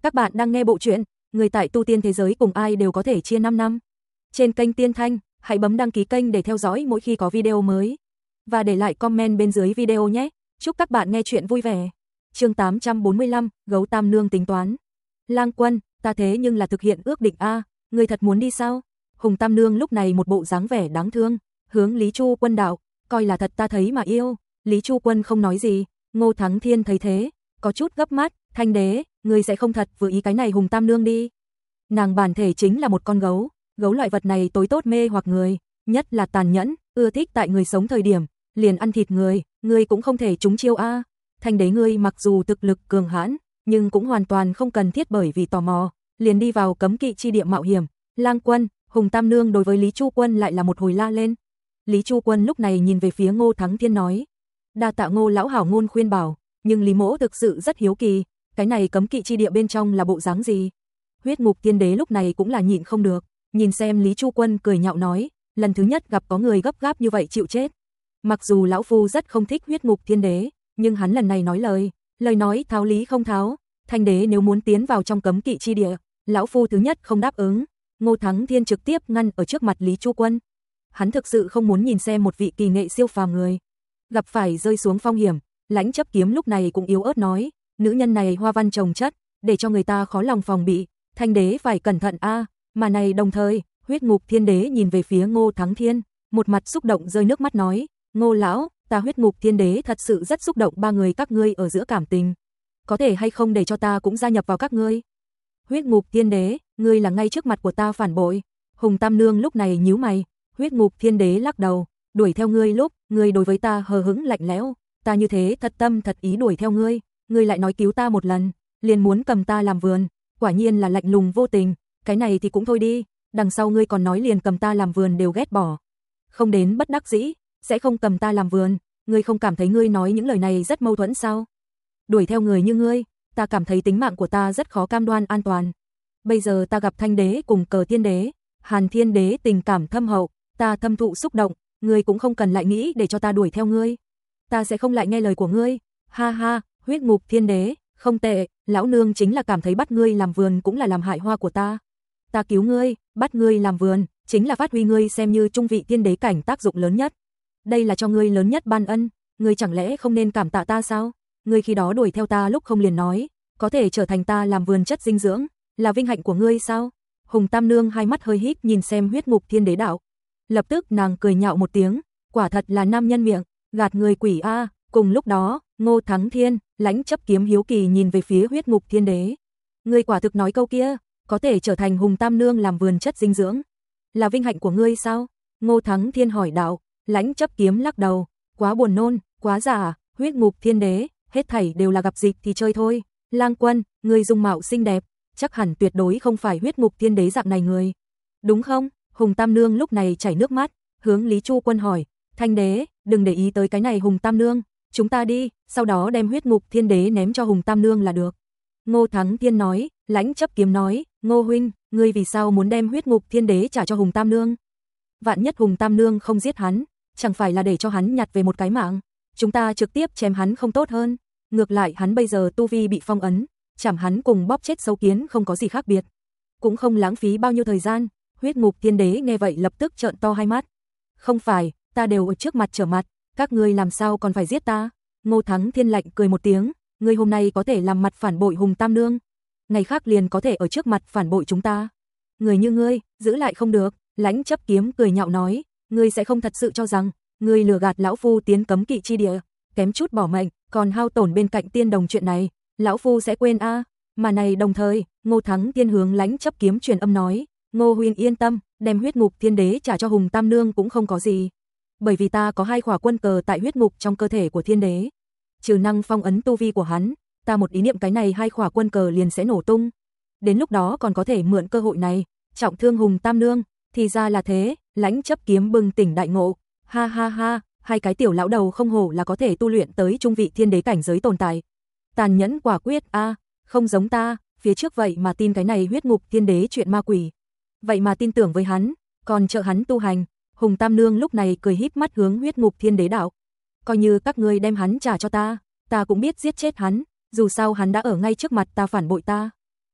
Các bạn đang nghe bộ truyện Người tại tu tiên thế giới cùng ai đều có thể chia 5 năm. Trên kênh Tiên Thanh, hãy bấm đăng ký kênh để theo dõi mỗi khi có video mới. Và để lại comment bên dưới video nhé. Chúc các bạn nghe chuyện vui vẻ. Chương 845, Gấu Tam Nương tính toán. Lang Quân, ta thế nhưng là thực hiện ước định a, ngươi thật muốn đi sao? Hùng Tam Nương lúc này một bộ dáng vẻ đáng thương, hướng Lý Chu Quân đạo, coi là thật ta thấy mà yêu. Lý Chu Quân không nói gì, Ngô Thắng Thiên thấy thế, có chút gấp mắt, Thanh đế, ngươi sẽ không thật vừa ý cái này Hùng Tam Nương đi. Nàng bản thể chính là một con gấu, gấu loại vật này tối tốt mê hoặc người, nhất là tàn nhẫn, ưa thích tại người sống thời điểm, liền ăn thịt người, ngươi cũng không thể trúng chiêu a. Thanh đế ngươi mặc dù thực lực cường hãn, nhưng cũng hoàn toàn không cần thiết bởi vì tò mò, liền đi vào cấm kỵ chi địa mạo hiểm. Lang Quân, Hùng Tam Nương đối với Lý Chu Quân lại là một hồi la lên. Lý Chu Quân lúc này nhìn về phía Ngô Thắng Thiên nói, đa tạ Ngô lão hảo ngôn khuyên bảo, nhưng Lý mỗ thực sự rất hiếu kỳ, cái này cấm kỵ chi địa bên trong là bộ dáng gì? Huyết Ngục Tiên Đế lúc này cũng là nhịn không được, nhìn xem Lý Chu Quân cười nhạo nói, lần thứ nhất gặp có người gấp gáp như vậy chịu chết. Mặc dù lão phu rất không thích Huyết Ngục Tiên Đế, nhưng hắn lần này nói lời nói tháo lý không tháo, Thanh đế nếu muốn tiến vào trong cấm kỵ chi địa, lão phu thứ nhất không đáp ứng. Ngô Thắng Thiên trực tiếp ngăn ở trước mặt Lý Chu Quân. Hắn thực sự không muốn nhìn xem một vị kỳ nghệ siêu phàm người gặp phải rơi xuống phong hiểm. Lãnh Chấp Kiếm lúc này cũng yếu ớt nói, nữ nhân này hoa văn chồng chất, để cho người ta khó lòng phòng bị, Thanh đế phải cẩn thận a. Mà này đồng thời, Huyết Ngục Thiên Đế nhìn về phía Ngô Thắng Thiên, một mặt xúc động rơi nước mắt nói, Ngô lão, ta Huyết Ngục Thiên Đế thật sự rất xúc động ba người các ngươi ở giữa cảm tình, có thể hay không để cho ta cũng gia nhập vào các ngươi? Huyết Ngục Thiên Đế, ngươi là ngay trước mặt của ta phản bội. Hùng Tam Nương lúc này nhíu mày, Huyết Ngục Thiên Đế lắc đầu, đuổi theo ngươi lúc, ngươi đối với ta hờ hững lạnh lẽo, ta như thế thật tâm thật ý đuổi theo ngươi lại nói cứu ta một lần, liền muốn cầm ta làm vườn, quả nhiên là lạnh lùng vô tình, cái này thì cũng thôi đi, đằng sau ngươi còn nói liền cầm ta làm vườn đều ghét bỏ. Không đến bất đắc dĩ, sẽ không cầm ta làm vườn, ngươi không cảm thấy ngươi nói những lời này rất mâu thuẫn sao? Đuổi theo người như ngươi, ta cảm thấy tính mạng của ta rất khó cam đoan an toàn. Bây giờ ta gặp Thanh đế cùng Cờ Thiên đế, Hàn Thiên đế tình cảm thâm hậu, ta thâm thụ xúc động, ngươi cũng không cần lại nghĩ để cho ta đuổi theo ngươi. Ta sẽ không lại nghe lời của ngươi. Ha ha, Huyết Ngục Thiên Đế, không tệ, lão nương chính là cảm thấy bắt ngươi làm vườn cũng là làm hại hoa của ta. Ta cứu ngươi, bắt ngươi làm vườn, chính là phát huy ngươi xem như trung vị tiên đế cảnh tác dụng lớn nhất. Đây là cho ngươi lớn nhất ban ân, ngươi chẳng lẽ không nên cảm tạ ta sao? Ngươi khi đó đuổi theo ta lúc không liền nói, có thể trở thành ta làm vườn chất dinh dưỡng, là vinh hạnh của ngươi sao? Hùng Tam Nương hai mắt hơi híp nhìn xem Huyết Ngục Thiên Đế đạo. Lập tức nàng cười nhạo một tiếng, quả thật là nam nhân miệng, gạt người quỷ a. Cùng lúc đó, Ngô Thắng Thiên, Lãnh Chấp Kiếm hiếu kỳ nhìn về phía Huyết Ngục Thiên Đế. Ngươi quả thực nói câu kia, có thể trở thành Hùng Tam Nương làm vườn chất dinh dưỡng, là vinh hạnh của ngươi sao? Ngô Thắng Thiên hỏi đạo. Lãnh Chấp Kiếm lắc đầu, quá buồn nôn, quá giả. Huyết Ngục Thiên Đế, hết thảy đều là gặp dịp thì chơi thôi. Lang Quân, ngươi dung mạo xinh đẹp, chắc hẳn tuyệt đối không phải Huyết Ngục Thiên Đế dạng này người, đúng không? Hùng Tam Nương lúc này chảy nước mắt, hướng Lý Chu Quân hỏi, Thanh đế, đừng để ý tới cái này Hùng Tam Nương, chúng ta đi, sau đó đem Huyết Ngục Thiên Đế ném cho Hùng Tam Nương là được. Ngô Thắng Thiên nói. Lãnh Chấp Kiếm nói, Ngô huynh, ngươi vì sao muốn đem Huyết Ngục Thiên Đế trả cho Hùng Tam Nương? Vạn nhất Hùng Tam Nương không giết hắn, chẳng phải là để cho hắn nhặt về một cái mạng, chúng ta trực tiếp chém hắn không tốt hơn? Ngược lại hắn bây giờ tu vi bị phong ấn, chảm hắn cùng bóp chết sâu kiến không có gì khác biệt, cũng không lãng phí bao nhiêu thời gian. Huyết Ngục Thiên Đế nghe vậy lập tức trợn to hai mắt. Không phải, ta đều ở trước mặt trở mặt, các ngươi làm sao còn phải giết ta? Ngô Thắng Thiên lạnh cười một tiếng, ngươi hôm nay có thể làm mặt phản bội Hùng Tam Nương, ngày khác liền có thể ở trước mặt phản bội chúng ta. Người như ngươi, giữ lại không được. Lãnh Chấp Kiếm cười nhạo nói, ngươi sẽ không thật sự cho rằng, ngươi lừa gạt lão phu tiến cấm kỵ chi địa, kém chút bỏ mệnh, còn hao tổn bên cạnh tiên đồng chuyện này, lão phu sẽ quên a? Mà này đồng thời, Ngô Thắng Thiên hướng Lãnh Chấp Kiếm truyền âm nói, Ngô huynh yên tâm, đem Huyết Ngục Thiên Đế trả cho Hùng Tam Nương cũng không có gì, bởi vì ta có 2 khỏa quân cờ tại huyết ngục trong cơ thể của Thiên Đế, trừ năng phong ấn tu vi của hắn, ta một ý niệm cái này 2 khỏa quân cờ liền sẽ nổ tung. Đến lúc đó còn có thể mượn cơ hội này trọng thương Hùng Tam Nương. Thì ra là thế. Lãnh Chấp Kiếm bừng tỉnh đại ngộ, ha ha ha, 2 cái tiểu lão đầu không hổ là có thể tu luyện tới trung vị thiên đế cảnh giới tồn tại. Tàn nhẫn quả quyết a, không giống ta, phía trước vậy mà tin cái này Huyết Ngục Thiên Đế chuyện ma quỷ, vậy mà tin tưởng với hắn, còn trợ hắn tu hành. Hùng Tam Nương lúc này cười híp mắt hướng Huyết Ngục Thiên Đế đạo, coi như các ngươi đem hắn trả cho ta, ta cũng biết giết chết hắn, dù sao hắn đã ở ngay trước mặt ta phản bội ta.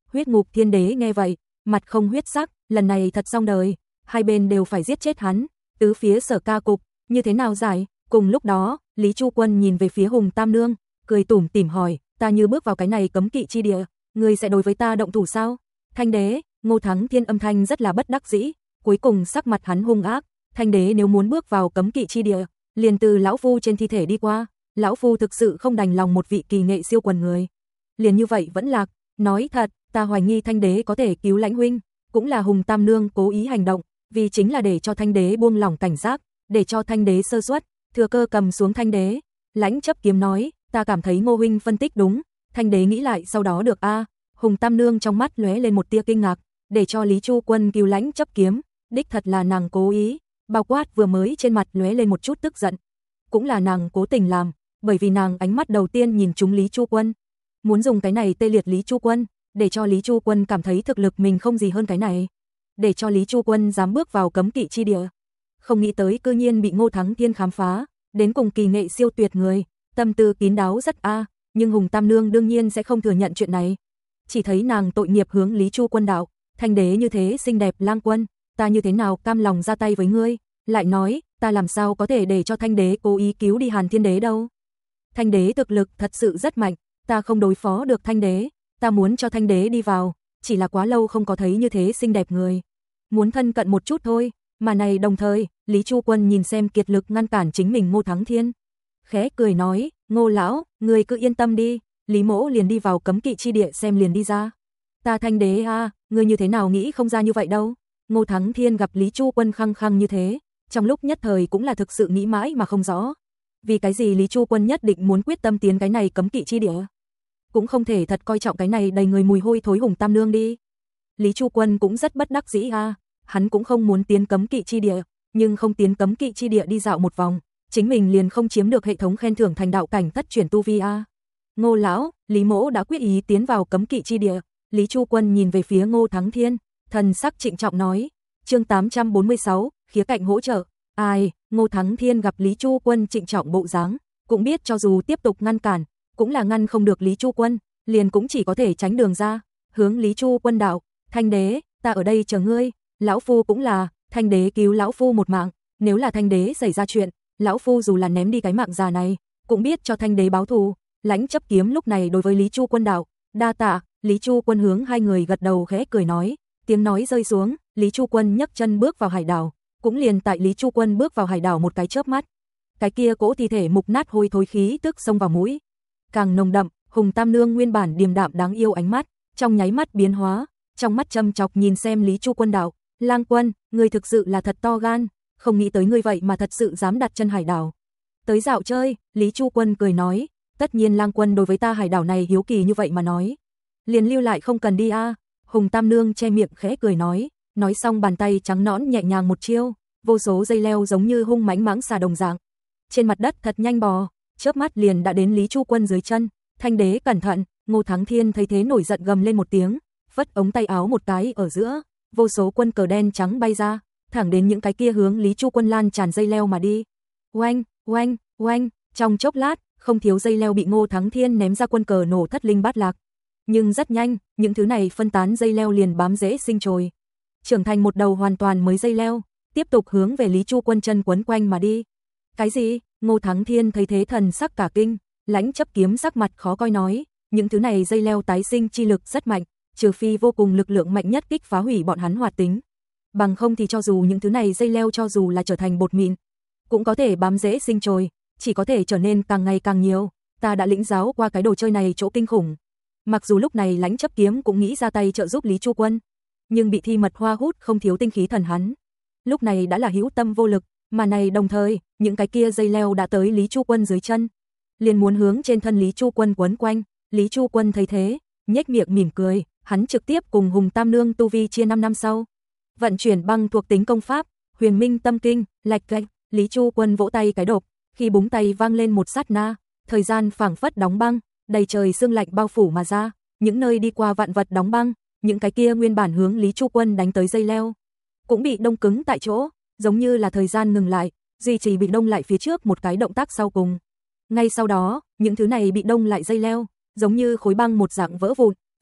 Huyết Ngục Thiên Đế nghe vậy, mặt không huyết sắc, lần này thật xong đời, hai bên đều phải giết chết hắn, tứ phía Sở Ca cục, như thế nào giải? Cùng lúc đó, Lý Chu Quân nhìn về phía Hùng Tam Nương, cười tủm tỉm hỏi, ta như bước vào cái này cấm kỵ chi địa, ngươi sẽ đối với ta động thủ sao? Thanh Đế, Ngô Thắng Thiên âm thanh rất là bất đắc dĩ, cuối cùng sắc mặt hắn hung ác, Thanh Đế nếu muốn bước vào cấm kỵ chi địa, liền từ lão phu trên thi thể đi qua, lão phu thực sự không đành lòng một vị kỳ nghệ siêu quần người. Liền như vậy vẫn lạc, nói thật, ta hoài nghi Thanh Đế có thể cứu Lãnh huynh, cũng là Hùng Tam Nương cố ý hành động, vì chính là để cho Thanh Đế buông lỏng cảnh giác, để cho Thanh Đế sơ suất, thừa cơ cầm xuống Thanh Đế. Lãnh Chấp Kiếm nói, ta cảm thấy Ngô huynh phân tích đúng, Thanh Đế nghĩ lại sau đó được a. Hùng Tam Nương trong mắt lóe lên một tia kinh ngạc, để cho Lý Chu Quân cứu Lãnh Chấp Kiếm, đích thật là nàng cố ý, bao quát vừa mới trên mặt lóe lên một chút tức giận, cũng là nàng cố tình làm, bởi vì nàng ánh mắt đầu tiên nhìn trúng Lý Chu Quân, muốn dùng cái này tê liệt Lý Chu Quân, để cho Lý Chu Quân cảm thấy thực lực mình không gì hơn cái này, để cho Lý Chu Quân dám bước vào cấm kỵ chi địa. Không nghĩ tới cư nhiên bị Ngô Thắng Thiên khám phá, đến cùng kỳ nghệ siêu tuyệt người, tâm tư kín đáo rất a, nhưng Hùng Tam Nương đương nhiên sẽ không thừa nhận chuyện này. Chỉ thấy nàng tội nghiệp hướng Lý Chu Quân đạo, Thanh Đế như thế xinh đẹp lang quân, ta như thế nào cam lòng ra tay với ngươi, lại nói, ta làm sao có thể để cho Thanh Đế cố ý cứu đi Hàn Thiên Đế đâu. Thanh Đế thực lực thật sự rất mạnh, ta không đối phó được Thanh Đế, ta muốn cho Thanh Đế đi vào, chỉ là quá lâu không có thấy như thế xinh đẹp người, muốn thân cận một chút thôi. Mà này đồng thời, Lý Chu Quân nhìn xem kiệt lực ngăn cản chính mình Ngô Thắng Thiên, khẽ cười nói, Ngô lão, ngươi cứ yên tâm đi, Lý mỗ liền đi vào cấm kỵ chi địa xem liền đi ra. Ta Thanh Đế a, ngươi như thế nào nghĩ không ra như vậy đâu. Ngô Thắng Thiên gặp Lý Chu Quân khăng khăng như thế, trong lúc nhất thời cũng là thực sự nghĩ mãi mà không rõ. Vì cái gì Lý Chu Quân nhất định muốn quyết tâm tiến cái này cấm kỵ chi địa? Cũng không thể thật coi trọng cái này đầy người mùi hôi thối Hùng Tam Nương đi. Lý Chu Quân cũng rất bất đắc dĩ a, hắn cũng không muốn tiến cấm kỵ chi địa, nhưng không tiến cấm kỵ chi địa đi dạo một vòng, chính mình liền không chiếm được hệ thống khen thưởng thành đạo cảnh thất chuyển tu vi a. Ngô lão, Lý mỗ đã quyết ý tiến vào cấm kỵ chi địa. Lý Chu Quân nhìn về phía Ngô Thắng Thiên, thần sắc trịnh trọng nói. Chương 846, khía cạnh hỗ trợ. Ai, Ngô Thắng Thiên gặp Lý Chu Quân trịnh trọng bộ dáng, cũng biết cho dù tiếp tục ngăn cản, cũng là ngăn không được Lý Chu Quân, liền cũng chỉ có thể tránh đường ra, hướng Lý Chu Quân đạo, Thanh Đế, ta ở đây chờ ngươi, lão phu cũng là, Thanh Đế cứu lão phu một mạng, nếu là Thanh Đế xảy ra chuyện, lão phu dù là ném đi cái mạng già này, cũng biết cho Thanh Đế báo thù. Lãnh Chấp Kiếm lúc này đối với Lý Chu Quân đạo, đa tạ. Lý Chu Quân hướng hai người gật đầu khẽ cười nói, tiếng nói rơi xuống, Lý Chu Quân nhấc chân bước vào hải đảo, cũng liền tại Lý Chu Quân bước vào hải đảo một cái chớp mắt, cái kia cỗ thi thể mục nát hôi thối khí tức xông vào mũi, càng nồng đậm. Hùng Tam Nương nguyên bản điềm đạm đáng yêu ánh mắt, trong nháy mắt biến hóa, trong mắt châm chọc nhìn xem Lý Chu Quân đạo, Lang Quân, ngươi thực sự là thật to gan, không nghĩ tới ngươi vậy mà thật sự dám đặt chân hải đảo. Tới dạo chơi, Lý Chu Quân cười nói, tất nhiên Lang Quân đối với ta hải đảo này hiếu kỳ như vậy mà nói, liền lưu lại không cần đi a. Hùng Tam Nương che miệng khẽ cười nói xong bàn tay trắng nõn nhẹ nhàng một chiêu, vô số dây leo giống như hung mãnh mãng xà đồng dạng, trên mặt đất thật nhanh bò, chớp mắt liền đã đến Lý Chu Quân dưới chân. Thanh Đế cẩn thận. Ngô Thắng Thiên thấy thế nổi giận gầm lên một tiếng, phất ống tay áo một cái ở giữa, vô số quân cờ đen trắng bay ra, thẳng đến những cái kia hướng Lý Chu Quân lan tràn dây leo mà đi. Oanh, oanh, oanh, trong chốc lát, không thiếu dây leo bị Ngô Thắng Thiên ném ra quân cờ nổ thất linh bát lạc. Nhưng rất nhanh, những thứ này phân tán dây leo liền bám rễ sinh trồi, trưởng thành một đầu hoàn toàn mới dây leo, tiếp tục hướng về Lý Chu Quân chân quấn quanh mà đi. Cái gì? Ngô Thắng Thiên thấy thế thần sắc cả kinh, Lãnh Chấp Kiếm sắc mặt khó coi nói, những thứ này dây leo tái sinh chi lực rất mạnh, trừ phi vô cùng lực lượng mạnh nhất kích phá hủy bọn hắn hoạt tính, bằng không thì cho dù những thứ này dây leo cho dù là trở thành bột mịn, cũng có thể bám rễ sinh trồi, chỉ có thể trở nên càng ngày càng nhiều. Ta đã lĩnh giáo qua cái đồ chơi này chỗ kinh khủng. Mặc dù lúc này Lãnh Chấp Kiếm cũng nghĩ ra tay trợ giúp Lý Chu Quân, nhưng bị thi mật hoa hút không thiếu tinh khí thần hắn, lúc này đã là hữu tâm vô lực, mà này đồng thời, những cái kia dây leo đã tới Lý Chu Quân dưới chân, liền muốn hướng trên thân Lý Chu Quân quấn quanh. Lý Chu Quân thấy thế, nhếch miệng mỉm cười, hắn trực tiếp cùng Hùng Tam Nương tu vi chia 5 năm sau, vận chuyển băng thuộc tính công pháp, Huyền Minh Tâm Kinh, lạch cạch. Lý Chu Quân vỗ tay cái đột, khi búng tay vang lên một sát na, thời gian phảng phất đóng băng, đầy trời sương lạnh bao phủ mà ra, những nơi đi qua vạn vật đóng băng, những cái kia nguyên bản hướng Lý Chu Quân đánh tới dây leo, cũng bị đông cứng tại chỗ, giống như là thời gian ngừng lại, duy trì bị đông lại phía trước một cái động tác sau cùng. Ngay sau đó, những thứ này bị đông lại dây leo, giống như khối băng một dạng vỡ vụn,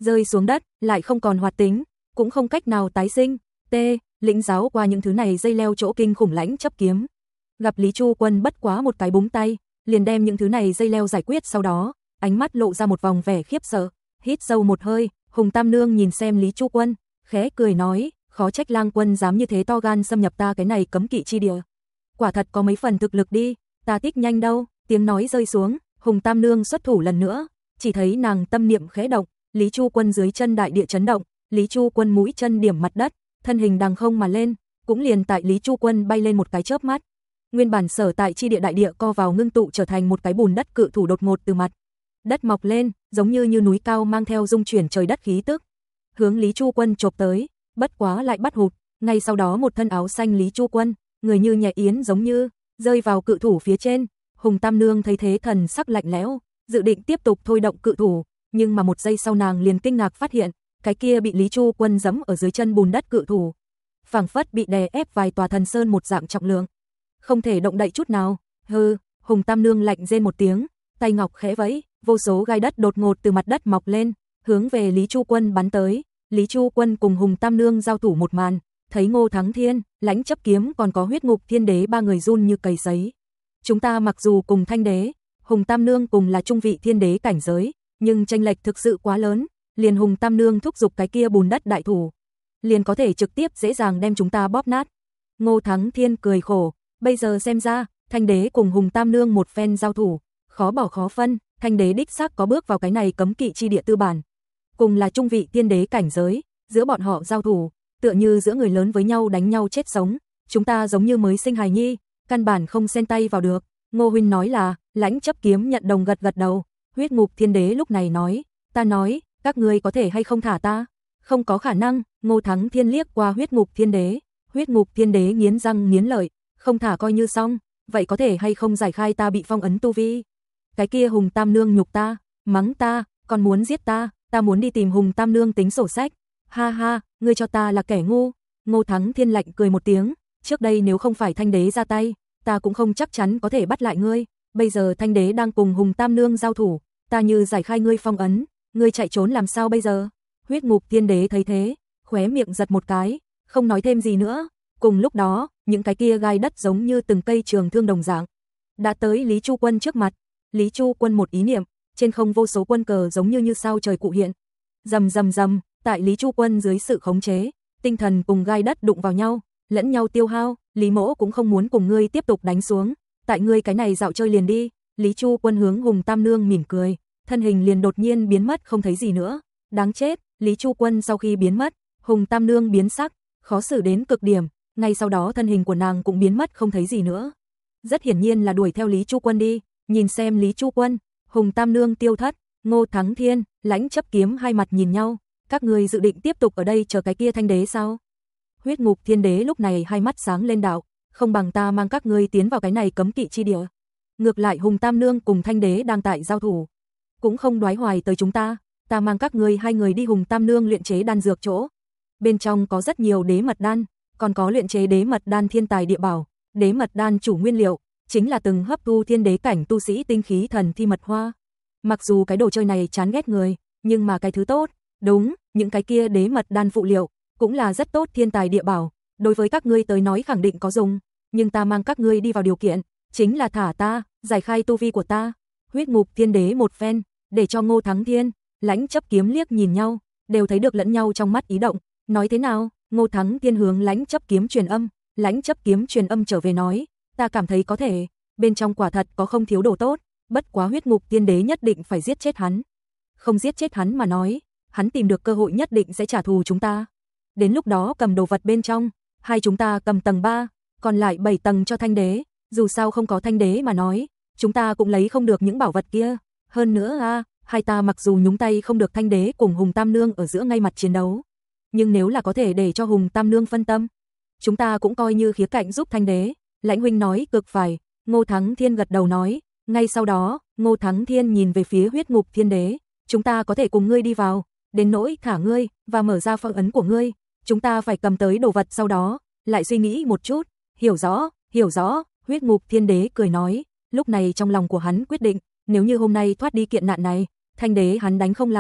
rơi xuống đất, lại không còn hoạt tính, cũng không cách nào tái sinh. Lĩnh giáo qua những thứ này dây leo chỗ kinh khủng lãnh chấp kiếm. Gặp Lý Chu Quân bất quá một cái búng tay, liền đem những thứ này dây leo giải quyết, sau đó, ánh mắt lộ ra một vòng vẻ khiếp sợ, hít sâu một hơi, Hùng Tam Nương nhìn xem Lý Chu Quân, khẽ cười nói, khó trách Lang Quân dám như thế to gan xâm nhập ta cái này cấm kỵ chi địa. Quả thật có mấy phần thực lực đi, ta tích nhanh đâu. Tiếng nói rơi xuống, Hùng Tam Nương xuất thủ lần nữa, chỉ thấy nàng tâm niệm khẽ động, Lý Chu Quân dưới chân đại địa chấn động, Lý Chu Quân mũi chân điểm mặt đất, thân hình đằng không mà lên, cũng liền tại Lý Chu Quân bay lên một cái chớp mắt. Nguyên bản sở tại chi địa đại địa co vào ngưng tụ trở thành một cái bùn đất cự thủ đột ngột từ mặt đất mọc lên, giống như núi cao mang theo dung chuyển trời đất khí tức, hướng Lý Chu Quân chộp tới, bất quá lại bắt hụt, ngay sau đó một thân áo xanh Lý Chu Quân, người như nhẹ yến giống như rơi vào cự thủ phía trên. Hùng Tam Nương thấy thế thần sắc lạnh lẽo, dự định tiếp tục thôi động cự thủ, nhưng mà một giây sau nàng liền kinh ngạc phát hiện, cái kia bị Lý Chu Quân giẫm ở dưới chân bùn đất cự thủ, phảng phất bị đè ép vài tòa thần sơn một dạng trọng lượng, không thể động đậy chút nào. Hừ, Hùng Tam Nương lạnh rên một tiếng, tay ngọc khẽ vẫy, vô số gai đất đột ngột từ mặt đất mọc lên, hướng về Lý Chu Quân bắn tới. Lý Chu Quân cùng Hùng Tam Nương giao thủ một màn, thấy Ngô Thắng Thiên, Lãnh Chấp Kiếm còn có Huyết Ngục Thiên Đế ba người run như cầy sấy. Chúng ta mặc dù cùng Thanh Đế, Hùng Tam Nương cùng là trung vị thiên đế cảnh giới, nhưng chênh lệch thực sự quá lớn, liền Hùng Tam Nương thúc giục cái kia bùn đất đại thủ, liền có thể trực tiếp dễ dàng đem chúng ta bóp nát. Ngô Thắng Thiên cười khổ, bây giờ xem ra, Thanh Đế cùng Hùng Tam Nương một phen giao thủ, khó bỏ khó phân, Thanh Đế đích xác có bước vào cái này cấm kỵ chi địa tư bản. Cùng là trung vị thiên đế cảnh giới, giữa bọn họ giao thủ, tựa như giữa người lớn với nhau đánh nhau chết sống, chúng ta giống như mới sinh hài nhi, căn bản không xen tay vào được. Ngô huynh nói là, Lãnh Chấp Kiếm nhận đồng gật gật đầu. Huyết Ngục Thiên Đế lúc này nói, ta nói, các ngươi có thể hay không thả ta? Không có khả năng. Ngô Thắng Thiên liếc qua Huyết Ngục Thiên Đế, Huyết Ngục Thiên Đế nghiến răng nghiến lợi, không thả coi như xong, vậy có thể hay không giải khai ta bị phong ấn tu vi? Cái kia Hùng Tam Nương nhục ta, mắng ta, còn muốn giết ta, ta muốn đi tìm Hùng Tam Nương tính sổ sách. Ha ha, ngươi cho ta là kẻ ngu. Ngô Thắng Thiên lạnh cười một tiếng, trước đây nếu không phải Thanh Đế ra tay, ta cũng không chắc chắn có thể bắt lại ngươi, bây giờ Thanh Đế đang cùng Hùng Tam Nương giao thủ, ta như giải khai ngươi phong ấn, ngươi chạy trốn làm sao bây giờ? Huyết Ngục Thiên Đế thấy thế, khóe miệng giật một cái, không nói thêm gì nữa. Cùng lúc đó, những cái kia gai đất giống như từng cây trường thương đồng dạng, đã tới Lý Chu Quân trước mặt. Lý Chu Quân một ý niệm, trên không vô số quân cờ giống như sao trời cụ hiện. Rầm rầm rầm, tại Lý Chu Quân dưới sự khống chế, tinh thần cùng gai đất đụng vào nhau, lẫn nhau tiêu hao, Lý Mỗ cũng không muốn cùng ngươi tiếp tục đánh xuống, tại ngươi cái này dạo chơi liền đi. Lý Chu Quân hướng Hùng Tam Nương mỉm cười, thân hình liền đột nhiên biến mất không thấy gì nữa. Đáng chết, Lý Chu Quân sau khi biến mất, Hùng Tam Nương biến sắc, khó xử đến cực điểm, ngay sau đó thân hình của nàng cũng biến mất không thấy gì nữa. Rất hiển nhiên là đuổi theo Lý Chu Quân đi. Nhìn xem Lý Chu Quân, Hùng Tam Nương tiêu thất, Ngô Thắng Thiên, Lãnh Chấp Kiếm hai mặt nhìn nhau, các ngươi dự định tiếp tục ở đây chờ cái kia Thanh Đế sao? Huyết Ngục Thiên Đế lúc này hai mắt sáng lên đạo, không bằng ta mang các ngươi tiến vào cái này cấm kỵ chi địa. Ngược lại Hùng Tam Nương cùng Thanh Đế đang tại giao thủ, cũng không đoái hoài tới chúng ta, ta mang các ngươi hai người đi Hùng Tam Nương luyện chế đan dược chỗ. Bên trong có rất nhiều đế mật đan, còn có luyện chế đế mật đan thiên tài địa bảo, đế mật đan chủ nguyên liệu chính là từng hấp thu thiên đế cảnh tu sĩ tinh khí thần thi mật hoa. Mặc dù cái đồ chơi này chán ghét người, nhưng mà cái thứ tốt, đúng, những cái kia đế mật đan phụ liệu cũng là rất tốt thiên tài địa bảo, đối với các ngươi tới nói khẳng định có dùng, nhưng ta mang các ngươi đi vào điều kiện, chính là thả ta, giải khai tu vi của ta. Huyết Ngục Thiên Đế một phen, để cho Ngô Thắng Thiên, Lãnh Chấp Kiếm liếc nhìn nhau, đều thấy được lẫn nhau trong mắt ý động, nói thế nào? Ngô Thắng Thiên hướng Lãnh Chấp Kiếm truyền âm, Lãnh Chấp Kiếm truyền âm trở về nói, ta cảm thấy có thể, bên trong quả thật có không thiếu đồ tốt, bất quá Huyết Ngục Thiên Đế nhất định phải giết chết hắn. Không giết chết hắn mà nói, hắn tìm được cơ hội nhất định sẽ trả thù chúng ta. Đến lúc đó cầm đồ vật bên trong, hai chúng ta cầm tầng 3, còn lại 7 tầng cho Thanh Đế, dù sao không có Thanh Đế mà nói, chúng ta cũng lấy không được những bảo vật kia. Hơn nữa hai ta mặc dù nhúng tay không được Thanh Đế cùng Hùng Tam Nương ở giữa ngay mặt chiến đấu, nhưng nếu là có thể để cho Hùng Tam Nương phân tâm, chúng ta cũng coi như khía cạnh giúp Thanh Đế. Lãnh huynh nói cực phải. Ngô Thắng Thiên gật đầu nói, ngay sau đó, Ngô Thắng Thiên nhìn về phía Huyết Ngục Thiên Đế, chúng ta có thể cùng ngươi đi vào, đến nỗi thả ngươi và mở ra phong ấn của ngươi, chúng ta phải cầm tới đồ vật sau đó, lại suy nghĩ một chút. Hiểu rõ, hiểu rõ. Huyết Ngục Thiên Đế cười nói, lúc này trong lòng của hắn quyết định, nếu như hôm nay thoát đi kiện nạn này, Thanh Đế hắn đánh không lại,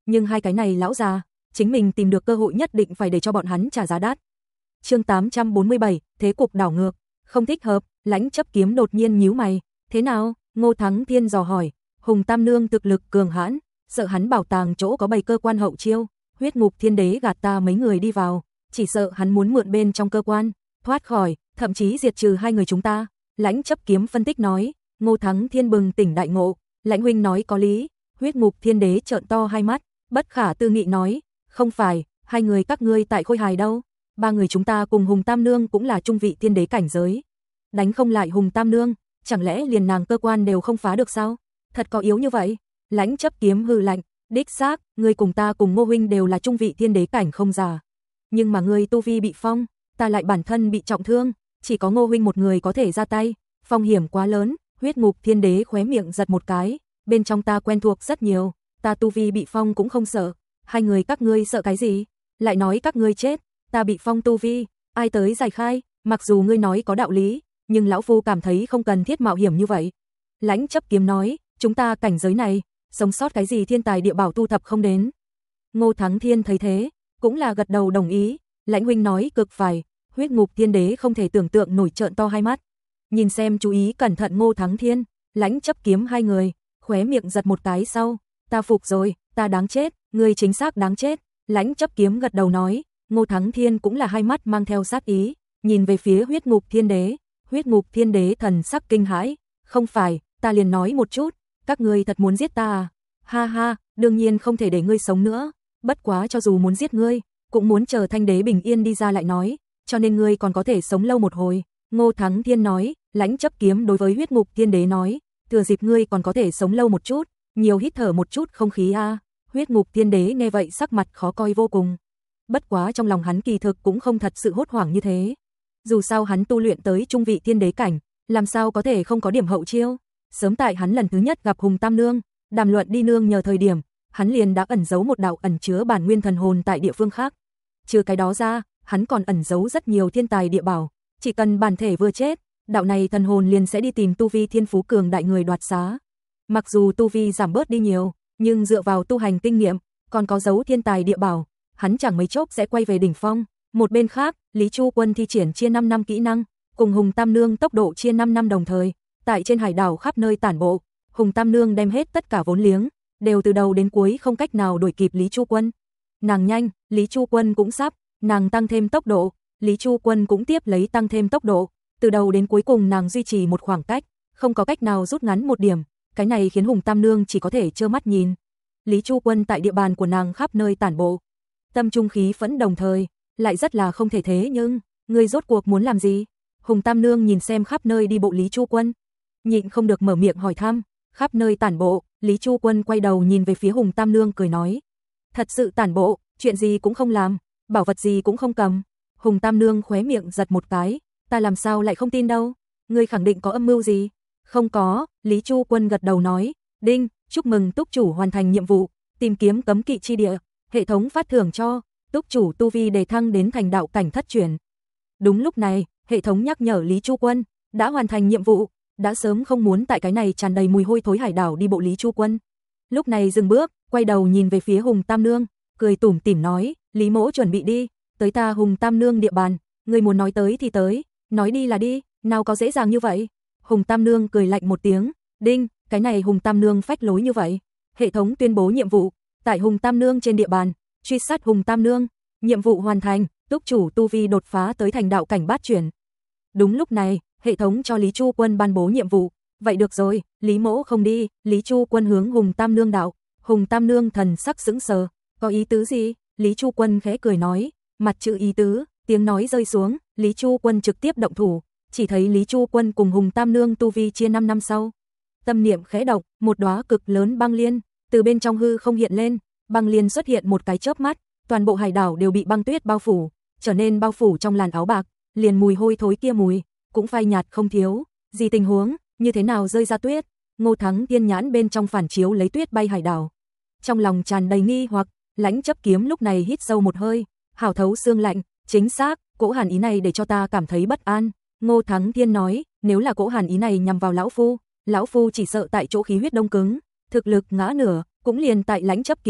nhưng hai cái này lão già, chính mình tìm được cơ hội nhất định phải để cho bọn hắn trả giá đắt. Chương 847, thế cục đảo ngược, không thích hợp, Lãnh Chấp Kiếm đột nhiên nhíu mày, thế nào? Ngô Thắng Thiên dò hỏi, Hùng Tam Nương thực lực cường hãn, sợ hắn bảo tàng chỗ có bày cơ quan hậu chiêu, Huyết Ngục Thiên Đế gạt ta mấy người đi vào, chỉ sợ hắn muốn mượn bên trong cơ quan, thoát khỏi, thậm chí diệt trừ hai người chúng ta. Lãnh Chấp Kiếm phân tích nói. Ngô Thắng Thiên bừng tỉnh đại ngộ, Lãnh huynh nói có lý. Huyết Ngục Thiên Đế trợn to hai mắt, bất khả tư nghị nói, không phải, hai người các ngươi tại Khôi Hài đâu, ba người chúng ta cùng Hùng Tam Nương cũng là trung vị thiên đế cảnh giới, đánh không lại Hùng Tam Nương, chẳng lẽ liền nàng cơ quan đều không phá được sao? Thật có yếu như vậy? Lãnh Chấp Kiếm hừ lạnh, đích xác, ngươi cùng ta cùng Ngô huynh đều là trung vị thiên đế cảnh không già, nhưng mà ngươi tu vi bị phong, ta lại bản thân bị trọng thương, chỉ có Ngô huynh một người có thể ra tay, phong hiểm quá lớn. Huyết Ngục Thiên Đế khóe miệng giật một cái, bên trong ta quen thuộc rất nhiều, ta tu vi bị phong cũng không sợ, hai người các ngươi sợ cái gì? Lại nói các ngươi chết, ta bị phong tu vi, ai tới giải khai, mặc dù ngươi nói có đạo lý, nhưng lão phu cảm thấy không cần thiết mạo hiểm như vậy. Lãnh Chấp Kiếm nói, chúng ta cảnh giới này, sống sót cái gì thiên tài địa bảo tu thập không đến. Ngô Thắng Thiên thấy thế, cũng là gật đầu đồng ý, Lãnh huynh nói cực phải, Huyết Ngục Thiên Đế không thể tưởng tượng nổi trợn to hai mắt. Nhìn xem chú ý cẩn thận Ngô Thắng Thiên, Lãnh Chấp Kiếm hai người, khóe miệng giật một cái sau, ta phục rồi, ta đáng chết, ngươi chính xác đáng chết. Lãnh Chấp Kiếm gật đầu nói, Ngô Thắng Thiên cũng là hai mắt mang theo sát ý, nhìn về phía Huyết Ngục Thiên Đế. Huyết Ngục Thiên Đế thần sắc kinh hãi, không phải, ta liền nói một chút, các ngươi thật muốn giết ta à? Ha ha, đương nhiên không thể để ngươi sống nữa, bất quá cho dù muốn giết ngươi, cũng muốn chờ Thanh Đế bình yên đi ra lại nói, cho nên ngươi còn có thể sống lâu một hồi. Ngô Thắng Thiên nói. Lãnh Chấp Kiếm đối với Huyết Ngục Thiên Đế nói, thừa dịp ngươi còn có thể sống lâu một chút, nhiều hít thở một chút không khí a. Huyết Ngục Thiên Đế nghe vậy sắc mặt khó coi vô cùng. Bất quá trong lòng hắn kỳ thực cũng không thật sự hốt hoảng như thế. Dù sao hắn tu luyện tới trung vị thiên đế cảnh, làm sao có thể không có điểm hậu chiêu. Sớm tại hắn lần thứ nhất gặp Hùng Tam Nương, đàm luận đi nương nhờ thời điểm, hắn liền đã ẩn giấu một đạo ẩn chứa bản nguyên thần hồn tại địa phương khác. Trừ cái đó ra, hắn còn ẩn giấu rất nhiều thiên tài địa bảo, chỉ cần bản thể vừa chết, đạo này thần hồn liền sẽ đi tìm tu vi thiên phú cường đại người đoạt xá. Mặc dù tu vi giảm bớt đi nhiều, nhưng dựa vào tu hành kinh nghiệm, còn có dấu thiên tài địa bảo, hắn chẳng mấy chốc sẽ quay về đỉnh phong. Một bên khác, Lý Chu Quân thi triển chia 5 năm kỹ năng, cùng Hùng Tam Nương tốc độ chia 5 năm đồng thời, tại trên hải đảo khắp nơi tản bộ. Hùng Tam Nương đem hết tất cả vốn liếng, đều từ đầu đến cuối không cách nào đuổi kịp Lý Chu Quân. Nàng nhanh, Lý Chu Quân cũng sắp, nàng tăng thêm tốc độ, Lý Chu Quân cũng tiếp lấy tăng thêm tốc độ. Từ đầu đến cuối cùng nàng duy trì một khoảng cách, không có cách nào rút ngắn một điểm, cái này khiến Hùng Tam Nương chỉ có thể trơ mắt nhìn. Lý Chu Quân tại địa bàn của nàng khắp nơi tản bộ, tâm trung khí phẫn đồng thời, lại rất là không thể thế nhưng, ngươi rốt cuộc muốn làm gì? Hùng Tam Nương nhìn xem khắp nơi đi bộ Lý Chu Quân, nhịn không được mở miệng hỏi thăm, khắp nơi tản bộ, Lý Chu Quân quay đầu nhìn về phía Hùng Tam Nương cười nói, thật sự tản bộ, chuyện gì cũng không làm, bảo vật gì cũng không cầm. Hùng Tam Nương khóe miệng giật một cái, ta làm sao lại không tin đâu, ngươi khẳng định có âm mưu gì? Không có, Lý Chu Quân gật đầu nói, đinh, chúc mừng túc chủ hoàn thành nhiệm vụ, tìm kiếm cấm kỵ chi địa, hệ thống phát thưởng cho, túc chủ tu vi đề thăng đến thành đạo cảnh thất chuyển. Đúng lúc này, hệ thống nhắc nhở Lý Chu Quân, đã hoàn thành nhiệm vụ, đã sớm không muốn tại cái này tràn đầy mùi hôi thối hải đảo đi bộ Lý Chu Quân. Lúc này dừng bước, quay đầu nhìn về phía Hùng Tam Nương, cười tủm tỉm nói, Lý mỗ chuẩn bị đi, tới ta Hùng Tam Nương địa bàn, ngươi muốn nói tới thì tới, nói đi là đi, nào có dễ dàng như vậy. Hùng Tam Nương cười lạnh một tiếng, đinh, cái này Hùng Tam Nương phách lối như vậy. Hệ thống tuyên bố nhiệm vụ, tại Hùng Tam Nương trên địa bàn, truy sát Hùng Tam Nương, nhiệm vụ hoàn thành, túc chủ tu vi đột phá tới thành đạo cảnh bát chuyển. Đúng lúc này, hệ thống cho Lý Chu Quân ban bố nhiệm vụ, vậy được rồi, Lý mỗ không đi. Lý Chu Quân hướng Hùng Tam Nương đạo. Hùng Tam Nương thần sắc sững sờ, có ý tứ gì? Lý Chu Quân khẽ cười nói, mặt chữ ý tứ. Tiếng nói rơi xuống, Lý Chu Quân trực tiếp động thủ, chỉ thấy Lý Chu Quân cùng Hùng Tam Nương tu vi chia 5 năm sau. Tâm niệm khẽ động, một đóa cực lớn băng liên từ bên trong hư không hiện lên, băng liên xuất hiện một cái chớp mắt, toàn bộ hải đảo đều bị băng tuyết bao phủ, trở nên bao phủ trong làn áo bạc, liền mùi hôi thối kia mùi cũng phai nhạt không thiếu. Gì tình huống, như thế nào rơi ra tuyết? Ngô Thắng Thiên nhãn bên trong phản chiếu lấy tuyết bay hải đảo, trong lòng tràn đầy nghi hoặc. Lãnh Chấp Kiếm lúc này hít sâu một hơi, hảo thấu xương lạnh, chính xác, cỗ hàn ý này để cho ta cảm thấy bất an. Ngô Thắng Thiên nói, nếu là cỗ hàn ý này nhằm vào lão phu chỉ sợ tại chỗ khí huyết đông cứng, thực lực ngã nửa, cũng liền tại Lãnh Chấp Kiếm.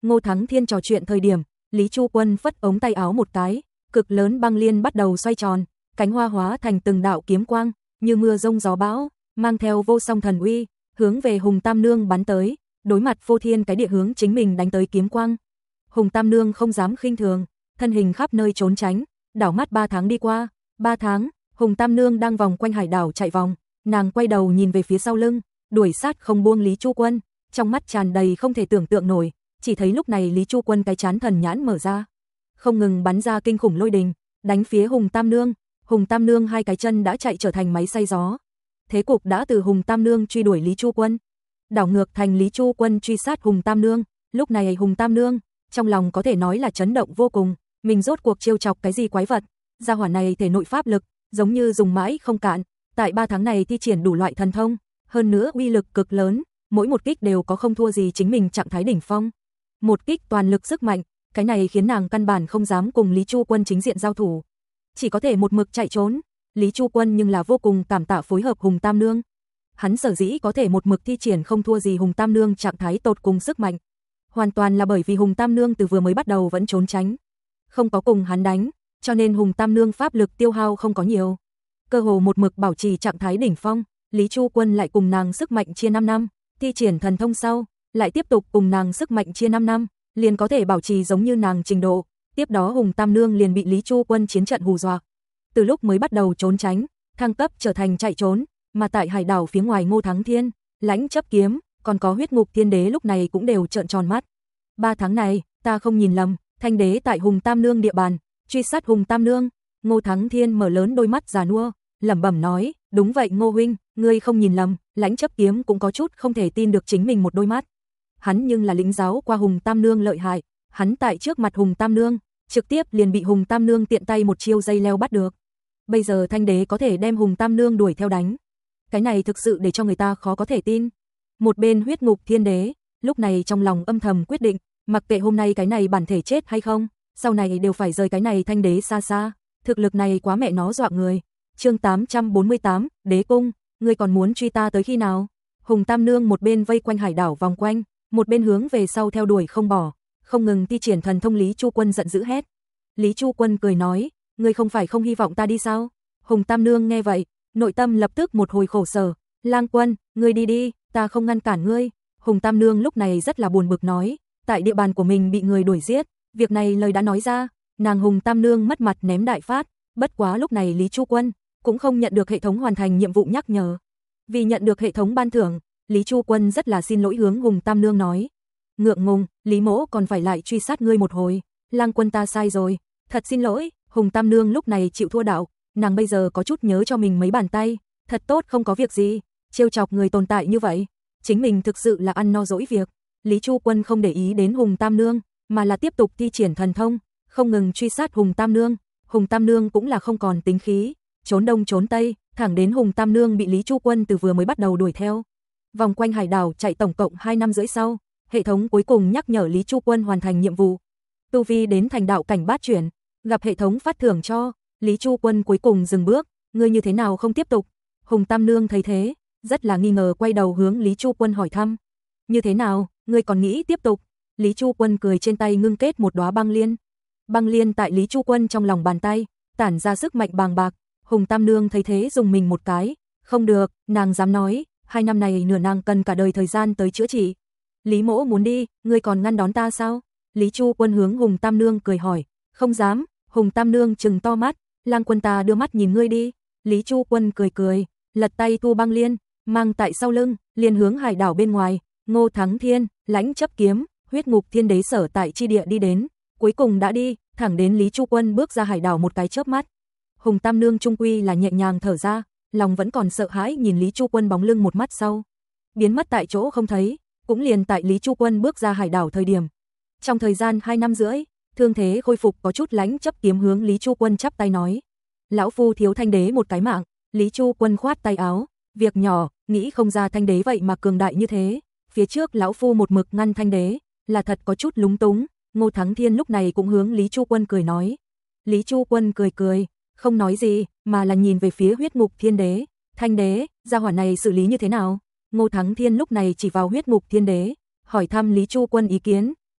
Ngô Thắng Thiên trò chuyện thời điểm, Lý Chu Quân phất ống tay áo một cái, cực lớn băng liên bắt đầu xoay tròn, cánh hoa hóa thành từng đạo kiếm quang, như mưa rông gió bão, mang theo vô song thần uy, hướng về Hùng Tam Nương bắn tới, đối mặt phô thiên cái địa hướng chính mình đánh tới kiếm quang. Hùng Tam Nương không dám khinh thường, thân hình khắp nơi trốn tránh, đảo mắt 3 tháng đi qua, 3 tháng, Hùng Tam Nương đang vòng quanh hải đảo chạy vòng, nàng quay đầu nhìn về phía sau lưng, đuổi sát không buông Lý Chu Quân, trong mắt tràn đầy không thể tưởng tượng nổi, chỉ thấy lúc này Lý Chu Quân cái trán thần nhãn mở ra, không ngừng bắn ra kinh khủng lôi đình, đánh phía Hùng Tam Nương. Hùng Tam Nương hai cái chân đã chạy trở thành máy xay gió. Thế cục đã từ Hùng Tam Nương truy đuổi Lý Chu Quân, đảo ngược thành Lý Chu Quân truy sát Hùng Tam Nương. Lúc này Hùng Tam Nương trong lòng có thể nói là chấn động vô cùng, mình rốt cuộc trêu chọc cái gì quái vật? Gia hỏa này thể nội pháp lực giống như dùng mãi không cạn, tại 3 tháng này thi triển đủ loại thần thông, hơn nữa uy lực cực lớn, mỗi một kích đều có không thua gì chính mình trạng thái đỉnh phong. Một kích toàn lực sức mạnh, cái này khiến nàng căn bản không dám cùng Lý Chu Quân chính diện giao thủ, chỉ có thể một mực chạy trốn. Lý Chu Quân nhưng là vô cùng cảm tạ phối hợp Hùng Tam Nương. Hắn sở dĩ có thể một mực thi triển không thua gì Hùng Tam Nương trạng thái tột cùng sức mạnh, hoàn toàn là bởi vì Hùng Tam Nương từ vừa mới bắt đầu vẫn trốn tránh, không có cùng hắn đánh, cho nên Hùng Tam Nương pháp lực tiêu hao không có nhiều, cơ hồ một mực bảo trì trạng thái đỉnh phong. Lý Chu Quân lại cùng nàng sức mạnh chia 5 năm, thi triển thần thông sau, lại tiếp tục cùng nàng sức mạnh chia 5 năm, liền có thể bảo trì giống như nàng trình độ. Tiếp đó Hùng Tam Nương liền bị Lý Chu Quân chiến trận hù dọa, từ lúc mới bắt đầu trốn tránh, thăng cấp trở thành chạy trốn, mà tại hải đảo phía ngoài Ngô Thắng Thiên, Lãnh Chấp Kiếm, còn có Huyết Ngục Thiên Đế lúc này cũng đều trợn tròn mắt. 3 tháng này, ta không nhìn lầm, Thanh Đế tại Hùng Tam Nương địa bàn, truy sát Hùng Tam Nương. Ngô Thắng Thiên mở lớn đôi mắt già nua, lẩm bẩm nói, đúng vậy Ngô huynh, ngươi không nhìn lầm. Lãnh Chấp Kiếm cũng có chút không thể tin được chính mình một đôi mắt. Hắn nhưng là lĩnh giáo qua Hùng Tam Nương lợi hại, hắn tại trước mặt Hùng Tam Nương, trực tiếp liền bị Hùng Tam Nương tiện tay một chiêu dây leo bắt được. Bây giờ Thanh Đế có thể đem Hùng Tam Nương đuổi theo đánh, cái này thực sự để cho người ta khó có thể tin. Một bên Huyết Ngục Thiên Đế, lúc này trong lòng âm thầm quyết định, mặc kệ hôm nay cái này bản thể chết hay không, sau này đều phải rời cái này Thanh Đế xa xa, thực lực này quá mẹ nó dọa người. Chương 848, Đế Cung, ngươi còn muốn truy ta tới khi nào? Hùng Tam Nương một bên vây quanh hải đảo vòng quanh, một bên hướng về sau theo đuổi không bỏ, không ngừng thi triển thần thông. Lý Chu Quân giận dữ hét. Lý Chu Quân cười nói, ngươi không phải không hy vọng ta đi sao? Hùng Tam Nương nghe vậy, nội tâm lập tức một hồi khổ sở, Lang Quân, ngươi đi đi, ta không ngăn cản ngươi. Hùng Tam Nương lúc này rất là buồn bực nói, tại địa bàn của mình bị người đuổi giết, việc này lời đã nói ra, nàng Hùng Tam Nương mất mặt ném đại phát. Bất quá lúc này Lý Chu Quân cũng không nhận được hệ thống hoàn thành nhiệm vụ nhắc nhở, vì nhận được hệ thống ban thưởng, Lý Chu Quân rất là xin lỗi hướng Hùng Tam Nương nói, ngượng ngùng, Lý mỗ còn phải lại truy sát ngươi một hồi, Lang Quân ta sai rồi, thật xin lỗi. Hùng Tam Nương lúc này chịu thua đạo, nàng bây giờ có chút nhớ cho mình mấy bàn tay, thật tốt không có việc gì, trêu chọc người tồn tại như vậy, chính mình thực sự là ăn no dỗi việc. Lý Chu Quân không để ý đến Hùng Tam Nương, mà là tiếp tục thi triển thần thông, không ngừng truy sát Hùng Tam Nương. Hùng Tam Nương cũng là không còn tính khí, trốn đông trốn tây, thẳng đến Hùng Tam Nương bị Lý Chu Quân từ vừa mới bắt đầu đuổi theo. Vòng quanh hải đảo chạy tổng cộng 2 năm rưỡi sau, hệ thống cuối cùng nhắc nhở Lý Chu Quân hoàn thành nhiệm vụ, tu vi đến thành đạo cảnh bát chuyển, gặp hệ thống phát thưởng cho. Lý Chu Quân cuối cùng dừng bước, ngươi như thế nào không tiếp tục? Hùng Tam Nương thấy thế, rất là nghi ngờ quay đầu hướng Lý Chu Quân hỏi thăm. Như thế nào, ngươi còn nghĩ tiếp tục? Lý Chu Quân cười, trên tay ngưng kết một đóa băng liên. Băng liên tại Lý Chu Quân trong lòng bàn tay, tản ra sức mạnh bàng bạc. Hùng Tam Nương thấy thế dùng mình một cái, không được, nàng dám nói, 2 năm này nửa nàng cần cả đời thời gian tới chữa trị. Lý mỗ muốn đi, ngươi còn ngăn đón ta sao? Lý Chu Quân hướng Hùng Tam Nương cười hỏi. Không dám. Hùng Tam Nương trừng to mắt, Lang Quân ta đưa mắt nhìn ngươi đi. Lý Chu Quân cười cười, lật tay thu băng liên, mang tại sau lưng, liền hướng hải đảo bên ngoài. Ngô Thắng Thiên, Lãnh Chấp Kiếm, Huyết Ngục Thiên Đế sở tại chi địa đi đến, cuối cùng đã đi, thẳng đến Lý Chu Quân bước ra hải đảo một cái chớp mắt. Hùng Tam Nương trung quy là nhẹ nhàng thở ra, lòng vẫn còn sợ hãi nhìn Lý Chu Quân bóng lưng một mắt sau, biến mất tại chỗ không thấy. Cũng liền tại Lý Chu Quân bước ra hải đảo thời điểm, trong thời gian 2 năm rưỡi, thương thế khôi phục có chút, Lãnh Chấp Kiếm hướng Lý Chu Quân chắp tay nói, lão phu thiếu Thanh Đế một cái mạng. Lý Chu Quân khoát tay áo, việc nhỏ, nghĩ không ra Thanh Đế vậy mà cường đại như thế, phía trước lão phu một mực ngăn Thanh Đế, là thật có chút lúng túng. Ngô Thắng Thiên lúc này cũng hướng Lý Chu Quân cười nói. Lý Chu Quân cười cười, không nói gì, mà là nhìn về phía Huyết Ngục Thiên Đế. Thanh Đế, gia hỏa này xử lý như thế nào? Ngô Thắng Thiên lúc này chỉ vào Huyết Ngục Thiên Đế, hỏi thăm Lý Chu Quân ý kiến.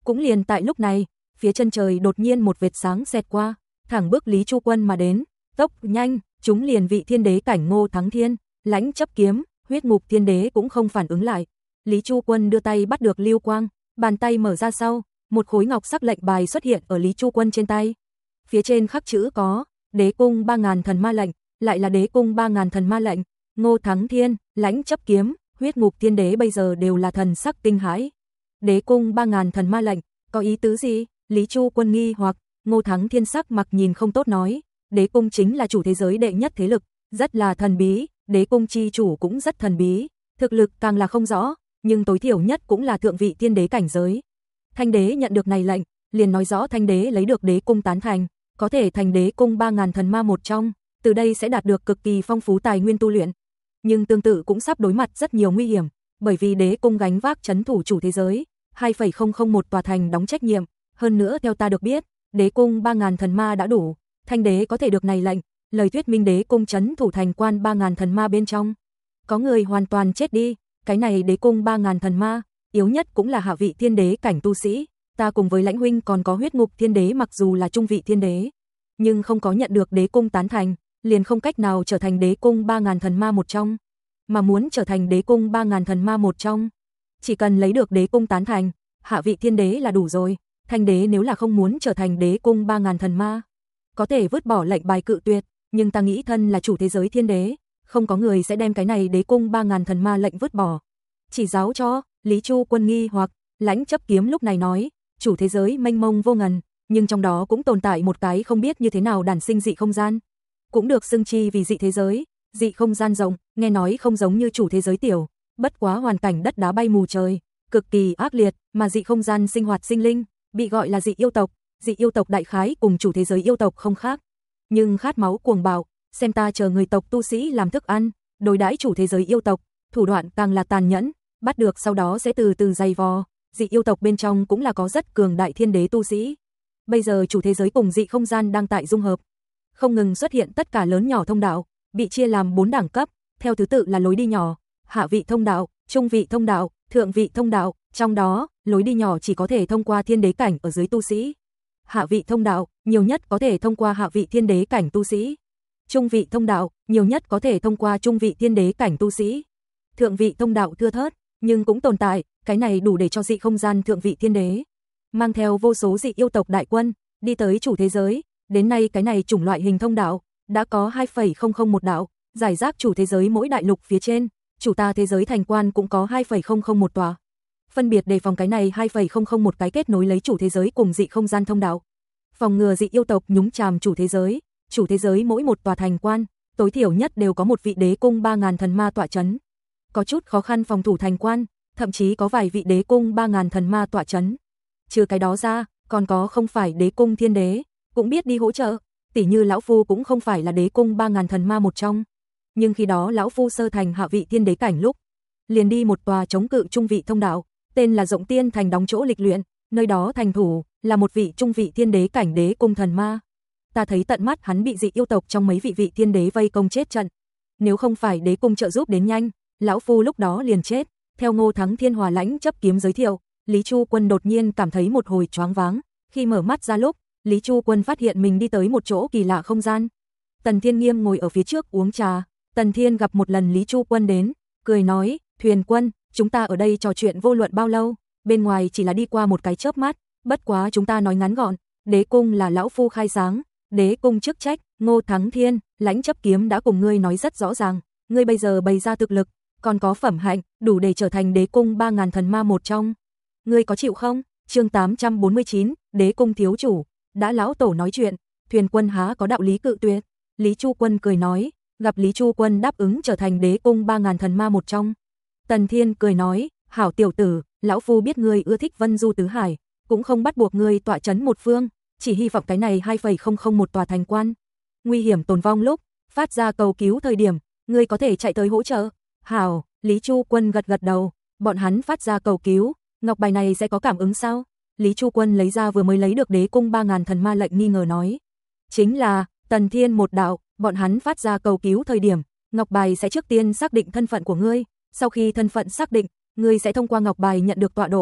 Cũng liền tại lúc này, phía chân trời đột nhiên một vệt sáng xẹt qua, thẳng bước Lý Chu Quân mà đến, tốc nhanh, chúng liền vị thiên đế cảnh Ngô Thắng Thiên, lãnh chấp kiếm, huyết ngục thiên đế cũng không phản ứng lại. Lý Chu Quân đưa tay bắt được lưu quang, bàn tay mở ra sau, một khối ngọc sắc lệnh bài xuất hiện ở Lý Chu Quân trên tay. Phía trên khắc chữ có Đế cung 3000 thần ma lệnh, lại là Đế cung 3000 thần ma lệnh. Ngô Thắng Thiên, lãnh chấp kiếm, huyết ngục thiên đế bây giờ đều là thần sắc kinh hãi. Đế cung 3000 thần ma lệnh, có ý tứ gì? Lý Chu Quân nghi hoặc. Ngô Thắng Thiên sắc mặc nhìn không tốt nói, Đế cung chính là chủ thế giới đệ nhất thế lực, rất là thần bí, Đế cung chi chủ cũng rất thần bí, thực lực càng là không rõ, nhưng tối thiểu nhất cũng là thượng vị thiên đế cảnh giới. Thanh đế nhận được này lệnh, liền nói rõ Thanh đế lấy được Đế cung tán thành, có thể thành Đế cung 3000 thần ma một trong, từ đây sẽ đạt được cực kỳ phong phú tài nguyên tu luyện. Nhưng tương tự cũng sắp đối mặt rất nhiều nguy hiểm, bởi vì Đế cung gánh vác trấn thủ chủ thế giới, 2,001 tòa thành đóng trách nhiệm, hơn nữa theo ta được biết, Đế cung 3000 thần ma đã đủ, Thanh đế có thể được này lệnh, lời thuyết minh Đế cung trấn thủ thành quan 3000 thần ma bên trong. Có người hoàn toàn chết đi, cái này Đế cung 3000 thần ma, yếu nhất cũng là hạ vị thiên đế cảnh tu sĩ, ta cùng với Lãnh huynh còn có huyết ngục thiên đế mặc dù là trung vị thiên đế, nhưng không có nhận được Đế cung tán thành, liền không cách nào trở thành Đế cung 3000 thần ma một trong. Mà muốn trở thành Đế cung 3000 thần ma một trong, chỉ cần lấy được Đế cung tán thành, hạ vị thiên đế là đủ rồi. Thanh đế nếu là không muốn trở thành Đế cung 3000 thần ma, có thể vứt bỏ lệnh bài cự tuyệt, nhưng ta nghĩ thân là chủ thế giới thiên đế, không có người sẽ đem cái này Đế cung 3000 thần ma lệnh vứt bỏ. Chỉ giáo cho, Lý Chu Quân nghi hoặc, lãnh chấp kiếm lúc này nói, chủ thế giới mênh mông vô ngần, nhưng trong đó cũng tồn tại một cái không biết như thế nào đản sinh dị không gian, cũng được xưng chi vì dị thế giới. Dị không gian rộng, nghe nói không giống như chủ thế giới tiểu, bất quá hoàn cảnh đất đá bay mù trời, cực kỳ ác liệt, mà dị không gian sinh hoạt sinh linh, bị gọi là dị yêu tộc. Dị yêu tộc đại khái cùng chủ thế giới yêu tộc không khác, nhưng khát máu cuồng bạo, xem ta chờ người tộc tu sĩ làm thức ăn, đối đãi chủ thế giới yêu tộc, thủ đoạn càng là tàn nhẫn, bắt được sau đó sẽ từ từ dày vò. Dị yêu tộc bên trong cũng là có rất cường đại thiên đế tu sĩ. Bây giờ chủ thế giới cùng dị không gian đang tại dung hợp, không ngừng xuất hiện tất cả lớn nhỏ thông đạo, bị chia làm 4 đẳng cấp, theo thứ tự là lối đi nhỏ, hạ vị thông đạo, trung vị thông đạo, thượng vị thông đạo, trong đó, lối đi nhỏ chỉ có thể thông qua thiên đế cảnh ở dưới tu sĩ. Hạ vị thông đạo, nhiều nhất có thể thông qua hạ vị thiên đế cảnh tu sĩ. Trung vị thông đạo, nhiều nhất có thể thông qua trung vị thiên đế cảnh tu sĩ. Thượng vị thông đạo thưa thớt, nhưng cũng tồn tại, cái này đủ để cho dị không gian thượng vị thiên đế mang theo vô số dị yêu tộc đại quân, đi tới chủ thế giới. Đến nay cái này chủng loại hình thông đạo đã có 2,001 đạo, giải rác chủ thế giới mỗi đại lục phía trên, chủ ta thế giới thành quan cũng có 2,001 tòa. Phân biệt đề phòng cái này 2,001 cái kết nối lấy chủ thế giới cùng dị không gian thông đạo. Phòng ngừa dị yêu tộc nhúng chàm chủ thế giới mỗi một tòa thành quan, tối thiểu nhất đều có một vị Đế cung 3000 thần ma tọa chấn. Có chút khó khăn phòng thủ thành quan, thậm chí có vài vị Đế cung 3000 thần ma tọa chấn. Trừ cái đó ra, còn có không phải Đế cung thiên đế, cũng biết đi hỗ trợ. Tỷ như lão phu cũng không phải là Đế cung 3000 thần ma một trong, nhưng khi đó lão phu sơ thành hạ vị thiên đế cảnh lúc, liền đi một tòa chống cự trung vị thông đạo, tên là Rộng Tiên thành đóng chỗ lịch luyện, nơi đó thành thủ là một vị trung vị thiên đế cảnh Đế cung thần ma. Ta thấy tận mắt hắn bị dị yêu tộc trong mấy vị thiên đế vây công chết trận. Nếu không phải Đế cung trợ giúp đến nhanh, lão phu lúc đó liền chết. Theo Ngô Thắng Thiên hòa lãnh chấp kiếm giới thiệu, Lý Chu Quân đột nhiên cảm thấy một hồi choáng váng, khi mở mắt ra lúc, Lý Chu Quân phát hiện mình đi tới một chỗ kỳ lạ không gian. Tần Thiên Nghiêm ngồi ở phía trước uống trà, Tần Thiên gặp một lần Lý Chu Quân đến, cười nói, Thuyền Quân, chúng ta ở đây trò chuyện vô luận bao lâu, bên ngoài chỉ là đi qua một cái chớp mắt, bất quá chúng ta nói ngắn gọn, Đế cung là lão phu khai sáng, Đế cung chức trách, Ngô Thắng Thiên, lãnh chấp kiếm đã cùng ngươi nói rất rõ ràng, ngươi bây giờ bày ra thực lực, còn có phẩm hạnh, đủ để trở thành Đế cung 3000 thần ma một trong. Ngươi có chịu không? Chương 849, Đế cung thiếu chủ, đã lão tổ nói chuyện, Thuyền Quân há có đạo lý cự tuyệt. Lý Chu Quân cười nói, gặp Lý Chu Quân đáp ứng trở thành Đế cung 3000 thần ma một trong. Tần Thiên cười nói, hảo tiểu tử, lão phu biết ngươi ưa thích vân du tứ hải, cũng không bắt buộc ngươi tọa chấn một phương, chỉ hy vọng cái này 2,001 tòa thành quan, nguy hiểm tồn vong lúc, phát ra cầu cứu thời điểm, ngươi có thể chạy tới hỗ trợ. Hảo, Lý Chu Quân gật gật đầu, bọn hắn phát ra cầu cứu, ngọc bài này sẽ có cảm ứng sao? Lý Chu Quân lấy ra vừa mới lấy được Đế cung 3000 thần ma lệnh nghi ngờ nói. Chính là, Tần Thiên một đạo, bọn hắn phát ra cầu cứu thời điểm, ngọc bài sẽ trước tiên xác định thân phận của ngươi, sau khi thân phận xác định, ngươi sẽ thông qua ngọc bài nhận được tọa độ,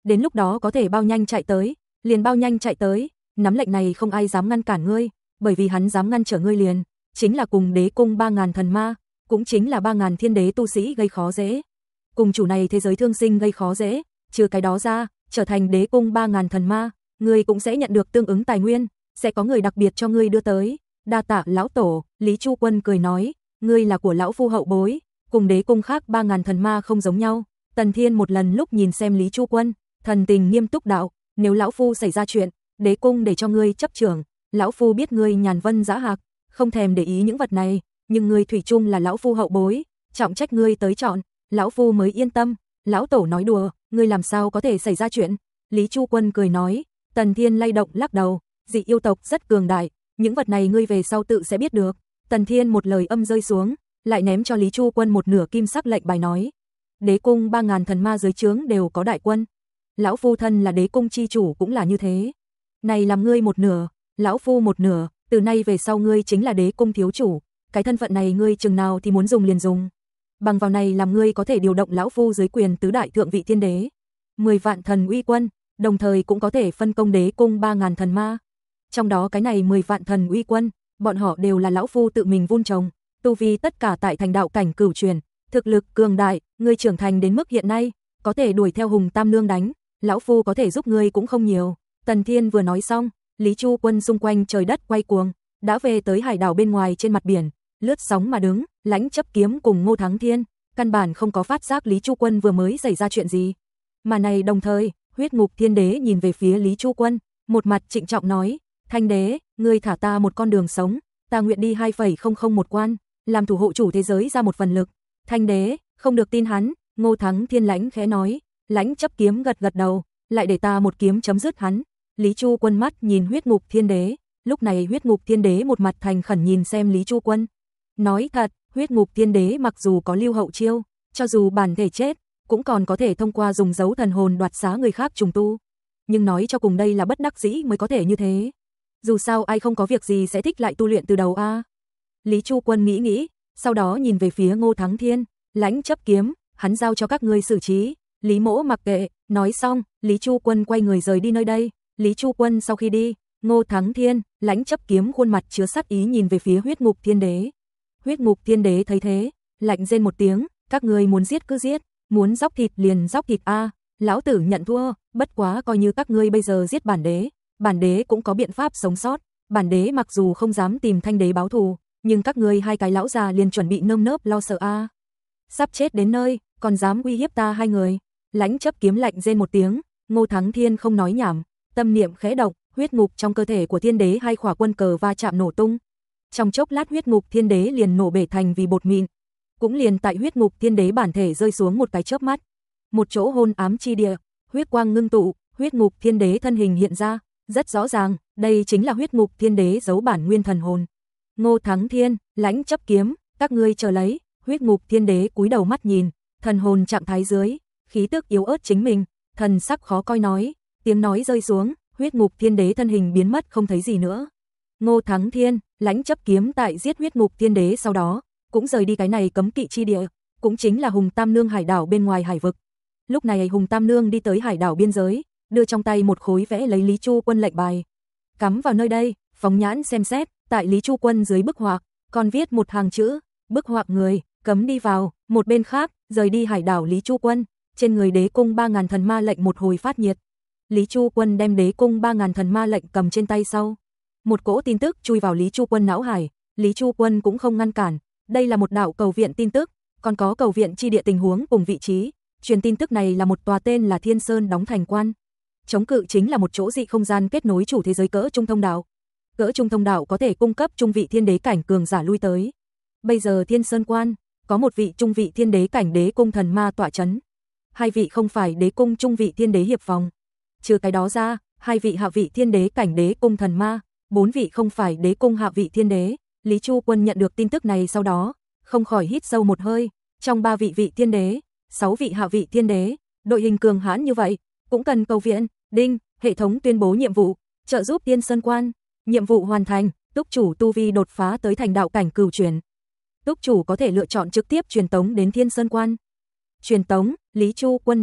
đến lúc đó có thể bao nhanh chạy tới, liền bao nhanh chạy tới, nắm lệnh này không ai dám ngăn cản ngươi, bởi vì hắn dám ngăn trở ngươi liền, chính là cùng đế cung 3000 thần ma, cũng chính là 3000 thiên đế tu sĩ gây khó dễ. Cùng chủ này thế giới thương sinh gây khó dễ, trừ cái đó ra, trở thành đế cung 3000 thần ma, ngươi cũng sẽ nhận được tương ứng tài nguyên, sẽ có người đặc biệt cho ngươi đưa tới. Đa tạ lão tổ, Lý Chu Quân cười nói, ngươi là của lão phu hậu bối, cùng đế cung khác 3000 thần ma không giống nhau. Tần Thiên một lần lúc nhìn xem Lý Chu Quân, thần tình nghiêm túc đạo, nếu lão phu xảy ra chuyện, đế cung để cho ngươi chấp trưởng, lão phu biết ngươi nhàn vân dã hạc, không thèm để ý những vật này, nhưng ngươi thủy chung là lão phu hậu bối, trọng trách ngươi tới chọn, lão phu mới yên tâm. Lão tổ nói đùa, ngươi làm sao có thể xảy ra chuyện? Lý Chu Quân cười nói. Tần Thiên lay động lắc đầu, dị yêu tộc rất cường đại, những vật này ngươi về sau tự sẽ biết được. Tần Thiên một lời âm rơi xuống, lại ném cho Lý Chu Quân một nửa kim sắc lệnh bài nói, đế cung 3000 thần ma dưới trướng đều có đại quân, lão phu thân là đế cung chi chủ cũng là như thế. Này làm ngươi một nửa, lão phu một nửa, từ nay về sau ngươi chính là đế cung thiếu chủ, cái thân phận này ngươi chừng nào thì muốn dùng liền dùng. Bằng vào này làm ngươi có thể điều động lão phu dưới quyền tứ đại thượng vị thiên đế, 10 vạn thần uy quân, đồng thời cũng có thể phân công đế cung 3000 thần ma. Trong đó cái này 10 vạn thần uy quân, bọn họ đều là lão phu tự mình vun trồng, tu vi tất cả tại thành đạo cảnh cửu truyền, thực lực cường đại, ngươi trưởng thành đến mức hiện nay, có thể đuổi theo Hùng Tam Nương đánh, lão phu có thể giúp ngươi cũng không nhiều. Tần Thiên vừa nói xong, Lý Chu Quân xung quanh trời đất quay cuồng, đã về tới hải đảo bên ngoài trên mặt biển, lướt sóng mà đứng, Lãnh Chấp Kiếm cùng Ngô Thắng Thiên, căn bản không có phát giác Lý Chu Quân vừa mới xảy ra chuyện gì. Mà này đồng thời, Huyết Ngục Thiên Đế nhìn về phía Lý Chu Quân, một mặt trịnh trọng nói, Thanh Đế, ngươi thả ta một con đường sống, ta nguyện đi 2,001 quan, làm thủ hộ chủ thế giới ra một phần lực. Thanh Đế, không được tin hắn, Ngô Thắng Thiên lãnh khẽ nói. Lãnh Chấp Kiếm gật gật đầu, lại để ta một kiếm chấm dứt hắn. Lý Chu Quân mắt nhìn Huyết Ngục Thiên Đế, lúc này Huyết Ngục Thiên Đế một mặt thành khẩn nhìn xem Lý Chu Quân. Nói thật, Huyết Ngục Thiên Đế mặc dù có lưu hậu chiêu, cho dù bản thể chết, cũng còn có thể thông qua dùng dấu thần hồn đoạt xá người khác trùng tu. Nhưng nói cho cùng đây là bất đắc dĩ mới có thể như thế. Dù sao ai không có việc gì sẽ thích lại tu luyện từ đầu a. Lý Chu Quân nghĩ nghĩ, sau đó nhìn về phía Ngô Thắng Thiên, Lãnh Chấp Kiếm, hắn giao cho các ngươi xử trí. Lý Mỗ mặc kệ, nói xong, Lý Chu Quân quay người rời đi nơi đây. Lý Chu Quân sau khi đi, Ngô Thắng Thiên, Lãnh Chấp Kiếm khuôn mặt chứa sát ý nhìn về phía Huyết Ngục Thiên Đế. Huyết Ngục Thiên Đế thấy thế, lạnh rên một tiếng, các ngươi muốn giết cứ giết, muốn dóc thịt liền dóc thịt a, lão tử nhận thua, bất quá coi như các ngươi bây giờ giết bản đế cũng có biện pháp sống sót, bản đế mặc dù không dám tìm Thanh Đế báo thù, nhưng các ngươi hai cái lão già liền chuẩn bị nơm nớp lo sợ a. Sắp chết đến nơi, còn dám uy hiếp ta hai người. Lãnh Chấp Kiếm lạnh rên một tiếng, Ngô Thắng Thiên không nói nhảm, tâm niệm khẽ động, huyết ngục trong cơ thể của Thiên Đế hai khỏa quân cờ va chạm nổ tung. Trong chốc lát huyết ngục Thiên Đế liền nổ bể thành vì bột mịn. Cũng liền tại huyết ngục Thiên Đế bản thể rơi xuống một cái chớp mắt, một chỗ hôn ám chi địa, huyết quang ngưng tụ, huyết ngục Thiên Đế thân hình hiện ra, rất rõ ràng, đây chính là huyết ngục Thiên Đế giấu bản nguyên thần hồn. Ngô Thắng Thiên, Lãnh Chấp Kiếm, các ngươi chờ lấy. Huyết ngục Thiên Đế cúi đầu mắt nhìn, thần hồn trạng thái dưới, khí tức yếu ớt chính mình, thần sắc khó coi nói, tiếng nói rơi xuống, huyết ngục Thiên Đế thân hình biến mất không thấy gì nữa. Ngô Thắng Thiên, Lãnh Chấp Kiếm tại giết huyết ngục Thiên Đế sau đó, cũng rời đi cái này cấm kỵ chi địa, cũng chính là Hùng Tam Nương hải đảo bên ngoài hải vực. Lúc này Hùng Tam Nương đi tới hải đảo biên giới, đưa trong tay một khối vẽ lấy Lý Chu Quân lệnh bài, cắm vào nơi đây, phóng nhãn xem xét, tại Lý Chu Quân dưới bức họa, còn viết một hàng chữ, bức họa người, cấm đi vào. Một bên khác, rời đi hải đảo Lý Chu Quân, trên người đế cung 3000 thần ma lệnh một hồi phát nhiệt. Lý Chu Quân đem đế cung 3000 thần ma lệnh cầm trên tay sau, một cỗ tin tức chui vào Lý Chu Quân não hải, Lý Chu Quân cũng không ngăn cản, đây là một đạo cầu viện tin tức, còn có cầu viện chi địa tình huống cùng vị trí. Truyền tin tức này là một tòa tên là Thiên Sơn đóng thành quan. Chống cự chính là một chỗ dị không gian kết nối chủ thế giới cỡ trung thông đạo. Cỡ trung thông đạo có thể cung cấp trung vị thiên đế cảnh cường giả lui tới. Bây giờ Thiên Sơn quan có một vị trung vị thiên đế cảnh đế cung thần ma tọa chấn, hai vị không phải đế cung trung vị thiên đế hiệp phòng. Trừ cái đó ra, hai vị hạ vị thiên đế cảnh đế cung thần ma, 4 vị không phải đế cung hạ vị thiên đế. Lý Chu Quân nhận được tin tức này sau đó, không khỏi hít sâu một hơi, trong 3 vị thiên đế, 6 vị hạ vị thiên đế, đội hình cường hãn như vậy, cũng cần cầu viện. Đinh, hệ thống tuyên bố nhiệm vụ, trợ giúp Thiên Sơn quan, nhiệm vụ hoàn thành, túc chủ tu vi đột phá tới thành đạo cảnh cửu truyền. Túc chủ có thể lựa chọn trực tiếp truyền tống đến Thiên Sơn quan. Truyền tống, Lý Chu Quân đạo,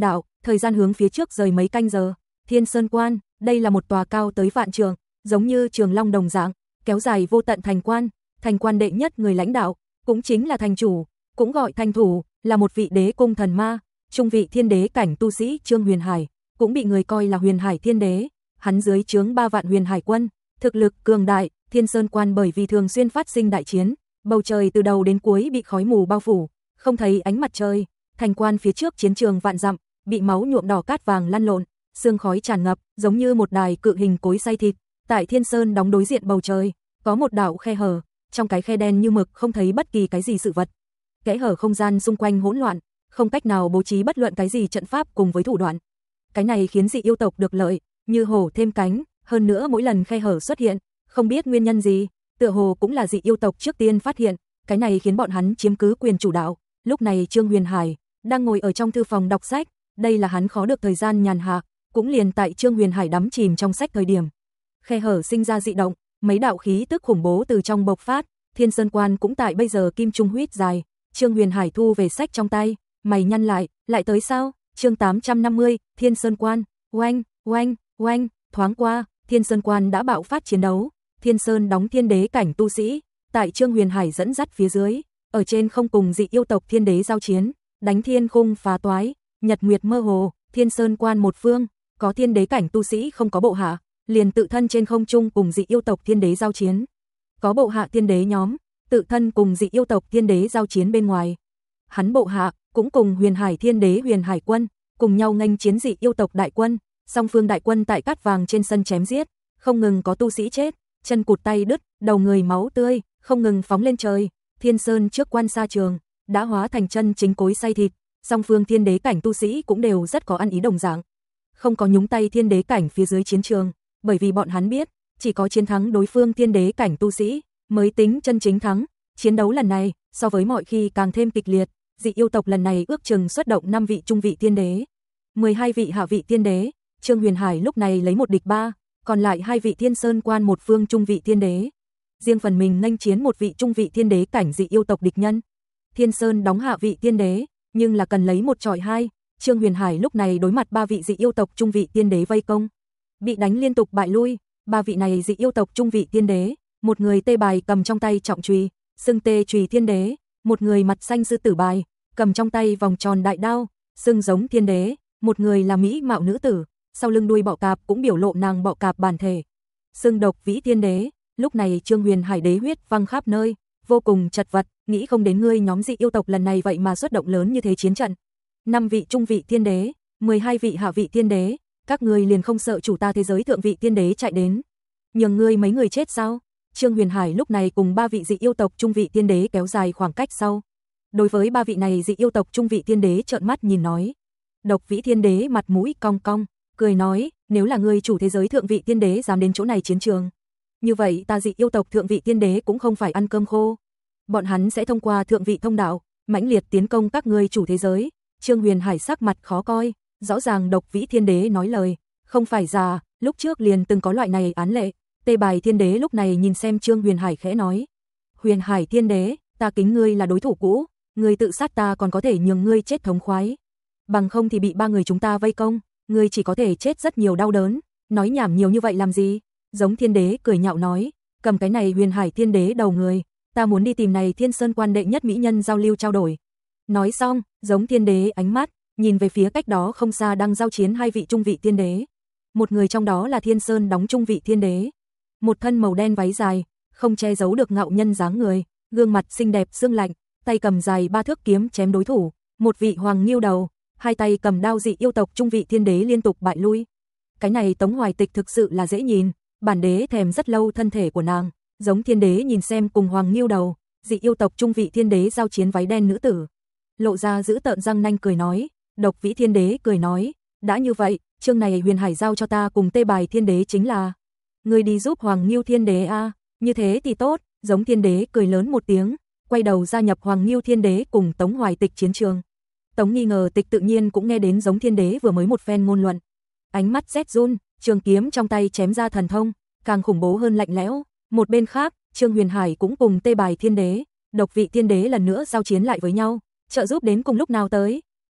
Thời gian hướng phía trước rời mấy canh giờ. Thiên Sơn Quan, đây là một tòa cao tới vạn trượng, giống như Trường Long đồng dạng, kéo dài vô tận thành quan đệ nhất người lãnh đạo, cũng chính là thành chủ, cũng gọi thành thủ, là một vị đế cung thần ma, trung vị thiên đế cảnh tu sĩ Trương Huyền Hải, cũng bị người coi là Huyền Hải Thiên Đế, hắn dưới trướng 3 vạn Huyền Hải quân, thực lực cường đại. Thiên Sơn Quan bởi vì thường xuyên phát sinh đại chiến, bầu trời từ đầu đến cuối bị khói mù bao phủ, không thấy ánh mặt trời, thành quan phía trước chiến trường vạn dặm, bị máu nhuộm đỏ cát vàng lăn lộn, sương khói tràn ngập, giống như một đài cự hình cối xay thịt. Tại Thiên Sơn đóng đối diện bầu trời, có một đạo khe hở, trong cái khe đen như mực không thấy bất kỳ cái gì sự vật. Kẽ hở không gian xung quanh hỗn loạn, không cách nào bố trí bất luận cái gì trận pháp cùng với thủ đoạn. Cái này khiến dị yêu tộc được lợi, như hổ thêm cánh, hơn nữa mỗi lần khe hở xuất hiện, không biết nguyên nhân gì, tựa hồ cũng là dị yêu tộc trước tiên phát hiện, cái này khiến bọn hắn chiếm cứ quyền chủ đạo. Lúc này Trương Huyền Hải đang ngồi ở trong thư phòng đọc sách, đây là hắn khó được thời gian nhàn hạ, cũng liền tại Trương Huyền Hải đắm chìm trong sách thời điểm, khe hở sinh ra dị động, mấy đạo khí tức khủng bố từ trong bộc phát, Thiên Sơn Quan cũng tại bây giờ kim trung huyết dài. Trương Huyền Hải thu về sách trong tay, mày nhăn lại tới sao? Chương 850, Thiên Sơn Quan, oanh, oanh, oanh, thoáng qua, Thiên Sơn Quan đã bạo phát chiến đấu, Thiên Sơn đóng thiên đế cảnh tu sĩ, tại Trương Huyền Hải dẫn dắt phía dưới, ở trên không cùng dị yêu tộc thiên đế giao chiến, đánh thiên khung phá toái, nhật nguyệt mơ hồ, Thiên Sơn Quan một phương, có thiên đế cảnh tu sĩ không có bộ hạ, liền tự thân trên không trung cùng dị yêu tộc thiên đế giao chiến. Có bộ hạ thiên đế nhóm, tự thân cùng dị yêu tộc thiên đế giao chiến bên ngoài. Hắn bộ hạ cũng cùng Huyền Hải Thiên Đế Huyền Hải quân cùng nhau nghênh chiến dị yêu tộc đại quân, song phương đại quân tại cát vàng trên sân chém giết, không ngừng có tu sĩ chết, chân cụt tay đứt, đầu người máu tươi, không ngừng phóng lên trời. Thiên Sơn trước quan sa trường đã hóa thành chân chính cối xay thịt, song phương thiên đế cảnh tu sĩ cũng đều rất có ăn ý đồng dạng, không có nhúng tay thiên đế cảnh phía dưới chiến trường, bởi vì bọn hắn biết, chỉ có chiến thắng đối phương thiên đế cảnh tu sĩ mới tính chân chính thắng. Chiến đấu lần này so với mọi khi càng thêm kịch liệt, dị yêu tộc lần này ước chừng xuất động 5 vị trung vị thiên đế, 12 vị hạ vị thiên đế. Trương Huyền Hải lúc này lấy một địch 3, còn lại 2 vị Thiên Sơn Quan một phương trung vị thiên đế, riêng phần mình nghênh chiến một vị trung vị thiên đế cảnh dị yêu tộc địch nhân. Thiên Sơn đóng hạ vị thiên đế, nhưng là cần lấy một chọi 2. Trương Huyền Hải lúc này đối mặt 3 vị dị yêu tộc trung vị thiên đế vây công, bị đánh liên tục bại lui. 3 vị này dị yêu tộc trung vị thiên đế, một người tê bài cầm trong tay trọng chùy, xưng tê chùy thiên đế, một người mặt xanh sư tử bài, cầm trong tay vòng tròn đại đao, xưng giống thiên đế, một người là mỹ mạo nữ tử, sau lưng đuôi bọ cạp cũng biểu lộ nàng bọ cạp bản thể, xưng độc vĩ thiên đế. Lúc này Trương Huyền Hải đế huyết văng khắp nơi, vô cùng chật vật, nghĩ không đến ngươi nhóm dị yêu tộc lần này vậy mà xuất động lớn như thế chiến trận. 5 vị trung vị thiên đế, 12 vị hạ vị thiên đế, các ngươi liền không sợ chủ ta thế giới thượng vị thiên đế chạy đến, nhường ngươi mấy người chết sao? Trương Huyền Hải lúc này cùng 3 vị dị yêu tộc trung vị thiên đế kéo dài khoảng cách sau. Đối với 3 vị này dị yêu tộc trung vị thiên đế trợn mắt nhìn nói. Độc vĩ thiên đế mặt mũi cong cong, cười nói, nếu là ngươi chủ thế giới thượng vị thiên đế dám đến chỗ này chiến trường, như vậy ta dị yêu tộc thượng vị thiên đế cũng không phải ăn cơm khô. Bọn hắn sẽ thông qua thượng vị thông đạo, mãnh liệt tiến công các ngươi chủ thế giới. Trương Huyền Hải sắc mặt khó coi, rõ ràng độc vĩ thiên đế nói lời, không phải già, lúc trước liền từng có loại này án lệ. Tê bài thiên đế lúc này nhìn xem Trương Huyền Hải khẽ nói, Huyền Hải thiên đế, ta kính ngươi là đối thủ cũ, ngươi tự sát ta còn có thể nhường ngươi chết thống khoái, bằng không thì bị 3 người chúng ta vây công, ngươi chỉ có thể chết rất nhiều đau đớn, nói nhảm nhiều như vậy làm gì? Giống thiên đế cười nhạo nói, cầm cái này Huyền Hải thiên đế đầu người, ta muốn đi tìm này Thiên Sơn Quan đệ nhất mỹ nhân giao lưu trao đổi. Nói xong, giống thiên đế ánh mắt nhìn về phía cách đó không xa đang giao chiến 2 vị trung vị thiên đế, một người trong đó là Thiên Sơn đóng trung vị thiên đế, một thân màu đen váy dài, không che giấu được ngạo nhân dáng người, gương mặt xinh đẹp sương lạnh, tay cầm dài 3 thước kiếm chém đối thủ, một vị hoàng nghiêu đầu, 2 tay cầm đao dị yêu tộc trung vị thiên đế liên tục bại lui. Cái này Tống Hoài Tịch thực sự là dễ nhìn, bản đế thèm rất lâu thân thể của nàng. Giống thiên đế nhìn xem cùng hoàng nghiêu đầu, dị yêu tộc trung vị thiên đế giao chiến váy đen nữ tử, lộ ra giữ tợn răng nanh cười nói. Độc vĩ thiên đế cười nói, đã như vậy, chương này Huyền Hải giao cho ta cùng tê bài thiên đế chính là ngươi đi giúp hoàng nghiêu thiên đế a, như thế thì tốt. Giống thiên đế cười lớn một tiếng, quay đầu gia nhập hoàng nghiêu thiên đế cùng Tống Hoài Tịch chiến trường. Tống nghi ngờ Tịch tự nhiên cũng nghe đến giống thiên đế vừa mới một phen ngôn luận, ánh mắt rét run, trường kiếm trong tay chém ra thần thông, càng khủng bố hơn lạnh lẽo. Một bên khác, Trương Huyền Hải cũng cùng tê bài thiên đế, độc vị thiên đế lần nữa giao chiến lại với nhau, trợ giúp đến cùng lúc nào tới.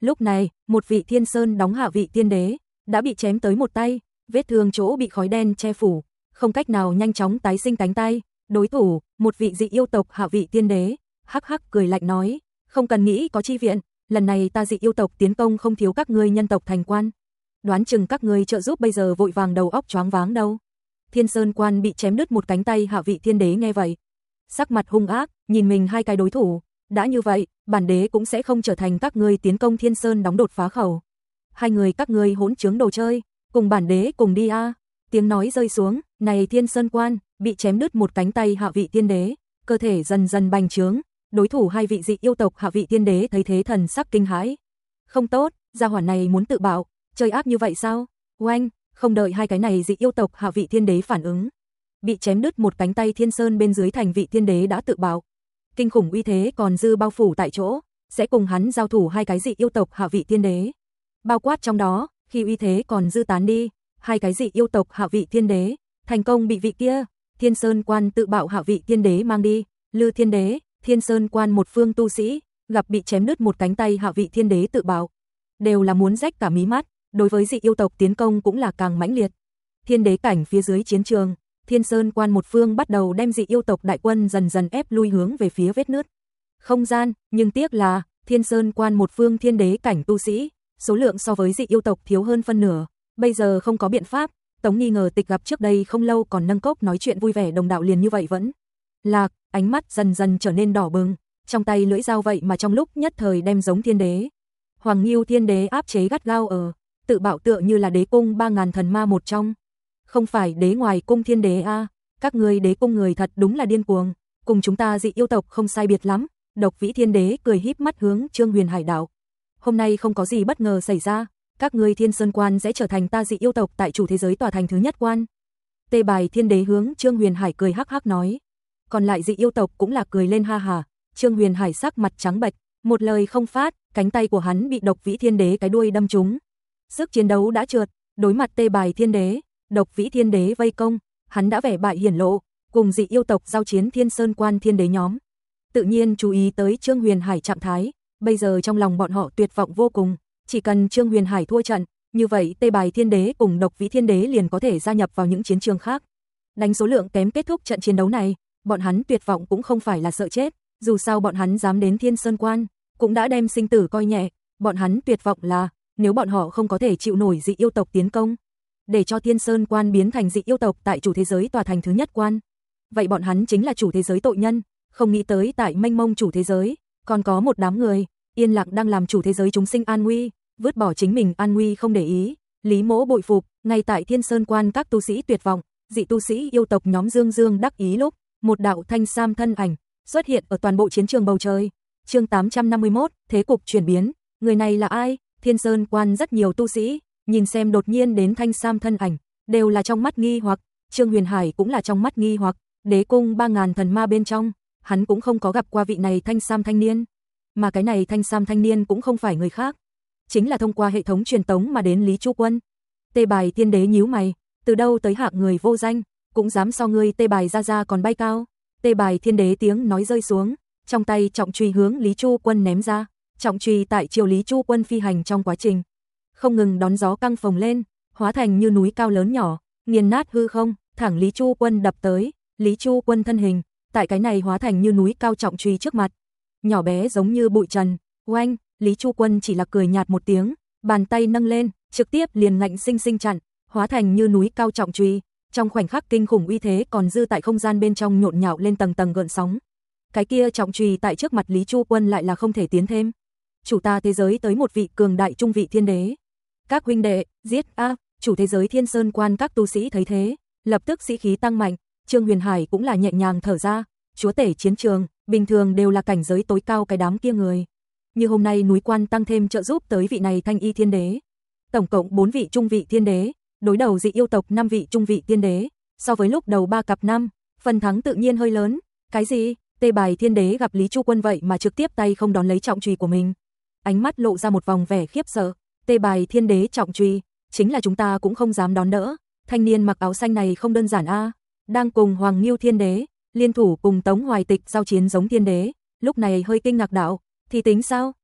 Lúc này, một vị Thiên Sơn đóng hạ vị tiên đế đã bị chém tới một tay, vết thương chỗ bị khói đen che phủ, không cách nào nhanh chóng tái sinh cánh tay. Đối thủ, một vị dị yêu tộc hạ vị tiên đế, hắc hắc cười lạnh nói, không cần nghĩ có chi viện, lần này ta dị yêu tộc tiến công không thiếu các ngươi nhân tộc thành quan. Đoán chừng các ngươi trợ giúp bây giờ vội vàng đầu óc choáng váng đâu. Thiên Sơn Quan bị chém đứt một cánh tay hạ vị tiên đế nghe vậy, sắc mặt hung ác, nhìn mình hai cái đối thủ, đã như vậy, bản đế cũng sẽ không trở thành các ngươi tiến công Thiên Sơn đóng đột phá khẩu. Hai người các ngươi hỗn trướng đồ chơi, cùng bản đế cùng đi a. Tiếng nói rơi xuống, này Thiên Sơn Quan bị chém đứt một cánh tay hạ vị tiên đế, cơ thể dần dần bành trướng, đối thủ hai vị dị yêu tộc hạ vị tiên đế thấy thế thần sắc kinh hãi. Không tốt, gia hỏa này muốn tự bạo, chơi ác như vậy sao? Oanh, không đợi hai cái này dị yêu tộc hạ vị tiên đế phản ứng, bị chém đứt một cánh tay Thiên Sơn bên dưới thành vị tiên đế đã tự bạo. Kinh khủng uy thế còn dư bao phủ tại chỗ, sẽ cùng hắn giao thủ hai cái dị yêu tộc hạ vị tiên đế. Bao quát trong đó, khi uy thế còn dư tán đi, hai cái dị yêu tộc hạ vị tiên đế thành công bị vị kia Thiên Sơn Quan tự bạo hạ vị tiên đế mang đi. Lư Thiên Đế, Thiên Sơn Quan một phương tu sĩ, gặp bị chém đứt một cánh tay hạ vị thiên đế tự bạo, đều là muốn rách cả mí mắt, đối với dị yêu tộc tiến công cũng là càng mãnh liệt. Thiên đế cảnh phía dưới chiến trường, Thiên Sơn Quan một phương bắt đầu đem dị yêu tộc đại quân dần dần ép lui hướng về phía vết nứt không gian, nhưng tiếc là Thiên Sơn Quan một phương thiên đế cảnh tu sĩ, số lượng so với dị yêu tộc thiếu hơn phân nửa, bây giờ không có biện pháp. Tống nghi ngờ Tịch gặp trước đây không lâu còn nâng cốc nói chuyện vui vẻ đồng đạo liền như vậy vẫn lạc, ánh mắt dần dần trở nên đỏ bừng, trong tay lưỡi dao vậy mà trong lúc nhất thời đem giống thiên đế Hoàng Ngưu thiên đế áp chế gắt gao ở, tự bạo tựa như là đế cung 3000 thần ma một trong. Không phải đế ngoài cung thiên đế a, các ngươi đế cung người thật đúng là điên cuồng, cùng chúng ta dị yêu tộc không sai biệt lắm. Độc Vĩ thiên đế cười híp mắt hướng Trương Huyền Hải đạo. Hôm nay không có gì bất ngờ xảy ra, các ngươi Thiên Sơn Quan sẽ trở thành ta dị yêu tộc tại chủ thế giới tòa thành thứ nhất quan. Tê Bài thiên đế hướng Trương Huyền Hải cười hắc hắc nói. Còn lại dị yêu tộc cũng là cười lên ha ha. Trương Huyền Hải sắc mặt trắng bệch, một lời không phát, cánh tay của hắn bị Độc Vĩ thiên đế cái đuôi đâm trúng. Sức chiến đấu đã trượt, đối mặt Tê Bài thiên đế, Độc Vĩ thiên đế vây công, hắn đã vẻ bại hiển lộ, cùng dị yêu tộc giao chiến Thiên Sơn Quan thiên đế nhóm. Tự nhiên chú ý tới Trương Huyền Hải trạng thái, bây giờ trong lòng bọn họ tuyệt vọng vô cùng, chỉ cần Trương Huyền Hải thua trận, như vậy Tê Bài thiên đế cùng Độc Vĩ thiên đế liền có thể gia nhập vào những chiến trường khác. Đánh số lượng kém kết thúc trận chiến đấu này, bọn hắn tuyệt vọng cũng không phải là sợ chết, dù sao bọn hắn dám đến Thiên Sơn Quan, cũng đã đem sinh tử coi nhẹ, bọn hắn tuyệt vọng là nếu bọn họ không có thể chịu nổi dị yêu tộc tiến công, để cho Thiên Sơn Quan biến thành dị yêu tộc tại chủ thế giới tòa thành thứ nhất quan, vậy bọn hắn chính là chủ thế giới tội nhân. Không nghĩ tới tại mênh mông chủ thế giới, còn có một đám người yên lặng đang làm chủ thế giới chúng sinh an nguy, vứt bỏ chính mình an nguy không để ý. Lý Mỗ bội phục, ngay tại Thiên Sơn Quan các tu sĩ tuyệt vọng, dị tu sĩ yêu tộc nhóm dương dương đắc ý lúc, một đạo thanh sam thân ảnh xuất hiện ở toàn bộ chiến trường bầu trời. Chương 851, thế cục chuyển biến, người này là ai? Thiên Sơn Quan rất nhiều tu sĩ nhìn xem đột nhiên đến thanh sam thân ảnh, đều là trong mắt nghi hoặc, Trương Huyền Hải cũng là trong mắt nghi hoặc, đế cung 3000 thần ma bên trong, hắn cũng không có gặp qua vị này thanh sam thanh niên, mà cái này thanh sam thanh niên cũng không phải người khác, chính là thông qua hệ thống truyền tống mà đến Lý Chu Quân. Tê Bài thiên đế nhíu mày, từ đâu tới hạng người vô danh, cũng dám so ngươi Tê Bài ra còn bay cao. Tê Bài thiên đế tiếng nói rơi xuống, trong tay trọng chùy hướng Lý Chu Quân ném ra, trọng chùy tại chiều Lý Chu Quân phi hành trong quá trình không ngừng đón gió căng phồng lên, hóa thành như núi cao lớn nhỏ, nghiền nát hư không, thẳng Lý Chu Quân đập tới. Lý Chu Quân thân hình tại cái này hóa thành như núi cao trọng chùy trước mặt, nhỏ bé giống như bụi trần. Oanh, Lý Chu Quân chỉ là cười nhạt một tiếng, bàn tay nâng lên, trực tiếp liền ngạnh sinh sinh chặn, hóa thành như núi cao trọng chùy. Trong khoảnh khắc kinh khủng uy thế còn dư tại không gian bên trong nhộn nhạo lên tầng tầng gợn sóng. Cái kia trọng chùy tại trước mặt Lý Chu Quân lại là không thể tiến thêm. Chủ ta thế giới tới một vị cường đại trung vị thiên đế. Các huynh đệ, giết a! Chủ thế giới Thiên Sơn Quan các tu sĩ thấy thế, lập tức sĩ khí tăng mạnh. Trương Huyền Hải cũng là nhẹ nhàng thở ra, chúa tể chiến trường, bình thường đều là cảnh giới tối cao cái đám kia người. Như hôm nay núi Quan tăng thêm trợ giúp tới vị này thanh y thiên đế. Tổng cộng 4 vị trung vị thiên đế, đối đầu dị yêu tộc 5 vị trung vị thiên đế, so với lúc đầu 3 cặp 5, phần thắng tự nhiên hơi lớn. Cái gì? Tê Bài thiên đế gặp Lý Chu Quân vậy mà trực tiếp tay không đón lấy trọng chùy của mình. Ánh mắt lộ ra một vòng vẻ khiếp sợ. Tê Bài thiên đế trọng chùy, chính là chúng ta cũng không dám đón đỡ. Thanh niên mặc áo xanh này không đơn giản a, đang cùng Hoàng Ngưu thiên đế liên thủ cùng Tống Hoài Tịch giao chiến giống thiên đế, lúc này hơi kinh ngạc đạo, thì tính sao?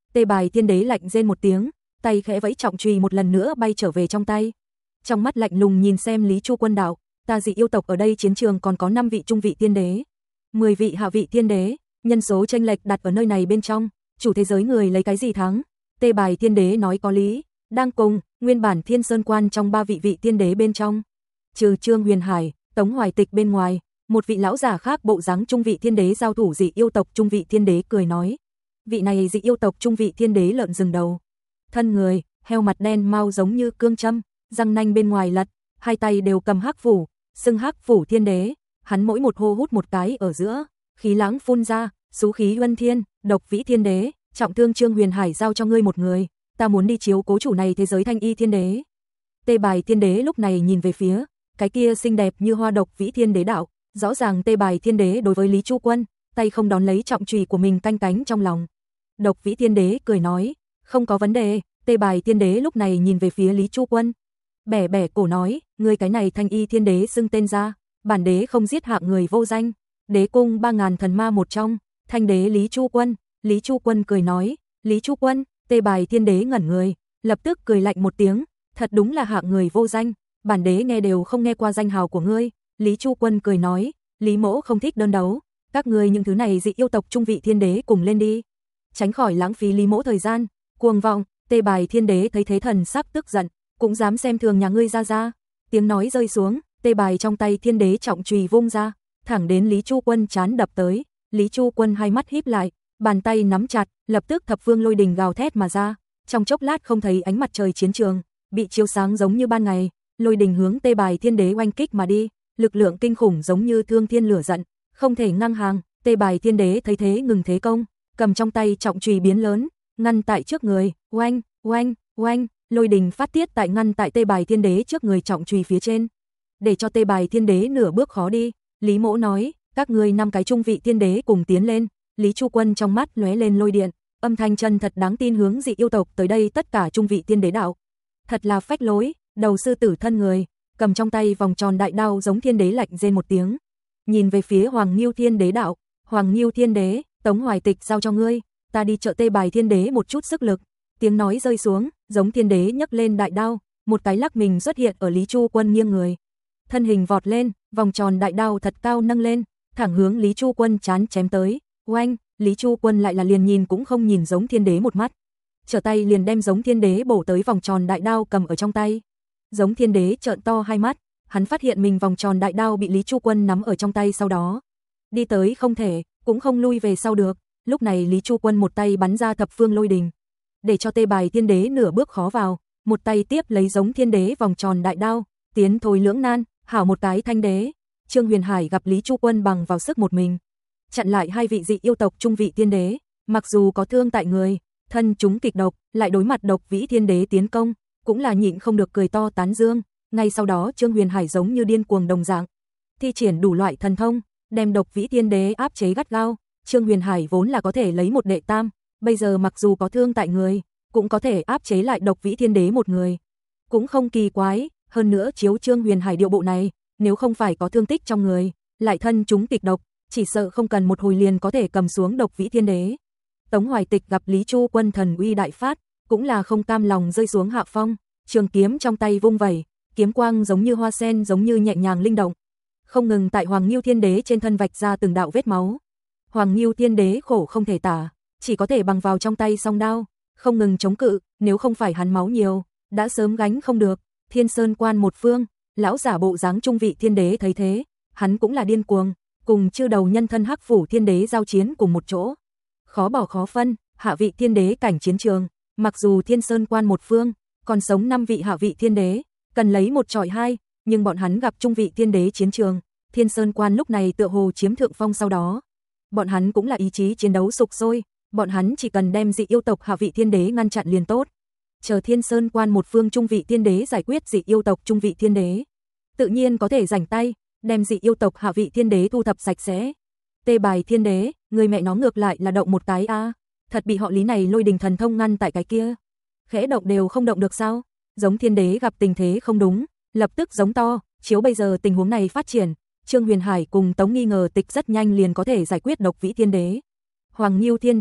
Tê Bài Thiên Đế lạnh rên một tiếng, tay khẽ vẫy trọng chùy một lần nữa bay trở về trong tay. Trong mắt lạnh lùng nhìn xem Lý Chu Quân đạo, ta dị yêu tộc ở đây chiến trường còn có 5 vị trung vị thiên đế, 10 vị hạ vị thiên đế, nhân số chênh lệch đặt ở nơi này bên trong, chủ thế giới người lấy cái gì thắng? Tê Bài Thiên Đế nói có lý, đang cùng nguyên bản Thiên Sơn Quan trong 3 vị thiên đế bên trong, trừ Trương Huyền Hải, Tống Hoài Tịch bên ngoài, một vị lão giả khác bộ dáng trung vị thiên đế giao thủ dị yêu tộc trung vị thiên đế cười nói, vị này dị yêu tộc trung vị thiên đế lợn rừng đầu, thân người, heo mặt đen mau giống như cương châm, răng nanh bên ngoài lật, hai tay đều cầm hắc phủ, xưng hắc phủ thiên đế, hắn mỗi một hô hút một cái ở giữa, khí lãng phun ra, xú khí luân thiên, độc vĩ thiên đế, trọng thương Trương Huyền Hải giao cho ngươi một người, ta muốn đi chiếu cố chủ này thế giới Thanh Y thiên đế. Tê Bài Thiên Đế lúc này nhìn về phía cái kia xinh đẹp như hoa độc vĩ thiên đế đạo, rõ ràng Tê Bài Thiên Đế đối với Lý Chu Quân, tay không đón lấy trọng chùy của mình canh cánh trong lòng. Độc vĩ thiên đế cười nói, không có vấn đề. Tê Bài Thiên Đế lúc này nhìn về phía Lý Chu Quân, bẻ bẻ cổ nói, ngươi cái này Thanh Y thiên đế xưng tên ra, bản đế không giết hạng người vô danh, đế cung 3000 thần ma một trong, Thanh đế Lý Chu Quân. Lý Chu Quân cười nói, Lý Chu Quân. Tê Bài Thiên Đế ngẩn người, lập tức cười lạnh một tiếng, thật đúng là hạng người vô danh, bản đế nghe đều không nghe qua danh hào của ngươi. Lý Chu Quân cười nói, Lý mỗ không thích đơn đấu, các ngươi những thứ này dị yêu tộc trung vị thiên đế cùng lên đi, tránh khỏi lãng phí Lý mỗ thời gian. Cuồng vọng. Tê Bài Thiên Đế thấy thế thần sắc tức giận, cũng dám xem thường nhà ngươi ra. Tiếng nói rơi xuống, Tê Bài trong tay thiên đế trọng chùy vung ra, thẳng đến Lý Chu Quân chán đập tới. Lý Chu Quân hai mắt híp lại, bàn tay nắm chặt, lập tức thập phương lôi đình gào thét mà ra, trong chốc lát không thấy ánh mặt trời chiến trường, bị chiếu sáng giống như ban ngày, lôi đình hướng Tê Bài Thiên Đế oanh kích mà đi, lực lượng kinh khủng giống như thương thiên lửa giận, không thể ngang hàng. Tê Bài Thiên Đế thấy thế ngừng thế công, cầm trong tay trọng chùy biến lớn, ngăn tại trước người, oanh, oanh, oanh, lôi đình phát tiết tại ngăn tại Tê Bài Thiên Đế trước người trọng chùy phía trên, để cho Tê Bài Thiên Đế nửa bước khó đi. Lý mỗ nói, các ngươi 5 cái trung vị thiên đế cùng tiến lên. Lý Chu Quân trong mắt lóe lên lôi điện, âm thanh chân thật đáng tin hướng dị yêu tộc tới đây tất cả trung vị thiên đế đạo. Thật là phách lối, đầu sư tử thân người, cầm trong tay vòng tròn đại đao giống thiên đế lạnh rên một tiếng. Nhìn về phía Hoàng Nghiêu Thiên Đế đạo, Hoàng Nghiêu Thiên Đế, Tống Hoài Tịch giao cho ngươi, ta đi trợ Tê Bài Thiên Đế một chút sức lực. Tiếng nói rơi xuống, giống thiên đế nhấc lên đại đao, một cái lắc mình xuất hiện ở Lý Chu Quân nghiêng người. Thân hình vọt lên, vòng tròn đại đao thật cao nâng lên, thẳng hướng Lý Chu Quân chán chém tới. Oanh, Lý Chu Quân lại là liền nhìn cũng không nhìn giống thiên đế một mắt, trở tay liền đem giống thiên đế bổ tới vòng tròn đại đao cầm ở trong tay. Giống thiên đế trợn to hai mắt, hắn phát hiện mình vòng tròn đại đao bị Lý Chu Quân nắm ở trong tay, sau đó đi tới không thể, cũng không lui về sau được. Lúc này Lý Chu Quân một tay bắn ra thập phương lôi đình, để cho Tê Bài Thiên Đế nửa bước khó vào, một tay tiếp lấy giống thiên đế vòng tròn đại đao, tiến thôi lưỡng nan, hảo một cái thanh đế. Trương Huyền Hải gặp Lý Chu Quân bằng vào sức một mình, chặn lại 2 vị dị yêu tộc trung vị thiên đế, mặc dù có thương tại người, thân chúng kịch độc, lại đối mặt độc vĩ thiên đế tiến công, cũng là nhịn không được cười to tán dương. Ngay sau đó Trương Huyền Hải giống như điên cuồng đồng dạng, thi triển đủ loại thần thông, đem độc vĩ thiên đế áp chế gắt gao. Trương Huyền Hải vốn là có thể lấy một đệ tam, bây giờ mặc dù có thương tại người, cũng có thể áp chế lại độc vĩ thiên đế một người, cũng không kỳ quái. Hơn nữa chiếu Trương Huyền Hải điệu bộ này, nếu không phải có thương tích trong người, lại thân chúng kịch độc, chỉ sợ không cần một hồi liền có thể cầm xuống độc vĩ thiên đế. Tống Hoài Tịch gặp Lý Chu Quân thần uy đại phát, cũng là không cam lòng rơi xuống hạ phong, trường kiếm trong tay vung vẩy, kiếm quang giống như hoa sen giống như nhẹ nhàng linh động, không ngừng tại Hoàng Nghiêu Thiên Đế trên thân vạch ra từng đạo vết máu. Hoàng Nghiêu Thiên Đế khổ không thể tả, chỉ có thể bằng vào trong tay song đao, không ngừng chống cự, nếu không phải hắn máu nhiều, đã sớm gánh không được. Thiên Sơn Quan một phương, lão giả bộ dáng trung vị thiên đế thấy thế, hắn cũng là điên cuồng, cùng chư đầu nhân thân Hắc Phủ Thiên Đế giao chiến cùng một chỗ. Khó bỏ khó phân, hạ vị thiên đế cảnh chiến trường, mặc dù Thiên Sơn Quan một phương, còn sống 5 vị hạ vị thiên đế, cần lấy 1 chọi 2, nhưng bọn hắn gặp trung vị thiên đế chiến trường, Thiên Sơn Quan lúc này tựa hồ chiếm thượng phong, sau đó bọn hắn cũng là ý chí chiến đấu sục sôi, bọn hắn chỉ cần đem dị yêu tộc hạ vị thiên đế ngăn chặn liền tốt. Chờ Thiên Sơn Quan một phương trung vị thiên đế giải quyết dị yêu tộc trung vị thiên đế, tự nhiên có thể rảnh tay, đem dị yêu tộc hạ vị thiên đế thu thập sạch sẽ. Tê Bài Thiên Đế, người mẹ nó ngược lại là động một cái a, thật bị họ Lý này lôi đình thần thông ngăn tại cái kia, khẽ động đều không động được sao? Giống thiên đế gặp tình thế không đúng, lập tức giống to, chiếu bây giờ tình huống này phát triển, Trương Huyền Hải cùng Tống Nghi Ngờ Tịch rất nhanh liền có thể giải quyết độc vĩ thiên đế. Hoàng Nghiêu Thiên Đế,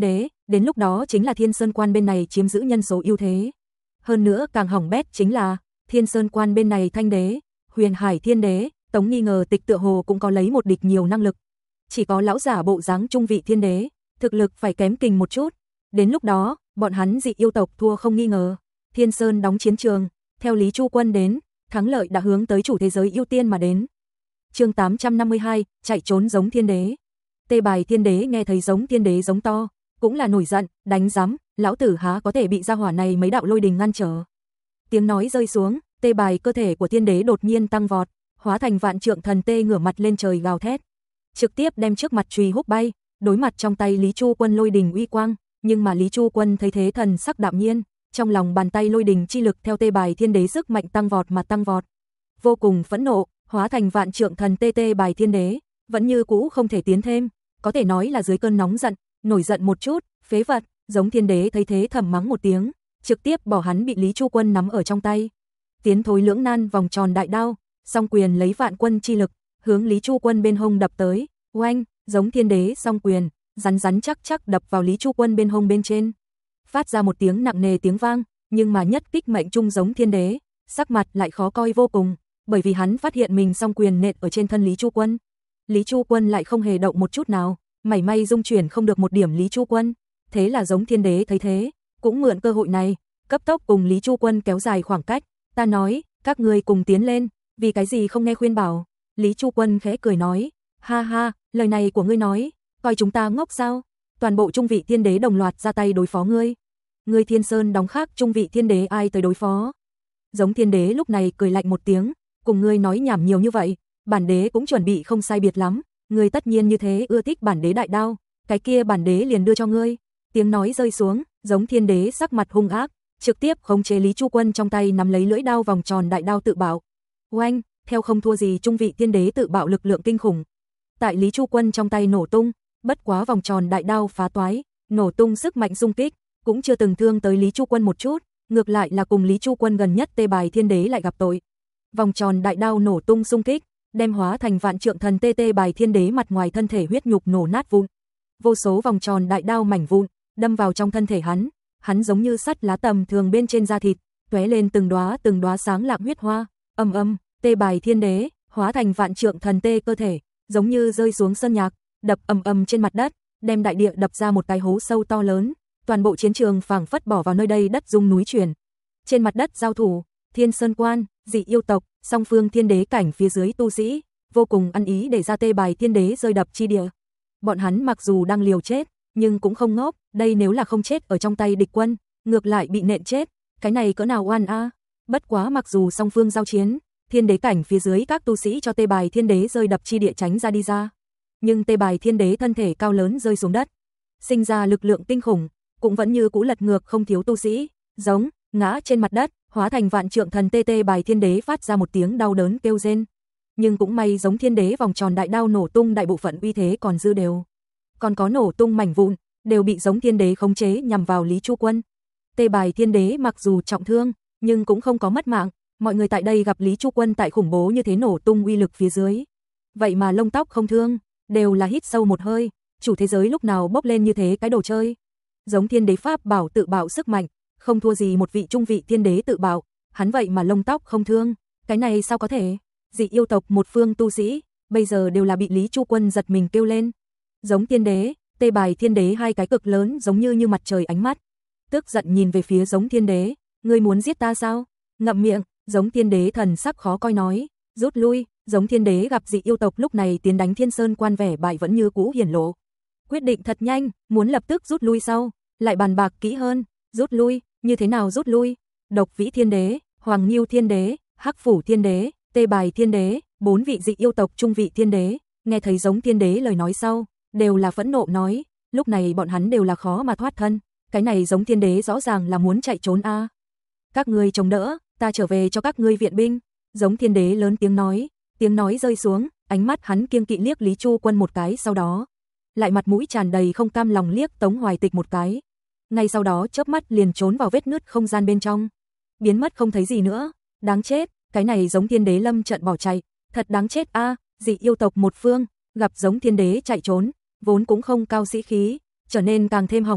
đến lúc đó chính là Thiên Sơn Quan bên này chiếm giữ nhân số ưu thế. Hơn nữa càng hỏng bét chính là Thiên Sơn Quan bên này Thanh Đế, Huyền Hải Thiên Đế, Tống nghi ngờ Tịch tựa hồ cũng có lấy một địch nhiều năng lực. Chỉ có lão giả bộ dáng trung vị Thiên Đế, thực lực phải kém kình một chút. Đến lúc đó, bọn hắn dị yêu tộc thua không nghi ngờ. Thiên Sơn đóng chiến trường, theo Lý Chu Quân đến, thắng lợi đã hướng tới chủ thế giới ưu tiên mà đến. Chương 852, chạy trốn giống Thiên Đế. Tê Bài Thiên Đế nghe thấy giống Thiên Đế giống to, cũng là nổi giận, đánh rắm, lão tử há có thể bị gia hỏa này mấy đạo lôi đình ngăn trở. Tiếng nói rơi xuống, Tê Bài cơ thể của Thiên Đế đột nhiên tăng vọt, hóa thành vạn trượng thần tê ngửa mặt lên trời gào thét, trực tiếp đem trước mặt chùy húc bay, đối mặt trong tay Lý Chu Quân lôi đình uy quang, nhưng mà Lý Chu Quân thấy thế thần sắc đạm nhiên, trong lòng bàn tay lôi đình chi lực theo Tê Bài Thiên Đế sức mạnh tăng vọt mà tăng vọt. Vô cùng phẫn nộ, hóa thành vạn trượng thần Tê Bài Thiên Đế, vẫn như cũ không thể tiến thêm, có thể nói là dưới cơn nóng giận, nổi giận một chút, phế vật, giống Thiên Đế thấy thế thầm mắng một tiếng, trực tiếp bỏ hắn bị Lý Chu Quân nắm ở trong tay. Tiến thối lưỡng nan vòng tròn đại đao, song quyền lấy vạn quân chi lực, hướng Lý Chu Quân bên hông đập tới, oanh, giống Thiên Đế song quyền, rắn rắn chắc chắc đập vào Lý Chu Quân bên hông bên trên. Phát ra một tiếng nặng nề tiếng vang, nhưng mà nhất kích mệnh trung giống Thiên Đế, sắc mặt lại khó coi vô cùng, bởi vì hắn phát hiện mình song quyền nện ở trên thân Lý Chu Quân. Lý Chu Quân lại không hề động một chút nào, mảy may dung chuyển không được một điểm Lý Chu Quân. Thế là giống Thiên Đế thấy thế, cũng mượn cơ hội này, cấp tốc cùng Lý Chu Quân kéo dài khoảng cách. Ta nói, các ngươi cùng tiến lên, vì cái gì không nghe khuyên bảo. Lý Chu Quân khẽ cười nói, ha ha, lời này của ngươi nói, coi chúng ta ngốc sao? Toàn bộ trung vị Thiên Đế đồng loạt ra tay đối phó ngươi. Ngươi Thiên Sơn đóng khác trung vị Thiên Đế ai tới đối phó? Giống Thiên Đế lúc này cười lạnh một tiếng, cùng ngươi nói nhảm nhiều như vậy, bản đế cũng chuẩn bị không sai biệt lắm, ngươi tất nhiên như thế ưa thích bản đế đại đao, cái kia bản đế liền đưa cho ngươi. Tiếng nói rơi xuống, giống Thiên Đế sắc mặt hung ác, trực tiếp khống chế Lý Chu Quân trong tay nắm lấy lưỡi đao vòng tròn đại đao tự bạo. Oanh, theo không thua gì trung vị Thiên Đế tự bạo lực lượng kinh khủng. Tại Lý Chu Quân trong tay nổ tung, bất quá vòng tròn đại đao phá toái, nổ tung sức mạnh xung kích, cũng chưa từng thương tới Lý Chu Quân một chút, ngược lại là cùng Lý Chu Quân gần nhất Tê Bài Thiên Đế lại gặp tội. Vòng tròn đại đao nổ tung xung kích, đem hóa thành vạn trượng thần Tê Bài Thiên Đế mặt ngoài thân thể huyết nhục nổ nát vụn. Vô số vòng tròn đại đao mảnh vụn đâm vào trong thân thể hắn giống như sắt lá tầm thường bên trên da thịt, tóe lên từng đóa sáng lạng huyết hoa. Ầm ầm, Tê Bài Thiên Đế hóa thành vạn trượng thần tê cơ thể, giống như rơi xuống sơn nhạc, đập ầm ầm trên mặt đất, đem đại địa đập ra một cái hố sâu to lớn, toàn bộ chiến trường phảng phất bỏ vào nơi đây đất rung núi chuyển. Trên mặt đất giao thủ, Thiên Sơn Quan, dị yêu tộc, song phương Thiên Đế cảnh phía dưới tu sĩ, vô cùng ăn ý để ra Tê Bài Thiên Đế rơi đập chi địa. Bọn hắn mặc dù đang liều chết, nhưng cũng không ngốc, đây nếu là không chết ở trong tay địch quân, ngược lại bị nện chết, cái này cỡ nào oan a. Bất quá mặc dù song phương giao chiến, Thiên Đế cảnh phía dưới các tu sĩ cho Tê Bài Thiên Đế rơi đập chi địa tránh ra đi ra, nhưng Tê Bài Thiên Đế thân thể cao lớn rơi xuống đất, sinh ra lực lượng kinh khủng, cũng vẫn như cũ lật ngược không thiếu tu sĩ, giống ngã trên mặt đất, hóa thành vạn trượng thần Tê Bài Thiên Đế phát ra một tiếng đau đớn kêu rên. Nhưng cũng may giống Thiên Đế vòng tròn đại đao nổ tung đại bộ phận uy thế còn dư đều, còn có nổ tung mảnh vụn, đều bị giống Thiên Đế khống chế nhằm vào Lý Chu Quân. Tê Bài Thiên Đế mặc dù trọng thương, nhưng cũng không có mất mạng, mọi người tại đây gặp Lý Chu Quân tại khủng bố như thế nổ tung uy lực phía dưới, vậy mà lông tóc không thương, đều là hít sâu một hơi, chủ thế giới lúc nào bốc lên như thế cái đồ chơi. Giống Thiên Đế pháp bảo tự bạo sức mạnh, không thua gì một vị trung vị Thiên Đế tự bạo, hắn vậy mà lông tóc không thương, cái này sao có thể? Dị yêu tộc một phương tu sĩ, bây giờ đều là bị Lý Chu Quân giật mình kêu lên. Giống Thiên Đế, Tê Bài Thiên Đế hai cái cực lớn giống như mặt trời ánh mắt, tức giận nhìn về phía giống Thiên Đế, ngươi muốn giết ta sao? Ngậm miệng, giống Thiên Đế thần sắc khó coi nói, rút lui. Giống Thiên Đế gặp dị yêu tộc lúc này tiến đánh Thiên Sơn Quan vẻ bại vẫn như cũ hiển lộ. Quyết định thật nhanh, muốn lập tức rút lui sau, lại bàn bạc kỹ hơn, rút lui, như thế nào rút lui? Độc Vĩ Thiên Đế, Hoàng Nghiêu Thiên Đế, Hắc Phủ Thiên Đế, Tê Bài Thiên Đế, 4 vị dị yêu tộc trung vị Thiên Đế, nghe thấy giống Thiên Đế lời nói sau, đều là phẫn nộ nói, lúc này bọn hắn đều là khó mà thoát thân, cái này giống Thiên Đế rõ ràng là muốn chạy trốn a. Các ngươi chống đỡ, ta trở về cho các ngươi viện binh. Giống Thiên Đế lớn tiếng nói rơi xuống, ánh mắt hắn kiêng kỵ liếc Lý Chu Quân một cái, sau đó lại mặt mũi tràn đầy không cam lòng liếc Tống Hoài Tịch một cái. Ngay sau đó chớp mắt liền trốn vào vết nứt không gian bên trong, biến mất không thấy gì nữa. Đáng chết, cái này giống Thiên Đế lâm trận bỏ chạy, thật đáng chết a. Dị yêu tộc một phương gặp giống Thiên Đế chạy trốn, vốn cũng không cao sĩ khí, trở nên càng thêm hỏng bét,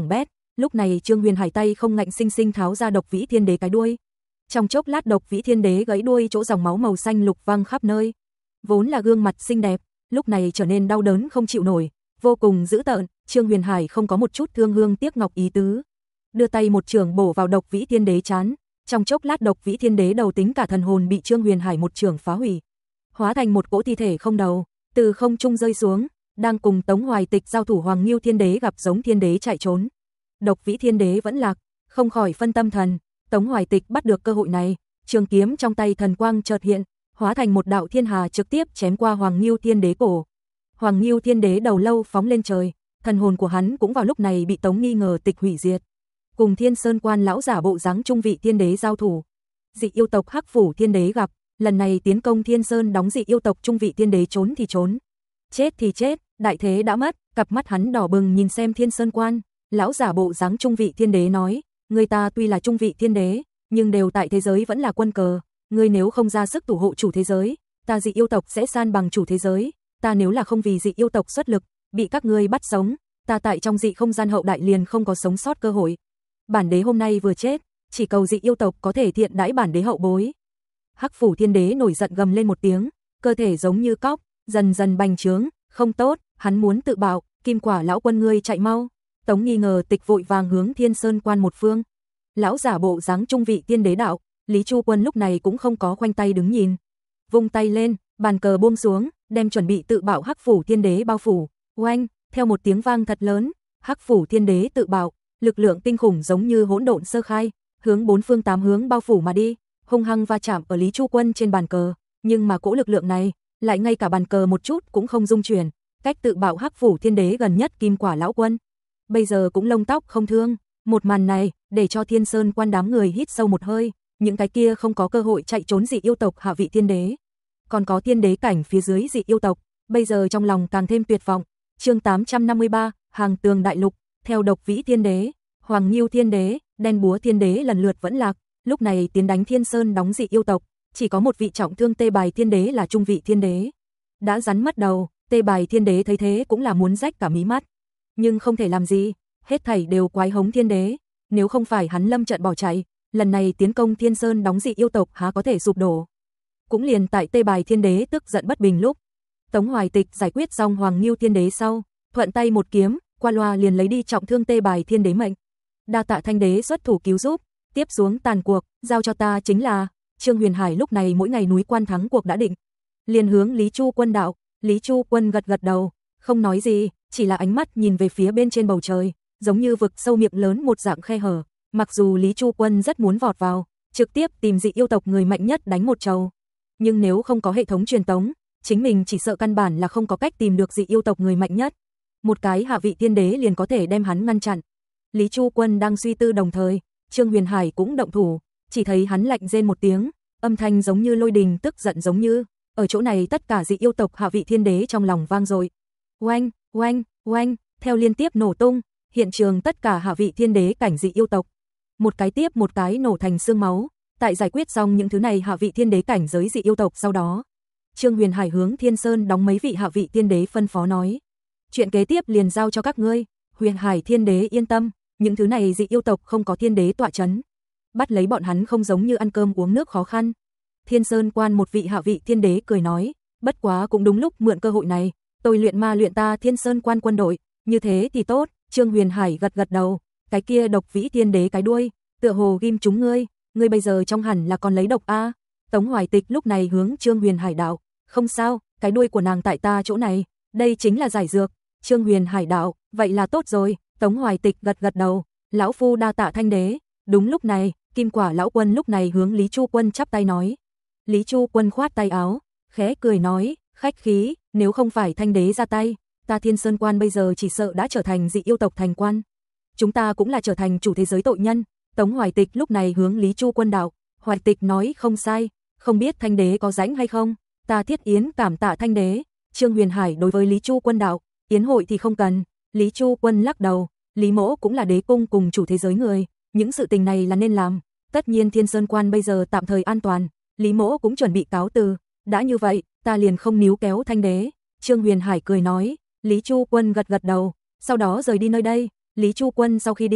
Lúc này Trương Huyền Hải tay không ngạnh sinh sinh tháo ra Độc Vĩ Thiên Đế cái đuôi. Trong chốc lát Độc Vĩ Thiên Đế gãy đuôi chỗ dòng máu màu xanh lục văng khắp nơi. Vốn là gương mặt xinh đẹp, lúc này trở nên đau đớn không chịu nổi, vô cùng dữ tợn. Trương Huyền Hải không có một chút thương hương tiếc ngọc ý tứ, đưa tay một chưởng bổ vào Độc Vĩ Thiên Đế trán. Trong chốc lát Độc Vĩ Thiên Đế đầu tính cả thần hồn bị Trương Huyền Hải một chưởng phá hủy, hóa thành một cỗ thi thể không đầu, từ không trung rơi xuống. Đang cùng Tống Hoài Tịch giao thủ Hoàng Ngưu Thiên Đế gặp giống Thiên Đế chạy trốn. Độc Vĩ Thiên Đế vẫn lạc, không khỏi phân tâm thần. Tống Hoài Tịch bắt được cơ hội này, trường kiếm trong tay thần quang chợt hiện, hóa thành một đạo thiên hà trực tiếp chém qua Hoàng Ngưu Thiên Đế cổ. Hoàng Ngưu Thiên Đế đầu lâu phóng lên trời, thần hồn của hắn cũng vào lúc này bị Tống Nghi Ngờ Tịch hủy diệt. Cùng Thiên Sơn Quan lão giả bộ dáng trung vị thiên đế giao thủ. Dị yêu tộc Hắc Phủ Thiên Đế gặp, lần này tiến công Thiên Sơn đóng dị yêu tộc trung vị thiên đế trốn thì trốn, chết thì chết, đại thế đã mất. Cặp mắt hắn đỏ bừng nhìn xem Thiên Sơn Quan, lão giả bộ dáng trung vị thiên đế nói, người ta tuy là trung vị thiên đế, nhưng đều tại thế giới vẫn là quân cờ, ngươi nếu không ra sức thủ hộ chủ thế giới, ta dị yêu tộc sẽ san bằng chủ thế giới, ta nếu là không vì dị yêu tộc xuất lực, bị các ngươi bắt sống, ta tại trong dị không gian hậu đại liền không có sống sót cơ hội. Bản đế hôm nay vừa chết, chỉ cầu dị yêu tộc có thể thiện đãi bản đế hậu bối. Hắc Phủ Thiên Đế nổi giận gầm lên một tiếng, cơ thể giống như cóc, dần dần bành trướng, không tốt, hắn muốn tự bạo. Kim Quả lão quân ngươi chạy mau. Tống Nghi Ngờ Tịch vội vàng hướng Thiên Sơn Quan một phương. Lão giả bộ dáng trung vị thiên đế đạo, Lý Chu Quân lúc này cũng không có khoanh tay đứng nhìn, vung tay lên, bàn cờ buông xuống, đem chuẩn bị tự bạo Hắc Phủ Thiên Đế bao phủ. Oanh, theo một tiếng vang thật lớn, Hắc Phủ Thiên Đế tự bạo, lực lượng tinh khủng giống như hỗn độn sơ khai, hướng bốn phương tám hướng bao phủ mà đi, hung hăng va chạm ở Lý Chu Quân trên bàn cờ, nhưng mà cỗ lực lượng này lại ngay cả bàn cờ một chút cũng không rung chuyển. Cách tự bạo Hắc Phủ Thiên Đế gần nhất Kim Quả lão quân, bây giờ cũng lông tóc không thương. Một màn này để cho Thiên Sơn Quan đám người hít sâu một hơi, những cái kia không có cơ hội chạy trốn dị yêu tộc hạ vị thiên đế, còn có thiên đế cảnh phía dưới dị yêu tộc, bây giờ trong lòng càng thêm tuyệt vọng. Chương 853, Hàng Tường Đại Lục, theo Độc Vĩ Thiên Đế, Hoàng Ngưu Thiên Đế, Đen Búa Thiên Đế lần lượt vẫn lạc, lúc này tiến đánh Thiên Sơn đóng dị yêu tộc, chỉ có một vị trọng thương Tê Bài Thiên Đế là trung vị thiên đế, đã rắn mất đầu. Tê Bài Thiên Đế thấy thế cũng là muốn rách cả mí mắt, nhưng không thể làm gì, hết thảy đều quái hống Thiên Đế, nếu không phải hắn lâm trận bỏ chạy, lần này tiến công Thiên Sơn đóng dị yêu tộc há có thể sụp đổ. Cũng liền tại Tê Bài Thiên Đế tức giận bất bình lúc, Tống Hoài Tịch giải quyết xong Hoàng Ngưu Thiên Đế sau, thuận tay một kiếm, qua loa liền lấy đi trọng thương Tê Bài Thiên Đế mệnh. Đa tạ Thanh Đế xuất thủ cứu giúp, tiếp xuống tàn cuộc, giao cho ta chính là. Trương Huyền Hải lúc này mỗi ngày núi quan thắng cuộc đã định, liền hướng Lý Chu Quân đạo. Lý Chu Quân gật gật đầu, không nói gì, chỉ là ánh mắt nhìn về phía bên trên bầu trời, giống như vực sâu miệng lớn một dạng khe hở. Mặc dù Lý Chu Quân rất muốn vọt vào, trực tiếp tìm dị yêu tộc người mạnh nhất đánh một trầu, nhưng nếu không có hệ thống truyền tống, chính mình chỉ sợ căn bản là không có cách tìm được dị yêu tộc người mạnh nhất. Một cái hạ vị thiên đế liền có thể đem hắn ngăn chặn. Lý Chu Quân đang suy tư đồng thời, Trương Huyền Hải cũng động thủ, chỉ thấy hắn lạnh rên một tiếng, âm thanh giống như lôi đình tức giận giống như. Ở chỗ này tất cả dị yêu tộc hạ vị thiên đế trong lòng vang dội. Oanh, oanh, oanh, theo liên tiếp nổ tung, hiện trường tất cả hạ vị thiên đế cảnh dị yêu tộc, một cái tiếp một cái nổ thành xương máu. Tại giải quyết xong những thứ này hạ vị thiên đế cảnh giới dị yêu tộc sau đó, Trương Huyền Hải hướng Thiên Sơn đóng mấy vị hạ vị thiên đế phân phó nói, chuyện kế tiếp liền giao cho các ngươi. Huyền Hải Thiên Đế yên tâm, những thứ này dị yêu tộc không có thiên đế tọa chấn, bắt lấy bọn hắn không giống như ăn cơm uống nước khó khăn. Thiên Sơn Quan một vị hạ vị thiên đế cười nói, bất quá cũng đúng lúc mượn cơ hội này, tôi luyện ma luyện ta Thiên Sơn Quan quân đội, như thế thì tốt. Trương Huyền Hải gật gật đầu, cái kia Độc Vĩ Thiên Đế cái đuôi, tựa hồ ghim chúng ngươi bây giờ trong hẳn là còn lấy độc a. Tống Hoài Tịch lúc này hướng Trương Huyền Hải đạo, không sao, cái đuôi của nàng tại ta chỗ này, đây chính là giải dược. Trương Huyền Hải đạo, vậy là tốt rồi. Tống Hoài Tịch gật gật đầu, lão phu đa tạ Thanh Đế. Đúng lúc này, Kim Quả lão quân lúc này hướng Lý Chu Quân chắp tay nói. Lý Chu Quân khoát tay áo, khẽ cười nói, khách khí, nếu không phải Thanh Đế ra tay, ta Thiên Sơn Quan bây giờ chỉ sợ đã trở thành dị yêu tộc thành quan. Chúng ta cũng là trở thành chủ thế giới tội nhân. Tống Hoài Tịch lúc này hướng Lý Chu Quân đạo, Hoài Tịch nói không sai, không biết Thanh Đế có rảnh hay không, ta Thiết Yến cảm tạ Thanh Đế. Trương Huyền Hải đối với Lý Chu Quân đạo, yến hội thì không cần. Lý Chu Quân lắc đầu, Lý Mỗ cũng là đế cung cùng chủ thế giới người, những sự tình này là nên làm. Tất nhiên Thiên Sơn Quan bây giờ tạm thời an toàn, Lý Mỗ cũng chuẩn bị cáo từ, đã như vậy, ta liền không níu kéo Thanh Đế. Trương Huyền Hải cười nói. Lý Chu Quân gật gật đầu, sau đó rời đi nơi đây. Lý Chu Quân sau khi đi,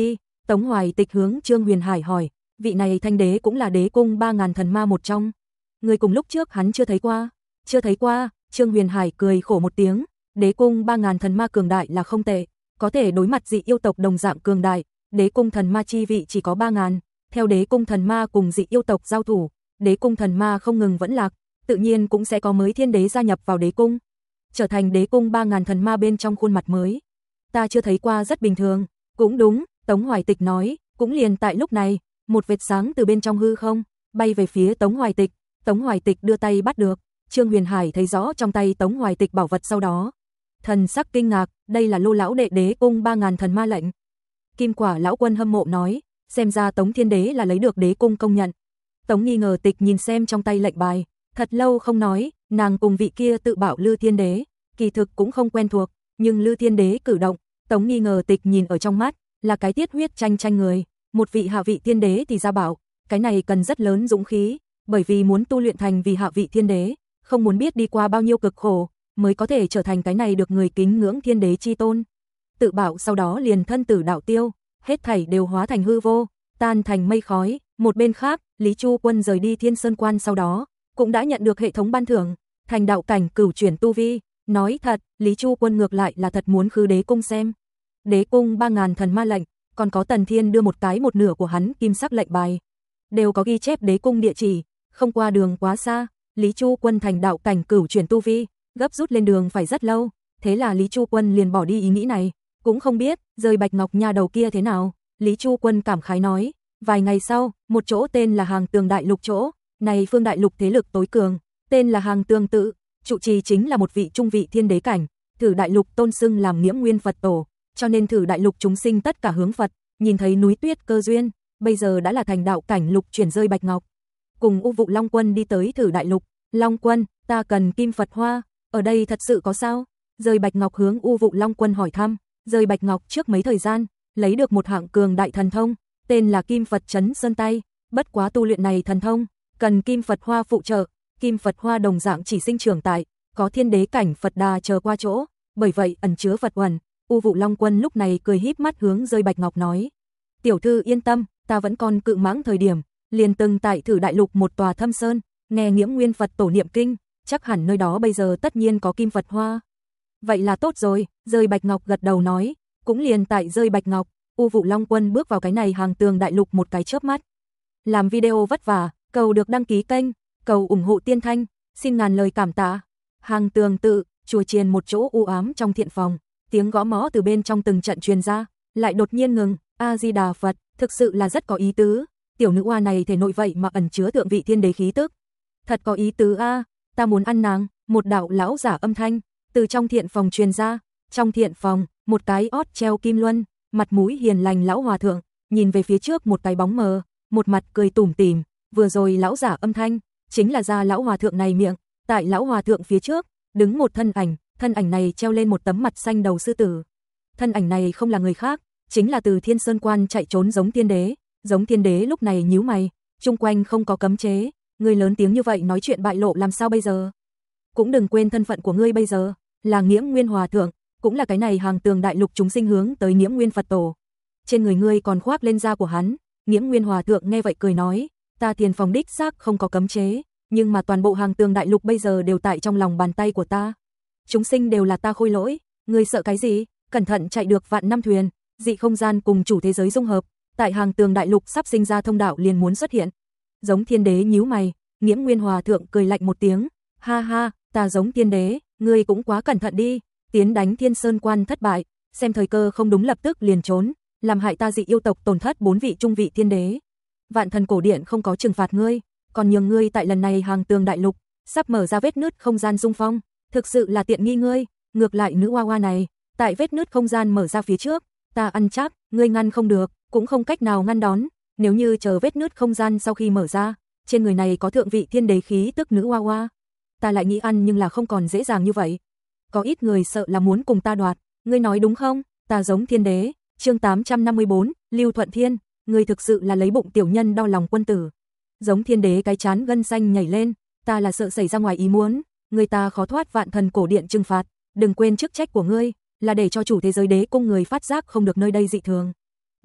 Tống Hoài Tịch hướng Trương Huyền Hải hỏi, vị này Thanh đế cũng là đế cung 3000 thần ma một trong. Người cùng lúc trước hắn chưa thấy qua. Chưa thấy qua, Trương Huyền Hải cười khổ một tiếng, đế cung 3000 thần ma cường đại là không tệ, có thể đối mặt dị yêu tộc đồng dạng cường đại, đế cung thần ma chi vị chỉ có 3000, theo đế cung thần ma cùng dị yêu tộc giao thủ, đế cung thần ma không ngừng vẫn lạc, tự nhiên cũng sẽ có mới thiên đế gia nhập vào đế cung, trở thành đế cung 3000 thần ma bên trong khuôn mặt mới. Ta chưa thấy qua rất bình thường, cũng đúng, Tống Hoài Tịch nói, cũng liền tại lúc này, một vệt sáng từ bên trong hư không bay về phía Tống Hoài Tịch, Tống Hoài Tịch đưa tay bắt được, Trương Huyền Hải thấy rõ trong tay Tống Hoài Tịch bảo vật sau đó, thần sắc kinh ngạc, đây là Lô lão đệ đế cung 3000 thần ma lệnh. Kim Quả lão quân hâm mộ nói, xem ra Tống Thiên Đế là lấy được đế cung công nhận. Tống Nghi Ngờ Tịch nhìn xem trong tay lệnh bài, thật lâu không nói, nàng cùng vị kia tự bảo Lư Thiên Đế, kỳ thực cũng không quen thuộc, nhưng Lư Thiên Đế cử động, Tống Nghi Ngờ Tịch nhìn ở trong mắt, là cái tiết huyết tranh người, một vị hạ vị thiên đế thì ra bảo, cái này cần rất lớn dũng khí, bởi vì muốn tu luyện thành vì hạ vị thiên đế, không muốn biết đi qua bao nhiêu cực khổ, mới có thể trở thành cái này được người kính ngưỡng thiên đế chi tôn. Tự bảo sau đó liền thân tử đạo tiêu, hết thảy đều hóa thành hư vô, tan thành mây khói. Một bên khác, Lý Chu Quân rời đi Thiên Sơn Quan sau đó, cũng đã nhận được hệ thống ban thưởng, thành đạo cảnh cửu chuyển tu vi. Nói thật, Lý Chu Quân ngược lại là thật muốn khứ đế cung xem. Đế cung 3000 thần ma lệnh, còn có Tần Thiên đưa một cái một nửa của hắn kim sắc lệnh bài, đều có ghi chép đế cung địa chỉ, không qua đường quá xa, Lý Chu Quân thành đạo cảnh cửu chuyển tu vi, gấp rút lên đường phải rất lâu, thế là Lý Chu Quân liền bỏ đi ý nghĩ này, cũng không biết rời Bạch Ngọc nhà đầu kia thế nào. Lý Chu Quân cảm khái nói, vài ngày sau, một chỗ tên là Hàng Tường Đại Lục chỗ, này phương đại lục thế lực tối cường, tên là Hàng Tường tự, trụ trì chính là một vị trung vị thiên đế cảnh, Thử Đại Lục tôn xưng làm Nghiễm Nguyên Phật tổ, cho nên Thử Đại Lục chúng sinh tất cả hướng Phật, nhìn thấy núi tuyết cơ duyên, bây giờ đã là thành đạo cảnh lục chuyển rơi Bạch Ngọc. Cùng U Vụ Long Quân đi tới Thử Đại Lục, Long Quân, ta cần kim Phật hoa, ở đây thật sự có sao? Rơi Bạch Ngọc hướng U Vụ Long Quân hỏi thăm, rơi Bạch Ngọc trước mấy thời gian, lấy được một hạng cường đại thần thông, tên là Kim Phật Chấn Sơn Tay, bất quá tu luyện này thần thông, cần kim Phật hoa phụ trợ, kim Phật hoa đồng dạng chỉ sinh trưởng tại, có thiên đế cảnh Phật Đà chờ qua chỗ, bởi vậy ẩn chứa Phật uẩn. U Vụ Long Quân lúc này cười híp mắt hướng rơi Bạch Ngọc nói, tiểu thư yên tâm, ta vẫn còn cự mãng thời điểm, liền từng tại Thử Đại Lục một tòa thâm sơn, nghe Nghiễm Nguyên Phật tổ niệm kinh, chắc hẳn nơi đó bây giờ tất nhiên có kim Phật hoa. Vậy là tốt rồi, rơi Bạch Ngọc gật đầu nói, cũng liền tại rơi Bạch Ngọc, U Vụ Long Quân bước vào cái này Hàng Tường Đại Lục một cái chớp mắt. Làm video vất vả, cầu được đăng ký kênh, cầu ủng hộ Tiên Thanh, xin ngàn lời cảm tạ. Hàng Tường tự, chùa chiền một chỗ u ám trong thiện phòng, tiếng gõ mõ từ bên trong từng trận truyền ra, lại đột nhiên ngừng, A Di Đà Phật, thực sự là rất có ý tứ, tiểu nữ oa này thể nội vậy mà ẩn chứa thượng vị thiên đế khí tức. Thật có ý tứ a, ta muốn ăn nàng, một đạo lão giả âm thanh từ trong thiện phòng truyền ra, trong thiện phòng, một cái ót treo kim luân, mặt mũi hiền lành lão hòa thượng, nhìn về phía trước một cái bóng mờ, một mặt cười tủm tỉm, vừa rồi lão giả âm thanh, chính là ra lão hòa thượng này miệng, tại lão hòa thượng phía trước, đứng một thân ảnh này treo lên một tấm mặt xanh đầu sư tử. Thân ảnh này không là người khác, chính là từ Thiên Sơn Quan chạy trốn Giống Thiên Đế lúc này nhíu mày, chung quanh không có cấm chế, ngươi lớn tiếng như vậy nói chuyện bại lộ làm sao bây giờ? Cũng đừng quên thân phận của ngươi bây giờ, là Nghiễm Nguyên Hòa Thượng, cũng là cái này Hàng Tường Đại Lục chúng sinh hướng tới Nghiễm Nguyên Phật Tổ. Trên người ngươi còn khoác lên da của hắn, Nghiễm Nguyên Hòa Thượng nghe vậy cười nói, ta thiền phòng đích xác không có cấm chế, nhưng mà toàn bộ Hàng Tường Đại Lục bây giờ đều tại trong lòng bàn tay của ta. Chúng sinh đều là ta khôi lỗi, ngươi sợ cái gì? Cẩn thận chạy được vạn năm thuyền, dị không gian cùng chủ thế giới dung hợp, tại Hàng Tường Đại Lục sắp sinh ra thông đạo liền muốn xuất hiện. Giống Thiên Đế nhíu mày, Nghiễm Nguyên Hòa Thượng cười lạnh một tiếng, ha ha, ta Giống Thiên Đế, ngươi cũng quá cẩn thận đi, tiến đánh Thiên Sơn Quan thất bại, xem thời cơ không đúng lập tức liền trốn, làm hại ta dị yêu tộc tổn thất 4 vị trung vị thiên đế. Vạn Thần Cổ Điện không có trừng phạt ngươi, còn nhường ngươi tại lần này Hàng Tường Đại Lục sắp mở ra vết nứt không gian dung phong, thực sự là tiện nghi ngươi, ngược lại nữ oa oa này, tại vết nứt không gian mở ra phía trước, ta ăn chắc, ngươi ngăn không được, cũng không cách nào ngăn đón, nếu như chờ vết nứt không gian sau khi mở ra, trên người này có thượng vị thiên đế khí tức nữ oa oa, ta lại nghĩ ăn nhưng là không còn dễ dàng như vậy. Có ít người sợ là muốn cùng ta đoạt, ngươi nói đúng không? Ta Giống Thiên Đế, chương 854, Lưu Thuận Thiên, ngươi thực sự là lấy bụng tiểu nhân đau lòng quân tử. Giống Thiên Đế cái chán gân xanh nhảy lên, ta là sợ xảy ra ngoài ý muốn, người ta khó thoát Vạn Thần Cổ Điện trừng phạt, đừng quên chức trách của ngươi, là để cho chủ thế giới đế cung người phát giác không được nơi đây dị thường.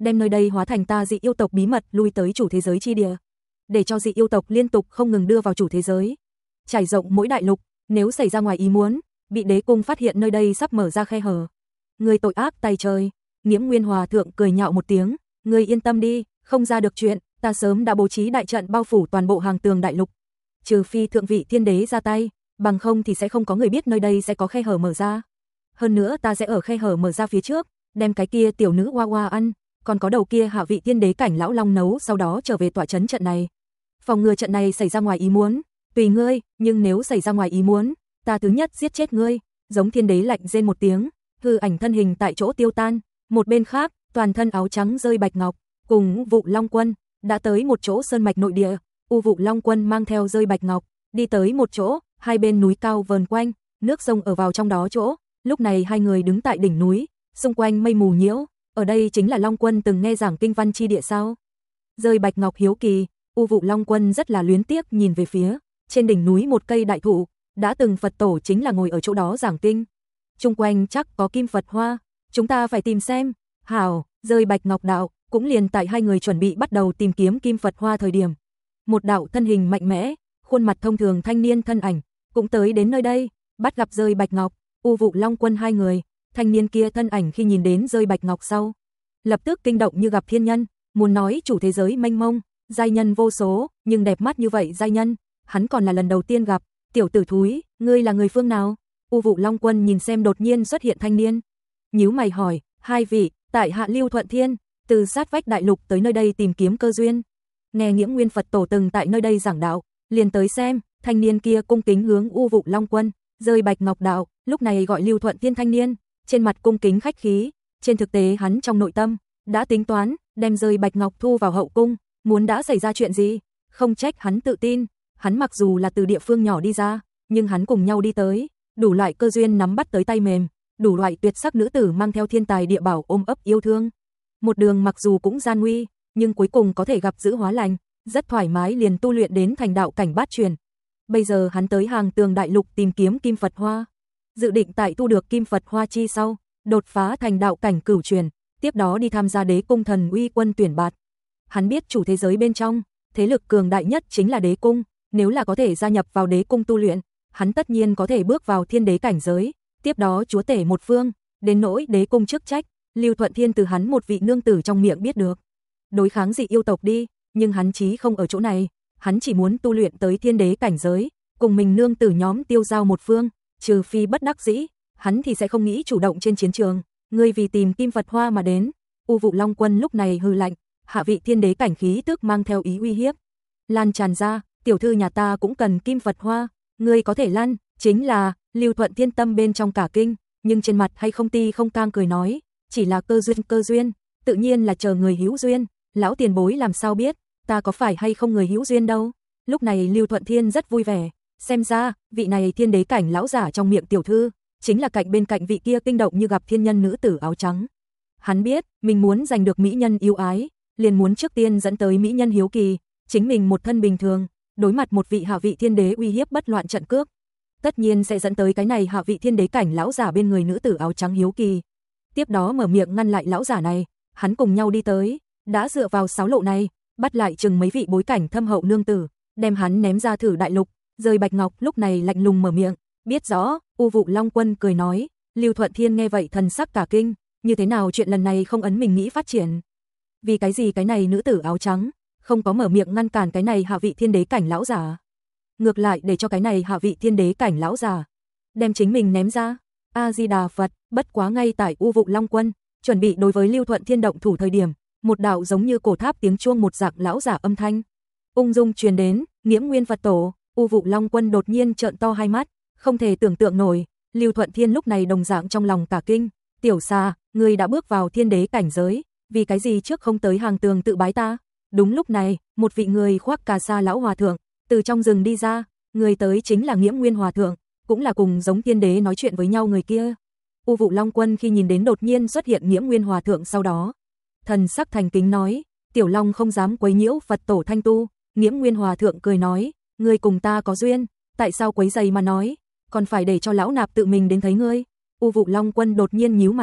đem nơi đây hóa thành ta dị yêu tộc bí mật lui tới chủ thế giới chi địa, để cho dị yêu tộc liên tục không ngừng đưa vào chủ thế giới, trải rộng mỗi đại lục, nếu xảy ra ngoài ý muốn, bị đế cung phát hiện nơi đây sắp mở ra khe hở. Người tội ác tay trời, Nghiễm Nguyên Hòa thượng cười nhạo một tiếng, người yên tâm đi, không ra được chuyện, ta sớm đã bố trí đại trận bao phủ toàn bộ hàng tường đại lục. Trừ phi thượng vị thiên đế ra tay, bằng không thì sẽ không có người biết nơi đây sẽ có khe hở mở ra. Hơn nữa ta sẽ ở khe hở mở ra phía trước, đem cái kia tiểu nữ hoa hoa ăn, còn có đầu kia hạ vị thiên đế cảnh lão long nấu, sau đó trở về tọa trấn trận này. Phòng ngừa trận này xảy ra ngoài ý muốn, tùy ngươi, nhưng nếu xảy ra ngoài ý muốn, ta thứ nhất giết chết ngươi. Giống thiên đế lạnh rên một tiếng, hư ảnh thân hình tại chỗ tiêu tan. Một bên khác, toàn thân áo trắng rơi Bạch Ngọc, cùng U Vụ Long Quân, đã tới một chỗ sơn mạch nội địa. U Vụ Long Quân mang theo rơi Bạch Ngọc, đi tới một chỗ, hai bên núi cao vờn quanh, nước sông ở vào trong đó chỗ. Lúc này hai người đứng tại đỉnh núi, xung quanh mây mù nhiễu, ở đây chính là Long Quân từng nghe giảng kinh văn chi địa sao? Rơi Bạch Ngọc hiếu kỳ, U Vụ Long Quân rất là luyến tiếc nhìn về phía trên đỉnh núi một cây đại thụ, đã từng Phật tổ chính là ngồi ở chỗ đó giảng kinh. Chung quanh chắc có kim Phật hoa, chúng ta phải tìm xem. Hảo, rơi Bạch Ngọc đạo, cũng liền tại hai người chuẩn bị bắt đầu tìm kiếm kim Phật hoa thời điểm. Một đạo thân hình mạnh mẽ, khuôn mặt thông thường thanh niên thân ảnh, cũng tới đến nơi đây, bắt gặp rơi Bạch Ngọc, U Vụ Long Quân hai người. Thanh niên kia thân ảnh khi nhìn đến rơi Bạch Ngọc sau, lập tức kinh động như gặp thiên nhân, muốn nói chủ thế giới mênh mông, giai nhân vô số, nhưng đẹp mắt như vậy giai nhân, hắn còn là lần đầu tiên gặp. Tiểu tử thúi, ngươi là người phương nào? U Vụ Long Quân nhìn xem đột nhiên xuất hiện thanh niên, nhíu mày hỏi, hai vị, tại hạ Lưu Thuận Thiên, từ sát vách đại lục tới nơi đây tìm kiếm cơ duyên. Nghe Nghiễm Nguyên Phật tổ từng tại nơi đây giảng đạo, liền tới xem. Thanh niên kia cung kính hướng U Vụ Long Quân, rơi Bạch Ngọc đạo, lúc này gọi Lưu Thuận Thiên thanh niên, trên mặt cung kính khách khí, trên thực tế hắn trong nội tâm đã tính toán, đem rơi Bạch Ngọc thu vào hậu cung, muốn đã xảy ra chuyện gì, không trách hắn tự tin. Hắn mặc dù là từ địa phương nhỏ đi ra, nhưng hắn cùng nhau đi tới, đủ loại cơ duyên nắm bắt tới tay mềm, đủ loại tuyệt sắc nữ tử mang theo thiên tài địa bảo ôm ấp yêu thương. Một đường mặc dù cũng gian nguy, nhưng cuối cùng có thể gặp giữ hóa lành, rất thoải mái liền tu luyện đến thành đạo cảnh bát truyền. Bây giờ hắn tới hàng tường đại lục tìm kiếm kim Phật hoa, dự định tại thu được kim Phật hoa chi sau, đột phá thành đạo cảnh cửu truyền, tiếp đó đi tham gia đế cung thần uy quân tuyển bạt. Hắn biết chủ thế giới bên trong, thế lực cường đại nhất chính là đế cung, nếu là có thể gia nhập vào đế cung tu luyện, hắn tất nhiên có thể bước vào thiên đế cảnh giới, tiếp đó chúa tể một phương. Đến nỗi đế cung chức trách, Lưu Thuận Thiên từ hắn một vị nương tử trong miệng biết được. Đối kháng dị yêu tộc đi, nhưng hắn chí không ở chỗ này, hắn chỉ muốn tu luyện tới thiên đế cảnh giới, cùng mình nương tử nhóm tiêu giao một phương, trừ phi bất đắc dĩ, hắn thì sẽ không nghĩ chủ động trên chiến trường. Ngươi vì tìm kim Phật hoa mà đến. U Vụ Long Quân lúc này hừ lạnh, hạ vị thiên đế cảnh khí tức mang theo ý uy hiếp lan tràn ra, tiểu thư nhà ta cũng cần kim Phật hoa, ngươi có thể lăn. Chính là, Lưu Thuận Thiên tâm bên trong cả kinh, nhưng trên mặt hay không ti không cang cười nói, chỉ là cơ duyên, tự nhiên là chờ người hữu duyên, lão tiền bối làm sao biết, ta có phải hay không người hữu duyên đâu. Lúc này Lưu Thuận Thiên rất vui vẻ, xem ra, vị này thiên đế cảnh lão giả trong miệng tiểu thư, chính là cạnh bên cạnh vị kia kinh động như gặp thiên nhân nữ tử áo trắng. Hắn biết, mình muốn giành được mỹ nhân yêu ái, liền muốn trước tiên dẫn tới mỹ nhân hiếu kỳ, chính mình một thân bình thường, đối mặt một vị hạ vị thiên đế uy hiếp bất loạn trận cước, tất nhiên sẽ dẫn tới cái này hạ vị thiên đế cảnh lão giả bên người nữ tử áo trắng hiếu kỳ. Tiếp đó mở miệng ngăn lại lão giả này, hắn cùng nhau đi tới, đã dựa vào sáo lộ này, bắt lại chừng mấy vị bối cảnh thâm hậu nương tử, đem hắn ném ra thử đại lục. Rơi Bạch Ngọc lúc này lạnh lùng mở miệng, biết rõ. U Vụ Long Quân cười nói. Lưu Thuận Thiên nghe vậy thần sắc cả kinh, như thế nào chuyện lần này không ấn mình nghĩ phát triển? Vì cái gì cái này nữ tử áo trắng không có mở miệng ngăn cản cái này hạ vị thiên đế cảnh lão giả, ngược lại để cho cái này hạ vị thiên đế cảnh lão giả đem chính mình ném ra? A Di Đà Phật. Bất quá ngay tại U Vụ Long Quân chuẩn bị đối với Lưu Thuận Thiên động thủ thời điểm, một đạo giống như cổ tháp tiếng chuông một dạng lão giả âm thanh ung dung truyền đến. Nghiễm Nguyên Phật tổ. U Vụ Long Quân đột nhiên trợn to hai mắt, không thể tưởng tượng nổi. Lưu Thuận Thiên lúc này đồng dạng trong lòng cả kinh, tiểu xà, ngươi đã bước vào thiên đế cảnh giới, vì cái gì trước không tới hàng tường tự bái ta? Đúng lúc này, một vị người khoác cà sa lão hòa thượng từ trong rừng đi ra, người tới chính là Nghiễm Nguyên Hòa thượng, cũng là cùng giống thiên đế nói chuyện với nhau người kia. U Vụ Long Quân khi nhìn đến đột nhiên xuất hiện Nghiễm Nguyên Hòa thượng sau đó, thần sắc thành kính nói, tiểu long không dám quấy nhiễu Phật tổ thanh tu. Nghiễm Nguyên Hòa thượng cười nói, ngươi cùng ta có duyên, tại sao quấy rầy mà nói, còn phải để cho lão nạp tự mình đến thấy ngươi? U Vụ Long Quân đột nhiên nhíu mày,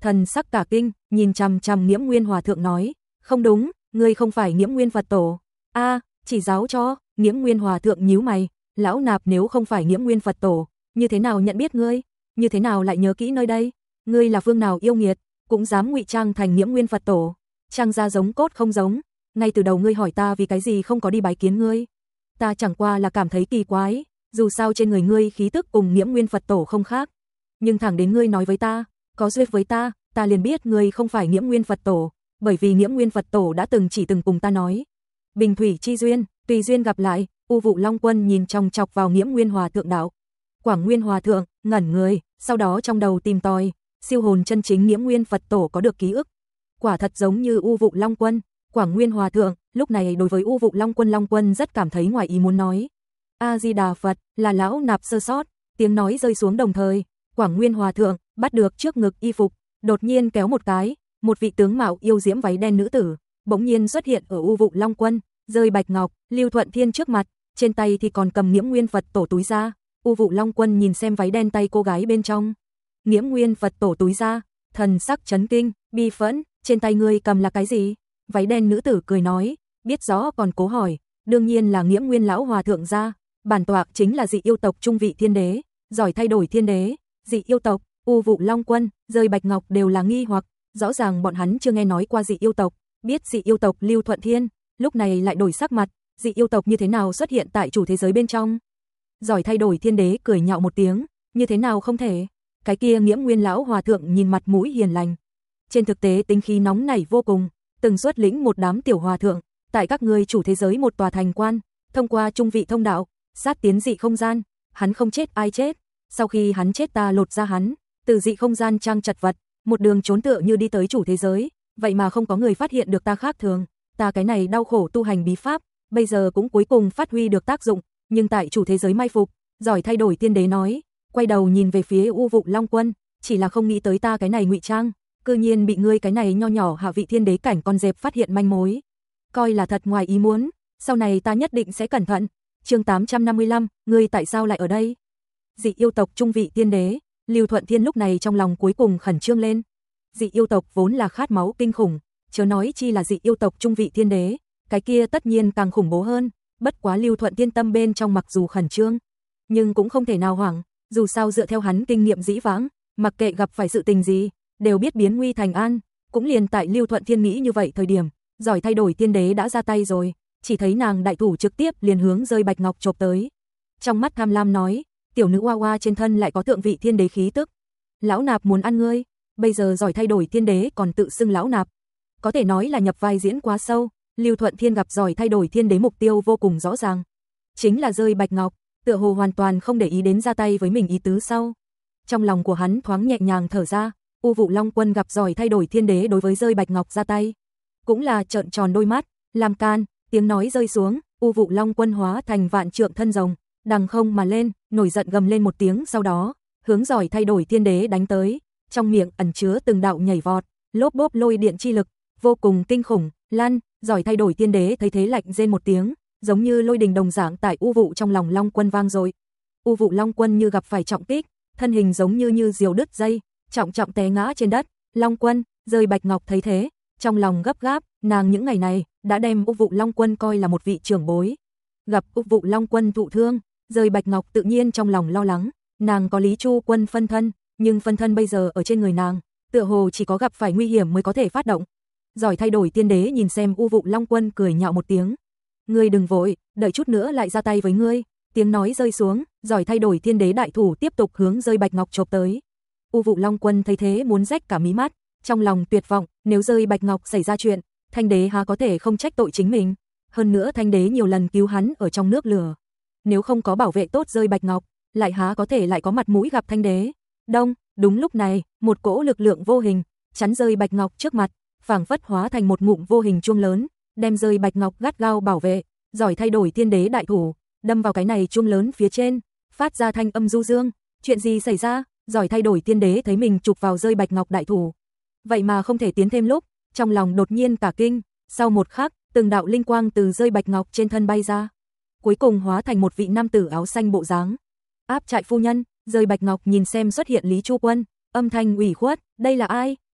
thần sắc cả kinh, nhìn chằm chằm Nghiễm Nguyên Hòa thượng nói, không đúng, ngươi không phải Nghiễm Nguyên Phật tổ. A, chỉ giáo cho. Nghiễm Nguyên Hòa thượng nhíu mày, lão nạp nếu không phải Nghiễm Nguyên Phật tổ, như thế nào nhận biết ngươi? Như thế nào lại nhớ kỹ nơi đây? Ngươi là phương nào yêu nghiệt, cũng dám ngụy trang thành Nghiễm Nguyên Phật tổ? Trang ra giống cốt không giống, ngay từ đầu ngươi hỏi ta vì cái gì không có đi bái kiến ngươi. Ta chẳng qua là cảm thấy kỳ quái, dù sao trên người ngươi khí tức cùng Nghiễm Nguyên Phật tổ không khác. Nhưng thẳng đến ngươi nói với ta, có duyên với ta, ta liền biết ngươi không phải Nghiễm Nguyên Phật tổ, bởi vì Nghiễm Nguyên Phật tổ đã từng cùng ta nói. Bình thủy chi duyên, tùy duyên gặp lại. U Vụ Long Quân nhìn chòng chọc vào Nghiễm Nguyên Hòa thượng đạo. Quảng Nguyên Hòa thượng ngẩn người, sau đó trong đầu tìm tòi, siêu hồn chân chính Nghiễm Nguyên Phật tổ có được ký ức. Quả thật giống như U Vụ Long Quân. Quảng Nguyên Hòa thượng lúc này đối với U Vụ Long Quân rất cảm thấy ngoài ý muốn nói. A Di Đà Phật, là lão nạp sơ sót. Tiếng nói rơi xuống đồng thời, Quảng Nguyên Hòa thượng bắt được trước ngực y phục, đột nhiên kéo một cái, một vị tướng mạo yêu diễm váy đen nữ tử bỗng nhiên xuất hiện ở U Vụ Long Quân, rơi bạch ngọc, Lưu Thuận Thiên trước mặt, trên tay thì còn cầm Nghiễm Nguyên Phật tổ túi ra. U Vụ Long Quân nhìn xem váy đen tay cô gái bên trong, Nghiễm Nguyên Phật tổ túi ra, thần sắc chấn kinh, bi phẫn, trên tay ngươi cầm là cái gì? Váy đen nữ tử cười nói, biết rõ còn cố hỏi, đương nhiên là Nghiễm Nguyên lão hòa thượng ra, bản tọa chính là dị yêu tộc trung vị thiên đế, giỏi thay đổi thiên đế. Dị yêu tộc? U Vụ Long Quân, rơi bạch ngọc đều là nghi hoặc, rõ ràng bọn hắn chưa nghe nói qua dị yêu tộc, biết dị yêu tộc Lưu Thuận Thiên, lúc này lại đổi sắc mặt, dị yêu tộc như thế nào xuất hiện tại chủ thế giới bên trong? Giỏi thay đổi thiên đế cười nhạo một tiếng, như thế nào không thể? Cái kia Nghiễm Nguyên lão hòa thượng nhìn mặt mũi hiền lành, trên thực tế tính khí nóng nảy vô cùng, từng xuất lĩnh một đám tiểu hòa thượng, tại các ngươi chủ thế giới một tòa thành quan, thông qua trung vị thông đạo, sát tiến dị không gian, hắn không chết ai chết, sau khi hắn chết ta lột ra hắn, từ dị không gian trang chật vật, một đường trốn tựa như đi tới chủ thế giới, vậy mà không có người phát hiện được ta khác thường, ta cái này đau khổ tu hành bí pháp, bây giờ cũng cuối cùng phát huy được tác dụng, nhưng tại chủ thế giới mai phục, giỏi thay đổi tiên đế nói, quay đầu nhìn về phía U Vụ Long Quân, chỉ là không nghĩ tới ta cái này ngụy trang, cư nhiên bị ngươi cái này nho nhỏ hạ vị thiên đế cảnh con dẹp phát hiện manh mối, coi là thật ngoài ý muốn, sau này ta nhất định sẽ cẩn thận. Chương 855, ngươi tại sao lại ở đây? Dị yêu tộc trung vị tiên đế, Lưu Thuận Thiên lúc này trong lòng cuối cùng khẩn trương lên. Dị yêu tộc vốn là khát máu kinh khủng, chớ nói chi là dị yêu tộc trung vị thiên đế, cái kia tất nhiên càng khủng bố hơn, bất quá Lưu Thuận Thiên tâm bên trong mặc dù khẩn trương, nhưng cũng không thể nào hoảng, dù sao dựa theo hắn kinh nghiệm dĩ vãng, mặc kệ gặp phải sự tình gì, đều biết biến nguy thành an, cũng liền tại Lưu Thuận Thiên nghĩ như vậy thời điểm, giỏi thay đổi tiên đế đã ra tay rồi, chỉ thấy nàng đại thủ trực tiếp liền hướng rơi bạch ngọc chộp tới. Trong mắt tham lam nói, tiểu nữ oa oa trên thân lại có thượng vị thiên đế khí tức. Lão nạp muốn ăn ngươi, bây giờ giỏi thay đổi thiên đế còn tự xưng lão nạp. Có thể nói là nhập vai diễn quá sâu, Lưu Thuận Thiên gặp giỏi thay đổi thiên đế mục tiêu vô cùng rõ ràng. Chính là rơi bạch ngọc, tựa hồ hoàn toàn không để ý đến ra tay với mình ý tứ sau. Trong lòng của hắn thoáng nhẹ nhàng thở ra, U Vụ Long Quân gặp giỏi thay đổi thiên đế đối với rơi bạch ngọc ra tay. Cũng là trợn tròn đôi mắt, làm can, tiếng nói rơi xuống, U Vụ Long Quân hóa thành vạn trượng thân rồng, đằng không mà lên, nổi giận gầm lên một tiếng sau đó, hướng giỏi thay đổi thiên đế đánh tới, trong miệng ẩn chứa từng đạo nhảy vọt, lốp bốp lôi điện chi lực, vô cùng kinh khủng, lăn, giỏi thay đổi thiên đế thấy thế lạnh rên một tiếng, giống như lôi đình đồng dạng tại U Vụ trong lòng Long Quân vang dội. U Vụ Long Quân như gặp phải trọng kích, thân hình giống như diều đứt dây, trọng trọng té ngã trên đất. Long Quân, rơi bạch ngọc thấy thế, trong lòng gấp gáp, nàng những ngày này đã đem U Vụ Long Quân coi là một vị trưởng bối. Gặp U Vụ Long Quân thụ thương, rơi bạch ngọc tự nhiên trong lòng lo lắng, nàng có Lý Chu Quân phân thân, nhưng phân thân bây giờ ở trên người nàng, tựa hồ chỉ có gặp phải nguy hiểm mới có thể phát động. Giỏi thay đổi tiên đế nhìn xem U Vụ Long Quân cười nhạo một tiếng. Ngươi đừng vội, đợi chút nữa lại ra tay với ngươi. Tiếng nói rơi xuống, giỏi thay đổi thiên đế đại thủ tiếp tục hướng rơi bạch ngọc chộp tới. U Vụ Long Quân thấy thế muốn rách cả mí mắt, trong lòng tuyệt vọng, nếu rơi bạch ngọc xảy ra chuyện, Thanh đế há có thể không trách tội chính mình. Hơn nữa Thanh đế nhiều lần cứu hắn ở trong nước lửa. Nếu không có bảo vệ tốt rơi bạch ngọc, lại há có thể lại có mặt mũi gặp Thanh đế. Đông, đúng lúc này, một cỗ lực lượng vô hình chắn rơi bạch ngọc trước mặt, phảng phất hóa thành một ngụm vô hình chuông lớn, đem rơi bạch ngọc gắt gao bảo vệ. Giỏi thay đổi thiên đế đại thủ đâm vào cái này chuông lớn phía trên, phát ra thanh âm du dương. Chuyện gì xảy ra? Giỏi thay đổi thiên đế thấy mình chụp vào rơi bạch ngọc đại thủ, vậy mà không thể tiến thêm lúc, trong lòng đột nhiên cả kinh. Sau một khắc, từng đạo linh quang từ rơi bạch ngọc trên thân bay ra, cuối cùng hóa thành một vị nam tử áo xanh bộ dáng. Áp trại phu nhân. Rơi bạch ngọc nhìn xem xuất hiện Lý Chu Quân, âm thanh ủy khuất, đây là ai?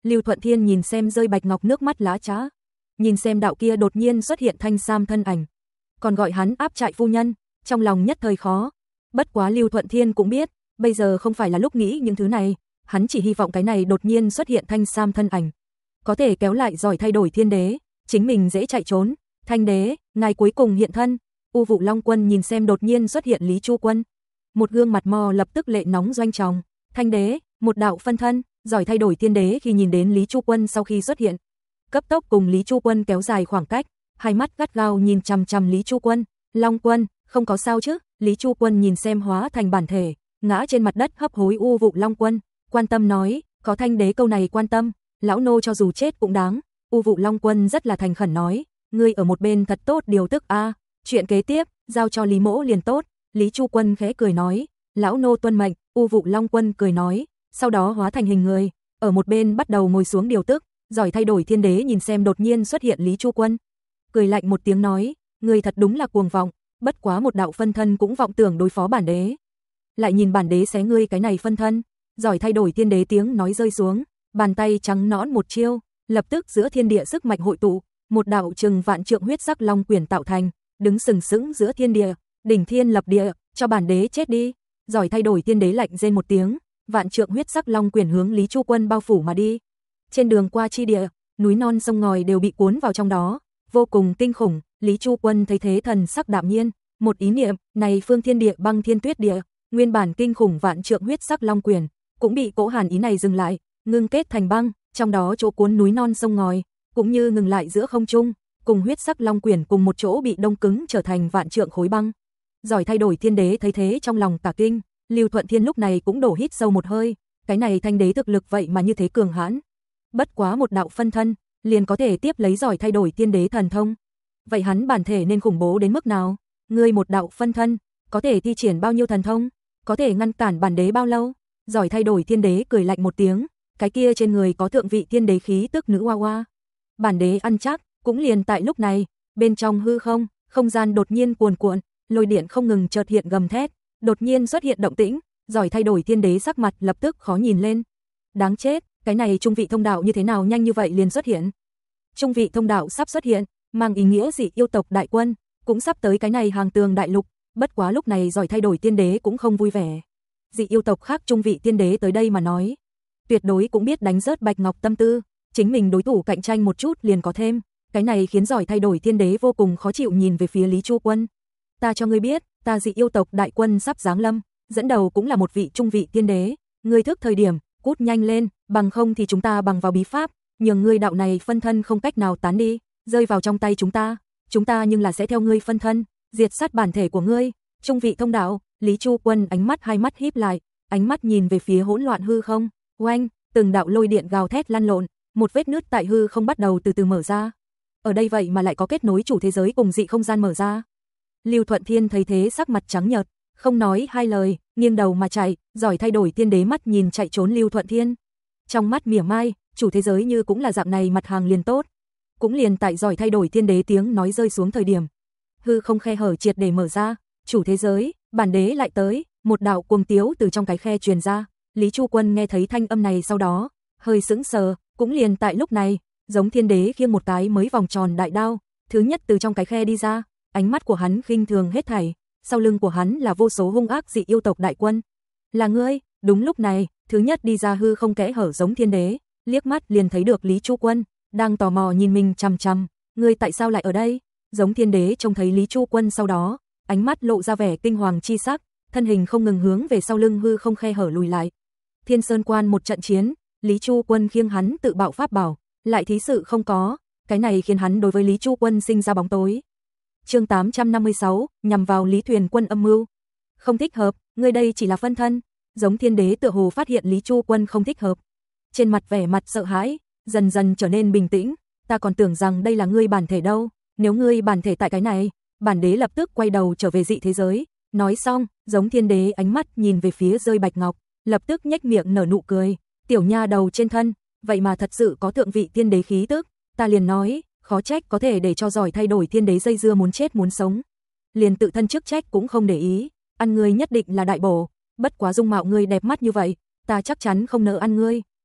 Lưu Thuận Thiên nhìn xem rơi bạch ngọc nước mắt lã chã. Nhìn xem đạo kia đột nhiên xuất hiện thanh sam thân ảnh. Còn gọi hắn áp trại phu nhân, trong lòng nhất thời khó. Bất quá Lưu Thuận Thiên cũng biết, bây giờ không phải là lúc nghĩ những thứ này, hắn chỉ hy vọng cái này đột nhiên xuất hiện thanh sam thân ảnh. Có thể kéo lại giỏi thay đổi thiên đế, chính mình dễ chạy trốn. Thanh đế, ngài cuối cùng hiện thân. U Vụ Long Quân nhìn xem đột nhiên xuất hiện Lý Chu Quân. Một gương mặt mò lập tức lệ nóng doanh tròng. Thanh đế, một đạo phân thân, giỏi thay đổi thiên đế khi nhìn đến Lý Chu Quân sau khi xuất hiện. Cấp tốc cùng Lý Chu Quân kéo dài khoảng cách, hai mắt gắt gao nhìn chằm chằm Lý Chu Quân. Long Quân, không có sao chứ? Lý Chu Quân nhìn xem hóa thành bản thể, ngã trên mặt đất hấp hối U Vụ Long Quân, quan tâm nói, có thanh đế câu này quan tâm, lão nô cho dù chết cũng đáng. U Vụ Long Quân rất là thành khẩn nói, ngươi ở một bên thật tốt điều tức a, chuyện kế tiếp giao cho Lý Mỗ liền tốt. Lý Chu Quân khẽ cười nói, lão nô tuân mệnh. U Vụ Long Quân cười nói, sau đó hóa thành hình người, ở một bên bắt đầu ngồi xuống điều tức. Giỏi thay đổi thiên đế nhìn xem đột nhiên xuất hiện Lý Chu Quân, cười lạnh một tiếng nói, ngươi thật đúng là cuồng vọng, bất quá một đạo phân thân cũng vọng tưởng đối phó bản đế. Lại nhìn bản đế xé ngươi cái này phân thân. Giỏi thay đổi thiên đế tiếng nói rơi xuống, bàn tay trắng nõn một chiêu, lập tức giữa thiên địa sức mạnh hội tụ, một đạo chừng vạn trượng huyết sắc long quyển tạo thành, đứng sừng sững giữa thiên địa, đỉnh thiên lập địa, cho bản đế chết đi. Giỏi thay đổi thiên đế lạnh rên một tiếng, vạn trượng huyết sắc long quyển hướng Lý Chu Quân bao phủ mà đi. Trên đường qua chi địa, núi non sông ngòi đều bị cuốn vào trong đó, vô cùng kinh khủng. Lý Chu Quân thấy thế thần sắc đạm nhiên, một ý niệm, này phương thiên địa băng thiên tuyết địa, nguyên bản kinh khủng vạn trượng huyết sắc long quyển, cũng bị cỗ hàn ý này dừng lại, ngưng kết thành băng, trong đó chỗ cuốn núi non sông ngòi, cũng như ngừng lại giữa không trung, cùng huyết sắc long quyển cùng một chỗ bị đông cứng trở thành vạn trượng khối băng. Giỏi thay đổi thiên đế thấy thế trong lòng cả kinh, Lưu Thuận Thiên lúc này cũng đổ hít sâu một hơi, cái này thanh đế thực lực vậy mà như thế cường hãn. Bất quá một đạo phân thân, liền có thể tiếp lấy giỏi thay đổi thiên đế thần thông. Vậy hắn bản thể nên khủng bố đến mức nào? Ngươi một đạo phân thân, có thể thi triển bao nhiêu thần thông? Có thể ngăn cản bản đế bao lâu? Giỏi thay đổi thiên đế cười lạnh một tiếng, cái kia trên người có thượng vị thiên đế khí tức nữ hoa hoa. Bản đế ăn chắc, cũng liền tại lúc này, bên trong hư không, không gian đột nhiên cuồn cuộn, lôi điện không ngừng chợt hiện gầm thét, đột nhiên xuất hiện động tĩnh, giỏi thay đổi thiên đế sắc mặt lập tức khó nhìn lên. Đáng chết, cái này trung vị thông đạo như thế nào nhanh như vậy liền xuất hiện? Trung vị thông đạo sắp xuất hiện, mang ý nghĩa dị yêu tộc đại quân cũng sắp tới cái này hàng tường đại lục, bất quá lúc này giỏi thay đổi thiên đế cũng không vui vẻ. Dị yêu tộc khác trung vị thiên đế tới đây mà nói, tuyệt đối cũng biết đánh rớt Bạch Ngọc tâm tư, chính mình đối thủ cạnh tranh một chút liền có thêm, cái này khiến giỏi thay đổi thiên đế vô cùng khó chịu nhìn về phía Lý Chu Quân. Ta cho ngươi biết, ta dị yêu tộc đại quân sắp giáng lâm, dẫn đầu cũng là một vị trung vị thiên đế, ngươi thức thời điểm, cút nhanh lên, bằng không thì chúng ta bằng vào bí pháp, nhường ngươi đạo này phân thân không cách nào tán đi, rơi vào trong tay chúng ta nhưng là sẽ theo ngươi phân thân, diệt sát bản thể của ngươi. Trung vị thông đạo, Lý Chu Quân hai mắt híp lại, ánh mắt nhìn về phía hỗn loạn hư không, oanh, từng đạo lôi điện gào thét lăn lộn, một vết nứt tại hư không bắt đầu từ từ mở ra. Ở đây vậy mà lại có kết nối chủ thế giới cùng dị không gian mở ra. Lưu Thuận Thiên thấy thế sắc mặt trắng nhợt, không nói hai lời, nghiêng đầu mà chạy, giỏi thay đổi thiên đế mắt nhìn chạy trốn Lưu Thuận Thiên. Trong mắt mỉa mai, chủ thế giới như cũng là dạng này mặt hàng liền tốt. Cũng liền tại giỏi thay đổi thiên đế tiếng nói rơi xuống thời điểm, hư không khe hở triệt để mở ra, chủ thế giới, bản đế lại tới, một đạo cuồng tiếu từ trong cái khe truyền ra. Lý Chu Quân nghe thấy thanh âm này sau đó, hơi sững sờ, cũng liền tại lúc này, giống thiên đế khiêng một cái mới vòng tròn đại đao, thứ nhất từ trong cái khe đi ra, ánh mắt của hắn khinh thường hết thảy, sau lưng của hắn là vô số hung ác dị yêu tộc đại quân. Là ngươi? Đúng lúc này, thứ nhất đi ra hư không kẽ hở giống thiên đế, liếc mắt liền thấy được Lý Chu Quân, đang tò mò nhìn mình chằm chằm, ngươi tại sao lại ở đây? Giống thiên đế trông thấy Lý Chu Quân sau đó, ánh mắt lộ ra vẻ kinh hoàng chi sắc, thân hình không ngừng hướng về sau lưng hư không khe hở lùi lại. Thiên Sơn Quan một trận chiến, Lý Chu Quân khiêng hắn tự bạo pháp bảo, lại thí sự không có, cái này khiến hắn đối với Lý Chu Quân sinh ra bóng tối. Chương 856, nhằm vào Lý Thuyền Quân âm mưu. Không thích hợp, ngươi đây chỉ là phân thân. Giống thiên đế tựa hồ phát hiện Lý Chu Quân không thích hợp, trên mặt vẻ mặt sợ hãi, dần dần trở nên bình tĩnh, ta còn tưởng rằng đây là ngươi bản thể đâu, nếu ngươi bản thể tại cái này, bản đế lập tức quay đầu trở về dị thế giới. Nói xong, giống thiên đế ánh mắt nhìn về phía rơi Bạch Ngọc, lập tức nhếch miệng nở nụ cười, tiểu nha đầu trên thân, vậy mà thật sự có thượng vị thiên đế khí tức, ta liền nói, khó trách có thể để cho giỏi thay đổi thiên đế dây dưa muốn chết muốn sống. Liền tự thân chức trách cũng không để ý, ăn ngươi nhất định là đại bổ, bất quá dung mạo ngươi đẹp mắt như vậy, ta chắc chắn không nỡ ăn ngươi.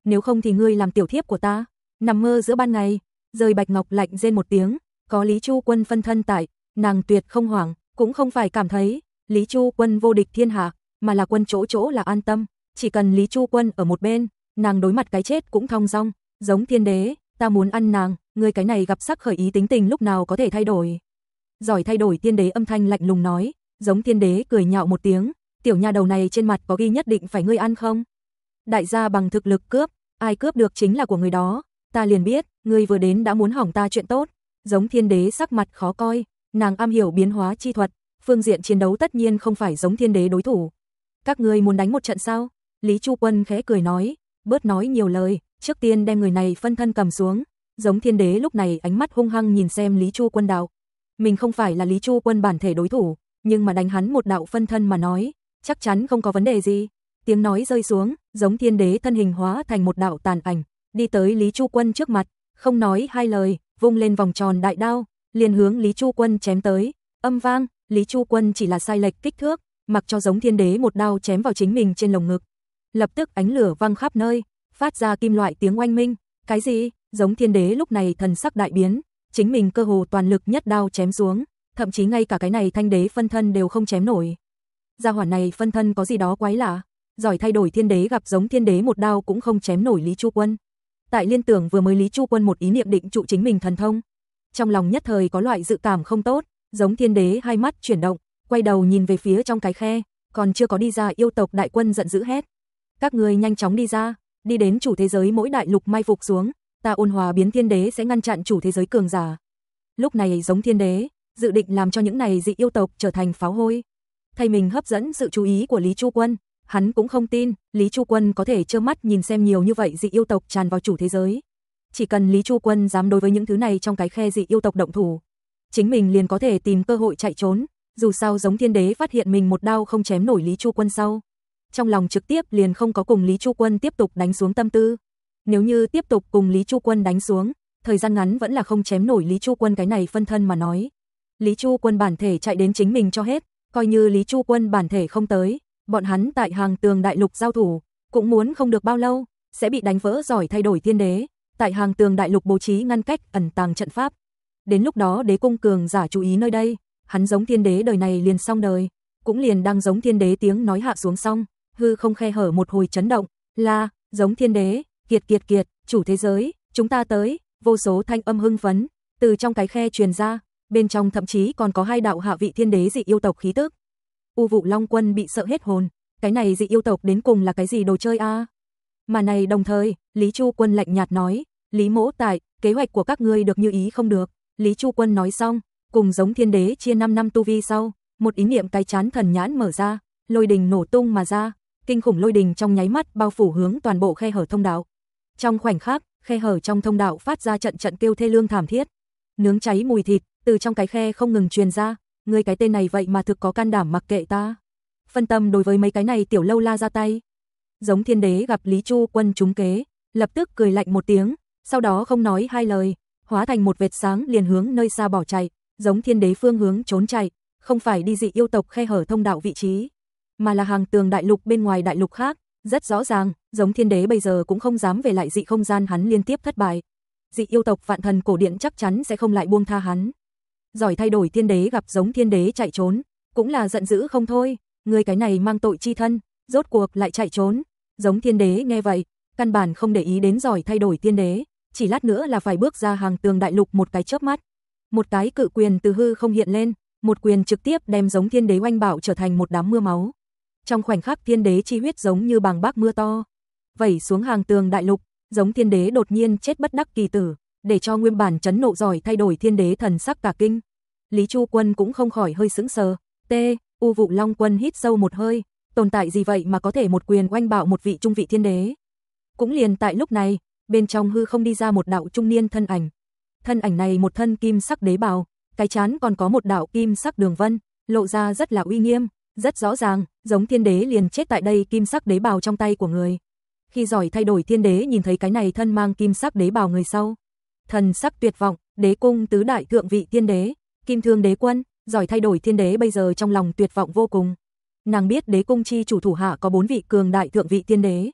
nếu không thì ngươi làm tiểu thiếp của ta, nằm mơ giữa ban ngày. Rời Bạch Ngọc lạnh rên một tiếng, có Lý Chu Quân phân thân tại, nàng tuyệt không hoảng, cũng không phải cảm thấy Lý Chu Quân vô địch thiên hạ, mà là quân chỗ chỗ là an tâm, chỉ cần Lý Chu Quân ở một bên, nàng đối mặt cái chết cũng thong dong, giống thiên đế, ta muốn ăn nàng, ngươi cái này gặp sắc khởi ý tính tình lúc nào có thể thay đổi. Giỏi thay đổi thiên đế âm thanh lạnh lùng nói, giống thiên đế cười nhạo một tiếng, tiểu nha đầu này trên mặt có ghi nhất định phải ngươi ăn không? Đại gia bằng thực lực cướp, ai cướp được chính là của người đó, ta liền biết, ngươi vừa đến đã muốn hỏng ta chuyện tốt. Giống thiên đế sắc mặt khó coi, nàng am hiểu biến hóa chi thuật, phương diện chiến đấu tất nhiên không phải giống thiên đế đối thủ. Các ngươi muốn đánh một trận sao? Lý Chu Quân khẽ cười nói, bớt nói nhiều lời, trước tiên đem người này phân thân cầm xuống. Giống thiên đế lúc này ánh mắt hung hăng nhìn xem Lý Chu Quân đạo. Mình không phải là Lý Chu Quân bản thể đối thủ, nhưng mà đánh hắn một đạo phân thân mà nói, chắc chắn không có vấn đề gì. Tiếng nói rơi xuống, giống thiên đế thân hình hóa thành một đạo tàn ảnh, đi tới Lý Chu Quân trước mặt, không nói hai lời, vung lên vòng tròn đại đao, liền hướng Lý Chu Quân chém tới. Âm vang, Lý Chu Quân chỉ là sai lệch kích thước, mặc cho giống thiên đế một đao chém vào chính mình trên lồng ngực. Lập tức ánh lửa văng khắp nơi, phát ra kim loại tiếng oanh minh. Cái gì? Giống thiên đế lúc này thần sắc đại biến, chính mình cơ hồ toàn lực nhất đao chém xuống, thậm chí ngay cả cái này thanh đế phân thân đều không chém nổi. Gia hỏa này phân thân có gì đó quái lạ, giỏi thay đổi thiên đế gặp giống thiên đế một đao cũng không chém nổi Lý Chu Quân. Tại liên tưởng vừa mới Lý Chu Quân một ý niệm định trụ chính mình thần thông, trong lòng nhất thời có loại dự cảm không tốt, giống thiên đế hai mắt chuyển động, quay đầu nhìn về phía trong cái khe, còn chưa có đi ra yêu tộc đại quân giận dữ hét. Các ngươi nhanh chóng đi ra, đi đến chủ thế giới mỗi đại lục mai phục xuống, ta ôn hòa biến thiên đế sẽ ngăn chặn chủ thế giới cường giả. Lúc này giống thiên đế, dự định làm cho những này dị yêu tộc trở thành pháo hôi. Thay mình hấp dẫn sự chú ý của Lý Chu Quân, hắn cũng không tin Lý Chu Quân có thể trơ mắt nhìn xem nhiều như vậy dị yêu tộc tràn vào chủ thế giới. Chỉ cần Lý Chu Quân dám đối với những thứ này trong cái khe dị yêu tộc động thủ, chính mình liền có thể tìm cơ hội chạy trốn. Dù sao giống thiên đế phát hiện mình một đao không chém nổi Lý Chu Quân sau, trong lòng trực tiếp liền không có cùng Lý Chu Quân tiếp tục đánh xuống tâm tư. Nếu như tiếp tục cùng Lý Chu Quân đánh xuống, thời gian ngắn vẫn là không chém nổi Lý Chu Quân cái này phân thân mà nói. Lý Chu Quân bản thể chạy đến chính mình cho hết, coi như Lý Chu Quân bản thể không tới, bọn hắn tại Hàng Tường Đại Lục giao thủ, cũng muốn không được bao lâu, sẽ bị đánh vỡ giỏi thay đổi thiên đế. Tại Hàng Tường Đại Lục bố trí ngăn cách ẩn tàng trận pháp. Đến lúc đó đế cung cường giả chú ý nơi đây, hắn giống thiên đế đời này liền xong đời, cũng liền đang giống thiên đế tiếng nói hạ xuống xong, hư không khe hở một hồi chấn động, là giống thiên đế, kiệt kiệt kiệt, chủ thế giới, chúng ta tới, vô số thanh âm hưng phấn từ trong cái khe truyền ra, bên trong thậm chí còn có hai đạo hạ vị thiên đế dị yêu tộc khí tức. U Vụ Long Quân bị sợ hết hồn, cái này dị yêu tộc đến cùng là cái gì đồ chơi a? Mà này đồng thời, Lý Chu Quân lạnh nhạt nói, Lý Mỗ tại, kế hoạch của các ngươi được như ý không được. Lý Chu Quân nói xong, cùng giống thiên đế chia 5 năm tu vi sau, một ý niệm cái chán thần nhãn mở ra, lôi đình nổ tung mà ra, kinh khủng lôi đình trong nháy mắt bao phủ hướng toàn bộ khe hở thông đạo. Trong khoảnh khắc, khe hở trong thông đạo phát ra trận trận kêu thê lương thảm thiết, nướng cháy mùi thịt từ trong cái khe không ngừng truyền ra, ngươi cái tên này vậy mà thực có can đảm mặc kệ ta. Phân tâm đối với mấy cái này tiểu lâu la ra tay. Giống thiên đế gặp Lý Chu Quân trúng kế, lập tức cười lạnh một tiếng, sau đó không nói hai lời, hóa thành một vệt sáng liền hướng nơi xa bỏ chạy, giống thiên đế phương hướng trốn chạy, không phải đi dị yêu tộc khe hở thông đạo vị trí, mà là Hàng Tường Đại Lục bên ngoài đại lục khác. Rất rõ ràng, giống thiên đế bây giờ cũng không dám về lại dị không gian hắn liên tiếp thất bại. Dị yêu tộc Vạn Thần Cổ Điện chắc chắn sẽ không lại buông tha hắn. Giỏi thay đổi thiên đế gặp giống thiên đế chạy trốn, cũng là giận dữ không thôi, người cái này mang tội chi thân, rốt cuộc lại chạy trốn. Giống thiên đế nghe vậy, căn bản không để ý đến giỏi thay đổi thiên đế, chỉ lát nữa là phải bước ra Hàng Tường Đại Lục một cái chớp mắt. Một cái cự quyền từ hư không hiện lên, một quyền trực tiếp đem giống thiên đế oanh bạo trở thành một đám mưa máu. Trong khoảnh khắc thiên đế chi huyết giống như bàng bác mưa to, vẩy xuống Hàng Tường Đại Lục, giống thiên đế đột nhiên chết bất đắc kỳ tử, để cho nguyên bản chấn nộ giỏi thay đổi thiên đế thần sắc cả kinh. Lý Chu Quân cũng không khỏi hơi sững sờ, U Vụ Long Quân hít sâu một hơi, tồn tại gì vậy mà có thể một quyền oanh bạo một vị trung vị thiên đế. Cũng liền tại lúc này, bên trong hư không đi ra một đạo trung niên thân ảnh. Thân ảnh này một thân kim sắc đế bào, cái trán còn có một đạo kim sắc đường vân, lộ ra rất là uy nghiêm, rất rõ ràng, giống thiên đế liền chết tại đây kim sắc đế bào trong tay của người. Khi giỏi thay đổi thiên đế nhìn thấy cái này thân mang kim sắc đế bào người sau, thần sắc tuyệt vọng, đế cung tứ đại thượng vị thiên đế, Kim Thương Đế Quân, giỏi thay đổi thiên đế bây giờ trong lòng tuyệt vọng vô cùng. Nàng biết đế cung chi chủ thủ hạ có 4 vị cường đại thượng vị thiên đế,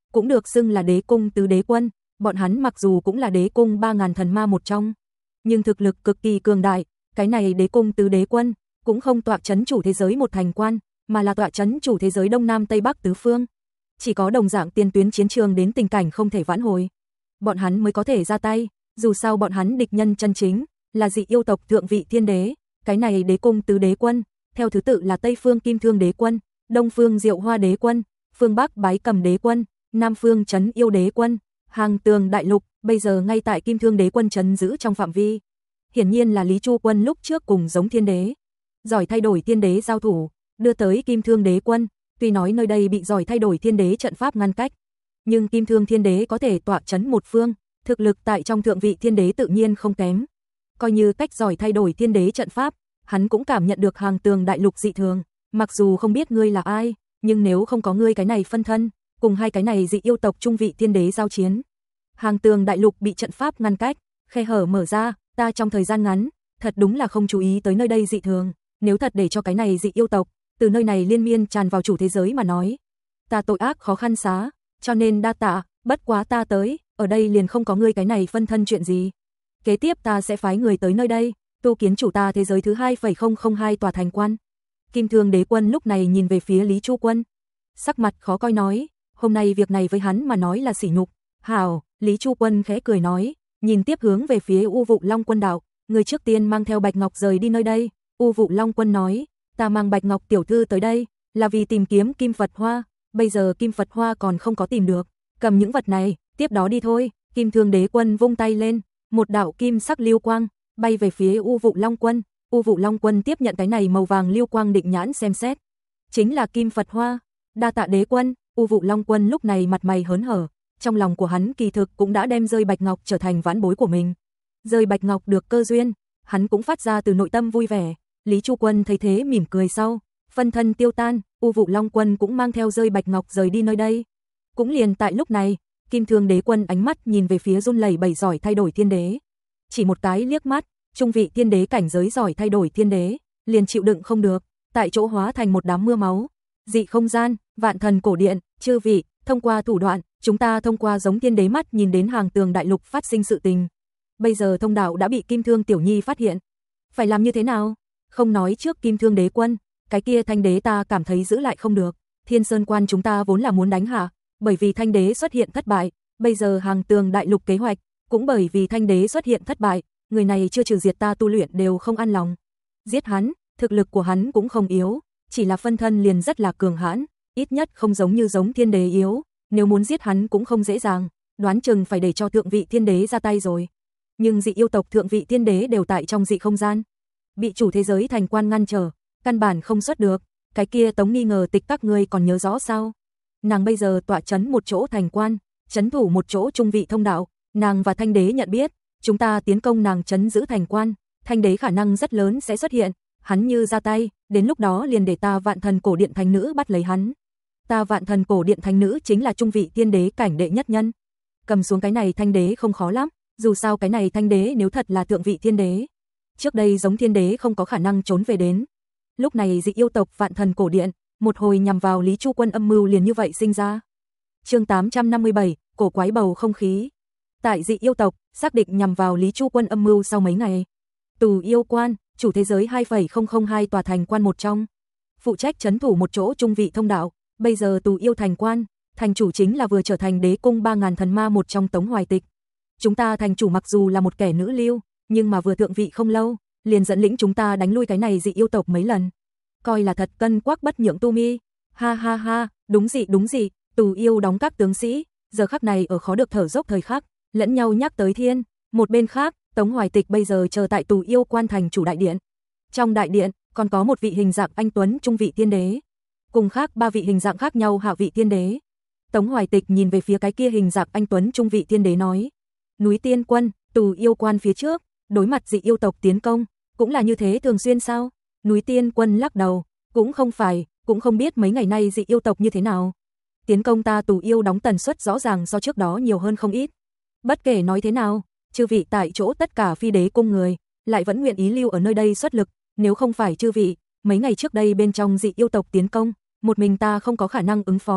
cũng được xưng là đế cung tứ đế quân, bọn hắn mặc dù cũng là đế cung 3000 thần ma một trong, nhưng thực lực cực kỳ cường đại, cái này đế cung tứ đế quân cũng không tọa chấn chủ thế giới một thành quan, mà là tọa chấn chủ thế giới Đông Nam Tây Bắc tứ phương. Chỉ có đồng dạng tiền tuyến chiến trường đến tình cảnh không thể vãn hồi, bọn hắn mới có thể ra tay, dù sao bọn hắn địch nhân chân chính là dị yêu tộc thượng vị thiên đế, cái này đế cung tứ đế quân, theo thứ tự là Tây phương Kim Thương đế quân, Đông phương Diệu Hoa đế quân, phương Bắc Bái Cầm đế quân, Nam phương Trấn Yêu đế quân, Hàng Tường đại lục, bây giờ ngay tại Kim Thương đế quân trấn giữ trong phạm vi. Hiển nhiên là Lý Chu Quân lúc trước cùng giống thiên đế, giỏi thay đổi thiên đế giao thủ, đưa tới Kim Thương đế quân, tuy nói nơi đây bị giỏi thay đổi thiên đế trận pháp ngăn cách, nhưng Kim Thương thiên đế có thể tọa chấn một phương, thực lực tại trong thượng vị thiên đế tự nhiên không kém. Coi như cách giỏi thay đổi thiên đế trận pháp, hắn cũng cảm nhận được Hàng Tường đại lục dị thường, mặc dù không biết ngươi là ai, nhưng nếu không có ngươi cái này phân thân, cùng hai cái này dị yêu tộc trung vị thiên đế giao chiến, Hàng Tường đại lục bị trận pháp ngăn cách, khe hở mở ra, ta trong thời gian ngắn, thật đúng là không chú ý tới nơi đây dị thường, nếu thật để cho cái này dị yêu tộc từ nơi này liên miên tràn vào chủ thế giới mà nói, ta tội ác khó khăn xá, cho nên đa tạ, bất quá ta tới, ở đây liền không có ngươi cái này phân thân chuyện gì. Kế tiếp ta sẽ phái người tới nơi đây, tu kiến chủ ta thế giới thứ 2,002 tòa thành quan. Kim Thương đế quân lúc này nhìn về phía Lý Chu Quân, sắc mặt khó coi nói, hôm nay việc này với hắn mà nói là sỉ nhục. Hảo, Lý Chu Quân khẽ cười nói, nhìn tiếp hướng về phía U Vụ Long Quân đạo, người trước tiên mang theo Bạch Ngọc rời đi nơi đây. U Vụ Long Quân nói, ta mang Bạch Ngọc tiểu thư tới đây, là vì tìm kiếm Kim Phật Hoa, bây giờ Kim Phật Hoa còn không có tìm được, cầm những vật này, tiếp đó đi thôi. Kim Thương đế quân vung tay lên, một đạo kim sắc lưu quang bay về phía U Vụ Long Quân. U Vụ Long Quân tiếp nhận cái này màu vàng lưu quang định nhãn xem xét, chính là Kim Phật Hoa. Đa tạ đế quân. U Vụ Long Quân lúc này mặt mày hớn hở, trong lòng của hắn kỳ thực cũng đã đem rơi Bạch Ngọc trở thành vãn bối của mình. Rơi Bạch Ngọc được cơ duyên, hắn cũng phát ra từ nội tâm vui vẻ. Lý Chu Quân thấy thế mỉm cười sau, phân thân tiêu tan, U Vụ Long Quân cũng mang theo rơi Bạch Ngọc rời đi nơi đây. Cũng liền tại lúc này, Kim Thương đế quân ánh mắt nhìn về phía run lẩy bẩy giỏi thay đổi thiên đế. Chỉ một cái liếc mắt, trung vị thiên đế cảnh giới giỏi thay đổi thiên đế, liền chịu đựng không được, tại chỗ hóa thành một đám mưa máu. Dị không gian, Vạn Thần cổ điện, chư vị, thông qua thủ đoạn, chúng ta thông qua giống thiên đế mắt nhìn đến Hàng Tường đại lục phát sinh sự tình. Bây giờ thông đạo đã bị Kim Thương tiểu nhi phát hiện. Phải làm như thế nào? Không nói trước Kim Thương đế quân, cái kia Thanh đế ta cảm thấy giữ lại không được. Thiên Sơn quan chúng ta vốn là muốn đánh hạ, bởi vì Thanh đế xuất hiện thất bại, bây giờ Hàng Tường đại lục kế hoạch cũng bởi vì Thanh đế xuất hiện thất bại, người này chưa trừ diệt ta tu luyện đều không an lòng. Giết hắn, thực lực của hắn cũng không yếu, chỉ là phân thân liền rất là cường hãn, ít nhất không giống như giống thiên đế yếu, nếu muốn giết hắn cũng không dễ dàng, đoán chừng phải để cho thượng vị thiên đế ra tay rồi. Nhưng dị yêu tộc thượng vị thiên đế đều tại trong dị không gian, bị chủ thế giới thành quan ngăn trở, căn bản không xuất được. Cái kia Tống Nghi ngờ tịch các ngươi còn nhớ rõ sao? Nàng bây giờ tọa chấn một chỗ thành quan, chấn thủ một chỗ trung vị thông đạo, nàng và Thanh đế nhận biết, chúng ta tiến công nàng chấn giữ thành quan, Thanh đế khả năng rất lớn sẽ xuất hiện, hắn như ra tay, đến lúc đó liền để ta Vạn Thần cổ điện thánh nữ bắt lấy hắn. Ta Vạn Thần cổ điện thánh nữ chính là trung vị thiên đế cảnh đệ nhất nhân. Cầm xuống cái này Thanh đế không khó lắm, dù sao cái này Thanh đế nếu thật là thượng vị thiên đế, trước đây giống thiên đế không có khả năng trốn về đến. Lúc này dị yêu tộc Vạn Thần cổ điện, một hồi nhằm vào Lý Chu Quân âm mưu liền như vậy sinh ra. Chương 857, cổ quái bầu không khí. Tại dị yêu tộc, xác định nhằm vào Lý Chu Quân âm mưu sau mấy ngày. Tù yêu quan, chủ thế giới 2,002 tòa thành quan một trong, phụ trách trấn thủ một chỗ trung vị thông đạo, bây giờ tù yêu thành quan, thành chủ chính là vừa trở thành đế cung 3000 thần ma một trong Tống Hoài Tịch. Chúng ta thành chủ mặc dù là một kẻ nữ lưu, nhưng mà vừa thượng vị không lâu, liền dẫn lĩnh chúng ta đánh lui cái này dị yêu tộc mấy lần. Coi là thật cân quắc bất nhượng tu mi. Ha ha ha, đúng dị, tù yêu đóng các tướng sĩ, giờ khắc này ở khó được thở dốc thời khắc, lẫn nhau nhắc tới thiên. Một bên khác, Tống Hoài Tịch bây giờ chờ tại tù yêu quan thành chủ đại điện. Trong đại điện, còn có một vị hình dạng anh tuấn trung vị thiên đế, cùng khác ba vị hình dạng khác nhau hạ vị thiên đế. Tống Hoài Tịch nhìn về phía cái kia hình dạng anh tuấn trung vị thiên đế nói: "Núi Tiên Quân, tù yêu quan phía trước, đối mặt dị yêu tộc tiến công, cũng là như thế thường xuyên sao?" Núi Tiên Quân lắc đầu, cũng không phải, cũng không biết mấy ngày nay dị yêu tộc như thế nào. Tiến công ta tù yêu đóng tần suất rõ ràng so trước đó nhiều hơn không ít. Bất kể nói thế nào, chư vị tại chỗ tất cả phi đế cung người, lại vẫn nguyện ý lưu ở nơi đây xuất lực, nếu không phải chư vị, mấy ngày trước đây bên trong dị yêu tộc tiến công, một mình ta không có khả năng ứng phó,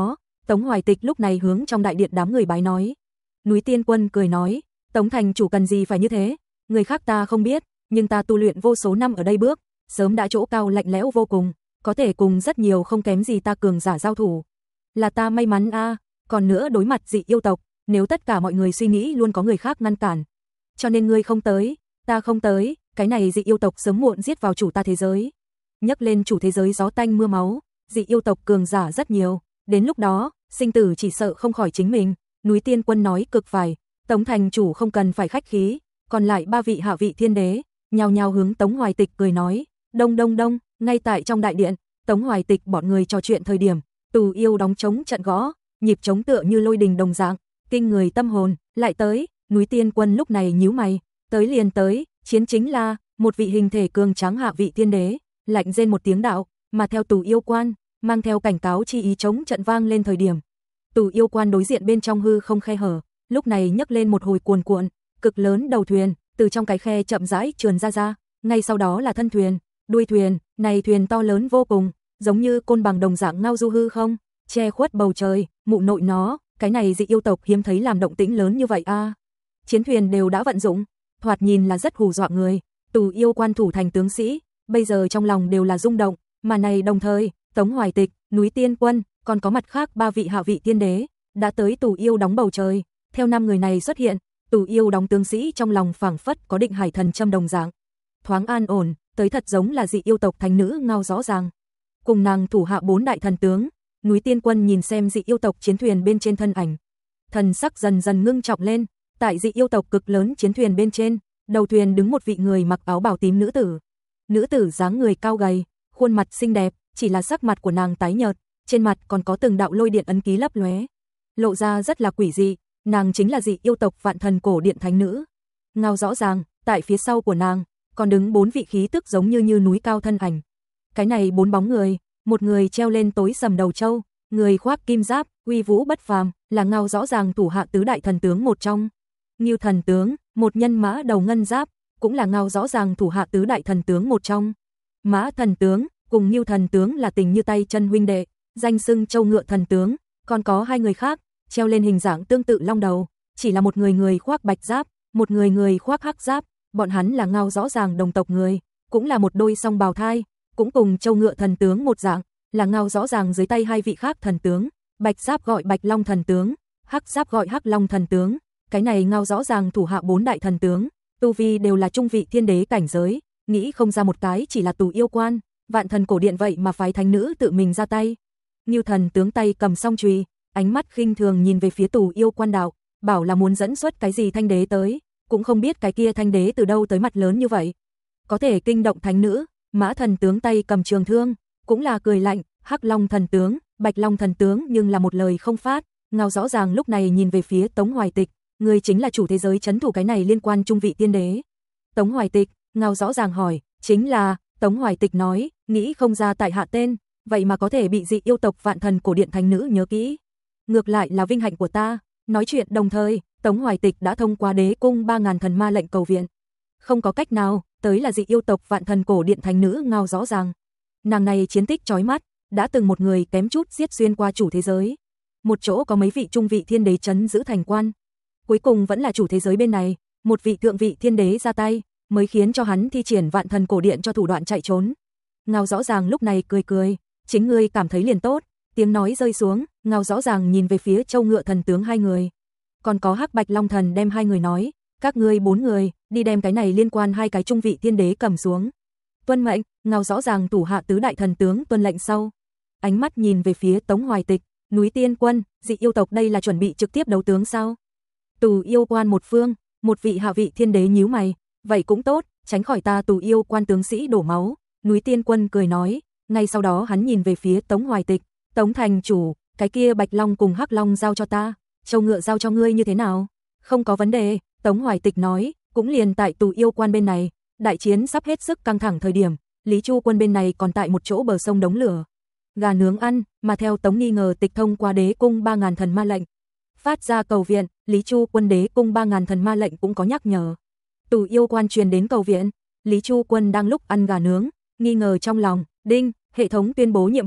Tống Hoài Tịch lúc này hướng trong đại điện đám người bái nói. Núi Tiên Quân cười nói, Tống thành chủ cần gì phải như thế, người khác ta không biết, nhưng ta tu luyện vô số năm ở đây bước, sớm đã chỗ cao lạnh lẽo vô cùng, có thể cùng rất nhiều không kém gì ta cường giả giao thủ. Là ta may mắn a, còn nữa đối mặt dị yêu tộc, nếu tất cả mọi người suy nghĩ luôn có người khác ngăn cản. Cho nên ngươi không tới, ta không tới, cái này dị yêu tộc sớm muộn giết vào chủ ta thế giới. Nhắc lên chủ thế giới gió tanh mưa máu, dị yêu tộc cường giả rất nhiều, đến lúc đó, sinh tử chỉ sợ không khỏi chính mình. Núi Tiên Quân nói cực phải, Tống thành chủ không cần phải khách khí, còn lại 3 vị hạ vị thiên đế, nhao nhao hướng Tống Hoài Tịch cười nói, đông đông đông, ngay tại trong đại điện, Tống Hoài Tịch bọn người trò chuyện thời điểm, Tù Yêu đóng trống trận gõ, nhịp trống tựa như lôi đình đồng dạng, kinh người tâm hồn, lại tới, Núi Tiên Quân lúc này nhíu mày, tới liền tới, chiến chính là một vị hình thể cường tráng hạ vị thiên đế, lạnh rên một tiếng đạo, mà theo Tù Yêu quan, mang theo cảnh cáo chi ý trống trận vang lên thời điểm. Tù Yêu quan đối diện bên trong hư không khe hở, lúc này nhấc lên một hồi cuồn cuộn, cực lớn đầu thuyền, từ trong cái khe chậm rãi trườn ra, ngay sau đó là thân thuyền, đuôi thuyền, này thuyền to lớn vô cùng, giống như côn bằng đồng dạng ngao du hư không, che khuất bầu trời, mụ nội nó, cái này dị yêu tộc hiếm thấy làm động tĩnh lớn như vậy a. Chiến thuyền đều đã vận dụng, thoạt nhìn là rất hù dọa người. Tù Yêu quan thủ thành tướng sĩ, bây giờ trong lòng đều là rung động, mà này đồng thời, Tống Hoài Tịch, Núi Tiên Quân, còn có mặt khác 3 vị hạ vị tiên đế, đã tới Tù Yêu đóng bầu trời. Theo 5 người này xuất hiện, Tù Yêu đóng tướng sĩ trong lòng phảng phất có định hải thần châm đồng dạng. Thoáng an ổn, tới thật giống là dị yêu tộc thánh nữ ngao rõ ràng. Cùng nàng thủ hạ 4 đại thần tướng, Núi Tiên Quân nhìn xem dị yêu tộc chiến thuyền bên trên thân ảnh. Thần sắc dần dần ngưng trọng lên, tại dị yêu tộc cực lớn chiến thuyền bên trên, đầu thuyền đứng một vị người mặc áo bào tím nữ tử. Nữ tử dáng người cao gầy, khuôn mặt xinh đẹp, chỉ là sắc mặt của nàng tái nhợt, trên mặt còn có từng đạo lôi điện ấn ký lấp lóe, lộ ra rất là quỷ dị, nàng chính là dị yêu tộc Vạn Thần Cổ Điện thánh nữ. Ngao rõ ràng, tại phía sau của nàng còn đứng 4 vị khí tức giống như núi cao thân ảnh. Cái này 4 bóng người, một người treo lên tối sầm đầu trâu, người khoác kim giáp, uy vũ bất phàm, là Ngao rõ ràng thủ hạ tứ đại thần tướng một trong. Ngưu thần tướng, một nhân mã đầu ngân giáp, cũng là Ngao rõ ràng thủ hạ tứ đại thần tướng một trong. Mã thần tướng cùng Ngưu thần tướng là tình như tay chân huynh đệ, danh xưng Châu Ngựa thần tướng, còn có 2 người khác, treo lên hình dạng tương tự long đầu, chỉ là một người khoác bạch giáp, một người khoác hắc giáp, bọn hắn là Ngao rõ ràng đồng tộc người, cũng là một đôi song bào thai, cũng cùng Châu Ngựa thần tướng một dạng, là Ngao rõ ràng dưới tay 2 vị khác thần tướng, bạch giáp gọi Bạch Long thần tướng, hắc giáp gọi Hắc Long thần tướng. Cái này Ngao rõ ràng thủ hạ 4 đại thần tướng, tu vi đều là trung vị thiên đế cảnh giới, nghĩ không ra một cái chỉ là Tù Yêu quan, Vạn Thần Cổ Điện vậy mà phái thánh nữ tự mình ra tay. Ngưu thần tướng tay cầm song chùy, ánh mắt khinh thường nhìn về phía Tù Yêu quan đạo, bảo là muốn dẫn xuất cái gì thanh đế tới, cũng không biết cái kia thanh đế từ đâu tới mặt lớn như vậy, có thể kinh động thánh nữ. Mã thần tướng tay cầm trường thương, cũng là cười lạnh. Hắc Long thần tướng, Bạch Long thần tướng nhưng là một lời không phát. Ngao rõ ràng lúc này nhìn về phía Tống Hoài Tịch, người chính là chủ thế giới trấn thủ cái này liên quan trung vị tiên đế. Tống Hoài Tịch, Ngao rõ ràng hỏi, chính là. Tống Hoài Tịch nói, nghĩ không ra tại hạ tên, vậy mà có thể bị dị yêu tộc Vạn Thần Cổ Điện thánh nữ nhớ kỹ. Ngược lại là vinh hạnh của ta. Nói chuyện đồng thời, Tống Hoài Tịch đã thông qua đế cung 3000 thần ma lệnh cầu viện. Không có cách nào, tới là dị yêu tộc Vạn Thần Cổ Điện thánh nữ Ngao rõ ràng. Nàng này chiến tích chói mắt, đã từng một người kém chút giết xuyên qua chủ thế giới. Một chỗ có mấy vị trung vị thiên đế trấn giữ thành quan. Cuối cùng vẫn là chủ thế giới bên này, một vị thượng vị thiên đế ra tay, mới khiến cho hắn thi triển Vạn Thần Cổ Điện cho thủ đoạn chạy trốn. Ngao rõ ràng lúc này cười, chính ngươi cảm thấy liền tốt. Tiếng nói rơi xuống, Ngao rõ ràng nhìn về phía Châu Ngựa thần tướng 2 người. Còn có Hắc Bạch Long thần đem 2 người nói, các ngươi 4 người, đi đem cái này liên quan 2 cái trung vị thiên đế cầm xuống. Tuân mệnh. Ngao rõ ràng thủ hạ tứ đại thần tướng tuân lệnh sau. Ánh mắt nhìn về phía Tống Hoài Tịch, Núi Tiên Quân, dị yêu tộc đây là chuẩn bị trực tiếp đấu tướng sao? Tù Yêu quan một phương, một vị hạ vị thiên đế nhíu mày, vậy cũng tốt, tránh khỏi ta Tù Yêu quan tướng sĩ đổ máu. Núi Tiên Quân cười nói, ngay sau đó hắn nhìn về phía Tống Hoài Tịch, Tống thành chủ, cái kia Bạch Long cùng Hắc Long giao cho ta, Châu Ngựa giao cho ngươi như thế nào? Không có vấn đề. Tống Hoài Tịch nói, cũng liền tại Tù Yêu quan bên này, đại chiến sắp hết sức căng thẳng thời điểm, Lý Chu Quân bên này còn tại một chỗ bờ sông đống lửa, gà nướng ăn, mà theo Tống nghi ngờ tịch thông qua đế cung 3000 thần ma lệnh, phát ra cầu viện, Lý Chu Quân đế cung 3000 thần ma lệnh cũng có nhắc nhở. Tù Yêu quan truyền đến cầu viện, Lý Chu Quân đang lúc ăn gà nướng, nghi ngờ trong lòng, đinh, hệ thống tuyên bố nhiệm vụ,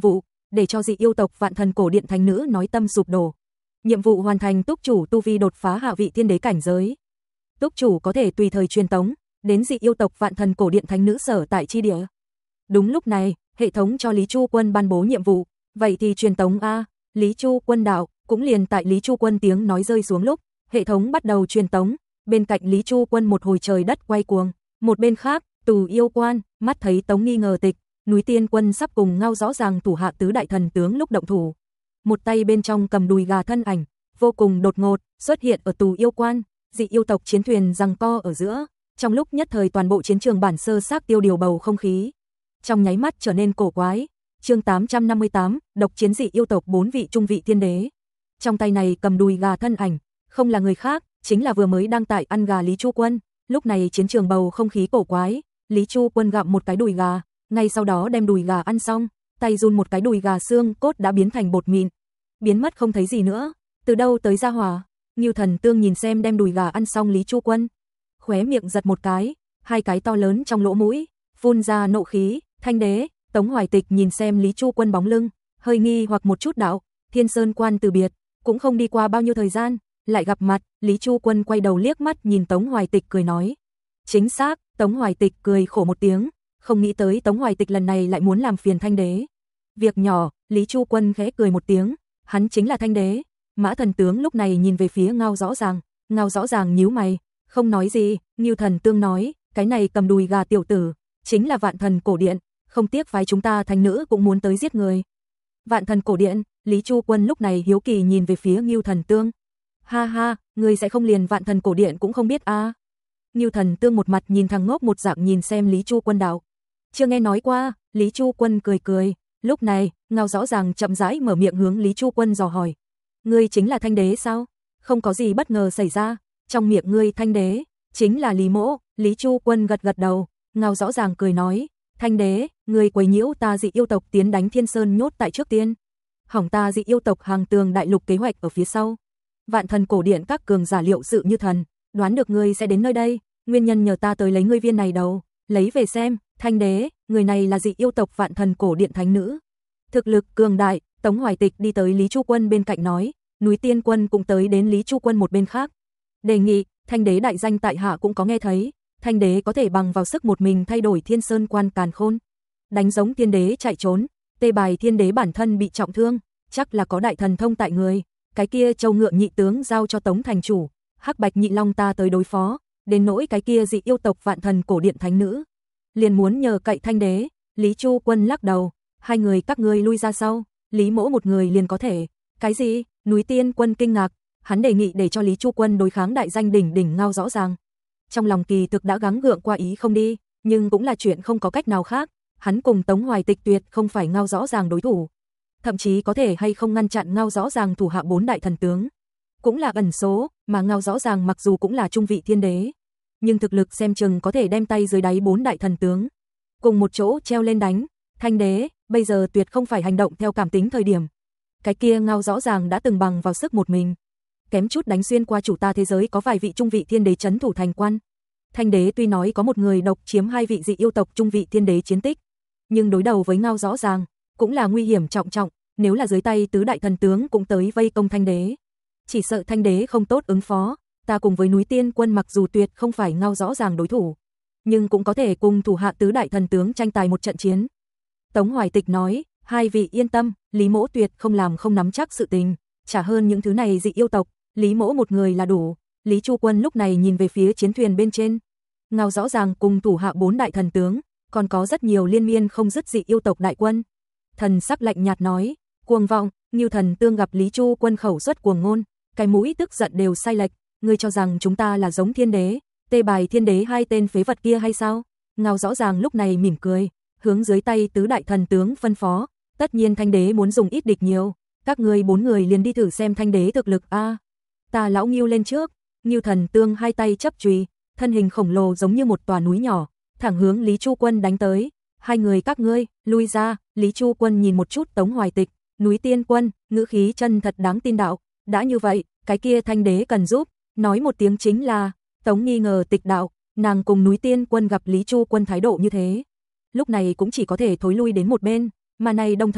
để cho dị yêu tộc Vạn Thần Cổ Điện thánh nữ nói tâm sụp đổ. Nhiệm vụ hoàn thành, túc chủ tu vi đột phá hạ vị thiên đế cảnh giới. Túc chủ có thể tùy thời truyền tống đến dị yêu tộc Vạn Thần Cổ Điện thánh nữ sở tại chi địa. Đúng lúc này, hệ thống cho Lý Chu Quân ban bố nhiệm vụ, vậy thì truyền tống a. Lý Chu Quân đạo. Cũng liền tại Lý Chu Quân tiếng nói rơi xuống lúc, hệ thống bắt đầu truyền tống, bên cạnh Lý Chu Quân một hồi trời đất quay cuồng, một bên khác, Tù Yêu Quan, mắt thấy Tống Nghi ngờ tịch, Núi Tiên Quân sắp cùng Ngao Rõ Ràng thủ hạ tứ đại thần tướng lúc động thủ. Một tay bên trong cầm đùi gà thân ảnh, vô cùng đột ngột, xuất hiện ở Tù Yêu Quan, dị yêu tộc chiến thuyền giằng co ở giữa, trong lúc nhất thời toàn bộ chiến trường bản sơ xác tiêu điều bầu không khí. Trong nháy mắt trở nên cổ quái. Chương 858, độc chiến dị yêu tộc 4 vị trung vị thiên đế. Trong tay này cầm đùi gà thân ảnh, không là người khác, chính là vừa mới đang tại ăn gà Lý Chu Quân. Lúc này chiến trường bầu không khí cổ quái, Lý Chu Quân gặm một cái đùi gà, ngay sau đó đem đùi gà ăn xong, tay run một cái đùi gà xương cốt đã biến thành bột mịn, biến mất không thấy gì nữa. Từ đâu tới gia hỏa? Ngưu Thần Tương nhìn xem đem đùi gà ăn xong Lý Chu Quân, khóe miệng giật một cái, hai cái to lớn trong lỗ mũi, phun ra nộ khí. Thanh đế. Tống Hoài Tịch nhìn xem Lý Chu Quân bóng lưng, hơi nghi hoặc một chút đạo, Thiên Sơn Quan từ biệt, cũng không đi qua bao nhiêu thời gian, lại gặp mặt. Lý Chu Quân quay đầu liếc mắt nhìn Tống Hoài Tịch cười nói. Chính xác. Tống Hoài Tịch cười khổ một tiếng, không nghĩ tới Tống Hoài Tịch lần này lại muốn làm phiền Thanh đế. Việc nhỏ. Lý Chu Quân khẽ cười một tiếng, hắn chính là Thanh đế. Mã Thần Tướng lúc này nhìn về phía Ngao Rõ Ràng, Ngao Rõ Ràng nhíu mày, không nói gì. Ngưu Thần Tương nói, cái này cầm đùi gà tiểu tử, chính là Vạn Thần Cổ Điện, không tiếc phái chúng ta thánh nữ cũng muốn tới giết người. Vạn Thần Cổ Điện. Lý Chu Quân lúc này hiếu kỳ nhìn về phía Ngưu Thần Tương. Ha ha, ngươi sẽ không liền Vạn Thần Cổ Điện cũng không biết a? Ngưu Thần Tương một mặt nhìn thằng ngốc một dạng nhìn xem Lý Chu Quân đạo. Chưa nghe nói qua. Lý Chu Quân cười cười. Lúc này, Ngao Rõ Ràng chậm rãi mở miệng hướng Lý Chu Quân dò hỏi. Ngươi chính là Thanh đế sao? Không có gì bất ngờ xảy ra, trong miệng ngươi Thanh đế chính là Lý Mỗ. Lý Chu Quân gật gật đầu. Ngao Rõ Ràng cười nói, Thanh đế, ngươi quấy nhiễu ta dị yêu tộc tiến đánh Thiên Sơn nhốt tại trước tiên, hỏng ta dị yêu tộc hàng tường đại lục kế hoạch ở phía sau. Vạn Thần Cổ Điện các cường giả liệu sự như thần, đoán được ngươi sẽ đến nơi đây, nguyên nhân nhờ ta tới lấy ngươi viên này đầu, lấy về xem. Thanh đế, người này là dị yêu tộc Vạn Thần Cổ Điện thánh nữ, thực lực cường đại. Tống Hoài Tịch đi tới Lý Chu Quân bên cạnh nói, Núi Tiên Quân cũng tới đến Lý Chu Quân một bên khác, đề nghị. Thanh đế đại danh tại hạ cũng có nghe thấy, Thanh đế có thể bằng vào sức một mình thay đổi Thiên Sơn Quan càn khôn, đánh giống thiên đế chạy trốn. Tê Bài thiên đế bản thân bị trọng thương, chắc là có đại thần thông tại người. Cái kia Châu Ngựa nhị tướng giao cho Tống thành chủ, Hắc Bạch nhị long ta tới đối phó, đến nỗi cái kia dị yêu tộc Vạn Thần Cổ Điện thánh nữ, liền muốn nhờ cậy Thanh đế. Lý Chu Quân lắc đầu, hai người các ngươi lui ra sau, Lý Mỗ một người liền có thể. Cái gì? Núi Tiên Quân kinh ngạc, hắn đề nghị để cho Lý Chu Quân đối kháng đại danh đỉnh đỉnh Ngao Rõ Ràng. Trong lòng kỳ thực đã gắng gượng qua ý không đi, nhưng cũng là chuyện không có cách nào khác. Hắn cùng Tống Hoài Tịch tuyệt không phải Ngao Rõ Ràng đối thủ, thậm chí có thể hay không ngăn chặn Ngao Rõ Ràng thủ hạ 4 đại thần tướng, cũng là ẩn số. Mà Ngao Rõ Ràng mặc dù cũng là trung vị thiên đế, nhưng thực lực xem chừng có thể đem tay dưới đáy 4 đại thần tướng cùng một chỗ treo lên đánh. Thanh đế, bây giờ tuyệt không phải hành động theo cảm tính thời điểm. Cái kia Ngao Rõ Ràng đã từng bằng vào sức một mình, kém chút đánh xuyên qua chủ ta thế giới có vài vị trung vị thiên đế trấn thủ thành quan. Thanh đế tuy nói có một người độc chiếm 2 vị dị yêu tộc trung vị thiên đế chiến tích, nhưng đối đầu với Ngao Rõ Ràng cũng là nguy hiểm trọng trọng. Nếu là dưới tay tứ đại thần tướng cũng tới vây công Thanh đế, chỉ sợ Thanh đế không tốt ứng phó. Ta cùng với Núi Tiên Quân mặc dù tuyệt không phải Ngao Rõ Ràng đối thủ, nhưng cũng có thể cùng thủ hạ tứ đại thần tướng tranh tài một trận chiến. Tống Hoài Tịch nói, hai vị yên tâm, Lý Mỗ tuyệt không làm không nắm chắc sự tình, trả hơn những thứ này dị yêu tộc, Lý Mỗ một người là đủ. Lý Chu Quân lúc này nhìn về phía chiến thuyền bên trên, Ngao Rõ Ràng cùng thủ hạ 4 đại thần tướng, còn có rất nhiều liên miên không dứt dị yêu tộc đại quân. Thần sắc lạnh nhạt nói, cuồng vọng. Ngưu Thần Tương gặp Lý Chu Quân khẩu xuất cuồng ngôn, cái mũi tức giận đều sai lệch. Ngươi cho rằng chúng ta là giống thiên đế, Tê Bài thiên đế hai tên phế vật kia hay sao? Ngao Rõ Ràng lúc này mỉm cười, hướng dưới tay tứ đại thần tướng phân phó, tất nhiên Thanh đế muốn dùng ít địch nhiều, các ngươi 4 người liền đi thử xem Thanh đế thực lực a. Ta lão Ngưu lên trước. Ngưu Thần Tương hai tay chấp chùy, thân hình khổng lồ giống như một tòa núi nhỏ, thẳng hướng Lý Chu Quân đánh tới. Hai người các ngươi, lui ra. Lý Chu Quân nhìn một chút Tống Hoài Tịch, Núi Tiên Quân, ngữ khí chân thật đáng tin đạo, đã như vậy, cái kia Thanh đế cần giúp, nói một tiếng chính là. Tống nghi ngờ Tịch đạo, nàng cùng Núi Tiên Quân gặp Lý Chu Quân thái độ như thế, lúc này cũng chỉ có thể thối lui đến một bên, mà này đồng thời,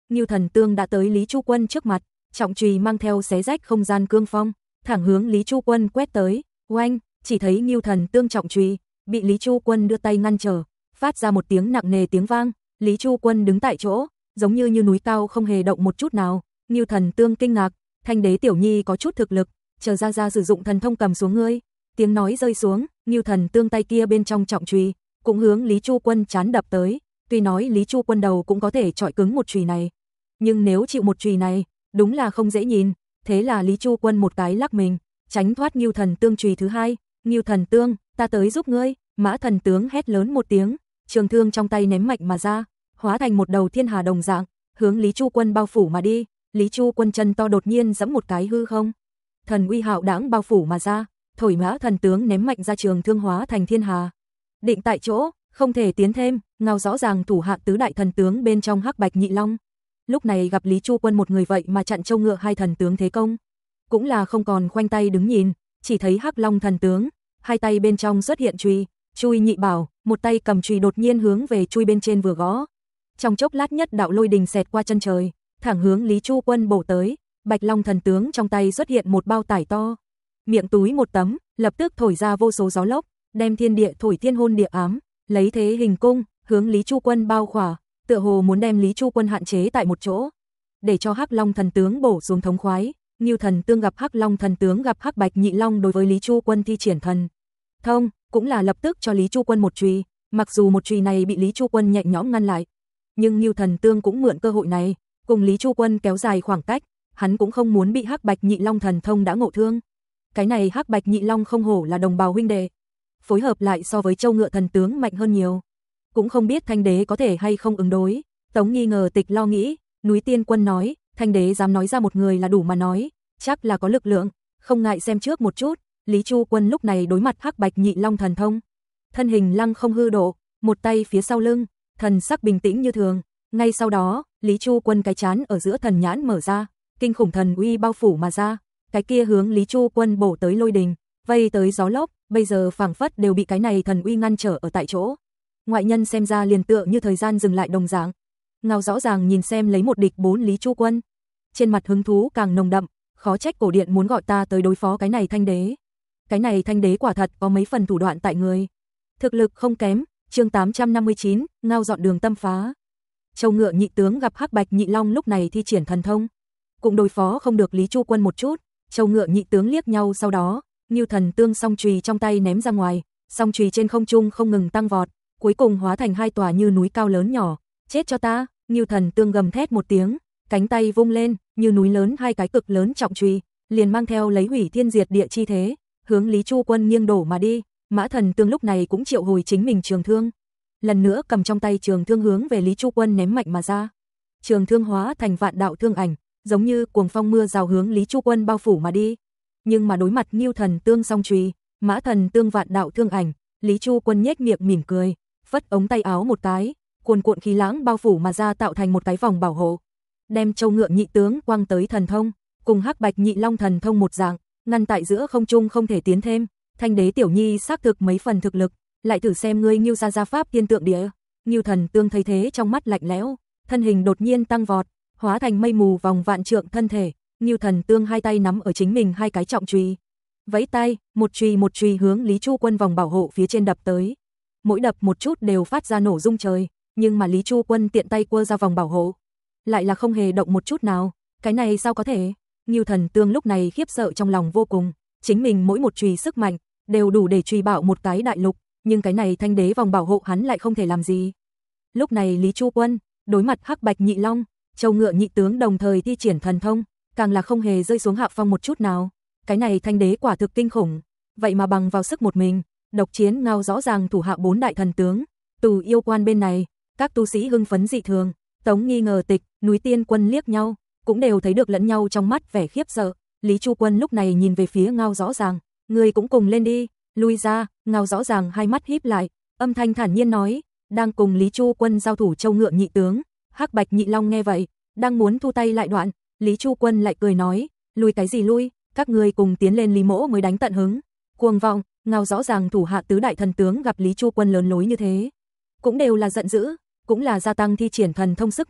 Ngưu Thần Tương đã tới Lý Chu Quân trước mặt, trọng chùy mang theo xé rách không gian cương phong, thẳng hướng Lý Chu Quân quét tới. Oanh, chỉ thấy Ngưu Thần Tương trọng chùy bị Lý Chu Quân đưa tay ngăn trở, phát ra một tiếng nặng nề tiếng vang. Lý Chu Quân đứng tại chỗ, giống như núi cao không hề động một chút nào. Ngưu Thần Tương kinh ngạc, Thanh Đế tiểu nhi có chút thực lực, chờ ra sử dụng thần thông cầm xuống ngươi. Tiếng nói rơi xuống, Ngưu Thần Tương tay kia bên trong trọng chùy cũng hướng Lý Chu Quân chán đập tới. Tuy nói Lý Chu Quân đầu cũng có thể chọi cứng một chùy này, nhưng nếu chịu một chùy này, đúng là không dễ nhìn. Thế là Lý Chu Quân một cái lắc mình, tránh thoát Ngưu Thần Tương chùy thứ hai. Ngưu Thần Tương, ta tới giúp ngươi. Mã Thần Tướng hét lớn một tiếng, trường thương trong tay ném mạnh mà ra, hóa thành một đầu thiên hà đồng dạng, hướng Lý Chu Quân bao phủ mà đi. Lý Chu Quân chân to đột nhiên giẫm một cái hư không, thần uy hạo đãng bao phủ mà ra, thổi Mã Thần Tướng ném mạnh ra trường thương hóa thành thiên hà. Định tại chỗ, không thể tiến thêm, ngao rõ ràng thủ hạ tứ đại thần tướng bên trong Hắc Bạch Nhị Long. Lúc này gặp Lý Chu Quân một người vậy mà chặn Châu Ngựa hai thần tướng thế công, cũng là không còn khoanh tay đứng nhìn, chỉ thấy Hắc Long thần tướng, hai tay bên trong xuất hiện chùy, chui nhị bảo, một tay cầm chùy đột nhiên hướng về chui bên trên vừa gõ. Trong chốc lát nhất đạo lôi đình xẹt qua chân trời, thẳng hướng Lý Chu Quân bổ tới. Bạch Long thần tướng trong tay xuất hiện một bao tải to, miệng túi một tấm, lập tức thổi ra vô số gió lốc, đem thiên địa thổi thiên hôn địa ám, lấy thế hình cung, hướng Lý Chu Quân bao khỏa, tựa hồ muốn đem Lý Chu Quân hạn chế tại một chỗ, để cho Hắc Long thần tướng bổ xuống thống khoái. Ngưu Thần Tương gặp Hắc Long thần tướng gặp Hắc Bạch Nhị Long đối với Lý Chu Quân thi triển thần thông, cũng là lập tức cho Lý Chu Quân một chùy, mặc dù một chùy này bị Lý Chu Quân nhẹ nhõm ngăn lại, nhưng Ngưu Thần Tương cũng mượn cơ hội này, cùng Lý Chu Quân kéo dài khoảng cách, hắn cũng không muốn bị Hắc Bạch Nhị Long thần thông đã ngộ thương. Cái này Hắc Bạch Nhị Long không hổ là đồng bào huynh đệ, phối hợp lại so với Châu Ngựa thần tướng mạnh hơn nhiều, cũng không biết Thanh Đế có thể hay không ứng đối. Tống nghi ngờ Tịch lo nghĩ, Núi Tiên Quân nói, Thanh Đế dám nói ra một người là đủ mà nói, chắc là có lực lượng, không ngại xem trước một chút. Lý Chu Quân lúc này đối mặt Hắc Bạch Nhị Long thần thông, thân hình lăng không hư độ, một tay phía sau lưng, thần sắc bình tĩnh như thường. Ngay sau đó, Lý Chu Quân cái chán ở giữa thần nhãn mở ra, kinh khủng thần uy bao phủ mà ra, cái kia hướng Lý Chu Quân bổ tới lôi đình, vây tới gió lốc, bây giờ phảng phất đều bị cái này thần uy ngăn trở ở tại chỗ. Ngoại nhân xem ra liền tựa như thời gian dừng lại đồng dạng. Ngao rõ ràng nhìn xem lấy một địch bốn Lý Chu Quân, trên mặt hứng thú càng nồng đậm, khó trách cổ điện muốn gọi ta tới đối phó cái này Thanh Đế. Cái này Thanh Đế quả thật có mấy phần thủ đoạn tại người, thực lực không kém. Chương 859, Ngao dọn đường tâm phá. Châu Ngựa nhị tướng gặp Hắc Bạch Nhị Long lúc này thi triển thần thông, cũng đối phó không được Lý Chu Quân một chút. Châu Ngựa nhị tướng liếc nhau, sau đó, Ngưu Thần Tương song chùy trong tay ném ra ngoài, song chùy trên không trung không ngừng tăng vọt, cuối cùng hóa thành hai tòa như núi cao lớn nhỏ. Chết cho ta! Ngưu Thần Tương gầm thét một tiếng, cánh tay vung lên, như núi lớn hai cái cực lớn trọng chùy, liền mang theo lấy hủy thiên diệt địa chi thế, hướng Lý Chu Quân nghiêng đổ mà đi. Mã Thần Tương lúc này cũng triệu hồi chính mình trường thương, lần nữa cầm trong tay trường thương hướng về Lý Chu Quân ném mạnh mà ra. Trường thương hóa thành vạn đạo thương ảnh, giống như cuồng phong mưa rào hướng Lý Chu Quân bao phủ mà đi. Nhưng mà đối mặt Ngưu Thần Tương song chùy, Mã Thần Tương vạn đạo thương ảnh, Lý Chu Quân nhếch miệng mỉm cười, phất ống tay áo một cái, cuồn cuộn khí lãng bao phủ mà ra, tạo thành một cái vòng bảo hộ, đem Châu Ngựa nhị tướng quang tới thần thông, cùng Hắc Bạch Nhị Long thần thông một dạng, ngăn tại giữa không trung không thể tiến thêm. Thanh Đế tiểu nhi xác thực mấy phần thực lực, lại thử xem ngươi Ngưu gia pháp tiên tượng địa. Ngưu Thần Tương thấy thế trong mắt lạnh lẽo, thân hình đột nhiên tăng vọt, hóa thành mây mù vòng vạn trượng thân thể. Ngưu Thần Tương hai tay nắm ở chính mình hai cái trọng chùy, vẫy tay, một chùy hướng Lý Chu Quân vòng bảo hộ phía trên đập tới. Mỗi đập một chút đều phát ra nổ rung trời, nhưng mà Lý Chu Quân tiện tay quơ ra vòng bảo hộ, lại là không hề động một chút nào. Cái này sao có thể? Ngưu Thần Tương lúc này khiếp sợ trong lòng vô cùng, chính mình mỗi một chùy sức mạnh đều đủ để truy bạo một cái đại lục, nhưng cái này Thanh Đế vòng bảo hộ hắn lại không thể làm gì. Lúc này Lý Chu Quân đối mặt Hắc Bạch Nhị Long, Châu Ngựa nhị tướng đồng thời thi triển thần thông, càng là không hề rơi xuống hạ phong một chút nào. Cái này Thanh Đế quả thực kinh khủng, vậy mà bằng vào sức một mình độc chiến Ngao rõ ràng thủ hạ bốn đại thần tướng. Từ Yêu Quan bên này, các tu sĩ hưng phấn dị thường, Tống nghi ngờ Tịch, Núi Tiên Quân liếc nhau, cũng đều thấy được lẫn nhau trong mắt vẻ khiếp sợ. Lý Chu Quân lúc này nhìn về phía Ngao rõ ràng, người cũng cùng lên đi, lui ra. Ngao rõ ràng hai mắt híp lại, âm thanh thản nhiên nói, đang cùng Lý Chu Quân giao thủ Châu Ngựa nhị tướng. Hắc Bạch Nhị Long nghe vậy, đang muốn thu tay lại đoạn, Lý Chu Quân lại cười nói, lui cái gì lui, các ngươi cùng tiến lên Lý Mỗ mới đánh tận hứng. Cuồng vọng. Ngao rõ ràng thủ hạ tứ đại thần tướng gặp Lý Chu Quân lớn lối như thế, cũng đều là giận dữ, cũng là gia tăng thi triển thần thông sức mạnh,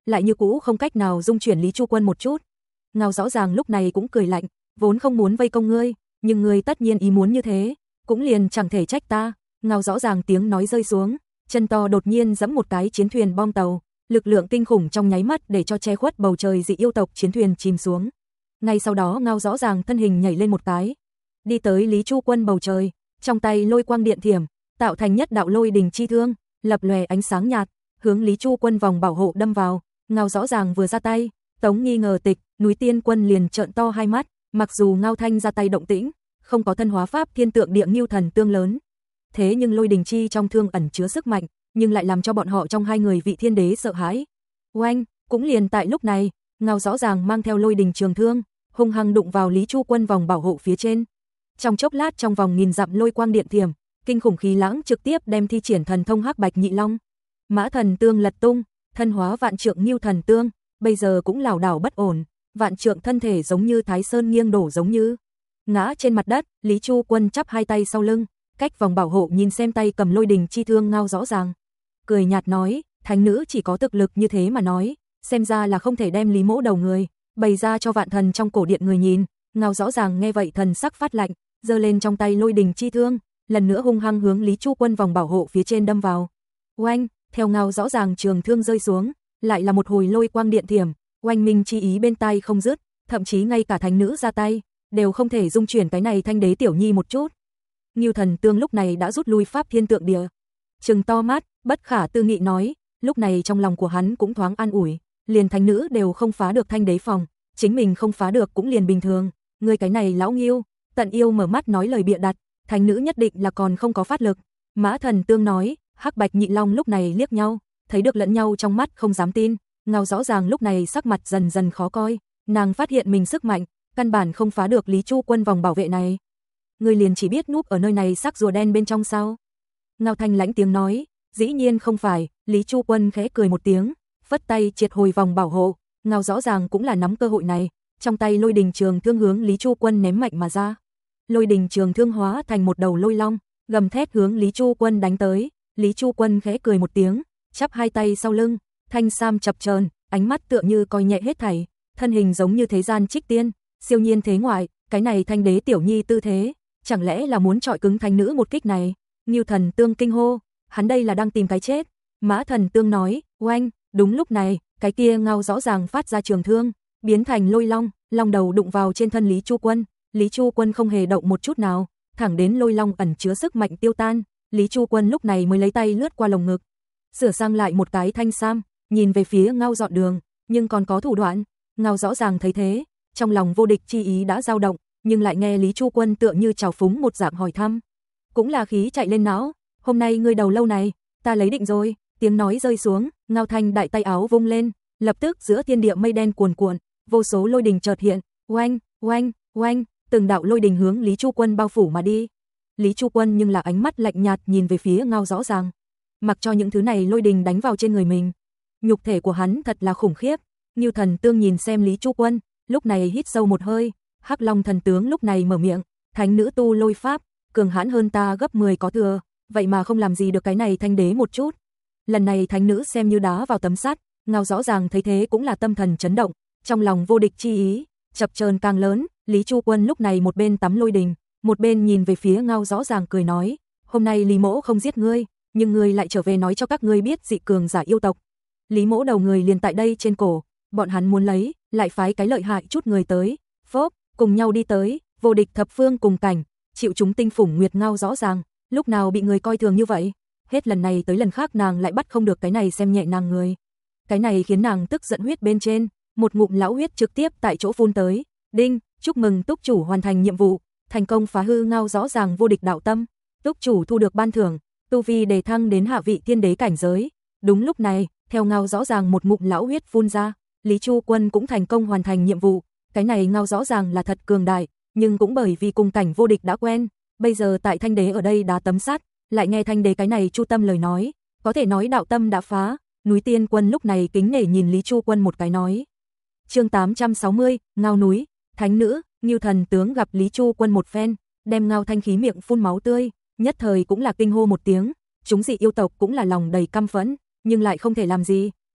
lại như cũ không cách nào dung chuyển Lý Chu Quân một chút. Ngao Rõ Ràng lúc này cũng cười lạnh, vốn không muốn vây công ngươi, nhưng ngươi tất nhiên ý muốn như thế, cũng liền chẳng thể trách ta. Ngao Rõ Ràng tiếng nói rơi xuống, chân to đột nhiên giẫm một cái chiến thuyền bom tàu, lực lượng kinh khủng trong nháy mắt để cho che khuất bầu trời dị yêu tộc chiến thuyền chìm xuống. Ngay sau đó Ngao Rõ Ràng thân hình nhảy lên một cái, đi tới Lý Chu Quân bầu trời, trong tay lôi quang điện thiểm, tạo thành nhất đạo lôi đình chi thương, lập lòe ánh sáng nhạt, hướng Lý Chu Quân vòng bảo hộ đâm vào. Ngao Rõ Ràng vừa ra tay, Tống Nghi Ngờ Tịch, Núi Tiên Quân liền trợn to hai mắt, mặc dù Ngao Thanh ra tay động tĩnh, không có thân hóa pháp thiên tượng địa ngưu thần tương lớn, thế nhưng lôi đình chi trong thương ẩn chứa sức mạnh, nhưng lại làm cho bọn họ trong hai người vị thiên đế sợ hãi. Oanh, cũng liền tại lúc này, Ngao Rõ Ràng mang theo lôi đình trường thương, hung hăng đụng vào Lý Chu Quân vòng bảo hộ phía trên. Trong chốc lát trong vòng nghìn dặm lôi quang điện thiểm, kinh khủng khí lãng trực tiếp đem thi triển thần thông Hắc Bạch Nhị Long, Mã Thần Tương lật tung, thân hóa vạn trượng Ngưu Thần Tương, bây giờ cũng lảo đảo bất ổn, vạn trượng thân thể giống như Thái Sơn nghiêng đổ giống như ngã trên mặt đất. Lý Chu Quân chắp hai tay sau lưng, cách vòng bảo hộ nhìn xem tay cầm lôi đình chi thương Ngao Rõ Ràng, cười nhạt nói, thánh nữ chỉ có thực lực như thế mà nói, xem ra là không thể đem Lý Mỗ đầu người bày ra cho vạn thần trong cổ điện người nhìn. Ngao Rõ Ràng nghe vậy thần sắc phát lạnh, giơ lên trong tay lôi đình chi thương, lần nữa hung hăng hướng Lý Chu Quân vòng bảo hộ phía trên đâm vào. Oanh, theo Ngao Rõ Ràng trường thương rơi xuống, lại là một hồi lôi quang điện thiểm, oanh minh chi ý bên tai không dứt, thậm chí ngay cả thánh nữ ra tay đều không thể dung chuyển cái này thanh đế tiểu nhi một chút. Ngưu Thần Tương lúc này đã rút lui pháp thiên tượng địa, trừng to mắt, bất khả tư nghị nói, lúc này trong lòng của hắn cũng thoáng an ủi, liền thánh nữ đều không phá được thanh đế phòng, chính mình không phá được cũng liền bình thường, ngươi cái này lão Ngưu. Tận Yêu mở mắt nói lời bịa đặt, thánh nữ nhất định là còn không có phát lực. Mã Thần Tương nói, Hắc Bạch Nhị Long lúc này liếc nhau, thấy được lẫn nhau trong mắt không dám tin. Ngao Rõ Ràng lúc này sắc mặt dần dần khó coi, nàng phát hiện mình sức mạnh căn bản không phá được Lý Chu Quân vòng bảo vệ này. Ngươi liền chỉ biết núp ở nơi này xác rùa đen bên trong sao? Ngao Thanh lãnh tiếng nói, dĩ nhiên không phải. Lý Chu Quân khẽ cười một tiếng, phất tay triệt hồi vòng bảo hộ. Ngao Rõ Ràng cũng là nắm cơ hội này, trong tay lôi đình trường thương hướng Lý Chu Quân ném mạnh mà ra. Lôi đình trường thương hóa thành một đầu lôi long, gầm thét hướng Lý Chu Quân đánh tới. Lý Chu Quân khẽ cười một tiếng, chắp hai tay sau lưng, thanh sam chập chờn, ánh mắt tựa như coi nhẹ hết thảy, thân hình giống như thế gian trích tiên, siêu nhiên thế ngoại, cái này thanh đế tiểu nhi tư thế, chẳng lẽ là muốn trọi cứng thánh nữ một kích này? Ngưu Thần Tương kinh hô, hắn đây là đang tìm cái chết. Mã Thần Tương nói, oanh, đúng lúc này, cái kia Ngao Rõ Ràng phát ra trường thương, biến thành lôi long, long đầu đụng vào trên thân Lý Chu Quân. Lý Chu Quân không hề động một chút nào, thẳng đến lôi long ẩn chứa sức mạnh tiêu tan, Lý Chu Quân lúc này mới lấy tay lướt qua lồng ngực, sửa sang lại một cái thanh sam, nhìn về phía Ngao Dọn Đường, nhưng còn có thủ đoạn. Ngao Rõ Ràng thấy thế, trong lòng vô địch chi ý đã dao động, nhưng lại nghe Lý Chu Quân tựa như trào phúng một dạng hỏi thăm, cũng là khí chạy lên não, hôm nay ngươi đầu lâu này, ta lấy định rồi. Tiếng nói rơi xuống, Ngao Thanh đại tay áo vung lên, lập tức giữa thiên địa mây đen cuồn cuộn, vô số lôi đình chợt hiện, oanh, oanh, oanh, từng đạo lôi đình hướng Lý Chu Quân bao phủ mà đi. Lý Chu Quân nhưng là ánh mắt lạnh nhạt nhìn về phía Ngao Rõ Ràng, mặc cho những thứ này lôi đình đánh vào trên người mình, nhục thể của hắn thật là khủng khiếp. Ngưu Thần Tương nhìn xem Lý Chu Quân, lúc này hít sâu một hơi, Hắc Long thần tướng lúc này mở miệng, thánh nữ tu lôi pháp, cường hãn hơn ta gấp 10 có thừa, vậy mà không làm gì được cái này thanh đế một chút. Lần này thánh nữ xem như đá vào tấm sắt. Ngao Rõ Ràng thấy thế cũng là tâm thần chấn động, trong lòng vô địch chi ý chập chờn càng lớn. Lý Chu Quân lúc này một bên tắm lôi đình, một bên nhìn về phía Ngao Rõ Ràng cười nói, hôm nay Lý Mỗ không giết ngươi, nhưng ngươi lại trở về nói cho các ngươi biết dị cường giả yêu tộc, Lý Mỗ đầu người liền tại đây trên cổ, bọn hắn muốn lấy, lại phái cái lợi hại chút người tới, phốp, cùng nhau đi tới, vô địch thập phương cùng cảnh, chịu chúng tinh phủng nguyệt. Ngao Rõ Ràng lúc nào bị người coi thường như vậy, hết lần này tới lần khác nàng lại bắt không được cái này xem nhẹ nàng người. Cái này khiến nàng tức giận huyết bên trên, một ngụm lão huyết trực tiếp tại chỗ phun tới. Đinh, chúc mừng túc chủ hoàn thành nhiệm vụ, thành công phá hư Ngao Rõ Ràng vô địch đạo tâm, túc chủ thu được ban thưởng, tu vi đề thăng đến hạ vị thiên đế cảnh giới. Đúng lúc này, theo Ngao Rõ Ràng một ngụm lão huyết phun ra, Lý Chu Quân cũng thành công hoàn thành nhiệm vụ. Cái này Ngao Rõ Ràng là thật cường đại, nhưng cũng bởi vì cùng cảnh vô địch đã quen, bây giờ tại thanh đế ở đây đá tấm sắt, lại nghe thanh đế cái này chu tâm lời nói, có thể nói đạo tâm đã phá. Núi Tiên Quân lúc này kính nể nhìn Lý Chu Quân một cái nói. Chương 860, Ngao núi, thánh nữ. Ngưu Thần tướng gặp Lý Chu Quân một phen, đem Ngao Thanh khí miệng phun máu tươi, nhất thời cũng là kinh hô một tiếng, chúng dị yêu tộc cũng là lòng đầy căm phẫn, nhưng lại không thể làm gì.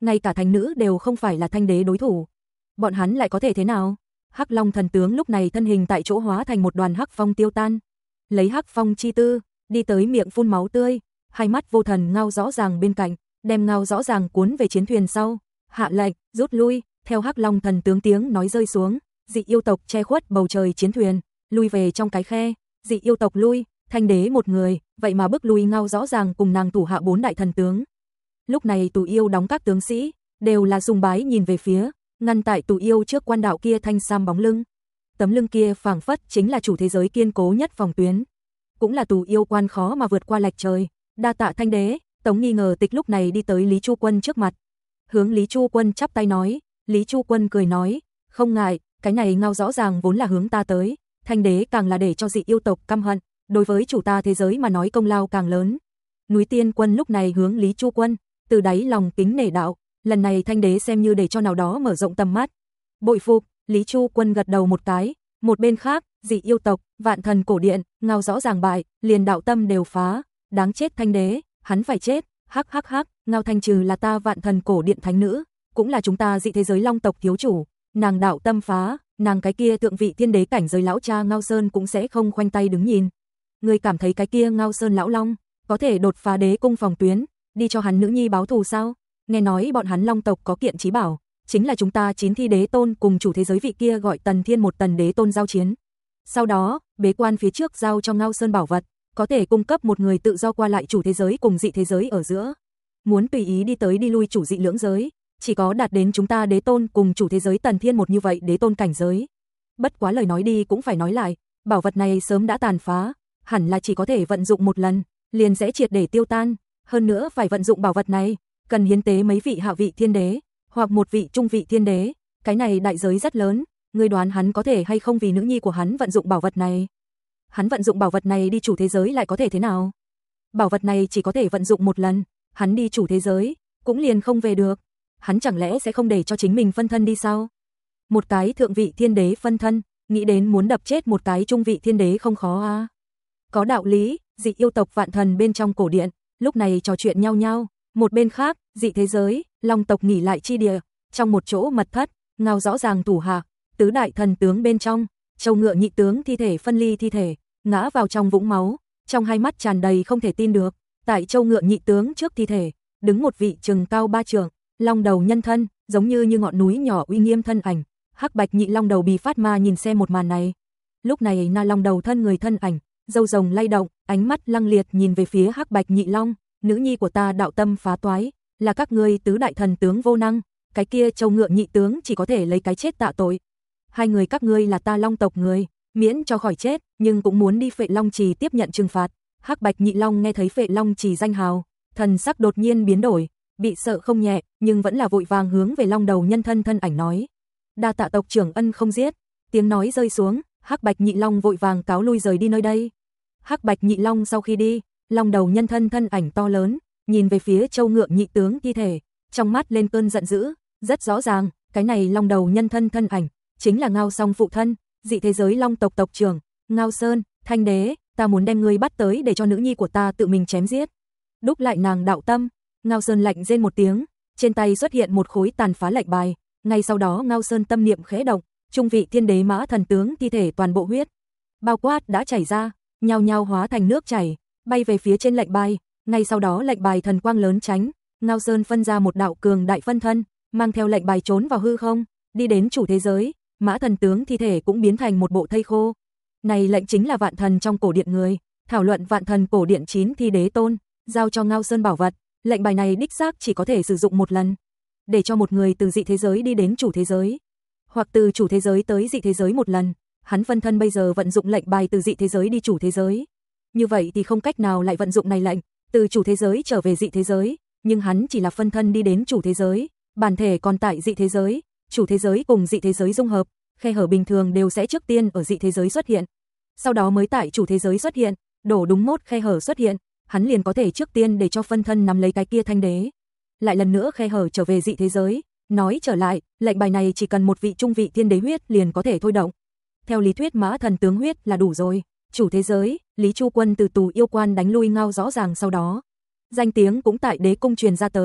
ngay cả thánh nữ đều không phải là Thanh đế đối thủ. Bọn hắn lại có thể thế nào? Hắc Long thần tướng lúc này thân hình tại chỗ hóa thành một đoàn hắc phong tiêu tan. Lấy hắc phong chi tư, đi tới miệng phun máu tươi, hai mắt vô thần Ngao Rõ Ràng bên cạnh, đem Ngao Rõ Ràng cuốn về chiến thuyền sau, hạ lệnh, rút lui, theo Hắc Long thần tướng tiếng nói rơi xuống, dị yêu tộc che khuất bầu trời chiến thuyền, lui về trong cái khe, dị yêu tộc lui, Thanh đế một người, vậy mà bức lui Ngao Rõ Ràng cùng nàng thủ hạ 4 đại thần tướng. Lúc này Tù Yêu đóng các tướng sĩ, đều là sùng bái nhìn về phía, ngăn tại Tù Yêu trước quan đạo kia thanh sam bóng lưng. Tấm lưng kia phảng phất chính là chủ thế giới kiên cố nhất phòng tuyến. Cũng là Tù Yêu quan khó mà vượt qua lệch trời. Đa tạ Thanh đế, Tống Nghi Ngờ Tịch lúc này đi tới Lý Chu Quân trước mặt. Hướng Lý Chu Quân chắp tay nói, Lý Chu Quân cười nói, không ngại, cái này Ngao Rõ Ràng vốn là hướng ta tới, Thanh đế càng là để cho dị yêu tộc căm hận, đối với chủ ta thế giới mà nói công lao càng lớn. Núi Tiên Quân lúc này hướng Lý Chu Quân, từ đáy lòng kính nể đạo, lần này Thanh đế xem như để cho nào đó mở rộng tầm mắt. Bội phục, Lý Chu Quân gật đầu một cái, một bên khác, dị yêu tộc, Vạn Thần Cổ Điện, Ngao Rõ Ràng bại, liền đạo tâm đều phá, đáng chết Thanh đế, hắn phải chết, hắc hắc hắc, Ngao Thanh trừ là ta Vạn Thần Cổ Điện thánh nữ, cũng là chúng ta dị thế giới Long tộc thiếu chủ, nàng đạo tâm phá, nàng cái kia thượng vị thiên đế cảnh giới lão cha Ngao Sơn cũng sẽ không khoanh tay đứng nhìn. Ngươi cảm thấy cái kia Ngao Sơn lão long có thể đột phá đế cung phòng tuyến, đi cho hắn nữ nhi báo thù sao? Nghe nói bọn hắn Long tộc có kiện chí bảo, chính là chúng ta 9 thi đế tôn cùng chủ thế giới vị kia gọi Tần Thiên một Tần đế tôn giao chiến. Sau đó, bế quan phía trước giao cho Ngao Sơn bảo vật, có thể cung cấp một người tự do qua lại chủ thế giới cùng dị thế giới ở giữa. Muốn tùy ý đi tới đi lui chủ dị lưỡng giới, chỉ có đạt đến chúng ta đế tôn cùng chủ thế giới Tần Thiên một như vậy đế tôn cảnh giới. Bất quá lời nói đi cũng phải nói lại, bảo vật này sớm đã tàn phá, hẳn là chỉ có thể vận dụng một lần, liền sẽ triệt để tiêu tan, hơn nữa phải vận dụng bảo vật này, cần hiến tế mấy vị hạ vị thiên đế, hoặc một vị trung vị thiên đế, cái này đại giới rất lớn, ngươi đoán hắn có thể hay không vì nữ nhi của hắn vận dụng bảo vật này? Hắn vận dụng bảo vật này đi chủ thế giới lại có thể thế nào? Bảo vật này chỉ có thể vận dụng một lần, hắn đi chủ thế giới, cũng liền không về được. Hắn chẳng lẽ sẽ không để cho chính mình phân thân đi sao? Một cái thượng vị thiên đế phân thân, nghĩ đến muốn đập chết một cái trung vị thiên đế không khó à? Có đạo lý, dị yêu tộc Vạn Thần bên trong cổ điện, lúc này trò chuyện nhau nhau. Một bên khác, dị thế giới, Long tộc nghỉ lại chi địa, trong một chỗ mật thất, Ngao Rõ Ràng thủ hạ, tứ đại thần tướng bên trong, Châu Ngựa nhị tướng thi thể phân ly thi thể, ngã vào trong vũng máu, trong hai mắt tràn đầy không thể tin được. Tại Châu Ngựa nhị tướng trước thi thể, đứng một vị chừng cao 3 trượng, long đầu nhân thân, giống như ngọn núi nhỏ uy nghiêm thân ảnh. Hắc Bạch nhị long đầu Bì Phát Ma nhìn xem một màn này. Lúc này na long đầu thân người thân ảnh, râu rồng lay động, ánh mắt lăng liệt nhìn về phía Hắc Bạch nhị long, nữ nhi của ta đạo tâm phá toái, là các ngươi tứ đại thần tướng vô năng, cái kia Châu Ngựa nhị tướng chỉ có thể lấy cái chết tạ tội. Hai người các ngươi là ta Long tộc người, miễn cho khỏi chết, nhưng cũng muốn đi Phệ Long Trì tiếp nhận trừng phạt. Hắc Bạch nhị long nghe thấy Phệ Long Trì danh hào, thần sắc đột nhiên biến đổi, bị sợ không nhẹ, nhưng vẫn là vội vàng hướng về long đầu nhân thân thân ảnh nói: "Đa tạ tộc trưởng ân không giết." Tiếng nói rơi xuống, Hắc Bạch nhị long vội vàng cáo lui rời đi nơi đây. Hắc Bạch nhị long sau khi đi, long đầu nhân thân thân ảnh to lớn, nhìn về phía Châu Ngựa nhị tướng thi thể, trong mắt lên cơn giận dữ, rất rõ ràng, cái này long đầu nhân thân thân ảnh chính là Ngao Song phụ thân, dị thế giới Long tộc tộc trưởng, Ngao Sơn, Thanh đế, ta muốn đem ngươi bắt tới để cho nữ nhi của ta tự mình chém giết. Đúc lại nàng đạo tâm. Ngao Sơn lạnh rên một tiếng, trên tay xuất hiện một khối tàn phá lệnh bài, ngay sau đó Ngao Sơn tâm niệm khẽ động, trung vị thiên đế mã thần tướng thi thể toàn bộ huyết bao quát đã chảy ra, nhao nhao hóa thành nước chảy, bay về phía trên lệnh bài, ngay sau đó lệnh bài thần quang lớn tránh, Ngao Sơn phân ra một đạo cường đại phân thân, mang theo lệnh bài trốn vào hư không, đi đến chủ thế giới, mã thần tướng thi thể cũng biến thành một bộ thây khô. Này lệnh chính là Vạn Thần trong cổ điện người, thảo luận Vạn Thần cổ điện 9 thi đế tôn, giao cho Ngao Sơn bảo vật, lệnh bài này đích xác chỉ có thể sử dụng một lần, để cho một người từ dị thế giới đi đến chủ thế giới, hoặc từ chủ thế giới tới dị thế giới một lần. Hắn phân thân bây giờ vận dụng lệnh bài từ dị thế giới đi chủ thế giới, như vậy thì không cách nào lại vận dụng này lệnh từ chủ thế giới trở về dị thế giới, nhưng hắn chỉ là phân thân đi đến chủ thế giới, bản thể còn tại dị thế giới. Chủ thế giới cùng dị thế giới dung hợp, khe hở bình thường đều sẽ trước tiên ở dị thế giới xuất hiện, sau đó mới tại chủ thế giới xuất hiện, đổ đúng mốt khe hở xuất hiện, hắn liền có thể trước tiên để cho phân thân nắm lấy cái kia thanh đế. Lại lần nữa khe hở trở về dị thế giới, nói trở lại, lệnh bài này chỉ cần một vị trung vị thiên đế huyết liền có thể thôi động. Theo lý thuyết mã thần tướng huyết là đủ rồi. Chủ thế giới, Lý Chu Quân từ tù yêu quan đánh lui Ngao Rõ Ràng sau đó, danh tiếng cũng tại đế cung truyền ra tới,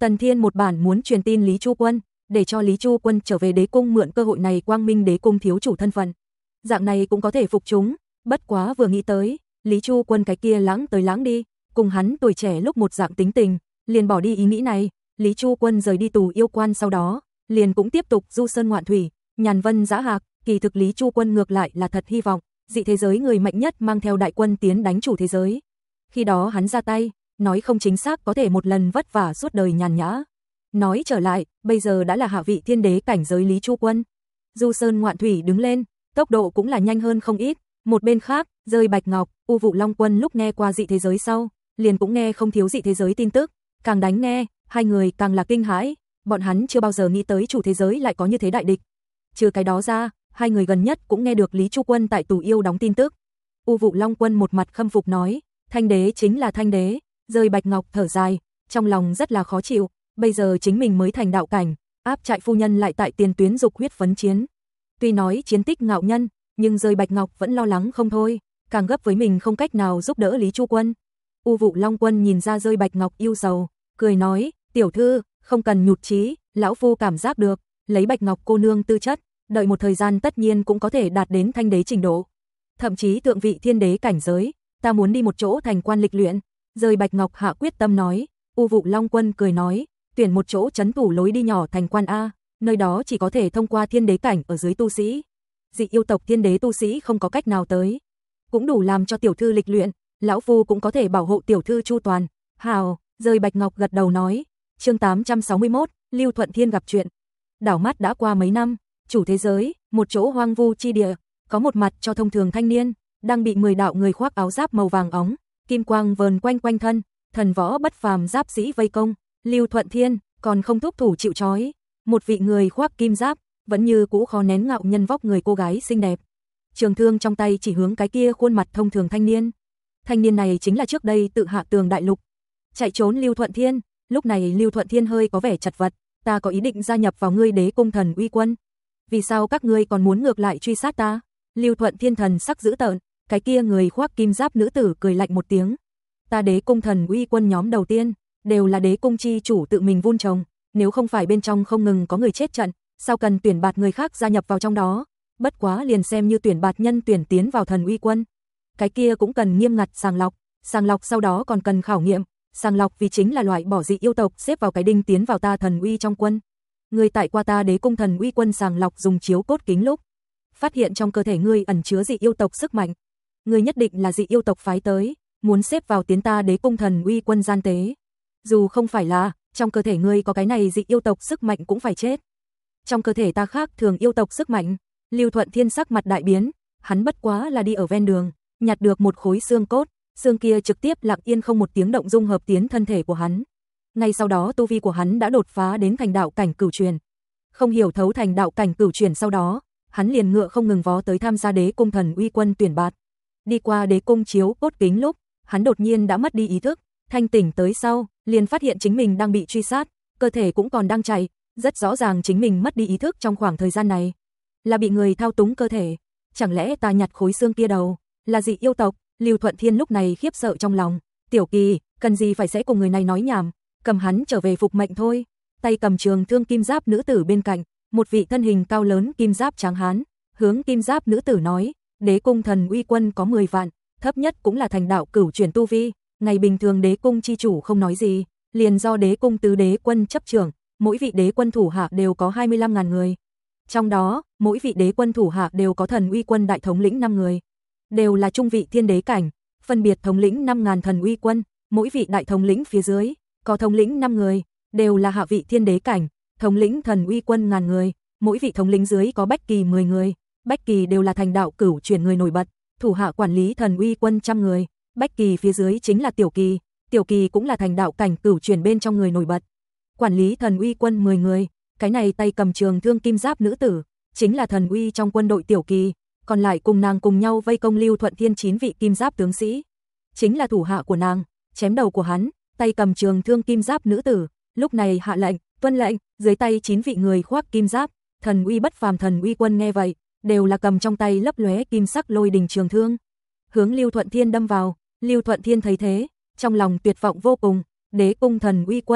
Tần Thiên một bản muốn truyền tin Lý Chu Quân, để cho Lý Chu Quân trở về đế cung mượn cơ hội này quang minh đế cung thiếu chủ thân phận. Dạng này cũng có thể phục chúng, bất quá vừa nghĩ tới, Lý Chu Quân cái kia lãng tới lãng đi, cùng hắn tuổi trẻ lúc một dạng tính tình, liền bỏ đi ý nghĩ này. Lý Chu Quân rời đi tù yêu quan sau đó, liền cũng tiếp tục du sơn ngoạn thủy, nhàn vân dã hạc, kỳ thực Lý Chu Quân ngược lại là thật hy vọng, dị thế giới người mạnh nhất mang theo đại quân tiến đánh chủ thế giới. Khi đó hắn ra tay, nói không chính xác có thể một lần vất vả suốt đời nhàn nhã. Nói trở lại, bây giờ đã là hạ vị thiên đế cảnh giới Lý Chu Quân. Du sơn ngoạn thủy đứng lên, tốc độ cũng là nhanh hơn không ít. Một bên khác, Rơi Bạch Ngọc, U Vụ Long Quân lúc nghe qua dị thế giới sau, liền cũng nghe không thiếu dị thế giới tin tức, càng đánh nghe, hai người càng là kinh hãi, bọn hắn chưa bao giờ nghĩ tới chủ thế giới lại có như thế đại địch. Trừ cái đó ra, hai người gần nhất cũng nghe được Lý Chu Quân tại tù yêu đóng tin tức. U Vụ Long Quân một mặt khâm phục nói, Thanh đế chính là Thanh đế. Rơi Bạch Ngọc thở dài, trong lòng rất là khó chịu, bây giờ chính mình mới thành đạo cảnh, áp trại phu nhân lại tại tiền tuyến dục huyết phấn chiến. Tuy nói chiến tích ngạo nhân, nhưng Rơi Bạch Ngọc vẫn lo lắng không thôi, càng gấp với mình không cách nào giúp đỡ Lý Chu Quân. U Vụ Long Quân nhìn ra Rơi Bạch Ngọc yêu sầu, cười nói, tiểu thư, không cần nhụt chí, lão phu cảm giác được, lấy Bạch Ngọc cô nương tư chất, đợi một thời gian tất nhiên cũng có thể đạt đến thanh đế trình độ. Thậm chí thượng vị thiên đế cảnh giới, ta muốn đi một chỗ thành quan lịch luyện. Rơi Bạch Ngọc hạ quyết tâm nói. U Vụ Long Quân cười nói, tuyển một chỗ trấn thủ lối đi nhỏ thành quan A, nơi đó chỉ có thể thông qua thiên đế cảnh ở dưới tu sĩ. Dị yêu tộc thiên đế tu sĩ không có cách nào tới, cũng đủ làm cho tiểu thư lịch luyện, lão phu cũng có thể bảo hộ tiểu thư chu toàn. Hào, Rơi Bạch Ngọc gật đầu nói. Chương 861, Lưu Thuận Thiên gặp chuyện. Đảo mắt đã qua mấy năm, chủ thế giới, một chỗ hoang vu chi địa, có một mặt cho thông thường thanh niên, đang bị 10 đạo người khoác áo giáp màu vàng óng, kim quang vờn quanh quanh thân, thần võ bất phàm giáp sĩ vây công. Lưu Thuận Thiên còn không thúc thủ chịu trói, một vị người khoác kim giáp, vẫn như cũ khó nén ngạo nhân vóc người cô gái xinh đẹp. Trường thương trong tay chỉ hướng cái kia khuôn mặt thông thường thanh niên. Thanh niên này chính là trước đây tự hạ tường đại lục chạy trốn Lưu Thuận Thiên. Lúc này Lưu Thuận Thiên hơi có vẻ chật vật, ta có ý định gia nhập vào ngươi đế cung thần uy quân. Vì sao các ngươi còn muốn ngược lại truy sát ta? Lưu Thuận Thiên thần sắc dữ tợn, cái kia người khoác kim giáp nữ tử cười lạnh một tiếng. Ta đế cung thần uy quân nhóm đầu tiên, đều là đế cung chi chủ tự mình vun trồng, nếu không phải bên trong không ngừng có người chết trận, sao cần tuyển bạt người khác gia nhập vào trong đó? Bất quá liền xem như tuyển bạt nhân tuyển tiến vào thần uy quân, cái kia cũng cần nghiêm ngặt sàng lọc sau đó còn cần khảo nghiệm, sàng lọc vì chính là loại bỏ dị yêu tộc xếp vào cái đinh tiến vào ta thần uy trong quân. Người tại qua ta đế cung thần uy quân sàng lọc dùng chiếu cốt kính lúc, phát hiện trong cơ thể ngươi ẩn chứa dị yêu tộc sức mạnh, ngươi nhất định là dị yêu tộc phái tới, muốn xếp vào tiến ta đế cung thần uy quân gian tế. Dù không phải là, trong cơ thể ngươi có cái này dị yêu tộc sức mạnh cũng phải chết. Trong cơ thể ta khác thường yêu tộc sức mạnh. Lưu Thuận Thiên sắc mặt đại biến, hắn bất quá là đi ở ven đường, nhặt được một khối xương cốt, xương kia trực tiếp lặng yên không một tiếng động dung hợp tiến thân thể của hắn. Ngay sau đó tu vi của hắn đã đột phá đến thành đạo cảnh cửu truyền. Không hiểu thấu thành đạo cảnh cửu truyền sau đó, hắn liền ngựa không ngừng vó tới tham gia đế cung thần uy quân tuyển bạt. Đi qua đế cung chiếu cốt kính lúc, hắn đột nhiên đã mất đi ý thức, thanh tỉnh tới sau, liền phát hiện chính mình đang bị truy sát, cơ thể cũng còn đang chạy, rất rõ ràng chính mình mất đi ý thức trong khoảng thời gian này, là bị người thao túng cơ thể. Chẳng lẽ ta nhặt khối xương kia đầu là dị yêu tộc? Lưu Thuận Thiên lúc này khiếp sợ trong lòng, tiểu kỳ, cần gì phải sẽ cùng người này nói nhảm, cầm hắn trở về phục mệnh thôi. Tay cầm trường thương kim giáp nữ tử bên cạnh, một vị thân hình cao lớn kim giáp tráng hán, hướng kim giáp nữ tử nói, đế cung thần uy quân có 10 vạn, thấp nhất cũng là thành đạo cửu chuyển tu vi, ngày bình thường đế cung chi chủ không nói gì, liền do đế cung tứ đế quân chấp trưởng, mỗi vị đế quân thủ hạ đều có 25.000 người. Trong đó, mỗi vị đế quân thủ hạ đều có thần uy quân đại thống lĩnh 5 người, đều là trung vị thiên đế cảnh, phân biệt thống lĩnh 5.000 thần uy quân, mỗi vị đại thống lĩnh phía dưới có thống lĩnh 5 người, đều là hạ vị thiên đế cảnh, thống lĩnh thần uy quân 1000 người, mỗi vị thống lĩnh dưới có bách kỳ 10 người, bách kỳ đều là thành đạo cửu chuyển người nổi bật, thủ hạ quản lý thần uy quân 100 người, bách kỳ phía dưới chính là tiểu kỳ cũng là thành đạo cảnh cửu chuyển bên trong người nổi bật, quản lý thần uy quân 10 người. Cái này tay cầm trường thương kim giáp nữ tử, chính là thần uy trong quân đội tiểu kỳ, còn lại cùng nàng cùng nhau vây công Lưu Thuận Thiên 9 vị kim giáp tướng sĩ, chính là thủ hạ của nàng, chém đầu của hắn. Tay cầm trường thương kim giáp nữ tử, lúc này hạ lệnh, tuân lệnh, dưới tay 9 vị người khoác kim giáp, thần uy bất phàm thần uy quân nghe vậy, đều là cầm trong tay lấp lóe kim sắc lôi đình trường thương, hướng Lưu Thuận Thiên đâm vào. Lưu Thuận Thiên thấy thế, trong lòng tuyệt vọng vô cùng, đế cung thần uy quân,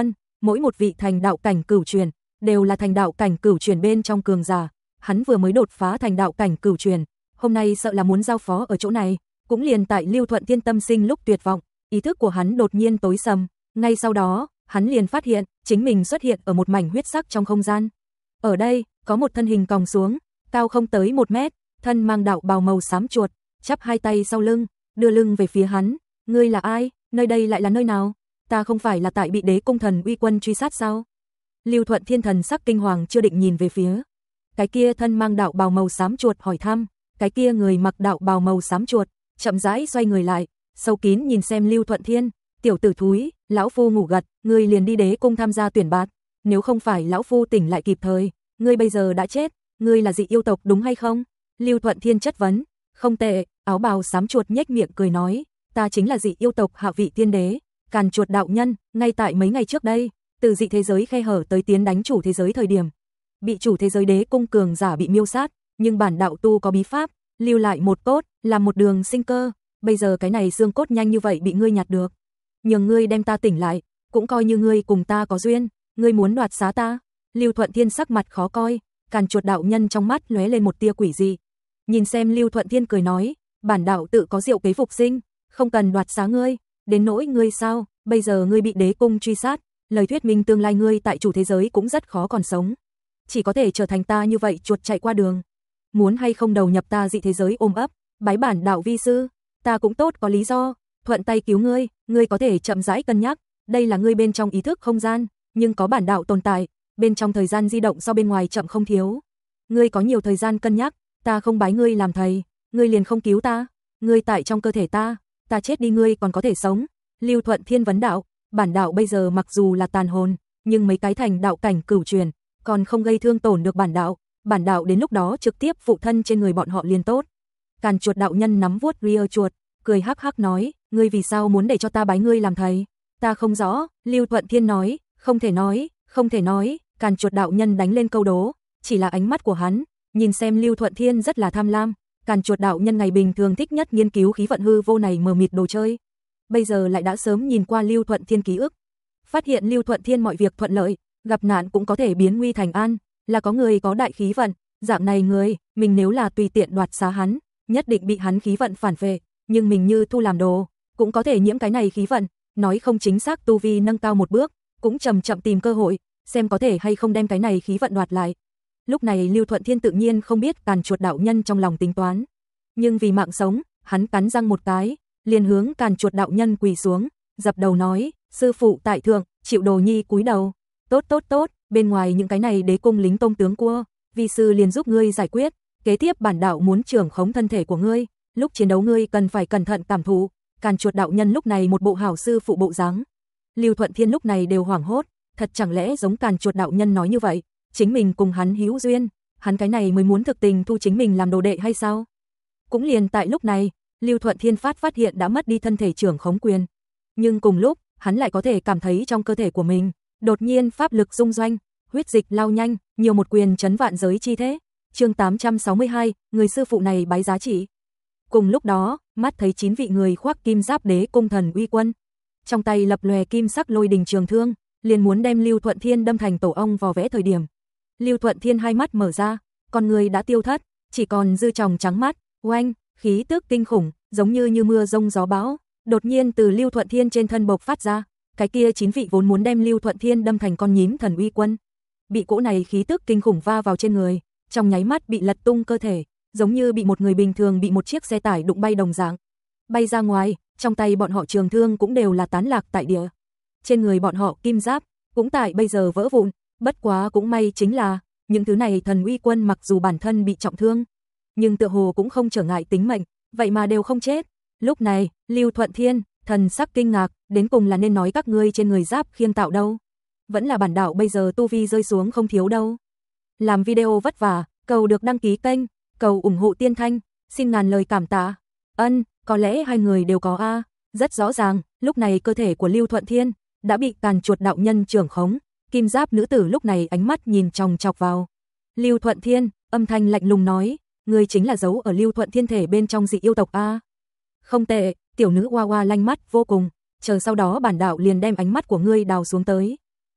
mỗi một vị thành đạo cảnh cửu truyền, đều là thành đạo cảnh cửu truyền bên trong cường giả. Hắn vừa mới đột phá thành đạo cảnh cửu truyền, hôm nay sợ là muốn giao phó ở chỗ này, cũng liền tại Lưu Thuận Thiên tâm sinh lúc tuyệt vọng, ý thức của hắn đột nhiên tối sầm, ngay sau đó, hắn liền phát hiện, chính mình xuất hiện ở một mảnh huyết sắc trong không gian. Ở đây, có một thân hình còng xuống, cao không tới 1 mét, thân mang đạo bào màu xám chuột, chắp hai tay sau lưng, đưa lưng về phía hắn. Ngươi là ai? Nơi đây lại là nơi nào? Ta không phải là tại bị Đế Cung Thần Uy Quân truy sát sao? Lưu Thuận Thiên thần sắc kinh hoàng chưa định nhìn về phía cái kia thân mang đạo bào màu xám chuột hỏi thăm, cái kia người mặc đạo bào màu xám chuột, chậm rãi xoay người lại, sâu kín nhìn xem Lưu Thuận Thiên, tiểu tử thúi, lão phu ngủ gật, ngươi liền đi Đế Cung tham gia tuyển bạt, nếu không phải lão phu tỉnh lại kịp thời, ngươi bây giờ đã chết, ngươi là dị yêu tộc đúng hay không? Lưu Thuận Thiên chất vấn. Không tệ, áo bào xám chuột nhếch miệng cười nói, ta chính là dị yêu tộc hạ vị tiên đế, Càn Chuột đạo nhân, ngay tại mấy ngày trước đây, từ dị thế giới khe hở tới tiến đánh chủ thế giới thời điểm, bị chủ thế giới Đế Cung cường giả bị miêu sát, nhưng bản đạo tu có bí pháp, lưu lại một cốt, làm một đường sinh cơ, bây giờ cái này xương cốt nhanh như vậy bị ngươi nhặt được, nhường ngươi đem ta tỉnh lại, cũng coi như ngươi cùng ta có duyên, ngươi muốn đoạt xá ta? Lưu Thuận Thiên sắc mặt khó coi, Càn Chuột đạo nhân trong mắt lóe lên một tia quỷ dị. Nhìn xem Lưu Thuận Thiên cười nói, bản đạo tự có diệu kế phục sinh, không cần đoạt xá ngươi, đến nỗi ngươi sao, bây giờ ngươi bị Đế Cung truy sát, lời thuyết minh tương lai ngươi tại chủ thế giới cũng rất khó còn sống, chỉ có thể trở thành ta như vậy chuột chạy qua đường. Muốn hay không đầu nhập ta dị thế giới ôm ấp, bái bản đạo vi sư, ta cũng tốt có lý do, thuận tay cứu ngươi, ngươi có thể chậm rãi cân nhắc, đây là ngươi bên trong ý thức không gian, nhưng có bản đạo tồn tại, bên trong thời gian di động so bên ngoài chậm không thiếu. Ngươi có nhiều thời gian cân nhắc, ta không bái ngươi làm thầy, ngươi liền không cứu ta, ngươi tại trong cơ thể ta chết đi ngươi còn có thể sống. Lưu Thuận Thiên vấn đạo, bản đạo bây giờ mặc dù là tàn hồn, nhưng mấy cái thành đạo cảnh cửu truyền, còn không gây thương tổn được bản đạo đến lúc đó trực tiếp phụ thân trên người bọn họ liền tốt. Càn Chuột đạo nhân nắm vuốt ria chuột, cười hắc hắc nói, ngươi vì sao muốn để cho ta bái ngươi làm thầy? Ta không rõ. Lưu Thuận Thiên nói, không thể nói, Càn Chuột đạo nhân đánh lên câu đố, chỉ là ánh mắt của hắn, nhìn xem Lưu Thuận Thiên rất là tham lam. Càn Chuột đạo nhân ngày bình thường thích nhất nghiên cứu khí vận hư vô này mờ mịt đồ chơi, bây giờ lại đã sớm nhìn qua Lưu Thuận Thiên ký ức, phát hiện Lưu Thuận Thiên mọi việc thuận lợi, gặp nạn cũng có thể biến nguy thành an, là có người có đại khí vận, dạng này người, mình nếu là tùy tiện đoạt xá hắn, nhất định bị hắn khí vận phản vệ, nhưng mình như thu làm đồ, cũng có thể nhiễm cái này khí vận, nói không chính xác tu vi nâng cao một bước, cũng chậm chậm tìm cơ hội, xem có thể hay không đem cái này khí vận đoạt lại. Lúc này Lưu Thuận Thiên tự nhiên không biết Càn Chuột đạo nhân trong lòng tính toán, nhưng vì mạng sống, hắn cắn răng một cái, liền hướng Càn Chuột đạo nhân quỳ xuống, dập đầu nói, sư phụ tại thượng, chịu đồ nhi cúi đầu. Tốt, bên ngoài những cái này Đế Cung lính tông tướng cua, vi sư liền giúp ngươi giải quyết, kế tiếp bản đạo muốn trưởng khống thân thể của ngươi, lúc chiến đấu ngươi cần phải cẩn thận cảm thụ. Càn Chuột đạo nhân lúc này một bộ hảo sư phụ bộ dáng. Lưu Thuận Thiên lúc này đều hoảng hốt, thật chẳng lẽ giống Càn Chuột đạo nhân nói như vậy, chính mình cùng hắn hữu duyên, hắn cái này mới muốn thực tình thu chính mình làm đồ đệ hay sao? Cũng liền tại lúc này, Lưu Thuận Thiên phát hiện đã mất đi thân thể trưởng khống quyền, nhưng cùng lúc, hắn lại có thể cảm thấy trong cơ thể của mình đột nhiên pháp lực rung doanh, huyết dịch lao nhanh, nhiều một quyền chấn vạn giới chi thế. Chương 862, người sư phụ này bái giá trị. Cùng lúc đó, mắt thấy 9 vị người khoác kim giáp Đế Cung Thần Uy Quân, trong tay lập lòe kim sắc lôi đình trường thương, liền muốn đem Lưu Thuận Thiên đâm thành tổ ong vò vẽ thời điểm. Lưu Thuận Thiên hai mắt mở ra, con người đã tiêu thất, chỉ còn dư tròng trắng mắt, oanh, khí tức kinh khủng, giống như mưa rông gió bão, đột nhiên từ Lưu Thuận Thiên trên thân bộc phát ra. Cái kia 9 vị vốn muốn đem Lưu Thuận Thiên đâm thành con nhím Thần Uy Quân, bị cỗ này khí tức kinh khủng va vào trên người, trong nháy mắt bị lật tung cơ thể, giống như bị một người bình thường bị một chiếc xe tải đụng bay đồng dạng, bay ra ngoài, trong tay bọn họ trường thương cũng đều là tán lạc tại địa. Trên người bọn họ kim giáp cũng tại bây giờ vỡ vụn, bất quá cũng may chính là những thứ này Thần Uy Quân mặc dù bản thân bị trọng thương, nhưng tựa hồ cũng không trở ngại tính mệnh, vậy mà đều không chết. Lúc này, Lưu Thuận Thiên thần sắc kinh ngạc, đến cùng là nên nói các ngươi trên người giáp khiêng tạo đâu, vẫn là bản đạo bây giờ tu vi rơi xuống không thiếu đâu. Làm video vất vả, cầu được đăng ký kênh, cầu ủng hộ Tiên Thanh, xin ngàn lời cảm tạ. Có lẽ hai người đều có a. Rất rõ ràng, lúc này cơ thể của Lưu Thuận Thiên đã bị Càn Chuột đạo nhân trưởng khống, kim giáp nữ tử lúc này ánh mắt nhìn chòng chọc vào Lưu Thuận Thiên, âm thanh lạnh lùng nói, ngươi chính là giấu ở Lưu Thuận Thiên thể bên trong dị yêu tộc a. Không tệ, tiểu nữ hoa hoa lanh mắt vô cùng, chờ sau đó bản đạo liền đem ánh mắt của ngươi đào xuống tới.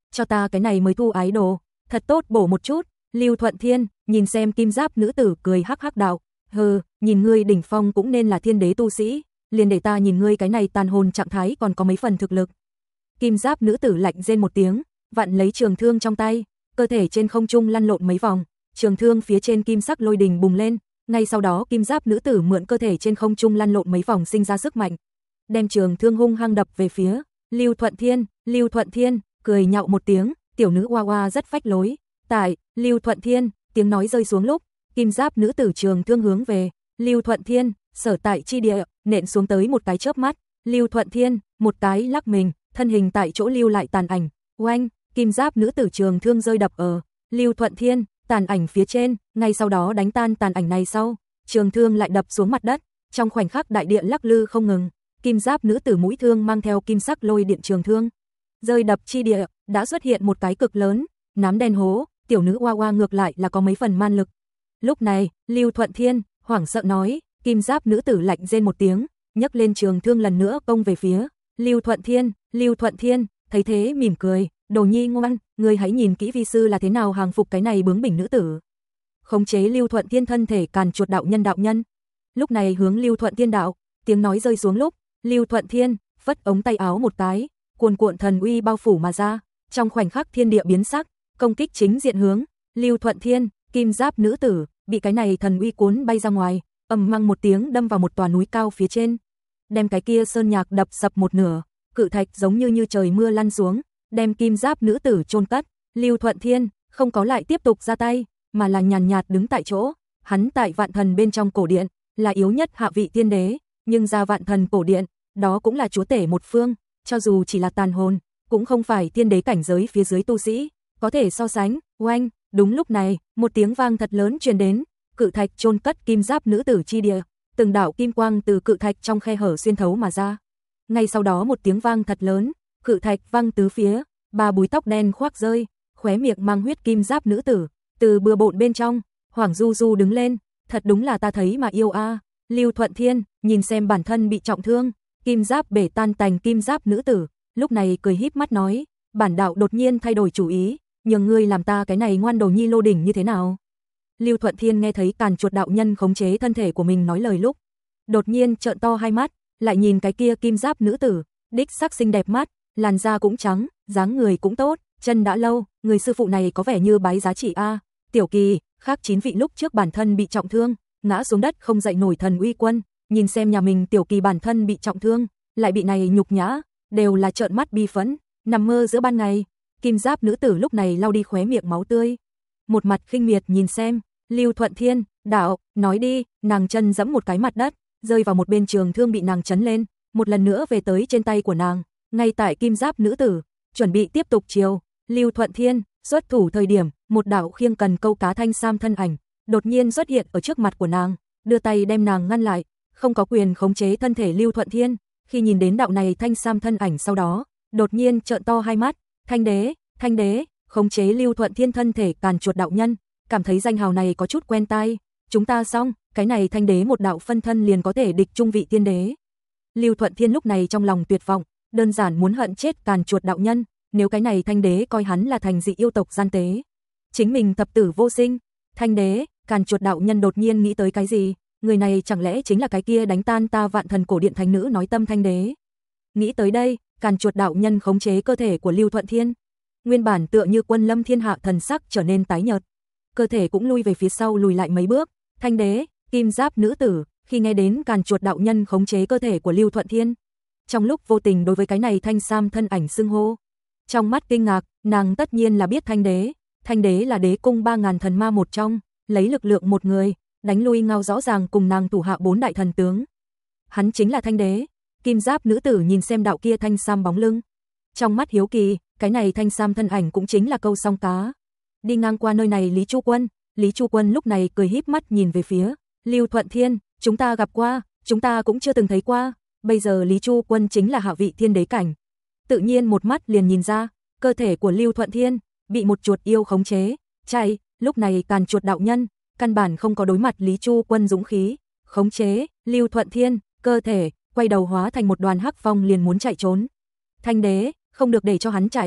cho ta cái này mới thu ái đồ, thật tốt bổ một chút. Lưu Thuận Thiên nhìn xem kim giáp nữ tử cười hắc hắc đạo, hừ, nhìn ngươi đỉnh phong cũng nên là thiên đế tu sĩ, liền để ta nhìn ngươi cái này tàn hồn trạng thái còn có mấy phần thực lực. Kim giáp nữ tử lạnh rên một tiếng, vặn lấy trường thương trong tay, cơ thể trên không trung lăn lộn mấy vòng, trường thương phía trên kim sắc lôi đình bùng lên, ngay sau đó kim giáp nữ tử mượn cơ thể trên không trung lăn lộn mấy vòng sinh ra sức mạnh, đem trường thương hung hăng đập về phía Lưu Thuận Thiên. Lưu Thuận Thiên cười nhạo một tiếng, tiểu nữ hoa hoa rất phách lối. Tại Lưu Thuận Thiên tiếng nói rơi xuống lúc, kim giáp nữ tử trường thương hướng về Lưu Thuận Thiên sở tại chi địa nện xuống tới một cái chớp mắt. Lưu Thuận Thiên một cái lắc mình, thân hình tại chỗ lưu lại tàn ảnh, oanh, kim giáp nữ tử trường thương rơi đập ở Lưu Thuận Thiên tàn ảnh phía trên, ngay sau đó đánh tan tàn ảnh này sau, trường thương lại đập xuống mặt đất, trong khoảnh khắc đại địa lắc lư không ngừng. Kim giáp nữ tử mũi thương mang theo kim sắc lôi điện trường thương rơi đập chi địa, đã xuất hiện một cái cực lớn nám đen hố, tiểu nữ hoa hoa ngược lại là có mấy phần man lực. Lúc này, Lưu Thuận Thiên hoảng sợ nói, kim giáp nữ tử lạnh rên một tiếng, nhấc lên trường thương lần nữa công về phía Lưu Thuận Thiên. Lưu Thuận Thiên thấy thế mỉm cười, đồ nhi ngoan, ngươi hãy nhìn kỹ vi sư là thế nào hàng phục cái này bướng bỉnh nữ tử. Khống chế Lưu Thuận Thiên thân thể càn chuột đạo nhân. Lúc này hướng Lưu Thuận Thiên đạo, tiếng nói rơi xuống lúc, Lưu Thuận Thiên phất ống tay áo một cái, cuồn cuộn thần uy bao phủ mà ra, trong khoảnh khắc thiên địa biến sắc, công kích chính diện hướng Lưu Thuận Thiên. Kim giáp nữ tử bị cái này thần uy cuốn bay ra ngoài, ầm mang một tiếng đâm vào một tòa núi cao phía trên, đem cái kia sơn nhạc đập sập một nửa, cự thạch giống như trời mưa lăn xuống, đem kim giáp nữ tử chôn cất. Lưu Thuận Thiên không có lại tiếp tục ra tay, mà là nhàn nhạt đứng tại chỗ. Hắn tại vạn thần bên trong cổ điện là yếu nhất hạ vị tiên đế, nhưng ra vạn thần cổ điện, đó cũng là chúa tể một phương, cho dù chỉ là tàn hồn, cũng không phải tiên đế cảnh giới phía dưới tu sĩ có thể so sánh. Oanh, đúng lúc này, một tiếng vang thật lớn truyền đến, cự thạch chôn cất kim giáp nữ tử chi địa, từng đạo kim quang từ cự thạch trong khe hở xuyên thấu mà ra. Ngay sau đó một tiếng vang thật lớn, cự thạch văng tứ phía, ba búi tóc đen khoác rơi, khóe miệng mang huyết kim giáp nữ tử từ bừa bộn bên trong hoảng du du đứng lên, thật đúng là ta thấy mà yêu a. Lưu Thuận Thiên nhìn xem bản thân bị trọng thương, kim giáp bể tan tành kim giáp nữ tử, lúc này cười híp mắt nói, bản đạo đột nhiên thay đổi chủ ý, nhường ngươi làm ta cái này ngoan đồ nhi lô đỉnh như thế nào? Lưu Thuận Thiên nghe thấy càn chuột đạo nhân khống chế thân thể của mình nói lời lúc, đột nhiên trợn to hai mắt, lại nhìn cái kia kim giáp nữ tử, đích sắc xinh đẹp mắt, làn da cũng trắng, dáng người cũng tốt, chân đã lâu, người sư phụ này có vẻ như bái giá trị a. Tiểu Kỳ, khác 9 vị lúc trước bản thân bị trọng thương, ngã xuống đất không dậy nổi thần uy quân, nhìn xem nhà mình Tiểu Kỳ bản thân bị trọng thương, lại bị này nhục nhã, đều là trợn mắt bi phẫn, nằm mơ giữa ban ngày. Kim giáp nữ tử lúc này lau đi khóe miệng máu tươi, một mặt khinh miệt nhìn xem Lưu Thuận Thiên, đạo, nói đi. Nàng chân giẫm một cái mặt đất, rơi vào một bên trường thương bị nàng chấn lên, một lần nữa về tới trên tay của nàng. Ngay tại kim giáp nữ tử chuẩn bị tiếp tục chiều Lưu Thuận Thiên xuất thủ thời điểm, một đạo khiêng cần câu cá thanh sam thân ảnh đột nhiên xuất hiện ở trước mặt của nàng, đưa tay đem nàng ngăn lại, không có quyền khống chế thân thể Lưu Thuận Thiên. Khi nhìn đến đạo này thanh sam thân ảnh sau đó, đột nhiên trợn to hai mắt, Thanh đế, khống chế Lưu Thuận Thiên thân thể càn chuột đạo nhân, cảm thấy danh hào này có chút quen tai, chúng ta xong, cái này Thanh đế một đạo phân thân liền có thể địch trung vị tiên đế. Lưu Thuận Thiên lúc này trong lòng tuyệt vọng, đơn giản muốn hận chết càn chuột đạo nhân, nếu cái này Thanh đế coi hắn là thành dị yêu tộc gian tế, chính mình thập tử vô sinh. Thanh đế, càn chuột đạo nhân đột nhiên nghĩ tới cái gì, người này chẳng lẽ chính là cái kia đánh tan ta vạn thần cổ điện thánh nữ nói tâm Thanh đế. Nghĩ tới đây, càn chuột đạo nhân khống chế cơ thể của Lưu Thuận Thiên, nguyên bản tựa như quân lâm thiên hạ thần sắc trở nên tái nhợt, cơ thể cũng lui về phía sau lùi lại mấy bước. Thanh đế, kim giáp nữ tử, khi nghe đến càn chuột đạo nhân khống chế cơ thể của Lưu Thuận Thiên, trong lúc vô tình đối với cái này thanh sam thân ảnh xưng hô, trong mắt kinh ngạc, nàng tất nhiên là biết Thanh đế là đế cung 3000 thần ma một trong, lấy lực lượng một người, đánh lui Ngao rõ ràng cùng nàng thủ hạ 4 đại thần tướng. Hắn chính là Thanh đế. Kim giáp nữ tử nhìn xem đạo kia thanh sam bóng lưng, trong mắt hiếu kỳ, cái này thanh sam thân ảnh cũng chính là câu song cá. Đi ngang qua nơi này Lý Chu Quân lúc này cười híp mắt nhìn về phía Lưu Thuận Thiên, chúng ta gặp qua, chúng ta cũng chưa từng thấy qua. Bây giờ Lý Chu Quân chính là hạ vị thiên đế cảnh, tự nhiên một mắt liền nhìn ra, cơ thể của Lưu Thuận Thiên bị một chuột yêu khống chế, chạy. Lúc này càn chuột đạo nhân căn bản không có đối mặt Lý Chu Quân dũng khí, khống chế Lưu Thuận Thiên cơ thể, quay đầu hóa thành một đoàn hắc phong liền muốn chạy trốn. Thanh đế, không được để cho hắn chạy.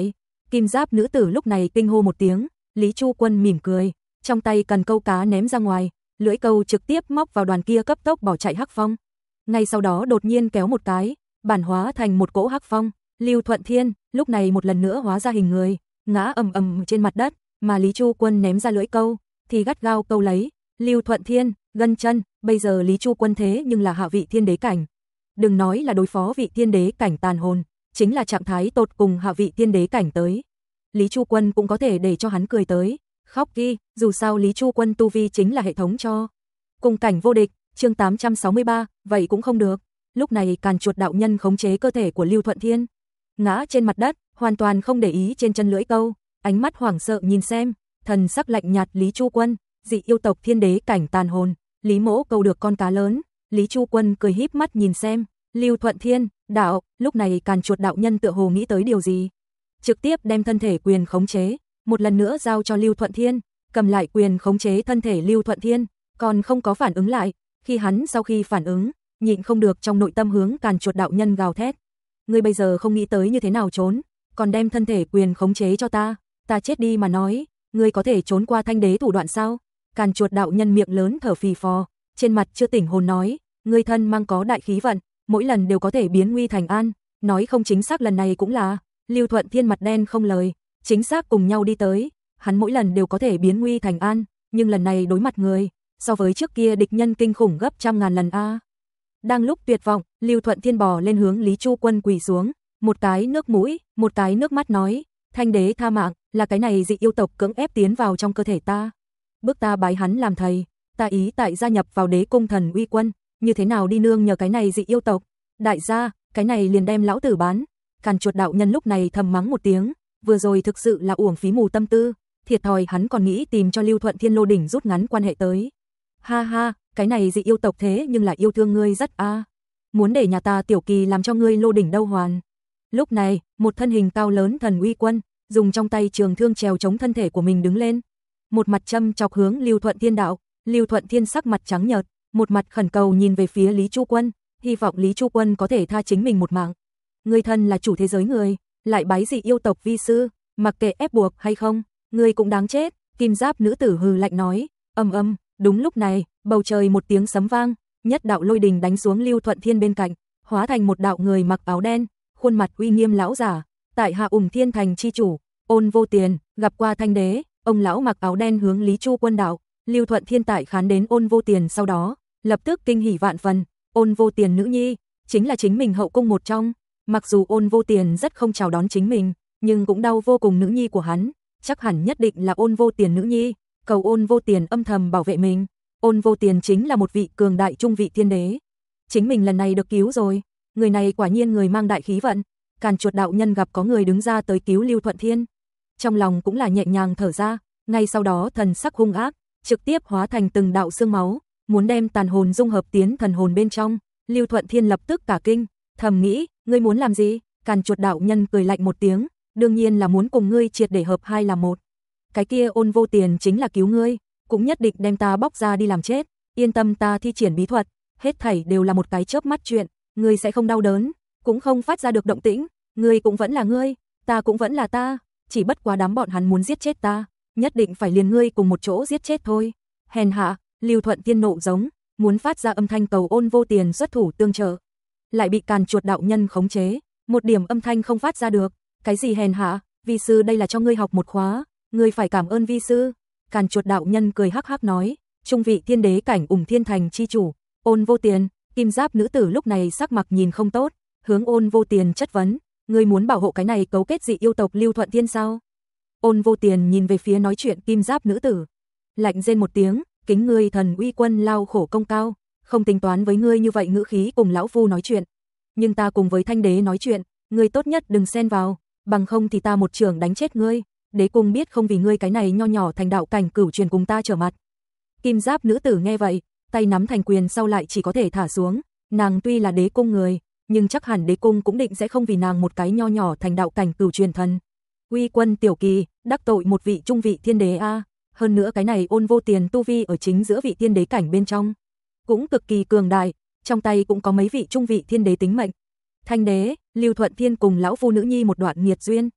Kim giáp nữ tử lúc này kinh hô một tiếng, Lý Chu Quân mỉm cười, trong tay cần câu cá ném ra ngoài, lưỡi câu trực tiếp móc vào đoàn kia cấp tốc bỏ chạy hắc phong. Ngay sau đó đột nhiên kéo một cái, bản hóa thành một cỗ hắc phong, Lưu Thuận Thiên lúc này một lần nữa hóa ra hình người, ngã ầm ầm trên mặt đất, mà Lý Chu Quân ném ra lưỡi câu thì gắt gao câu lấy Lưu Thuận Thiên gân chân. Bây giờ Lý Chu Quân thế nhưng là hạ vị thiên đế cảnh, đừng nói là đối phó vị thiên đế cảnh tàn hồn, chính là trạng thái tột cùng hạ vị thiên đế cảnh tới, Lý Chu Quân cũng có thể để cho hắn cười tới khóc đi, dù sao Lý Chu Quân tu vi chính là hệ thống cho cùng cảnh vô địch. Chương 863, vậy cũng không được. Lúc này Càn Chuột đạo nhân khống chế cơ thể của Lưu Thuận Thiên, ngã trên mặt đất, hoàn toàn không để ý trên chân lưỡi câu, ánh mắt hoảng sợ nhìn xem, thần sắc lạnh nhạt Lý Chu Quân, dị yêu tộc thiên đế cảnh tàn hồn, Lý Mỗ câu được con cá lớn. Lý Chu Quân cười híp mắt nhìn xem, Lưu Thuận Thiên, đạo, lúc này Càn Chuột đạo nhân tựa hồ nghĩ tới điều gì, trực tiếp đem thân thể quyền khống chế một lần nữa giao cho Lưu Thuận Thiên, cầm lại quyền khống chế thân thể Lưu Thuận Thiên, còn không có phản ứng lại, khi hắn sau khi phản ứng, nhịn không được trong nội tâm hướng Càn Chuột đạo nhân gào thét, ngươi bây giờ không nghĩ tới như thế nào trốn, còn đem thân thể quyền khống chế cho ta chết đi mà nói, ngươi có thể trốn qua thanh đế thủ đoạn sao? Càn Chuột đạo nhân miệng lớn thở phì phò, trên mặt chưa tỉnh hồn nói, ngươi thân mang có đại khí vận, mỗi lần đều có thể biến nguy thành an, nói không chính xác lần này cũng là. Lưu Thuận Thiên mặt đen không lời, chính xác cùng nhau đi tới, hắn mỗi lần đều có thể biến nguy thành an, nhưng lần này đối mặt người, so với trước kia địch nhân kinh khủng gấp trăm ngàn lần a. Đang lúc tuyệt vọng, Lưu Thuận Thiên bò lên hướng Lý Chu Quân quỳ xuống, một cái nước mũi, một cái nước mắt nói, thanh đế tha mạng, là cái này dị yêu tộc cưỡng ép tiến vào trong cơ thể ta, bước ta bái hắn làm thầy, ta ý tại gia nhập vào Đế Cung Thần Uy Quân, như thế nào đi nương nhờ cái này dị yêu tộc, đại gia, cái này liền đem lão tử bán. Càn Chuột đạo nhân lúc này thầm mắng một tiếng, vừa rồi thực sự là uổng phí mù tâm tư, thiệt thòi hắn còn nghĩ tìm cho Lưu Thuận Thiên lô đỉnh rút ngắn quan hệ tới. Ha ha, cái này dị yêu tộc thế nhưng là yêu thương ngươi rất a. Muốn để nhà ta tiểu kỳ làm cho ngươi lô đỉnh đâu hoàn. Lúc này, một thân hình cao lớn Thần Uy Quân, dùng trong tay trường thương trèo chống thân thể của mình đứng lên, một mặt châm chọc hướng Lưu Thuận Thiên đạo. Lưu Thuận Thiên sắc mặt trắng nhợt, một mặt khẩn cầu nhìn về phía Lý Chu Quân, hy vọng Lý Chu Quân có thể tha chính mình một mạng. Ngươi thân là chủ thế giới người, lại bái dị yêu tộc vi sư, mặc kệ ép buộc hay không, ngươi cũng đáng chết. Kim giáp nữ tử hừ lạnh nói, đúng lúc này, bầu trời một tiếng sấm vang, nhất đạo lôi đình đánh xuống Lưu Thuận Thiên bên cạnh, hóa thành một đạo người mặc áo đen, khuôn mặt uy nghiêm lão giả, tại hạ Ủng Thiên Thành chi chủ, Ôn Vô Tiền, gặp qua thanh đế. Ông lão mặc áo đen hướng Lý Chu Quân đạo, Lưu Thuận Thiên tại khán đến Ôn Vô Tiền sau đó, lập tức kinh hỉ vạn phần, Ôn Vô Tiền nữ nhi, chính là chính mình hậu cung một trong. Mặc dù Ôn Vô Tiền rất không chào đón chính mình, nhưng cũng đau vô cùng nữ nhi của hắn, chắc hẳn nhất định là Ôn Vô Tiền nữ nhi, cầu Ôn Vô Tiền âm thầm bảo vệ mình. Ôn Vô Tiền chính là một vị cường đại trung vị thiên đế. Chính mình lần này được cứu rồi, người này quả nhiên người mang đại khí vận. Càn Chuột đạo nhân gặp có người đứng ra tới cứu Lưu Thuận Thiên, trong lòng cũng là nhẹ nhàng thở ra, ngay sau đó thần sắc hung ác, trực tiếp hóa thành từng đạo xương máu, muốn đem tàn hồn dung hợp tiến thần hồn bên trong. Lưu Thuận Thiên lập tức cả kinh, thầm nghĩ, ngươi muốn làm gì? Càn Chuột đạo nhân cười lạnh một tiếng, đương nhiên là muốn cùng ngươi triệt để hợp hai là một. Cái kia Ôn Vô Tiền chính là cứu ngươi, cũng nhất định đem ta bóc ra đi làm chết. Yên tâm, ta thi triển bí thuật, hết thảy đều là một cái chớp mắt chuyện, ngươi sẽ không đau đớn, cũng không phát ra được động tĩnh, ngươi cũng vẫn là ngươi, ta cũng vẫn là ta, chỉ bất quá đám bọn hắn muốn giết chết ta, nhất định phải liền ngươi cùng một chỗ giết chết thôi. Hèn hạ, Lưu Thuận Thiên nộ giống, muốn phát ra âm thanh cầu Ôn Vô Tiền xuất thủ tương trợ, lại bị Càn Chuột đạo nhân khống chế, một điểm âm thanh không phát ra được. Cái gì hèn hạ, vi sư đây là cho ngươi học một khóa, ngươi phải cảm ơn vi sư. Càn Chuột đạo nhân cười hắc hắc nói, trung vị thiên đế cảnh Ủng Thiên Thành chi chủ, Ôn Vô Tiền. Kim giáp nữ tử lúc này sắc mặt nhìn không tốt, hướng Ôn Vô Tiền chất vấn, ngươi muốn bảo hộ cái này cấu kết dị yêu tộc Lưu Thuận Thiên sao? Ôn Vô Tiền nhìn về phía nói chuyện kim giáp nữ tử, lạnh rên một tiếng, kính ngươi Thần Uy Quân lao khổ công cao, không tính toán với ngươi như vậy ngữ khí cùng lão phu nói chuyện, nhưng ta cùng với thanh đế nói chuyện, ngươi tốt nhất đừng xen vào, bằng không thì ta một trường đánh chết ngươi. Đế cung biết không vì ngươi cái này nho nhỏ thành đạo cảnh cửu truyền cùng ta trở mặt. Kim giáp nữ tử nghe vậy, tay nắm thành quyền sau lại chỉ có thể thả xuống, nàng tuy là đế cung người, nhưng chắc hẳn đế cung cũng định sẽ không vì nàng một cái nho nhỏ thành đạo cảnh cửu truyền thần Uy Quân tiểu kỳ, đắc tội một vị trung vị thiên đế a, hơn nữa cái này Ôn Vô Tiền tu vi ở chính giữa vị thiên đế cảnh bên trong, cũng cực kỳ cường đại, trong tay cũng có mấy vị trung vị thiên đế tính mệnh. Thanh đế, Lưu Thuận Thiên cùng lão phu nữ nhi một đoạn nghiệt duyên,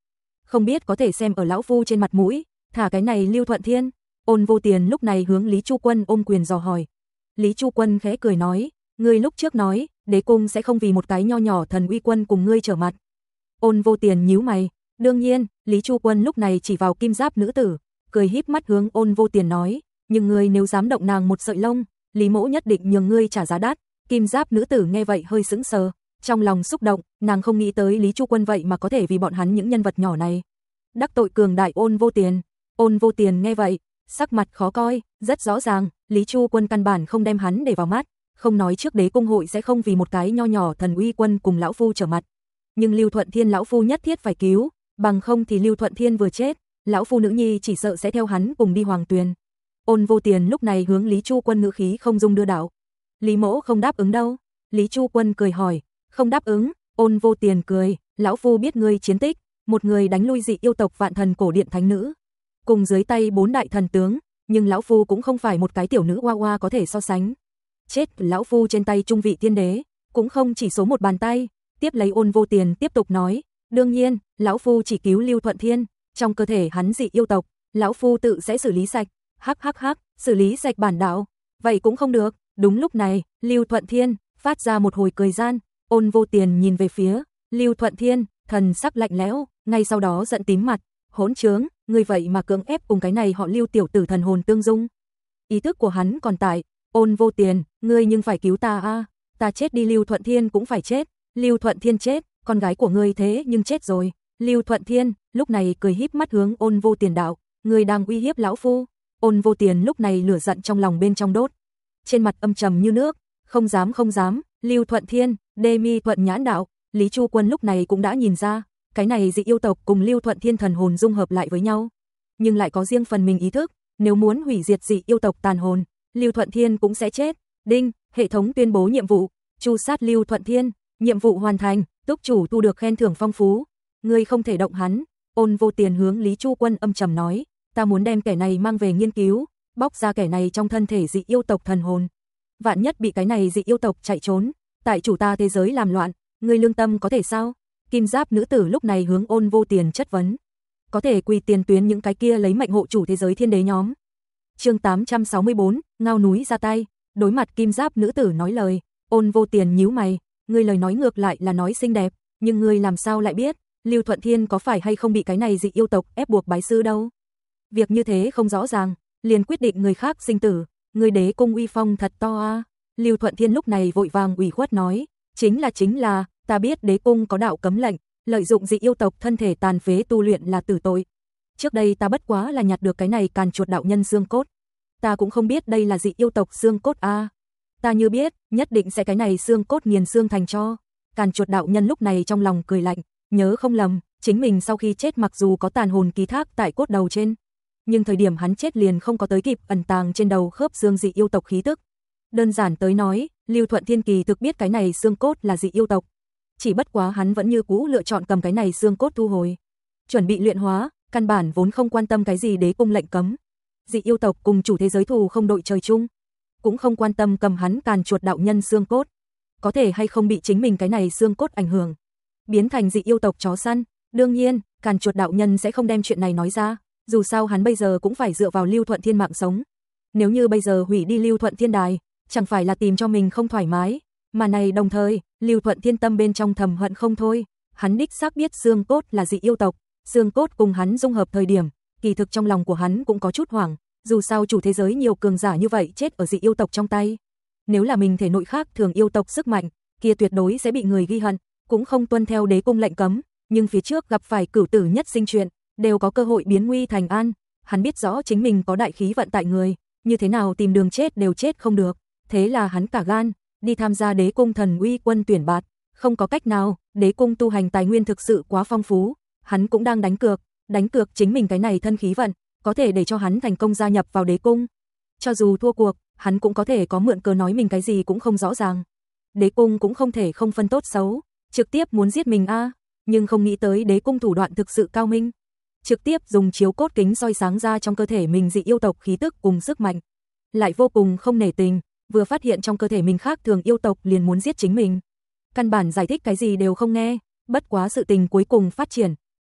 không biết có thể xem ở lão phu trên mặt mũi, thả cái này Lưu Thuận Thiên. Ôn Vô Tiền lúc này hướng Lý Chu Quân ôm quyền dò hỏi. Lý Chu Quân khẽ cười nói, ngươi lúc trước nói, đế cung sẽ không vì một cái nho nhỏ thần uy quân cùng ngươi trở mặt. Ôn Vô Tiền nhíu mày, đương nhiên, Lý Chu Quân lúc này chỉ vào kim giáp nữ tử, cười híp mắt hướng Ôn Vô Tiền nói, nhưng ngươi nếu dám động nàng một sợi lông, Lý mỗ nhất định nhường ngươi trả giá đắt. Kim giáp nữ tử nghe vậy hơi sững sờ, trong lòng xúc động, nàng không nghĩ tới Lý Chu Quân vậy mà có thể vì bọn hắn những nhân vật nhỏ này đắc tội cường đại Ôn Vô Tiền. Ôn Vô Tiền nghe vậy, sắc mặt khó coi, rất rõ ràng, Lý Chu Quân căn bản không đem hắn để vào mắt, không nói trước đế cung hội sẽ không vì một cái nho nhỏ thần uy quân cùng lão phu trở mặt, nhưng Lưu Thuận Thiên lão phu nhất thiết phải cứu, bằng không thì Lưu Thuận Thiên vừa chết, lão phu nữ nhi chỉ sợ sẽ theo hắn cùng đi Hoàng Tuyền. Ôn Vô Tiền lúc này hướng Lý Chu Quân ngữ khí không dung đưa đảo. Lý mỗ không đáp ứng đâu. Lý Chu Quân cười hỏi, không đáp ứng. Ôn Vô Tiền cười, lão phu biết ngươi chiến tích, một người đánh lui dị yêu tộc Vạn Thần cổ điện thánh nữ, cùng dưới tay 4 đại thần tướng, nhưng lão phu cũng không phải một cái tiểu nữ hoa hoa có thể so sánh. Chết, lão phu trên tay trung vị thiên đế, cũng không chỉ số một bàn tay. Tiếp lấy Ôn Vô Tiền tiếp tục nói, đương nhiên, lão phu chỉ cứu Lưu Thuận Thiên, trong cơ thể hắn dị yêu tộc, lão phu tự sẽ xử lý sạch. Hắc hắc hắc, xử lý sạch bản đạo, vậy cũng không được. Đúng lúc này, Lưu Thuận Thiên phát ra một hồi cười gian. Ôn Vô Tiền nhìn về phía Lưu Thuận Thiên, thần sắc lạnh lẽo, ngay sau đó giận tím mặt, hỗn trướng, ngươi vậy mà cưỡng ép cùng cái này họ Lưu tiểu tử thần hồn tương dung. Ý thức của hắn còn tại, Ôn Vô Tiền, ngươi nhưng phải cứu ta a, ta chết đi Lưu Thuận Thiên cũng phải chết, Lưu Thuận Thiên chết, con gái của ngươi thế nhưng chết rồi. Lưu Thuận Thiên lúc này cười híp mắt hướng Ôn Vô Tiền đạo, ngươi đang uy hiếp lão phu. Ôn Vô Tiền lúc này lửa giận trong lòng bên trong đốt, trên mặt âm trầm như nước, không dám. Lưu Thuận Thiên, Đê Mi Thuận Nhãn đạo, Lý Chu Quân lúc này cũng đã nhìn ra, cái này dị yêu tộc cùng Lưu Thuận Thiên thần hồn dung hợp lại với nhau, nhưng lại có riêng phần mình ý thức, nếu muốn hủy diệt dị yêu tộc tàn hồn, Lưu Thuận Thiên cũng sẽ chết. Đinh, hệ thống tuyên bố nhiệm vụ, tru sát Lưu Thuận Thiên, nhiệm vụ hoàn thành, túc chủ thu được khen thưởng phong phú, ngươi không thể động hắn. Ôn Vô Tiền hướng Lý Chu Quân âm trầm nói, ta muốn đem kẻ này mang về nghiên cứu, bóc ra kẻ này trong thân thể dị yêu tộc thần hồn. Vạn nhất bị cái này dị yêu tộc chạy trốn, tại chủ ta thế giới làm loạn, ngươi lương tâm có thể sao? Kim giáp nữ tử lúc này hướng Ôn Vô Tiền chất vấn. Có thể quỳ tiền tuyến những cái kia lấy mệnh hộ chủ thế giới thiên đế nhóm. Chương 864, ngao núi ra tay, đối mặt kim giáp nữ tử nói lời, Ôn Vô Tiền nhíu mày, ngươi lời nói ngược lại là nói xinh đẹp, nhưng ngươi làm sao lại biết, Lưu Thuận Thiên có phải hay không bị cái này dị yêu tộc ép buộc bái sư đâu? Việc như thế không rõ ràng, liền quyết định người khác sinh tử, người đế cung uy phong thật to a. Lưu Thuận Thiên lúc này vội vàng ủy khuất nói, chính là, ta biết đế cung có đạo cấm lệnh, lợi dụng dị yêu tộc thân thể tàn phế tu luyện là tử tội. Trước đây ta bất quá là nhặt được cái này càn chuột đạo nhân xương cốt, ta cũng không biết đây là dị yêu tộc xương cốt a. Ta như biết, nhất định sẽ cái này xương cốt nghiền xương thành tro. Càn chuột đạo nhân lúc này trong lòng cười lạnh, nhớ không lầm, chính mình sau khi chết mặc dù có tàn hồn ký thác tại cốt đầu trên, nhưng thời điểm hắn chết liền không có tới kịp ẩn tàng trên đầu khớp xương dị yêu tộc khí tức. Đơn giản tới nói, Lưu Thuận Thiên kỳ thực biết cái này xương cốt là dị yêu tộc, chỉ bất quá hắn vẫn như cũ lựa chọn cầm cái này xương cốt thu hồi, chuẩn bị luyện hóa, căn bản vốn không quan tâm cái gì đế cung lệnh cấm. Dị yêu tộc cùng chủ thế giới thù không đội trời chung, cũng không quan tâm cầm hắn càn chuột đạo nhân xương cốt, có thể hay không bị chính mình cái này xương cốt ảnh hưởng, biến thành dị yêu tộc chó săn. Đương nhiên, càn chuột đạo nhân sẽ không đem chuyện này nói ra, dù sao hắn bây giờ cũng phải dựa vào Lưu Thuận Thiên mạng sống. Nếu như bây giờ hủy đi Lưu Thuận Thiên đài, chẳng phải là tìm cho mình không thoải mái, mà này đồng thời, Lưu Thuận Thiên tâm bên trong thầm hận không thôi, hắn đích xác biết xương cốt là dị yêu tộc, xương cốt cùng hắn dung hợp thời điểm, kỳ thực trong lòng của hắn cũng có chút hoảng, dù sao chủ thế giới nhiều cường giả như vậy chết ở dị yêu tộc trong tay. Nếu là mình thể nội khác thường yêu tộc sức mạnh, kia tuyệt đối sẽ bị người ghi hận, cũng không tuân theo đế cung lệnh cấm, nhưng phía trước gặp phải cửu tử nhất sinh chuyện, đều có cơ hội biến nguy thành an, hắn biết rõ chính mình có đại khí vận tại người, như thế nào tìm đường chết đều chết không được, thế là hắn cả gan đi tham gia đế cung thần uy quân tuyển bạt, không có cách nào, đế cung tu hành tài nguyên thực sự quá phong phú, hắn cũng đang đánh cược chính mình cái này thân khí vận, có thể để cho hắn thành công gia nhập vào đế cung. Cho dù thua cuộc, hắn cũng có thể có mượn cớ nói mình cái gì cũng không rõ ràng. Đế cung cũng không thể không phân tốt xấu, trực tiếp muốn giết mình a, nhưng không nghĩ tới đế cung thủ đoạn thực sự cao minh, trực tiếp dùng chiếu cốt kính soi sáng ra trong cơ thể mình dị yêu tộc khí tức cùng sức mạnh, lại vô cùng không nể tình, vừa phát hiện trong cơ thể mình khác thường yêu tộc liền muốn giết chính mình. Căn bản giải thích cái gì đều không nghe, bất quá sự tình cuối cùng phát triển,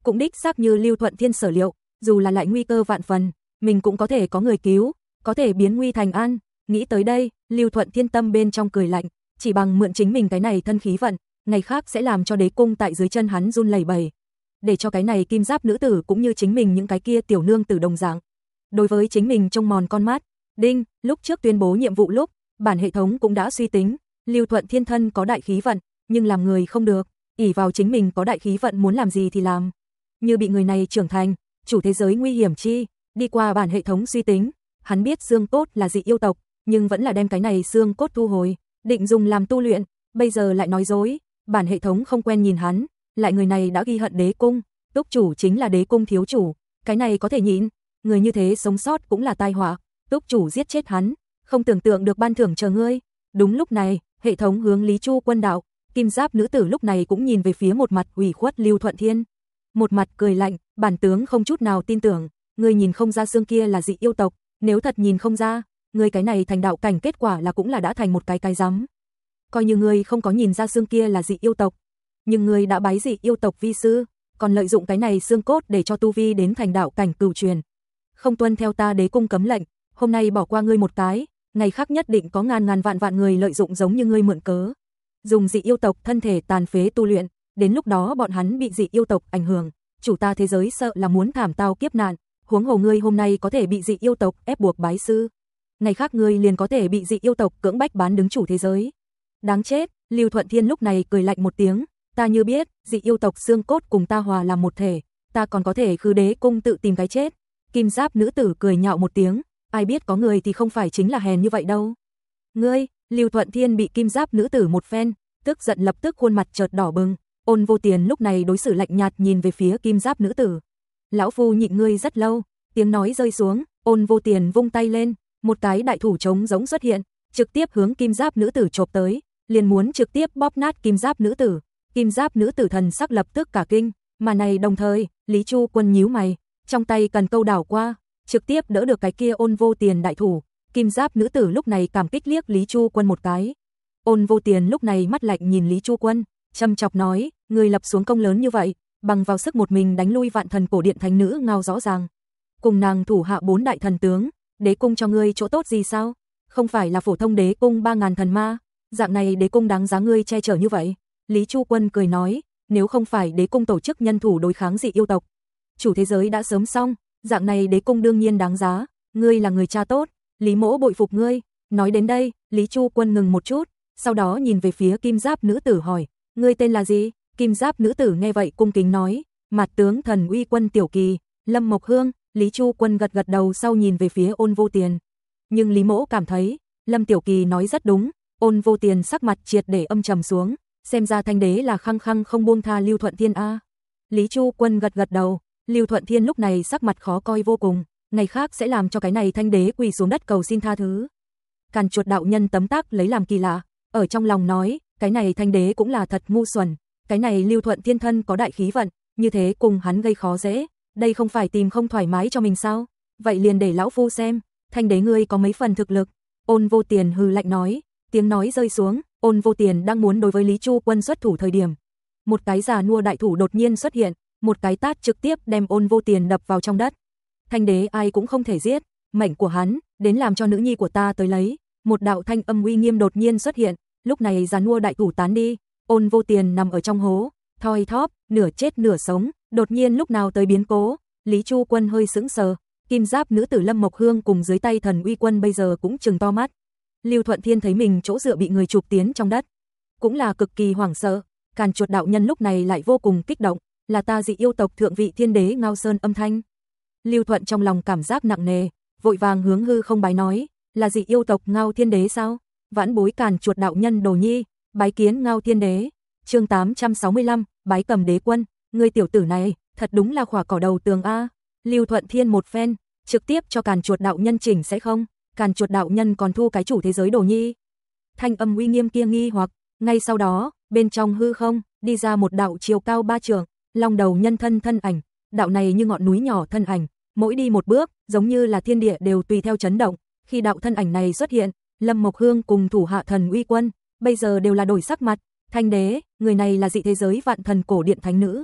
Cũng đích xác như Lưu Thuận Thiên sở liệu, dù là lại nguy cơ vạn phần, mình cũng có thể có người cứu, có thể biến nguy thành an. Nghĩ tới đây, Lưu Thuận Thiên tâm bên trong cười lạnh, chỉ bằng mượn chính mình cái này thân khí vận, ngày khác sẽ làm cho đế cung tại dưới chân hắn run lẩy bẩy. Để cho cái này kim giáp nữ tử cũng như chính mình những cái kia tiểu nương tử đồng dạng. Đối với chính mình trông mòn con mắt, đinh, lúc trước tuyên bố nhiệm vụ lúc, bản hệ thống cũng đã suy tính, Lưu Thuận Thiên thân có đại khí vận, nhưng làm người không được, ỷ vào chính mình có đại khí vận muốn làm gì thì làm. Như bị người này trưởng thành, chủ thế giới nguy hiểm chi, đi qua bản hệ thống suy tính, hắn biết xương cốt là dị yêu tộc, nhưng vẫn là đem cái này xương cốt thu hồi, định dùng làm tu luyện, bây giờ lại nói dối, bản hệ thống không quen nhìn hắn, lại người này đã ghi hận đế cung, túc chủ chính là đế cung thiếu chủ, cái này có thể nhịn, người như thế sống sót cũng là tai họa, túc chủ giết chết hắn, không tưởng tượng được ban thưởng chờ ngươi. Đúng lúc này, hệ thống hướng Lý Chu Quân đạo, kim giáp nữ tử lúc này cũng nhìn về phía một mặt ủy khuất Lưu Thuận Thiên, một mặt cười lạnh, bản tướng không chút nào tin tưởng, ngươi nhìn không ra xương kia là dị yêu tộc, nếu thật nhìn không ra, ngươi cái này thành đạo cảnh kết quả là cũng là đã thành một cái rắm. Coi như ngươi không có nhìn ra xương kia là dị yêu tộc, nhưng ngươi đã bái dị yêu tộc vi sư, còn lợi dụng cái này xương cốt để cho tu vi đến thành đạo cảnh cửu truyền. Không tuân theo ta đế cung cấm lệnh, hôm nay bỏ qua ngươi một cái, ngày khác nhất định có ngàn vạn người lợi dụng giống như ngươi mượn cớ, dùng dị yêu tộc thân thể tàn phế tu luyện, đến lúc đó bọn hắn bị dị yêu tộc ảnh hưởng, chủ ta thế giới sợ là muốn thảm tao kiếp nạn, huống hồ ngươi hôm nay có thể bị dị yêu tộc ép buộc bái sư, ngày khác ngươi liền có thể bị dị yêu tộc cưỡng bách bán đứng chủ thế giới. Đáng chết, Lưu Thuận Thiên lúc này cười lạnh một tiếng, ta như biết, dị yêu tộc xương cốt cùng ta hòa làm một thể, ta còn có thể khứ đế cung tự tìm cái chết. Kim giáp nữ tử cười nhạo một tiếng, ai biết có người thì không phải chính là hèn như vậy đâu. Ngươi, Lưu Thuận Thiên bị kim giáp nữ tử một phen, tức giận lập tức khuôn mặt chợt đỏ bừng, Ôn Vô Tiền lúc này đối xử lạnh nhạt nhìn về phía kim giáp nữ tử. Lão phu nhịn ngươi rất lâu, tiếng nói rơi xuống, Ôn Vô Tiền vung tay lên, một cái đại thủ trống giống xuất hiện, trực tiếp hướng kim giáp nữ tử chộp tới, liền muốn trực tiếp bóp nát kim giáp nữ tử. Kim giáp nữ tử thần sắc lập tức cả kinh, mà này đồng thời, Lý Chu Quân nhíu mày, trong tay cần câu đảo qua, trực tiếp đỡ được cái kia Ôn Vô Tiền đại thủ. Kim giáp nữ tử lúc này cảm kích liếc Lý Chu Quân một cái. Ôn Vô Tiền lúc này mắt lạnh nhìn Lý Chu Quân, châm chọc nói, người lập xuống công lớn như vậy, bằng vào sức một mình đánh lui vạn thần cổ điện thánh nữ Ngao rõ ràng. Cùng nàng thủ hạ 4 đại thần tướng, đế cung cho ngươi chỗ tốt gì sao? Không phải là phổ thông đế cung 3000 thần ma, dạng này đế cung đáng giá ngươi che chở như vậy. Lý Chu Quân cười nói, nếu không phải đế cung tổ chức nhân thủ đối kháng dị yêu tộc, chủ thế giới đã sớm xong, dạng này đế cung đương nhiên đáng giá, ngươi là người cha tốt, Lý mỗ bội phục ngươi. Nói đến đây, Lý Chu Quân ngừng một chút, sau đó nhìn về phía kim giáp nữ tử hỏi, ngươi tên là gì? Kim giáp nữ tử nghe vậy cung kính nói, Mạt tướng Thần Uy Quân Tiểu Kỳ, Lâm Mộc Hương. Lý Chu Quân gật gật đầu sau nhìn về phía Ôn Vô Tiền. Nhưng Lý mỗ cảm thấy, Lâm Tiểu Kỳ nói rất đúng. Ôn Vô Tiền sắc mặt triệt để âm trầm xuống, xem ra thanh đế là khăng khăng không buông tha Lưu Thuận Thiên a. Lý Chu Quân gật gật đầu, Lưu Thuận Thiên lúc này sắc mặt khó coi vô cùng, ngày khác sẽ làm cho cái này thanh đế quỳ xuống đất cầu xin tha thứ. Càn Chuột đạo nhân tấm tắc lấy làm kỳ lạ, ở trong lòng nói, cái này thanh đế cũng là thật ngu xuẩn, cái này Lưu Thuận Thiên thân có đại khí vận, như thế cùng hắn gây khó dễ, đây không phải tìm không thoải mái cho mình sao? Vậy liền để lão phu xem, thanh đế ngươi có mấy phần thực lực. Ôn Vô Tiền hừ lạnh nói, tiếng nói rơi xuống, Ôn Vô Tiền đang muốn đối với Lý Chu Quân xuất thủ thời điểm, một cái già nua đại thủ đột nhiên xuất hiện, một cái tát trực tiếp đem Ôn Vô Tiền đập vào trong đất. Thanh đế ai cũng không thể giết, mệnh của hắn, đến làm cho nữ nhi của ta tới lấy. Một đạo thanh âm uy nghiêm đột nhiên xuất hiện, lúc này già nua đại thủ tán đi, Ôn Vô Tiền nằm ở trong hố, thoi thóp, nửa chết nửa sống, đột nhiên lúc nào tới biến cố. Lý Chu Quân hơi sững sờ, kim giáp nữ tử Lâm Mộc Hương cùng dưới tay Thần Uy Quân bây giờ cũng trừng to mắt. Lưu Thuận Thiên thấy mình chỗ dựa bị người chụp tiến trong đất, cũng là cực kỳ hoảng sợ. Càn Chuột đạo nhân lúc này lại vô cùng kích động, là ta dị yêu tộc thượng vị thiên đế Ngao Sơn âm thanh. Lưu Thuận trong lòng cảm giác nặng nề, vội vàng hướng hư không bái nói, là dị yêu tộc Ngao Thiên Đế sao? Vãn bối Càn Chuột đạo nhân Đồ Nhi, bái kiến Ngao Thiên Đế. Chương 865, bái cầm đế quân, ngươi tiểu tử này, thật đúng là khỏa cỏ đầu tường a. Lưu Thuận Thiên một phen, trực tiếp cho Càn Chuột đạo nhân chỉnh sẽ không? Càn Chuột đạo nhân còn thu cái chủ thế giới Đồ Nhi. Thanh âm uy nghiêm kia nghi hoặc, ngay sau đó, bên trong hư không, đi ra một đạo chiều cao 3 trượng, long đầu nhân thân ảnh, đạo này như ngọn núi nhỏ thân ảnh, mỗi đi một bước, giống như là thiên địa đều tùy theo chấn động. Khi đạo thân ảnh này xuất hiện, Lâm Mộc Hương cùng thủ hạ Thần Uy Quân, bây giờ đều là đổi sắc mặt, thanh đế, người này là dị thế giới vạn thần cổ điện thánh nữ.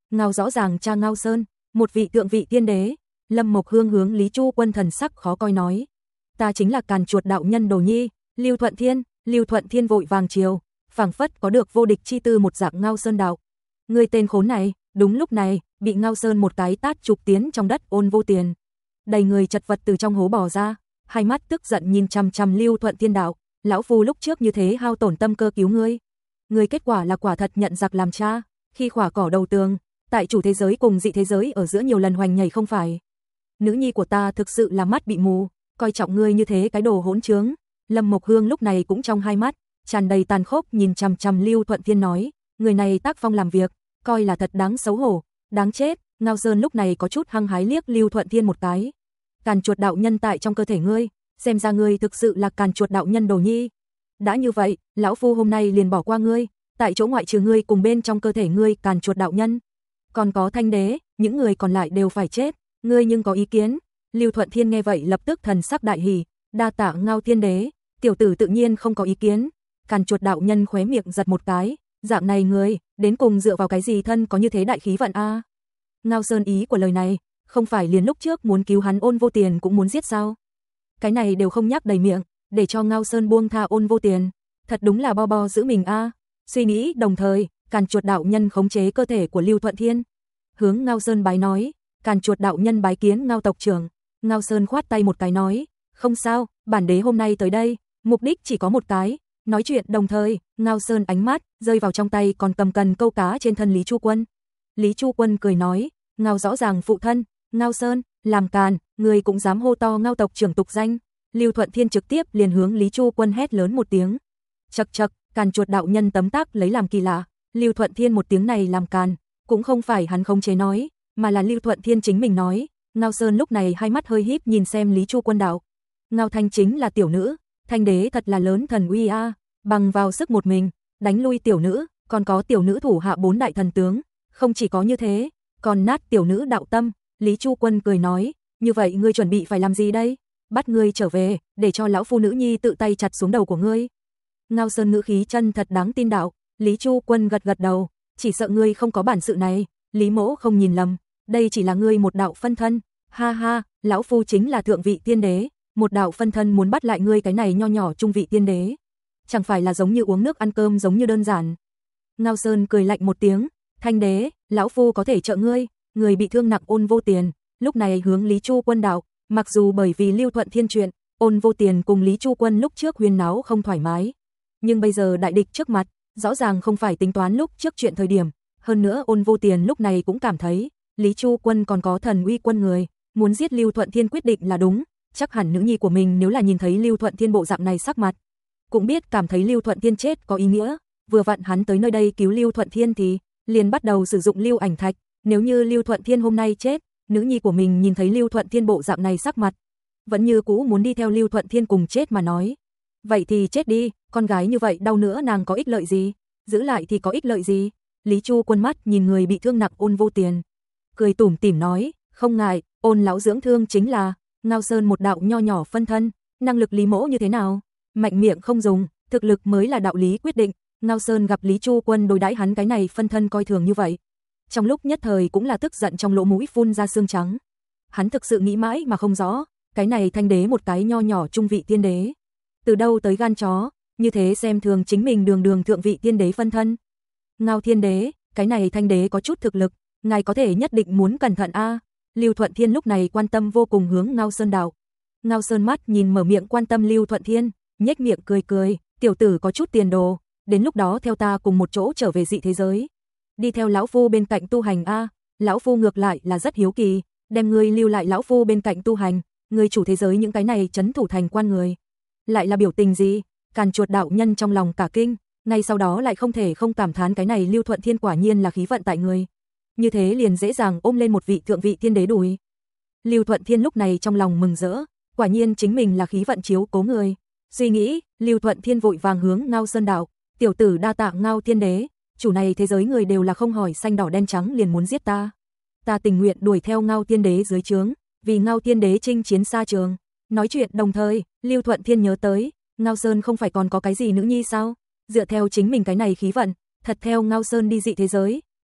Ngao rõ ràng cha Ngao Sơn, một vị thượng vị tiên đế. Lâm Mộc Hương hướng Lý Chu Quân thần sắc khó coi nói, ta chính là Càn Chuột đạo nhân đồ nhi, Lưu Thuận Thiên vội vàng chiều, phảng phất có được vô địch chi tư một dạng Ngao Sơn đạo. Ngươi tên khốn này. Đúng lúc này, bị Ngao Sơn một cái tát chụp tiến trong đất Ôn Vô Tiền. Đầy người chật vật từ trong hố bò ra, hai mắt tức giận nhìn chằm chằm Lưu Thuận Thiên đạo, lão phu lúc trước như thế hao tổn tâm cơ cứu ngươi. Ngươi kết quả là quả thật nhận giặc làm cha, khi khỏa cỏ đầu tường, tại chủ thế giới cùng dị thế giới ở giữa nhiều lần hoành nhảy không phải. Nữ nhi của ta thực sự là mắt bị mù, coi trọng ngươi như thế cái đồ hỗn trướng. Lâm Mộc Hương lúc này cũng trong hai mắt tràn đầy tàn khốc nhìn chằm chằm Lưu Thuận Thiên nói, người này tác phong làm việc, coi là thật đáng xấu hổ, đáng chết. Ngao Sơn lúc này có chút hăng hái liếc Lưu Thuận Thiên một cái. Càn Chuột đạo nhân tại trong cơ thể ngươi, xem ra ngươi thực sự là Càn Chuột đạo nhân đồ nhi. Đã như vậy, lão phu hôm nay liền bỏ qua ngươi, tại chỗ ngoại trừ ngươi cùng bên trong cơ thể ngươi Càn Chuột đạo nhân, còn có Thanh Đế, những người còn lại đều phải chết, ngươi nhưng có ý kiến? Lưu Thuận Thiên nghe vậy lập tức thần sắc đại hỉ, đa tạ Ngao Thiên Đế, tiểu tử tự nhiên không có ý kiến. Càn Chuột đạo nhân khóe miệng giật một cái, dạng này ngươi, đến cùng dựa vào cái gì thân có như thế đại khí vận a? Ngao Sơn ý của lời này, không phải liền lúc trước muốn cứu hắn Ôn Vô Tiền cũng muốn giết sao? Cái này đều không nhắc đầy miệng, để cho Ngao Sơn buông tha Ôn Vô Tiền, thật đúng là bo giữ mình a. Suy nghĩ đồng thời, Càn Chuột đạo nhân khống chế cơ thể của Lưu Thuận Thiên, hướng Ngao Sơn bái nói, Càn Chuột đạo nhân bái kiến Ngao tộc trưởng. Ngao Sơn khoát tay một cái nói, không sao, bản đế hôm nay tới đây, mục đích chỉ có một cái. Nói chuyện đồng thời, Ngao Sơn ánh mắt rơi vào trong tay còn cầm cần câu cá trên thân Lý Chu Quân. Lý Chu Quân cười nói, Ngao rõ ràng phụ thân, Ngao Sơn, làm càn, người cũng dám hô to Ngao tộc trưởng tục danh. Lưu Thuận Thiên trực tiếp liền hướng Lý Chu Quân hét lớn một tiếng. Chậc chậc, Càn Chuột đạo nhân tấm tắc lấy làm kỳ lạ, Lưu Thuận Thiên một tiếng này làm càn, cũng không phải hắn khống chế nói, mà là Lưu Thuận Thiên chính mình nói. Ngao Sơn lúc này hai mắt hơi híp nhìn xem Lý Chu Quân đạo. Ngao Thanh chính là tiểu nữ, Thanh Đế thật là lớn thần uy a, bằng vào sức một mình, đánh lui tiểu nữ, còn có tiểu nữ thủ hạ 4 đại thần tướng, không chỉ có như thế, còn nát tiểu nữ đạo tâm. Lý Chu Quân cười nói, như vậy ngươi chuẩn bị phải làm gì đây? Bắt ngươi trở về, để cho lão phu nữ nhi tự tay chặt xuống đầu của ngươi. Ngao Sơn ngữ khí chân thật đáng tin đạo. Lý Chu Quân gật gật đầu, chỉ sợ ngươi không có bản sự này, Lý mỗ không nhìn lầm, đây chỉ là ngươi một đạo phân thân. Ha ha, lão phu chính là thượng vị tiên đế, một đạo phân thân muốn bắt lại ngươi cái này nho nhỏ trung vị tiên đế, chẳng phải là giống như uống nước ăn cơm giống như đơn giản. Ngao Sơn cười lạnh một tiếng, Thanh Đế, lão phu có thể trợ ngươi. Người bị thương nặng Ôn Vô Tiền, lúc này hướng Lý Chu Quân đạo, mặc dù bởi vì Lưu Thuận Thiên chuyện, Ôn Vô Tiền cùng Lý Chu Quân lúc trước huyên náo không thoải mái, nhưng bây giờ đại địch trước mặt, rõ ràng không phải tính toán lúc trước chuyện thời điểm, hơn nữa Ôn Vô Tiền lúc này cũng cảm thấy, Lý Chu Quân còn có thần uy quân người, muốn giết Lưu Thuận Thiên quyết định là đúng, chắc hẳn nữ nhi của mình nếu là nhìn thấy Lưu Thuận Thiên bộ dạng này sắc mặt, cũng biết cảm thấy Lưu Thuận Thiên chết có ý nghĩa, vừa vặn hắn tới nơi đây cứu Lưu Thuận Thiên thì liền bắt đầu sử dụng lưu ảnh thạch, nếu như Lưu Thuận Thiên hôm nay chết, nữ nhi của mình nhìn thấy Lưu Thuận Thiên bộ dạng này sắc mặt, vẫn như cũ muốn đi theo Lưu Thuận Thiên cùng chết mà nói. Vậy thì chết đi, con gái như vậy đau nữa nàng có ích lợi gì, giữ lại thì có ích lợi gì? Lý Chu Quân mắt nhìn người bị thương nặng Ôn Vô Tiền, cười tủm tỉm nói, không ngại, Ôn lão dưỡng thương chính là Ngao Sơn một đạo nho nhỏ phân thân, năng lực Lý mỗ như thế nào? Mạnh miệng không dùng, thực lực mới là đạo lý quyết định. Ngao Sơn gặp Lý Chu Quân đối đãi hắn cái này phân thân coi thường như vậy, trong lúc nhất thời cũng là tức giận trong lỗ mũi phun ra xương trắng. Hắn thực sự nghĩ mãi mà không rõ, cái này Thanh Đế một cái nho nhỏ trung vị tiên đế, từ đâu tới gan chó, như thế xem thường chính mình đường đường thượng vị tiên đế phân thân. Ngao Thiên Đế, cái này Thanh Đế có chút thực lực, ngài có thể nhất định muốn cẩn thận a. Lưu Thuận Thiên lúc này quan tâm vô cùng hướng Ngao Sơn đạo. Ngao Sơn mắt nhìn mở miệng quan tâm Lưu Thuận Thiên, nhếch miệng cười cười, tiểu tử có chút tiền đồ, đến lúc đó theo ta cùng một chỗ trở về dị thế giới, đi theo lão phu bên cạnh tu hành a. Lão phu ngược lại là rất hiếu kỳ, đem ngươi lưu lại lão phu bên cạnh tu hành, ngươi chủ thế giới những cái này trấn thủ thành quan người, lại là biểu tình gì? Càn Chuột đạo nhân trong lòng cả kinh, ngay sau đó lại không thể không cảm thán cái này Lưu Thuận Thiên quả nhiên là khí vận tại người, như thế liền dễ dàng ôm lên một vị thượng vị tiên đế đùi. Lưu Thuận Thiên lúc này trong lòng mừng rỡ, quả nhiên chính mình là khí vận chiếu cố người. Suy nghĩ, Lưu Thuận Thiên vội vàng hướng Ngao Sơn đạo, tiểu tử đa tạ Ngao Thiên Đế, chủ này thế giới người đều là không hỏi xanh đỏ đen trắng liền muốn giết ta. Ta tình nguyện đuổi theo Ngao Thiên Đế dưới trướng, vì Ngao Thiên Đế chinh chiến xa trường. Nói chuyện đồng thời, Lưu Thuận Thiên nhớ tới, Ngao Sơn không phải còn có cái gì nữ nhi sao? Dựa theo chính mình cái này khí vận, thật theo Ngao Sơn đi dị thế giới,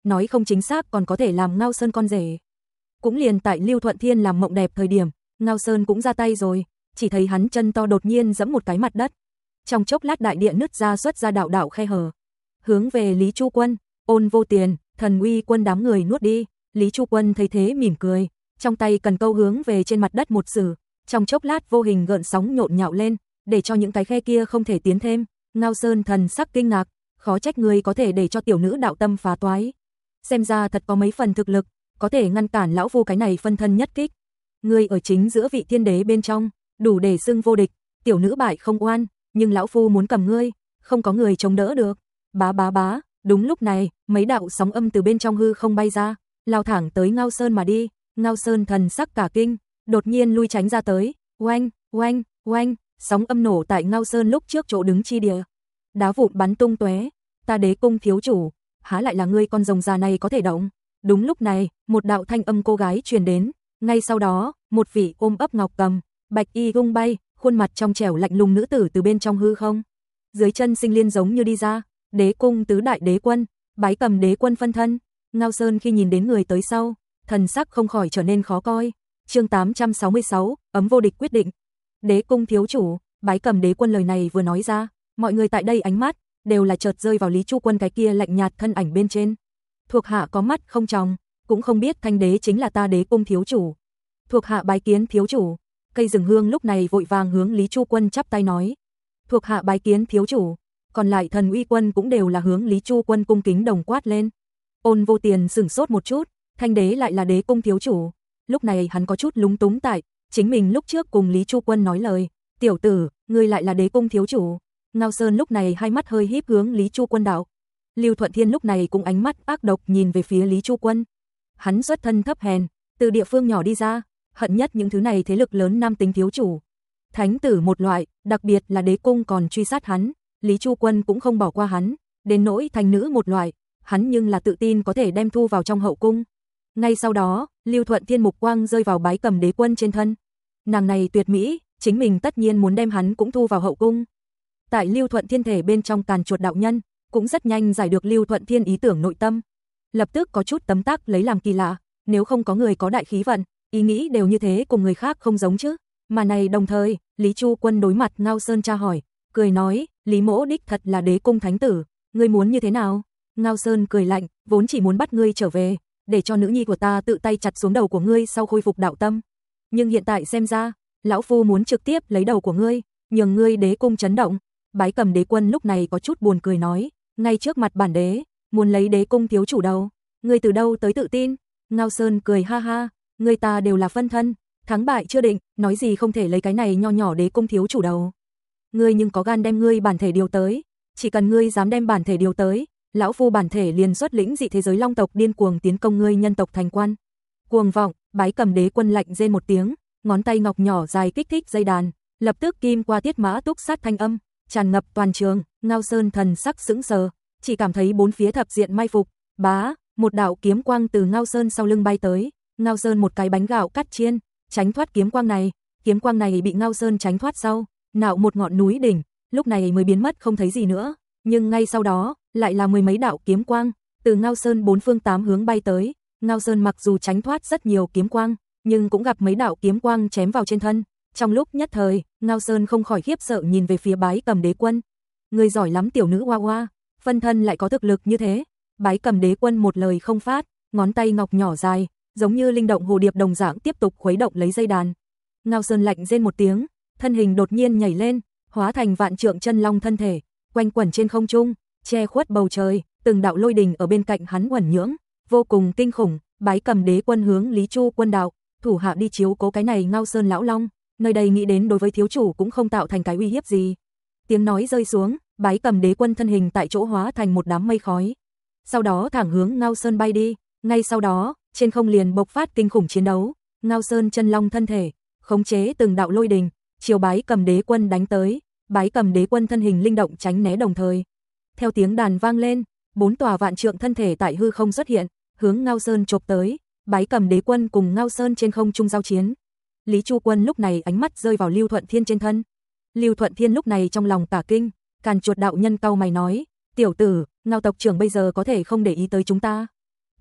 nói không chính xác còn có thể làm Ngao Sơn con rể. Cũng liền tại Lưu Thuận Thiên làm mộng đẹp thời điểm, Ngao Sơn cũng ra tay rồi, chỉ thấy hắn chân to đột nhiên giẫm một cái mặt đất. Trong chốc lát đại địa nứt ra xuất ra đạo đạo khe hở. Hướng về Lý Chu Quân, Ôn Vô Tiền, Thần Uy Quân đám người nuốt đi. Lý Chu Quân thấy thế mỉm cười, trong tay cần câu hướng về trên mặt đất một sử, trong chốc lát vô hình gợn sóng nhộn nhạo lên, để cho những cái khe kia không thể tiến thêm. Ngao Sơn thần sắc kinh ngạc, khó trách ngươi có thể để cho tiểu nữ đạo tâm phá toái. Xem ra thật có mấy phần thực lực, có thể ngăn cản lão phu cái này phân thân nhất kích. Ngươi ở chính giữa vị thiên đế bên trong, đủ để xưng vô địch, tiểu nữ bại không oan, nhưng lão phu muốn cầm ngươi, không có người chống đỡ được. Bá bá bá, đúng lúc này, mấy đạo sóng âm từ bên trong hư không bay ra, lao thẳng tới Ngao Sơn mà đi. Ngao Sơn thần sắc cả kinh, đột nhiên lui tránh ra tới, oanh, oanh, oanh, sóng âm nổ tại Ngao Sơn lúc trước chỗ đứng chi địa. Đá vụn bắn tung tóe, ta Đế Cung thiếu chủ, há lại là ngươi con rồng già này có thể động. Đúng lúc này, một đạo thanh âm cô gái truyền đến, ngay sau đó, một vị ôm ấp ngọc cầm, bạch y gung bay, khuôn mặt trong trẻo lạnh lùng nữ tử từ bên trong hư không. Dưới chân Sinh Liên giống như đi ra, Đế Cung tứ đại đế quân, Bái Cầm đế quân phân thân. Ngao Sơn khi nhìn đến người tới sau, thần sắc không khỏi trở nên khó coi. Chương 866, ấm vô địch quyết định. Đế Cung thiếu chủ, Bái Cầm đế quân lời này vừa nói ra, mọi người tại đây ánh mắt đều là chợt rơi vào Lý Chu Quân cái kia lạnh nhạt thân ảnh bên trên. Thuộc hạ có mắt không tròng, cũng không biết Thanh đế chính là ta Đế Cung thiếu chủ. Thuộc hạ bái kiến thiếu chủ. Cây rừng hương lúc này vội vàng hướng Lý Chu Quân chắp tay nói. Thuộc hạ bái kiến thiếu chủ. Còn lại Thần Uy Quân cũng đều là hướng Lý Chu Quân cung kính đồng quát lên. Ôn Vô Tiền sửng sốt một chút, Thanh đế lại là Đế Cung thiếu chủ. Lúc này hắn có chút lúng túng tại chính mình lúc trước cùng Lý Chu Quân nói lời, tiểu tử, ngươi lại là Đế Cung thiếu chủ. Ngao Sơn lúc này hai mắt hơi híp hướng Lý Chu Quân đạo. Lưu Thuận Thiên lúc này cũng ánh mắt ác độc nhìn về phía Lý Chu Quân. Hắn xuất thân thấp hèn, từ địa phương nhỏ đi ra, hận nhất những thứ này thế lực lớn nam tính thiếu chủ. Thánh tử một loại, đặc biệt là Đế Cung còn truy sát hắn, Lý Chu Quân cũng không bỏ qua hắn, đến nỗi thành nữ một loại, hắn nhưng là tự tin có thể đem thu vào trong hậu cung. Ngay sau đó, Lưu Thuận Thiên mục quang rơi vào Bái Cầm đế quân trên thân. Nàng này tuyệt mỹ, chính mình tất nhiên muốn đem hắn cũng thu vào hậu cung. Tại Lưu Thuận Thiên thể bên trong Càn Chuột đạo nhân, cũng rất nhanh giải được Lưu Thuận Thiên ý tưởng nội tâm. Lập tức có chút tấm tắc lấy làm kỳ lạ, nếu không có người có đại khí vận, ý nghĩ đều như thế cùng người khác không giống chứ. Mà này đồng thời, Lý Chu Quân đối mặt Ngao Sơn tra hỏi, cười nói, Lý mỗ đích thật là Đế Cung thánh tử, ngươi muốn như thế nào? Ngao Sơn cười lạnh, vốn chỉ muốn bắt ngươi trở về, để cho nữ nhi của ta tự tay chặt xuống đầu của ngươi sau khôi phục đạo tâm. Nhưng hiện tại xem ra, lão phu muốn trực tiếp lấy đầu của ngươi, nhường ngươi Đế Cung chấn động. Bái Cầm đế quân lúc này có chút buồn cười nói, ngay trước mặt bản đế, muốn lấy Đế Cung thiếu chủ đầu, ngươi từ đâu tới tự tin? Ngao Sơn cười ha ha, ngươi ta đều là phân thân, thắng bại chưa định, nói gì không thể lấy cái này nho nhỏ Đế Cung thiếu chủ đầu. Ngươi nhưng có gan đem ngươi bản thể điều tới, chỉ cần ngươi dám đem bản thể điều tới, lão phu bản thể liền xuất lĩnh dị thế giới long tộc điên cuồng tiến công ngươi nhân tộc thành quan. Cuồng vọng, Bái Cầm đế quân lạnh rên một tiếng, ngón tay ngọc nhỏ dài kích thích dây đàn, lập tức kim qua tiết mã túc sát thanh âm, tràn ngập toàn trường. Ngao Sơn thần sắc sững sờ, chỉ cảm thấy bốn phía thập diện mai phục, bá, một đạo kiếm quang từ Ngao Sơn sau lưng bay tới, Ngao Sơn một cái bánh gạo cắt chiên, tránh thoát kiếm quang này bị Ngao Sơn tránh thoát sau, nạo một ngọn núi đỉnh, lúc này mới biến mất không thấy gì nữa, nhưng ngay sau đó, lại là mười mấy đạo kiếm quang, từ Ngao Sơn bốn phương tám hướng bay tới, Ngao Sơn mặc dù tránh thoát rất nhiều kiếm quang, nhưng cũng gặp mấy đạo kiếm quang chém vào trên thân. Trong lúc nhất thời, Ngao Sơn không khỏi khiếp sợ nhìn về phía Bái Cầm đế quân. Người giỏi lắm tiểu nữ hoa hoa, phân thân lại có thực lực như thế. Bái Cầm đế quân một lời không phát, ngón tay ngọc nhỏ dài, giống như linh động hồ điệp đồng dạng tiếp tục khuấy động lấy dây đàn. Ngao Sơn lạnh rên một tiếng, thân hình đột nhiên nhảy lên, hóa thành vạn trượng chân long thân thể, quanh quẩn trên không trung, che khuất bầu trời, từng đạo lôi đình ở bên cạnh hắn uẩn nhưỡng, vô cùng kinh khủng. Bái Cầm đế quân hướng Lý Chu Quân đạo, thủ hạ đi chiếu cố cái này Ngao Sơn lão long, nơi đây nghĩ đến đối với thiếu chủ cũng không tạo thành cái uy hiếp gì. Tiếng nói rơi xuống, Bái Cầm đế quân thân hình tại chỗ hóa thành một đám mây khói, sau đó thẳng hướng Ngao Sơn bay đi. Ngay sau đó, trên không liền bộc phát kinh khủng chiến đấu, Ngao Sơn chân long thân thể khống chế từng đạo lôi đình, chiều Bái Cầm đế quân đánh tới. Bái Cầm đế quân thân hình linh động tránh né đồng thời, theo tiếng đàn vang lên, bốn tòa vạn trượng thân thể tại hư không xuất hiện, hướng Ngao Sơn chộp tới. Bái Cầm đế quân cùng Ngao Sơn trên không trung giao chiến. Lý Chu Quân lúc này ánh mắt rơi vào Lưu Thuận Thiên trên thân. Lưu Thuận Thiên lúc này trong lòng cả kinh, Càn Chuột đạo nhân cau mày nói, tiểu tử, Ngao tộc trưởng bây giờ có thể không để ý tới chúng ta.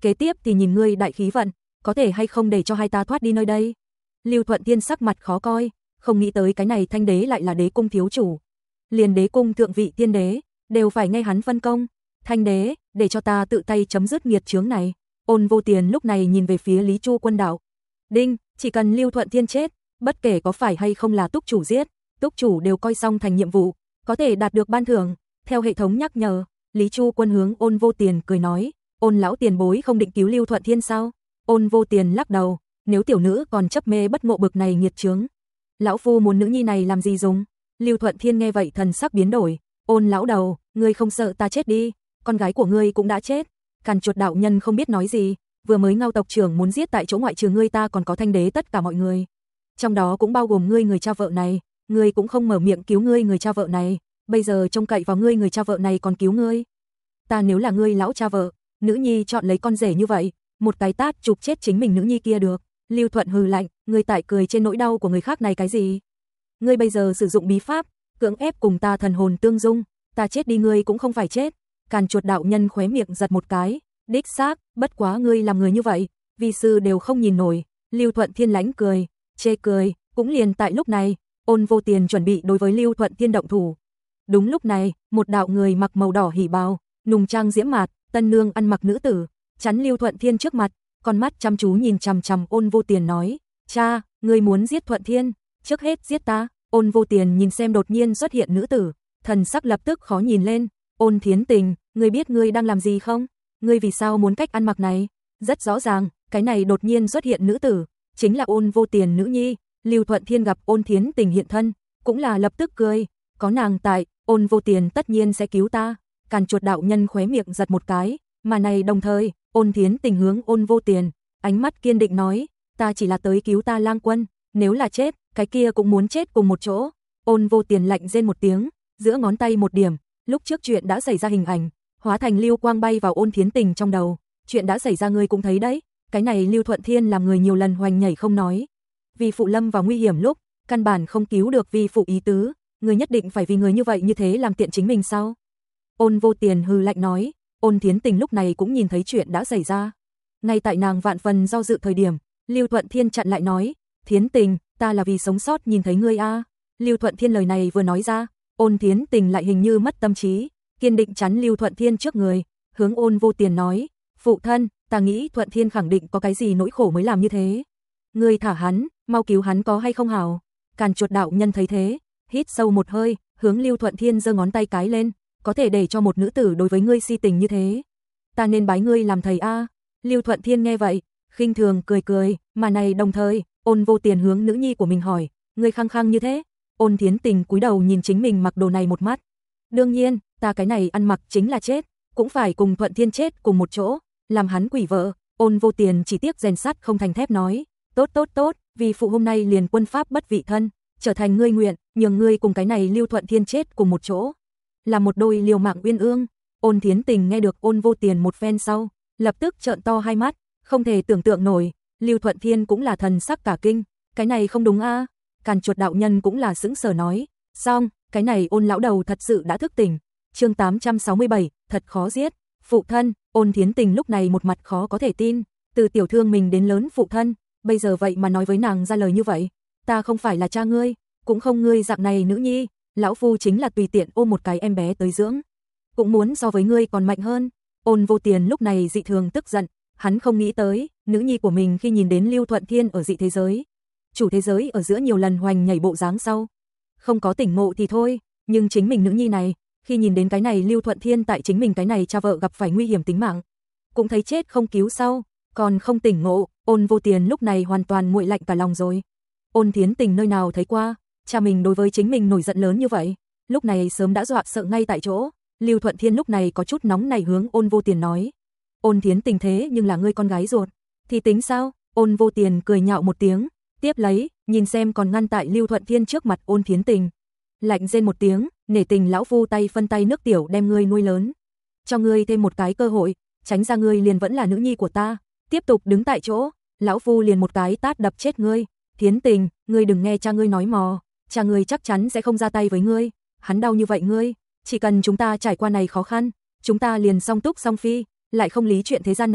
kế tiếp thì nhìn ngươi đại khí vận, có thể hay không để cho hai ta thoát đi nơi đây. Lưu Thuận Thiên sắc mặt khó coi, không nghĩ tới cái này Thanh đế lại là đế cung thiếu chủ. Liền đế cung thượng vị tiên đế, đều phải nghe hắn phân công. Thanh đế, để cho ta tự tay chấm dứt nghiệt chướng này. Ôn Vô Tiền lúc này nhìn về phía Lý Chu Quân đạo. Đinh, chỉ cần Lưu Thuận Thiên chết, bất kể có phải hay không là túc chủ giết, túc chủ đều coi xong thành nhiệm vụ, có thể đạt được ban thưởng. Theo hệ thống nhắc nhở, Lý Chu Quân hướng Ôn Vô Tiền cười nói, Ôn lão tiền bối không định cứu Lưu Thuận Thiên sao? Ôn Vô Tiền lắc đầu, nếu tiểu nữ còn chấp mê bất ngộ bực này nghiệt chướng, lão phu muốn nữ nhi này làm gì dùng? Lưu Thuận Thiên nghe vậy thần sắc biến đổi, Ôn lão đầu, ngươi không sợ ta chết đi, con gái của ngươi cũng đã chết. Càn Chuột đạo nhân không biết nói gì, vừa mới Ngao tộc trưởng muốn giết tại chỗ ngoại trừ ngươi ta còn có Thanh đế tất cả mọi người. Trong đó cũng bao gồm ngươi người cha vợ này, ngươi cũng không mở miệng cứu ngươi người cha vợ này, bây giờ trông cậy vào ngươi người cha vợ này còn cứu ngươi. Ta nếu là ngươi lão cha vợ, nữ nhi chọn lấy con rể như vậy, một cái tát chụp chết chính mình nữ nhi kia được. Lưu Thuận hừ lạnh, ngươi tại cười trên nỗi đau của người khác này cái gì? Ngươi bây giờ sử dụng bí pháp, cưỡng ép cùng ta thần hồn tương dung, ta chết đi ngươi cũng không phải chết. Càn Chuột đạo nhân khóe miệng giật một cái, đích xác, bất quá ngươi làm người như vậy, vi sư đều không nhìn nổi. Lưu Thuận Thiên lãnh cười, chê cười, cũng liền tại lúc này, Ôn Vô Tiền chuẩn bị đối với Lưu Thuận Thiên động thủ. Đúng lúc này, một đạo người mặc màu đỏ hỉ bào, nùng trang diễm mạt, tân nương ăn mặc nữ tử, chắn Lưu Thuận Thiên trước mặt, con mắt chăm chú nhìn chằm chằm Ôn Vô Tiền nói, cha, ngươi muốn giết Thuận Thiên, trước hết giết ta. Ôn Vô Tiền nhìn xem đột nhiên xuất hiện nữ tử, thần sắc lập tức khó nhìn lên. Ôn Thiến Tình, ngươi biết ngươi đang làm gì không? Ngươi vì sao muốn cách ăn mặc này? Rất rõ ràng, cái này đột nhiên xuất hiện nữ tử, chính là Ôn Vô Tiền nữ nhi. Lưu Thuận Thiên gặp Ôn Thiến Tình hiện thân, cũng là lập tức cười, có nàng tại, Ôn Vô Tiền tất nhiên sẽ cứu ta. Càn Chuột đạo nhân khóe miệng giật một cái, mà này đồng thời, Ôn Thiến Tình hướng Ôn Vô Tiền, ánh mắt kiên định nói, ta chỉ là tới cứu ta lang quân, nếu là chết, cái kia cũng muốn chết cùng một chỗ. Ôn Vô Tiền lạnh rên một tiếng, giữa ngón tay một điểm, lúc trước chuyện đã xảy ra hình ảnh, hóa thành lưu quang bay vào Ôn Thiến Tình trong đầu. Chuyện đã xảy ra ngươi cũng thấy đấy, cái này Lưu Thuận Thiên làm người nhiều lần hoành nhảy không nói. Vì phụ lâm vào nguy hiểm lúc, căn bản không cứu được vì phụ ý tứ, người nhất định phải vì người như vậy như thế làm tiện chính mình sao? Ôn Vô Tiền hừ lạnh nói. Ôn Thiến Tình lúc này cũng nhìn thấy chuyện đã xảy ra. Ngay tại nàng vạn phần do dự thời điểm, Lưu Thuận Thiên chặn lại nói, Thiến Tình, ta là vì sống sót nhìn thấy ngươi a. Lưu Thuận Thiên lời này vừa nói ra, Ôn Thiến Tình lại hình như mất tâm trí, kiên định chắn Lưu Thuận Thiên trước người, hướng Ôn Vô Tiền nói, phụ thân, ta nghĩ Thuận Thiên khẳng định có cái gì nỗi khổ mới làm như thế. Ngươi thả hắn, mau cứu hắn có hay không hảo? Càn Chuột đạo nhân thấy thế, hít sâu một hơi, hướng Lưu Thuận Thiên giơ ngón tay cái lên, có thể để cho một nữ tử đối với ngươi si tình như thế, ta nên bái ngươi làm thầy a. Lưu Thuận Thiên nghe vậy, khinh thường cười cười, mà này đồng thời, Ôn Vô Tiền hướng nữ nhi của mình hỏi, ngươi khăng khăng như thế? Ôn Thiến Tình cúi đầu nhìn chính mình mặc đồ này một mắt. Đương nhiên, ta cái này ăn mặc chính là chết, cũng phải cùng Thuận Thiên chết cùng một chỗ, làm hắn quỷ vợ. Ôn Vô Tiền chỉ tiếc rèn sắt không thành thép nói, tốt tốt tốt, vì phụ hôm nay liền quân pháp bất vị thân, trở thành ngươi nguyện, nhường ngươi cùng cái này Lưu Thuận Thiên chết cùng một chỗ, là một đôi liều mạng uyên ương. Ôn Thiến Tình nghe được Ôn Vô Tiền một phen sau, lập tức trợn to hai mắt, không thể tưởng tượng nổi, Lưu Thuận Thiên cũng là thần sắc cả kinh, cái này không đúng a. Càn Chuột đạo nhân cũng là sững sờ nói, xong, cái này Ôn lão đầu thật sự đã thức tỉnh. Chương 867, thật khó giết. Phụ thân, Ôn Thiến Tình lúc này một mặt khó có thể tin, từ tiểu thương mình đến lớn phụ thân, bây giờ vậy mà nói với nàng ra lời như vậy, ta không phải là cha ngươi, cũng không ngươi dạng này nữ nhi, lão phu chính là tùy tiện ôm một cái em bé tới dưỡng, cũng muốn so với ngươi còn mạnh hơn. Ôn Vô Tiền lúc này dị thường tức giận, hắn không nghĩ tới, nữ nhi của mình khi nhìn đến Lưu Thuận Thiên ở dị thế giới, chủ thế giới ở giữa nhiều lần hoành nhảy bộ dáng sau, không có tỉnh ngộ thì thôi, nhưng chính mình nữ nhi này, khi nhìn đến cái này Lưu Thuận Thiên tại chính mình cái này cha vợ gặp phải nguy hiểm tính mạng, cũng thấy chết không cứu sau, còn không tỉnh ngộ. Ôn Vô Tiền lúc này hoàn toàn nguội lạnh cả lòng rồi. Ôn Thiến Tình nơi nào thấy qua, cha mình đối với chính mình nổi giận lớn như vậy, lúc này sớm đã dọa sợ ngay tại chỗ. Lưu Thuận Thiên lúc này có chút nóng này hướng Ôn Vô Tiền nói, Ôn Thiến Tình thế nhưng là ngươi con gái ruột, thì tính sao? Ôn Vô Tiền cười nhạo một tiếng, tiếp lấy, nhìn xem còn ngăn tại Lưu Thuận Thiên trước mặt Ôn Thiến Tình, lạnh rên một tiếng, nể tình lão phu tay phân tay nước tiểu đem ngươi nuôi lớn, cho ngươi thêm một cái cơ hội, tránh ra ngươi liền vẫn là nữ nhi của ta, tiếp tục đứng tại chỗ, lão phu liền một cái tát đập chết ngươi. Thiến Tình, ngươi đừng nghe cha ngươi nói mò, cha ngươi chắc chắn sẽ không ra tay với ngươi, hắn đau như vậy ngươi, chỉ cần chúng ta trải qua này khó khăn, chúng ta liền song túc song phi, lại không lý chuyện thế gian này,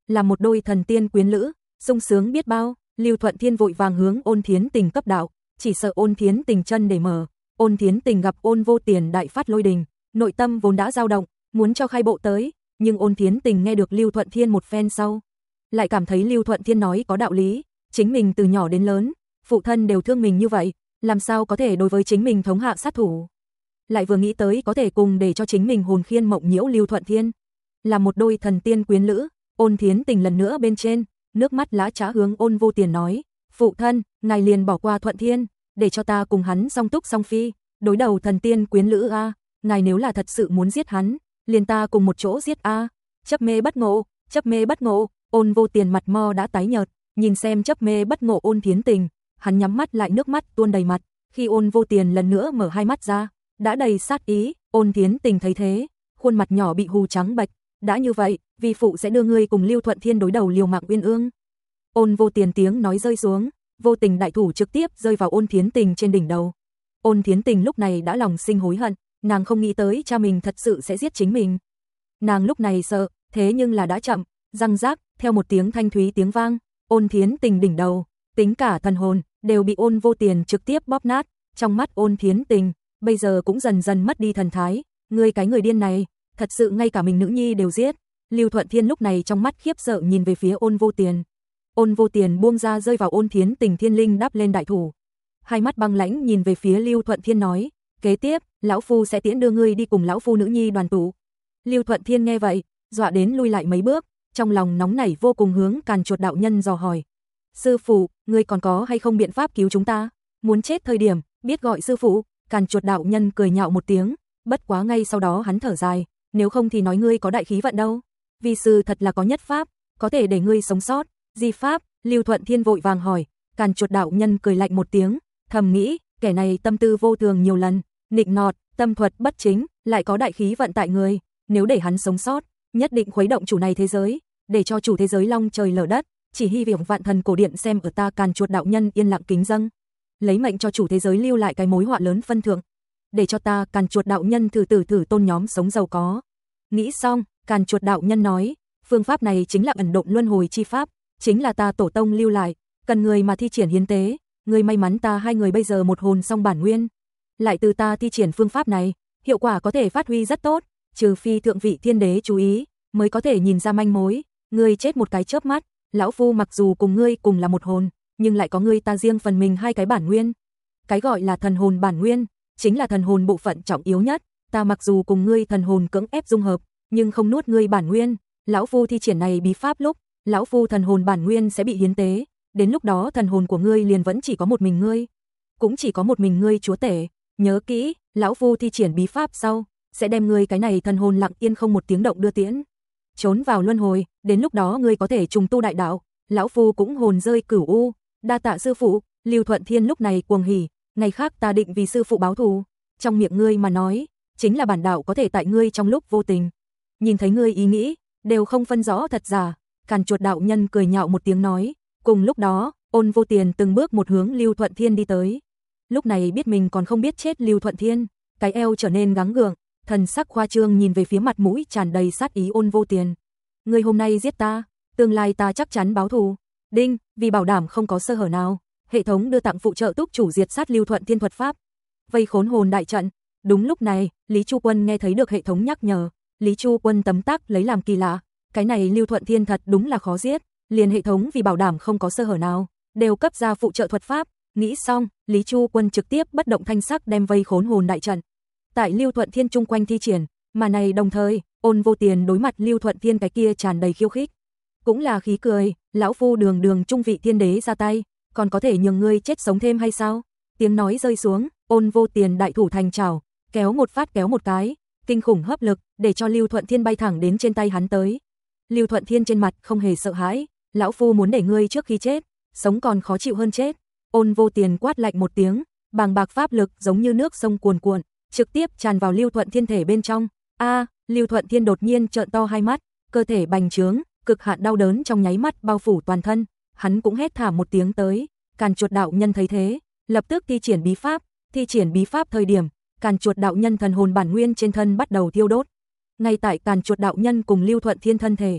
là một đôi thần tiên quyến lữ, sung sướng biết bao. Lưu Thuận Thiên vội vàng hướng Ôn Thiến Tình cấp đạo, chỉ sợ Ôn Thiến Tình chân để mở. Ôn Thiến Tình gặp Ôn Vô Tiền đại phát lôi đình, nội tâm vốn đã dao động, muốn cho khai bộ tới, nhưng Ôn Thiến Tình nghe được Lưu Thuận Thiên một phen sau, lại cảm thấy Lưu Thuận Thiên nói có đạo lý, chính mình từ nhỏ đến lớn, phụ thân đều thương mình như vậy, làm sao có thể đối với chính mình thống hạ sát thủ. Lại vừa nghĩ tới có thể cùng để cho chính mình hồn khiên mộng nhiễu Lưu Thuận Thiên, là một đôi thần tiên quyến lữ, Ôn Thiến Tình lần nữa bên trên, nước mắt lã chã hướng Ôn Vô Tiền nói, phụ thân, ngài liền bỏ qua Thuận Thiên, để cho ta cùng hắn song túc song phi, đối đầu thần tiên quyến lữ a, ngài nếu là thật sự muốn giết hắn, liền ta cùng một chỗ giết a. Chấp mê bất ngộ, chấp mê bất ngộ. Ôn Vô Tiền mặt mo đã tái nhợt, nhìn xem chấp mê bất ngộ Ôn Thiến Tình, hắn nhắm mắt lại nước mắt tuôn đầy mặt, khi Ôn Vô Tiền lần nữa mở hai mắt ra, đã đầy sát ý. Ôn Thiến Tình thấy thế, khuôn mặt nhỏ bị hù trắng bệch, đã như vậy, vi phụ sẽ đưa ngươi cùng Lưu Thuận Thiên đối đầu liều mạng uyên ương. Ôn Vô Tiền tiếng nói rơi xuống, vô tình đại thủ trực tiếp rơi vào Ôn Thiến Tình trên đỉnh đầu. Ôn Thiến Tình lúc này đã lòng sinh hối hận, nàng không nghĩ tới cha mình thật sự sẽ giết chính mình. Nàng lúc này sợ, thế nhưng là đã chậm, răng rác, theo một tiếng thanh thúy tiếng vang, Ôn Thiến Tình đỉnh đầu, tính cả thần hồn, đều bị Ôn Vô Tiền trực tiếp bóp nát, trong mắt Ôn Thiến Tình, bây giờ cũng dần dần mất đi thần thái, ngươi cái người điên này, thật sự ngay cả mình nữ nhi đều giết. Lưu Thuận Thiên lúc này trong mắt khiếp sợ nhìn về phía Ôn Vô Tiền. Ôn Vô Tiền buông ra rơi vào Ôn Thiến Tình thiên linh đáp lên đại thủ. Hai mắt băng lãnh nhìn về phía Lưu Thuận Thiên nói, kế tiếp, lão phu sẽ tiễn đưa ngươi đi cùng lão phu nữ nhi đoàn tụ. Lưu Thuận Thiên nghe vậy, dọa đến lui lại mấy bước, trong lòng nóng nảy vô cùng hướng Càn Chuột đạo nhân dò hỏi. Sư phụ, ngươi còn có hay không biện pháp cứu chúng ta? Muốn chết thời điểm, biết gọi sư phụ. Càn Chuột đạo nhân cười nhạo một tiếng, bất quá ngay sau đó hắn thở dài, nếu không thì nói ngươi có đại khí vận đâu. Vi sư thật là có nhất pháp, có thể để ngươi sống sót. Di pháp? Lưu Thuận Thiên vội vàng hỏi. Càn Chuột đạo nhân cười lạnh một tiếng, thầm nghĩ, kẻ này tâm tư vô thường nhiều lần, nịnh nọt, tâm thuật bất chính, lại có đại khí vận tại người, nếu để hắn sống sót, nhất định khuấy động chủ này thế giới, để cho chủ thế giới long trời lở đất, chỉ hy vọng vạn thần cổ điện xem ở ta Càn Chuột đạo nhân yên lặng kính dâng, lấy mệnh cho chủ thế giới lưu lại cái mối họa lớn phân thượng, để cho ta Càn Chuột đạo nhân thử tôn nhóm sống giàu có. Nghĩ xong, Càn Chuột đạo nhân nói, phương pháp này chính là ẩn độn luân hồi chi pháp, chính là ta tổ tông lưu lại, cần người mà thi triển hiến tế, người may mắn ta hai người bây giờ một hồn song bản nguyên, lại từ ta thi triển phương pháp này, hiệu quả có thể phát huy rất tốt, trừ phi thượng vị thiên đế chú ý, mới có thể nhìn ra manh mối. Ngươi chết một cái chớp mắt, lão phu mặc dù cùng ngươi cùng là một hồn, nhưng lại có ngươi ta riêng phần mình hai cái bản nguyên. Cái gọi là thần hồn bản nguyên, chính là thần hồn bộ phận trọng yếu nhất, ta mặc dù cùng ngươi thần hồn cưỡng ép dung hợp, nhưng không nuốt ngươi bản nguyên, lão phu thi triển này bí pháp lúc, lão phu thần hồn bản nguyên sẽ bị hiến tế, đến lúc đó thần hồn của ngươi liền vẫn chỉ có một mình ngươi, cũng chỉ có một mình ngươi chúa tể. Nhớ kỹ, lão phu thi triển bí pháp sau, sẽ đem ngươi cái này thần hồn lặng yên không một tiếng động đưa tiễn trốn vào luân hồi, đến lúc đó ngươi có thể trùng tu đại đạo, lão phu cũng hồn rơi cửu u. Đa tạ sư phụ. Lưu Thuận Thiên lúc này cuồng hỉ, ngày khác ta định vì sư phụ báo thù. Trong miệng ngươi mà nói, chính là bản đạo có thể tại ngươi trong lúc vô tình, nhìn thấy ngươi ý nghĩ, đều không phân rõ thật giả. Càn Chuột đạo nhân cười nhạo một tiếng nói, cùng lúc đó, Ôn Vô Tiền từng bước một hướng Lưu Thuận Thiên đi tới. Lúc này biết mình còn không biết chết Lưu Thuận Thiên, cái eo trở nên gắng gượng, thần sắc khoa trương nhìn về phía mặt mũi tràn đầy sát ý Ôn Vô Tiền. Ngươi hôm nay giết ta, tương lai ta chắc chắn báo thù. Đinh, vì bảo đảm không có sơ hở nào, hệ thống đưa tặng phụ trợ túc chủ diệt sát Lưu Thuận Thiên thuật pháp, vây khốn hồn đại trận. Đúng lúc này, Lý Chu Quân nghe thấy được hệ thống nhắc nhở, Lý Chu Quân tấm tắc lấy làm kỳ lạ, cái này Lưu Thuận Thiên thật đúng là khó giết, liền hệ thống vì bảo đảm không có sơ hở nào, đều cấp ra phụ trợ thuật pháp. Nghĩ xong, Lý Chu Quân trực tiếp bất động thanh sắc đem vây khốn hồn đại trận tại Lưu Thuận Thiên chung quanh thi triển, mà này đồng thời, Ôn Vô Tiền đối mặt Lưu Thuận Thiên cái kia tràn đầy khiêu khích, cũng là khí cười, lão phu đường đường trung vị thiên đế ra tay, còn có thể nhường ngươi chết sống thêm hay sao? Tiếng nói rơi xuống, Ôn Vô Tiền đại thủ thành chảo, kéo một phát kéo một cái, kinh khủng hấp lực, để cho Lưu Thuận Thiên bay thẳng đến trên tay hắn tới. Lưu Thuận Thiên trên mặt không hề sợ hãi, lão phu muốn để ngươi trước khi chết, sống còn khó chịu hơn chết. Ôn Vô Tiền quát lạnh một tiếng, bàng bạc pháp lực giống như nước sông cuồn cuộn, trực tiếp tràn vào Lưu Thuận Thiên thể bên trong. Lưu Thuận Thiên đột nhiên trợn to hai mắt, cơ thể bành trướng, cực hạn đau đớn trong nháy mắt bao phủ toàn thân, hắn cũng hét thảm một tiếng tới. Càn Chuột đạo nhân thấy thế, lập tức thi triển bí pháp thời điểm, Càn Chuột đạo nhân thần hồn bản nguyên trên thân bắt đầu thiêu đốt. Ngay tại Càn Chuột đạo nhân cùng Lưu Thuận Thiên thân thể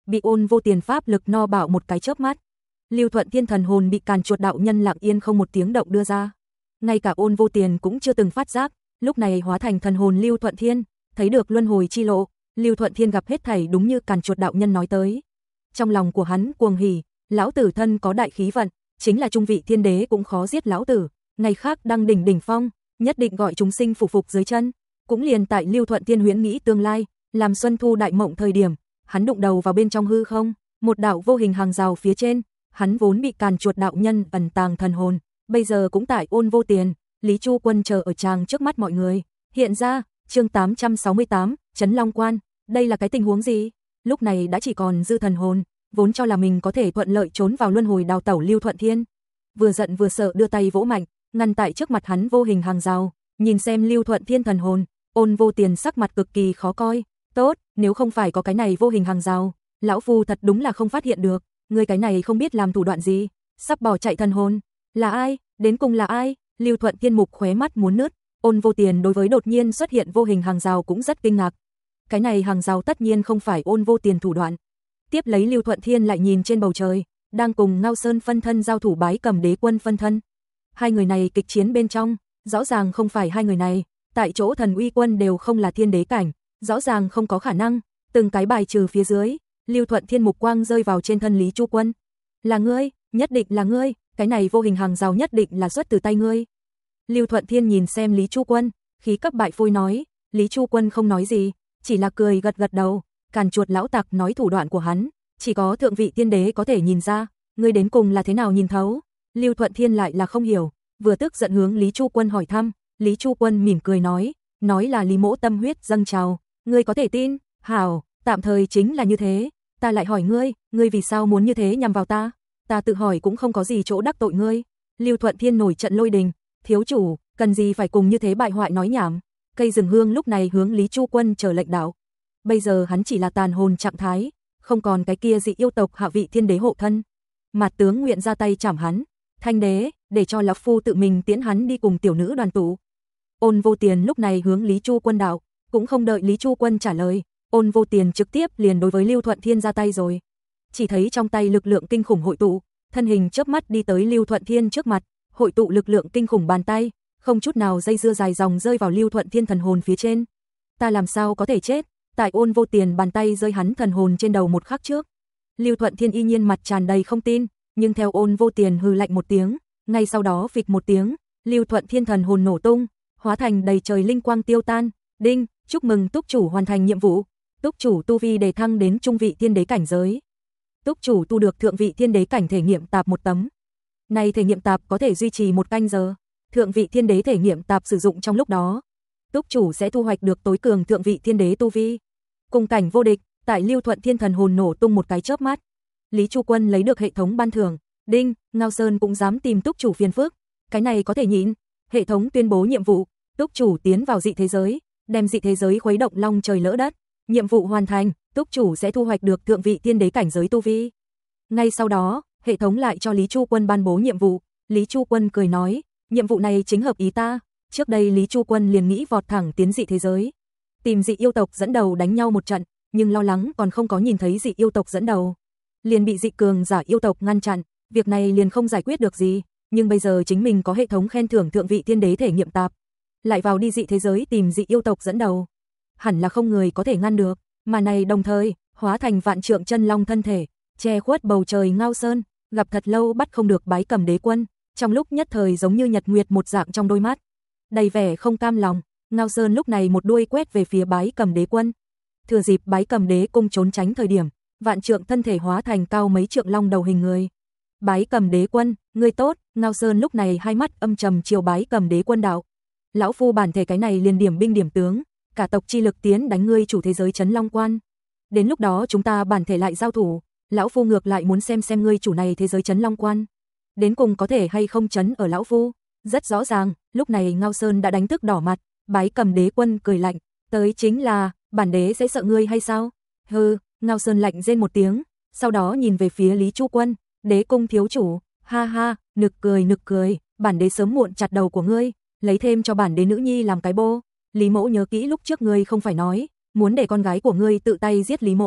bị Ôn Vô Tiền pháp lực no bạo một cái chớp mắt. Lưu Thuận Thiên thần hồn bị Càn Chuột đạo nhân lặng yên không một tiếng động đưa ra. Ngay cả Ôn Vô Tiền cũng chưa từng phát giác, lúc này hóa thành thần hồn Lưu Thuận Thiên, thấy được luân hồi chi lộ, Lưu Thuận Thiên gặp hết thảy đúng như Càn Chuột đạo nhân nói tới. Trong lòng của hắn cuồng hỉ, lão tử thân có đại khí vận, chính là trung vị thiên đế cũng khó giết lão tử, ngày khác đăng đỉnh đỉnh phong, nhất định gọi chúng sinh phục phục dưới chân. Cũng liền tại Lưu Thuận Thiên huyễn nghĩ tương lai, làm xuân thu đại mộng thời điểm, hắn đụng đầu vào bên trong hư không, một đạo vô hình hàng rào phía trên, hắn vốn bị Càn Chuột đạo nhân ẩn tàng thần hồn, bây giờ cũng tại Ôn Vô Tiền, Lý Chu Quân chờ ở tràng trước mắt mọi người. Hiện ra, chương 868, Trấn Long Quan, đây là cái tình huống gì? Lúc này đã chỉ còn dư thần hồn, vốn cho là mình có thể thuận lợi trốn vào luân hồi đào tẩu Lưu Thuận Thiên. Vừa giận vừa sợ đưa tay vỗ mạnh, ngăn tại trước mặt hắn vô hình hàng rào, nhìn xem Lưu Thuận Thiên thần hồn, Ôn Vô Tiền sắc mặt cực kỳ khó coi. Tốt, nếu không phải có cái này vô hình hàng rào, lão phu thật đúng là không phát hiện được, ngươi cái này không biết làm thủ đoạn gì, sắp bỏ chạy thần hồn. Là ai? Đến cùng là ai? Lưu Thuận Thiên mục khóe mắt muốn nứt, Ôn Vô Tiền đối với đột nhiên xuất hiện vô hình hàng rào cũng rất kinh ngạc. Cái này hàng rào tất nhiên không phải Ôn Vô Tiền thủ đoạn. Tiếp lấy Lưu Thuận Thiên lại nhìn trên bầu trời, đang cùng Ngao Sơn phân thân giao thủ Bái Cầm Đế Quân phân thân. Hai người này kịch chiến bên trong, rõ ràng không phải hai người này, tại chỗ Thần Uy Quân đều không là thiên đế cảnh, rõ ràng không có khả năng, từng cái bài trừ phía dưới, Lưu Thuận Thiên mục quang rơi vào trên thân Lý Chu Quân. Là ngươi, nhất định là ngươi, cái này vô hình hàng rào nhất định là xuất từ tay ngươi. Lưu Thuận Thiên nhìn xem Lý Chu Quân, khí cấp bại phôi nói, Lý Chu Quân không nói gì, chỉ là cười gật gật đầu. Càn Chuột lão tặc nói thủ đoạn của hắn, chỉ có thượng vị tiên đế có thể nhìn ra, ngươi đến cùng là thế nào nhìn thấu? Lưu Thuận Thiên lại là không hiểu, vừa tức giận hướng Lý Chu Quân hỏi thăm, Lý Chu Quân mỉm cười nói là Lý Mỗ tâm huyết dâng trào, ngươi có thể tin? Hảo, tạm thời chính là như thế, ta lại hỏi ngươi vì sao muốn như thế nhằm vào ta? Ta tự hỏi cũng không có gì chỗ đắc tội ngươi. Lưu Thuận Thiên nổi trận lôi đình, thiếu chủ, cần gì phải cùng như thế bại hoại nói nhảm. Cây rừng hương lúc này hướng Lý Chu Quân chờ lệnh đạo. Bây giờ hắn chỉ là tàn hồn trạng thái, không còn cái kia dị yêu tộc hạ vị thiên đế hộ thân. Mạt tướng nguyện ra tay chảm hắn, Thanh đế, để cho lão phu tự mình tiễn hắn đi cùng tiểu nữ đoàn tụ. Ôn Vô Tiền lúc này hướng Lý Chu Quân đạo, cũng không đợi Lý Chu Quân trả lời, Ôn Vô Tiền trực tiếp liền đối với Lưu Thuận Thiên ra tay rồi. Chỉ thấy trong tay lực lượng kinh khủng hội tụ, thân hình chớp mắt đi tới Lưu Thuận Thiên trước mặt, hội tụ lực lượng kinh khủng bàn tay, không chút nào dây dưa dài dòng rơi vào Lưu Thuận Thiên thần hồn phía trên. Ta làm sao có thể chết? Tại Ôn Vô Tiền bàn tay rơi hắn thần hồn trên đầu một khắc trước. Lưu Thuận Thiên y nhiên mặt tràn đầy không tin, nhưng theo Ôn Vô Tiền hừ lạnh một tiếng, ngay sau đó phịch một tiếng, Lưu Thuận Thiên thần hồn nổ tung, hóa thành đầy trời linh quang tiêu tan. Đinh, chúc mừng túc chủ hoàn thành nhiệm vụ. Túc chủ tu vi đề thăng đến trung vị thiên đế cảnh giới. Túc chủ tu được thượng vị thiên đế cảnh thể nghiệm tạp một tấm. Này thể nghiệm tạp có thể duy trì một canh giờ. Thượng vị thiên đế thể nghiệm tạp sử dụng trong lúc đó, túc chủ sẽ thu hoạch được tối cường thượng vị thiên đế tu vi. Cùng cảnh vô địch, tại Lưu Thuận Thiên thần hồn nổ tung một cái chớp mắt. Lý Chu Quân lấy được hệ thống ban thưởng. Đinh, Ngao Sơn cũng dám tìm túc chủ phiền phức. Cái này có thể nhịn. Hệ thống tuyên bố nhiệm vụ, túc chủ tiến vào dị thế giới, đem dị thế giới khuấy động long trời lỡ đất. Nhiệm vụ hoàn thành, túc chủ sẽ thu hoạch được thượng vị thiên đế cảnh giới tu vi. Ngay sau đó, hệ thống lại cho Lý Chu Quân ban bố nhiệm vụ. Lý Chu Quân cười nói, nhiệm vụ này chính hợp ý ta. Trước đây Lý Chu Quân liền nghĩ vọt thẳng tiến dị thế giới, tìm dị yêu tộc dẫn đầu đánh nhau một trận, nhưng lo lắng còn không có nhìn thấy dị yêu tộc dẫn đầu, liền bị dị cường giả yêu tộc ngăn chặn, việc này liền không giải quyết được gì. Nhưng bây giờ chính mình có hệ thống khen thưởng thượng vị thiên đế thể nghiệm tạp, lại vào đi dị thế giới tìm dị yêu tộc dẫn đầu, hẳn là không người có thể ngăn được. Mà này đồng thời hóa thành vạn trượng chân long thân thể, che khuất bầu trời Ngao Sơn, gặp thật lâu bắt không được Bái Cầm Đế Quân, trong lúc nhất thời giống như nhật nguyệt một dạng trong đôi mắt, đầy vẻ không cam lòng. Ngao Sơn lúc này một đuôi quét về phía Bái Cầm Đế Quân. Thừa dịp Bái Cầm Đế cung trốn tránh thời điểm, vạn trượng thân thể hóa thành cao mấy trượng long đầu hình người. Bái Cầm Đế Quân, ngươi tốt. Ngao Sơn lúc này hai mắt âm trầm chiều Bái Cầm Đế Quân đạo. Lão phu bản thể cái này liền điểm binh điểm tướng, cả tộc chi lực tiến đánh ngươi chủ thế giới Trấn Long Quan. Đến lúc đó chúng ta bản thể lại giao thủ, lão phu ngược lại muốn xem ngươi chủ này thế giới Trấn Long Quan đến cùng có thể hay không trấn ở lão phu. Rất rõ ràng, lúc này Ngao Sơn đã đánh thức đỏ mặt. Bái Cầm Đế Quân cười lạnh, tới chính là, bản đế sẽ sợ ngươi hay sao? Hừ, Ngao Sơn lạnh rên một tiếng, sau đó nhìn về phía Lý Chu Quân, đế cung thiếu chủ, ha ha, nực cười, bản đế sớm muộn chặt đầu của ngươi, lấy thêm cho bản đế nữ nhi làm cái bô. Lý mỗ nhớ kỹ lúc trước ngươi không phải nói, muốn để con gái của ngươi tự tay giết Lý mỗ,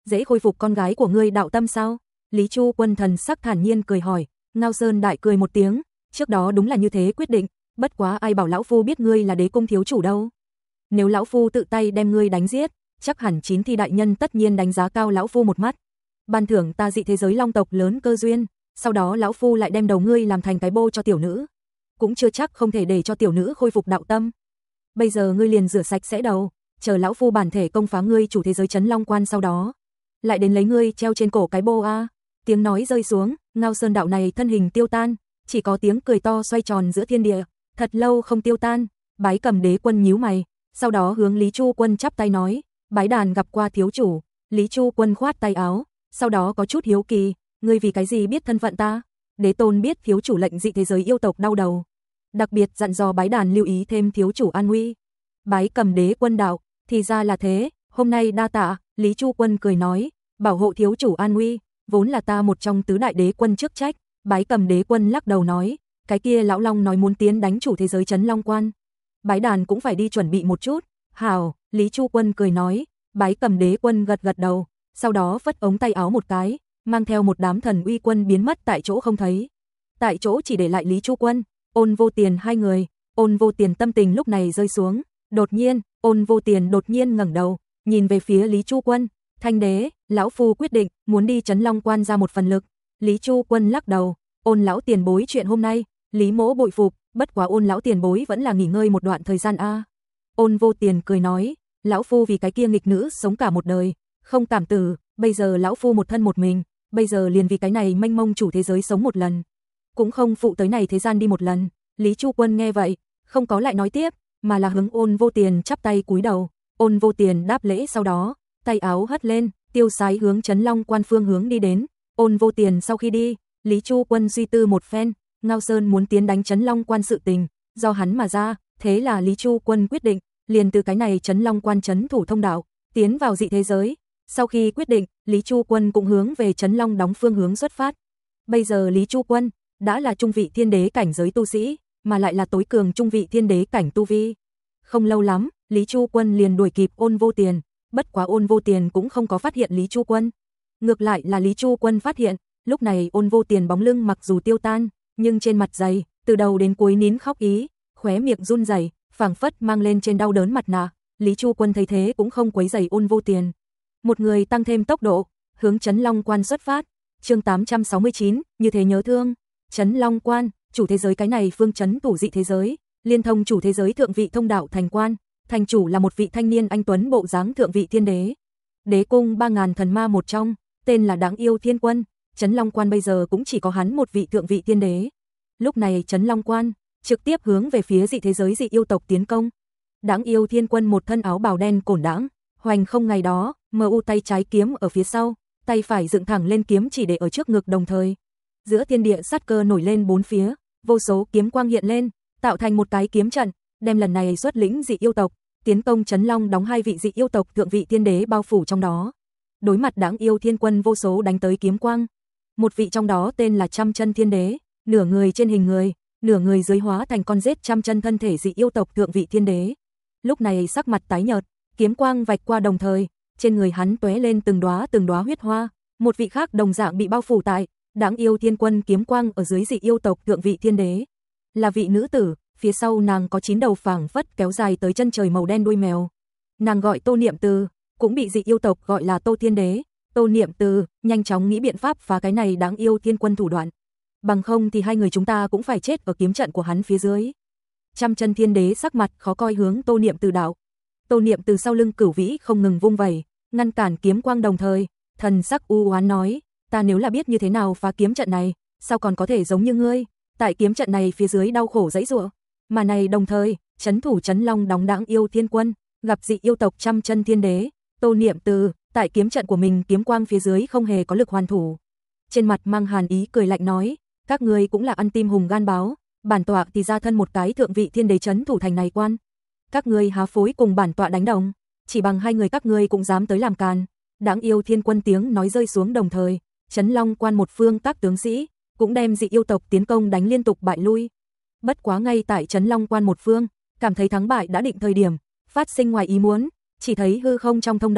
dễ khôi phục con gái của ngươi đạo tâm sao? Lý Chu Quân thần sắc thản nhiên cười hỏi. Ngao Sơn Đại cười một tiếng, trước đó đúng là như thế quyết định, bất quá ai bảo lão phu biết ngươi là đế cung thiếu chủ đâu. Nếu lão phu tự tay đem ngươi đánh giết, chắc hẳn Chín Thi đại nhân tất nhiên đánh giá cao lão phu một mắt. Ban thưởng ta dị thế giới long tộc lớn cơ duyên, sau đó lão phu lại đem đầu ngươi làm thành cái bô cho tiểu nữ. Cũng chưa chắc không thể để cho tiểu nữ khôi phục đạo tâm. Bây giờ ngươi liền rửa sạch sẽ đầu, chờ lão phu bản thể công phá ngươi chủ thế giới Trấn Long Quan, sau đó lại đến lấy ngươi treo trên cổ cái bô a. Tiếng nói rơi xuống, Ngao Sơn đạo này thân hình tiêu tan, chỉ có tiếng cười to xoay tròn giữa thiên địa, thật lâu không tiêu tan. Bái Cầm Đế Quân nhíu mày, sau đó hướng Lý Chu Quân chắp tay nói, bái đàn gặp qua thiếu chủ. Lý Chu Quân khoát tay áo, sau đó có chút hiếu kỳ, ngươi vì cái gì biết thân phận ta? Đế tôn biết thiếu chủ lệnh dị thế giới yêu tộc đau đầu, đặc biệt dặn dò bái đàn lưu ý thêm thiếu chủ an nguy. Bái Cầm Đế Quân đạo, thì ra là thế, hôm nay đa tạ. Lý Chu Quân cười nói, bảo hộ thiếu chủ an nguy, vốn là ta một trong tứ đại đế quân chức trách. Bái Cầm Đế Quân lắc đầu nói, cái kia lão long nói muốn tiến đánh chủ thế giới Trấn Long Quan, bái đàn cũng phải đi chuẩn bị một chút. Hảo, Lý Chu Quân cười nói. Bái Cầm Đế Quân gật gật đầu, sau đó phất ống tay áo một cái, mang theo một đám thần uy quân biến mất tại chỗ không thấy. Tại chỗ chỉ để lại Lý Chu Quân, Ôn Vô Tiền hai người. Ôn Vô Tiền tâm tình lúc này rơi xuống, đột nhiên, Ôn Vô Tiền đột nhiên ngẩng đầu, nhìn về phía Lý Chu Quân, Thanh đế, lão phu quyết định muốn đi Trấn Long Quan ra một phần lực. Lý Chu Quân lắc đầu, Ôn lão tiền bối chuyện hôm nay, Lý mỗ bội phục, bất quá Ôn lão tiền bối vẫn là nghỉ ngơi một đoạn thời gian a. Ôn Vô Tiền cười nói, lão phu vì cái kia nghịch nữ sống cả một đời, không cảm tử, bây giờ lão phu một thân một mình, bây giờ liền vì cái này mênh mông chủ thế giới sống một lần, cũng không phụ tới này thế gian đi một lần. Lý Chu Quân nghe vậy, không có lại nói tiếp, mà là hướng Ôn Vô Tiền chắp tay cúi đầu. Ôn Vô Tiền đáp lễ, sau đó tay áo hất lên, tiêu sái hướng Trấn Long Quan phương hướng đi đến. Ôn Vô Tiền sau khi đi, Lý Chu Quân suy tư một phen, Ngao Sơn muốn tiến đánh Trấn Long Quan sự tình, do hắn mà ra, thế là Lý Chu Quân quyết định, liền từ cái này Trấn Long Quan trấn thủ thông đạo, tiến vào dị thế giới. Sau khi quyết định, Lý Chu Quân cũng hướng về Trấn Long đóng phương hướng xuất phát. Bây giờ Lý Chu Quân đã là trung vị thiên đế cảnh giới tu sĩ, mà lại là tối cường trung vị thiên đế cảnh tu vi. Không lâu lắm, Lý Chu Quân liền đuổi kịp Ôn Vô Tiền, bất quá Ôn Vô Tiền cũng không có phát hiện Lý Chu Quân. Ngược lại là Lý Chu Quân phát hiện, lúc này Ôn Vô Tiền bóng lưng mặc dù tiêu tan, nhưng trên mặt dày, từ đầu đến cuối nín khóc ý, khóe miệng run rẩy, phảng phất mang lên trên đau đớn mặt nạ. Lý Chu Quân thấy thế cũng không quấy rầy Ôn Vô Tiền, một người tăng thêm tốc độ, hướng Trấn Long Quan xuất phát. Chương 869, như thế nhớ thương. Trấn Long Quan, chủ thế giới cái này phương trấn tủ dị thế giới, liên thông chủ thế giới thượng vị thông đạo thành quan, thành chủ là một vị thanh niên anh tuấn bộ dáng thượng vị thiên đế. Đế cung 3000 thần ma một trong, tên là Đáng Yêu Thiên Quân. Trấn Long Quan bây giờ cũng chỉ có hắn một vị thượng vị thiên đế. Lúc này Trấn Long Quan trực tiếp hướng về phía dị thế giới dị yêu tộc tiến công. Đáng Yêu Thiên Quân một thân áo bào đen cổn đãng, hoành không ngày đó, MU tay trái kiếm ở phía sau, tay phải dựng thẳng lên kiếm chỉ để ở trước ngực, đồng thời giữa thiên địa sát cơ nổi lên bốn phía, vô số kiếm quang hiện lên, tạo thành một cái kiếm trận, đem lần này xuất lĩnh dị yêu tộc tiến công Trấn Long đóng hai vị dị yêu tộc thượng vị thiên đế bao phủ trong đó. Đối mặt Đáng Yêu Thiên Quân vô số đánh tới kiếm quang, một vị trong đó tên là Trăm Chân Thiên Đế, nửa người trên hình người, nửa người dưới hóa thành con rết trăm chân thân thể dị yêu tộc thượng vị thiên đế. Lúc này sắc mặt tái nhợt, kiếm quang vạch qua, đồng thời trên người hắn tóe lên từng đóa huyết hoa. Một vị khác đồng dạng bị bao phủ tại Đáng Yêu Thiên Quân kiếm quang ở dưới dị yêu tộc thượng vị thiên đế, là vị nữ tử, phía sau nàng có 9 đầu phảng phất kéo dài tới chân trời màu đen đuôi mèo. Nàng gọi Tô Niệm Từ, cũng bị dị yêu tộc gọi là Tô Thiên Đế. Tô Niệm Từ nhanh chóng nghĩ biện pháp phá cái này Đáng Yêu Thiên Quân thủ đoạn, bằng không thì hai người chúng ta cũng phải chết ở kiếm trận của hắn phía dưới. Trăm Chân Thiên Đế sắc mặt khó coi hướng Tô Niệm Từ đạo. Tô Niệm Từ sau lưng cửu vĩ không ngừng vung vẩy, ngăn cản kiếm quang, đồng thời thần sắc u oán nói, ta nếu là biết như thế nào phá kiếm trận này, sao còn có thể giống như ngươi, tại kiếm trận này phía dưới đau khổ giãy giụa. Mà này đồng thời, trấn thủ Trấn Long đóng Đáng Yêu Thiên Quân, gặp dị yêu tộc Trăm Chân Thiên Đế, Tô Niệm Từ tại kiếm trận của mình kiếm quang phía dưới không hề có lực hoàn thủ. Trên mặt mang hàn ý cười lạnh nói, các ngươi cũng là ăn tim hùng gan báo, bản tọa thì ra thân một cái thượng vị thiên đế trấn thủ thành này quan. Các ngươi há phối cùng bản tọa đánh đồng, chỉ bằng hai người các ngươi cũng dám tới làm càn. Đáng Yêu Thiên Quân tiếng nói rơi xuống, đồng thời Trấn Long Quan một phương các tướng sĩ cũng đem dị yêu tộc tiến công đánh liên tục bại lui. Bất quá ngay tại Trấn Long Quan một phương cảm thấy thắng bại đã định thời điểm, phát sinh ngoài ý muốn, chỉ thấy hư không trong thông đạo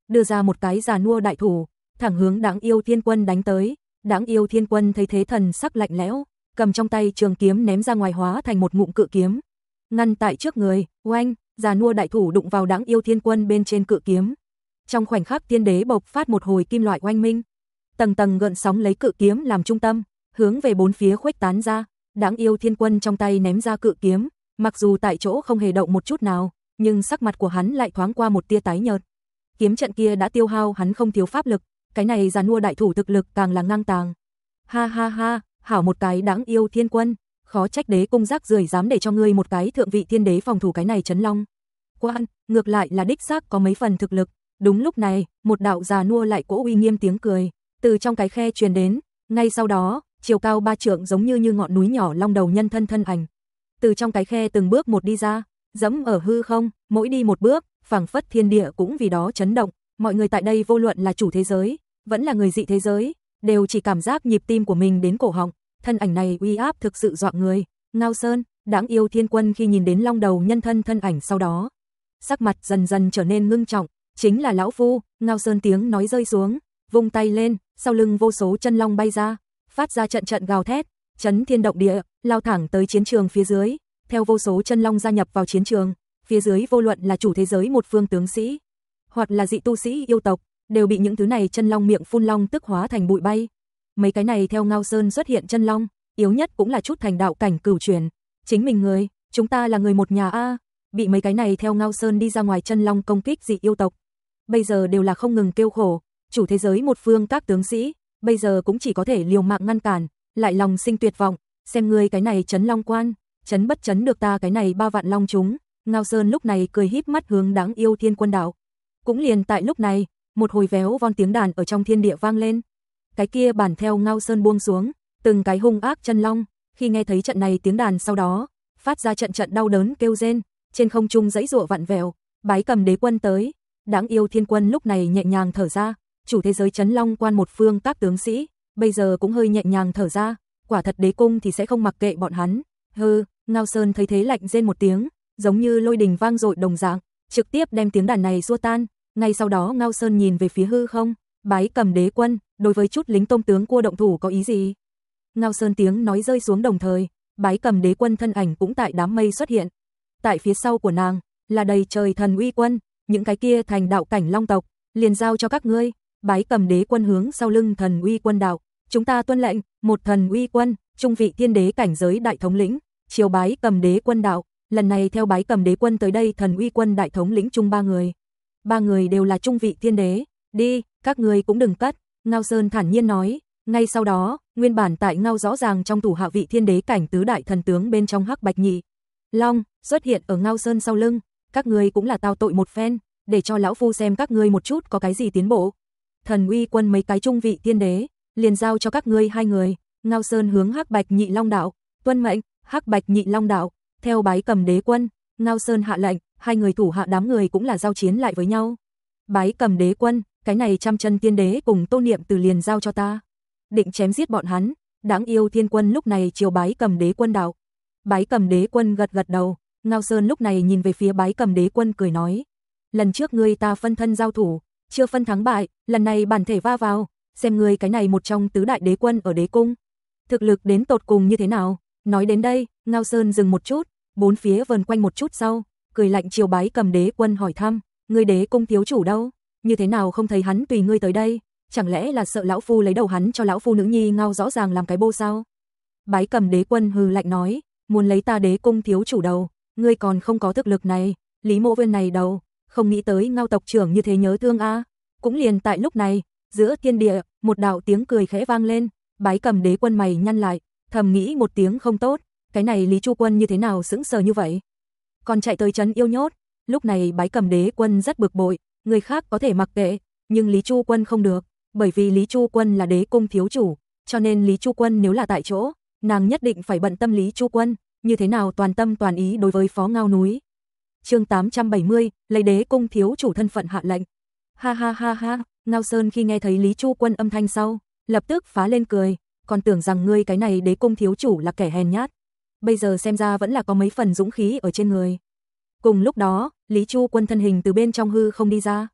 đưa ra một cái già nua đại thủ, thẳng hướng Đáng Yêu Thiên Quân đánh tới. Đáng Yêu Thiên Quân thấy thế thần sắc lạnh lẽo, cầm trong tay trường kiếm ném ra ngoài hóa thành một ngụm cự kiếm, ngăn tại trước người. Oanh, già nua đại thủ đụng vào Đáng Yêu Thiên Quân bên trên cự kiếm. Trong khoảnh khắc thiên đế bộc phát một hồi kim loại oanh minh, tầng tầng gợn sóng lấy cự kiếm làm trung tâm, hướng về bốn phía khuếch tán ra. Đáng Yêu Thiên Quân trong tay ném ra cự kiếm, mặc dù tại chỗ không hề động một chút nào, nhưng sắc mặt của hắn lại thoáng qua một tia tái nhợt. Kiếm trận kia đã tiêu hao hắn không thiếu pháp lực, cái này già nua đại thủ thực lực càng là ngang tàng. Ha ha ha, hảo một cái Đáng Yêu Thiên Quân, khó trách đế cung rác rưởi dám để cho ngươi một cái thượng vị thiên đế phòng thủ cái này Trấn Long Quan, ngược lại là đích xác có mấy phần thực lực. Đúng lúc này, một đạo già nua lại cỗ uy nghiêm tiếng cười từ trong cái khe truyền đến, ngay sau đó, chiều cao 3 trượng giống như ngọn núi nhỏ long đầu nhân thân ảnh từ trong cái khe từng bước một đi ra, dẫm ở hư không, mỗi đi một bước, phảng phất thiên địa cũng vì đó chấn động. Mọi người tại đây vô luận là chủ thế giới, vẫn là người dị thế giới, đều chỉ cảm giác nhịp tim của mình đến cổ họng. Thân ảnh này uy áp thực sự dọa người. Ngao Sơn, Đáng Yêu Thiên Quân khi nhìn đến long đầu nhân thân ảnh sau đó, sắc mặt dần dần trở nên ngưng trọng. Chính là lão phu. Ngao Sơn tiếng nói rơi xuống, vung tay lên, sau lưng vô số chân long bay ra, phát ra trận trận gào thét, chấn thiên động địa, lao thẳng tới chiến trường phía dưới. Theo vô số chân long gia nhập vào chiến trường, phía dưới vô luận là chủ thế giới một phương tướng sĩ, hoặc là dị tu sĩ yêu tộc, đều bị những thứ này chân long miệng phun long tức hóa thành bụi bay. Mấy cái này theo Ngao Sơn xuất hiện chân long, yếu nhất cũng là chút thành đạo cảnh cửu truyền. Chính mình người, chúng ta là người một nhà a. Bị mấy cái này theo Ngao Sơn đi ra ngoài chân long công kích dị yêu tộc, bây giờ đều là không ngừng kêu khổ. Chủ thế giới một phương các tướng sĩ, bây giờ cũng chỉ có thể liều mạng ngăn cản, lại lòng sinh tuyệt vọng. Xem ngươi cái này Trấn Long Quan, chấn bất chấn được ta cái này 3 vạn long chúng. Ngao Sơn lúc này cười híp mắt hướng Đáng Yêu Thiên Quân đạo. Cũng liền tại lúc này, một hồi véo von tiếng đàn ở trong thiên địa vang lên. Cái kia bản theo Ngao Sơn buông xuống, từng cái hung ác chân long, khi nghe thấy trận này tiếng đàn sau đó, phát ra trận trận đau đớn kêu rên, trên không trung giãy giụa vặn vẹo. Bái Cầm Đế Quân tới. Đáng Yêu Thiên Quân lúc này nhẹ nhàng thở ra, chủ thế giới Trấn Long Quan một phương các tướng sĩ, bây giờ cũng hơi nhẹ nhàng thở ra, quả thật đế cung thì sẽ không mặc kệ bọn hắn. Hừ, Ngao Sơn thấy thế lạnh rên một tiếng, giống như lôi đình vang dội đồng dạng, trực tiếp đem tiếng đàn này xua tan. Ngay sau đó Ngao Sơn nhìn về phía hư không, Bái Cầm Đế Quân, đối với chút lính tôm tướng cua động thủ có ý gì? Ngao Sơn tiếng nói rơi xuống đồng thời, Bái Cầm Đế Quân thân ảnh cũng tại đám mây xuất hiện. Tại phía sau của nàng, là đầy trời thần uy quân, những cái kia thành đạo cảnh long tộc, liền giao cho các ngươi. Bái Cầm Đế Quân hướng sau lưng thần uy quân đạo, chúng ta tuân lệnh. Một thần uy quân, trung vị thiên đế cảnh giới đại thống lĩnh, chiều Bái Cầm Đế Quân đạo. Lần này theo Bái Cầm Đế Quân tới đây thần uy quân đại thống lĩnh chung 3 người. 3 người đều là trung vị thiên đế. Đi, các ngươi cũng đừng cất. Ngao Sơn thản nhiên nói. Ngay sau đó, nguyên bản tại Ngao rõ ràng trong thủ hạ vị thiên đế cảnh tứ đại thần tướng bên trong Hắc Bạch Nhị Long xuất hiện ở Ngao Sơn sau lưng. Các ngươi cũng là tao tội một phen, để cho lão phu xem các ngươi một chút có cái gì tiến bộ. Thần uy quân mấy cái trung vị thiên đế, liền giao cho các ngươi 2 người. Ngao Sơn hướng Hắc Bạch Nhị Long đạo, tuân mệnh. Hắc Bạch Nhị Long đạo, theo Bái Cầm Đế Quân. Ngao Sơn hạ lệnh, 2 người thủ hạ đám người cũng là giao chiến lại với nhau. Bái Cầm Đế Quân, cái này trăm chân tiên đế cùng Tô Niệm Từ liền giao cho ta, định chém giết bọn hắn. Đáng Yêu Thiên Quân lúc này chiều Bái Cầm Đế Quân đạo. Bái Cầm Đế Quân gật gật đầu. Ngao Sơn lúc này nhìn về phía Bái Cầm Đế Quân cười nói, lần trước ngươi ta phân thân giao thủ, chưa phân thắng bại, lần này bản thể va vào, xem ngươi cái này một trong tứ đại đế quân ở đế cung, thực lực đến tột cùng như thế nào. Nói đến đây, Ngao Sơn dừng một chút, bốn phía vần quanh một chút sau, cười lạnh chiều Bái Cầm Đế Quân hỏi thăm, ngươi đế cung thiếu chủ đâu, như thế nào không thấy hắn tùy ngươi tới đây, chẳng lẽ là sợ lão phu lấy đầu hắn cho lão phu nữ nhi Ngao rõ ràng làm cái bô sao? Bái Cầm Đế Quân hừ lạnh nói, muốn lấy ta đế cung thiếu chủ đầu, ngươi còn không có thực lực này, Lý Mộ Viên này đầu, không nghĩ tới Ngao tộc trưởng như thế nhớ thương a. Cũng liền tại lúc này, giữa thiên địa, một đạo tiếng cười khẽ vang lên. Bái Cầm Đế Quân mày nhăn lại, thầm nghĩ một tiếng không tốt, cái này Lý Chu Quân như thế nào sững sờ như vậy, còn chạy tới trấn yêu nhốt. Lúc này Bái Cầm Đế Quân rất bực bội, người khác có thể mặc kệ, nhưng Lý Chu Quân không được, bởi vì Lý Chu Quân là đế cung thiếu chủ, cho nên Lý Chu Quân nếu là tại chỗ, nàng nhất định phải bận tâm Lý Chu Quân như thế nào toàn tâm toàn ý đối với phó Ngao núi. Chương 870, lấy đế cung thiếu chủ thân phận hạ lệnh. Ha ha ha ha, Ngao Sơn khi nghe thấy Lý Chu Quân âm thanh sau, lập tức phá lên cười, còn tưởng rằng ngươi cái này đế cung thiếu chủ là kẻ hèn nhát, bây giờ xem ra vẫn là có mấy phần dũng khí ở trên người. Cùng lúc đó, Lý Chu Quân thân hình từ bên trong hư không đi ra,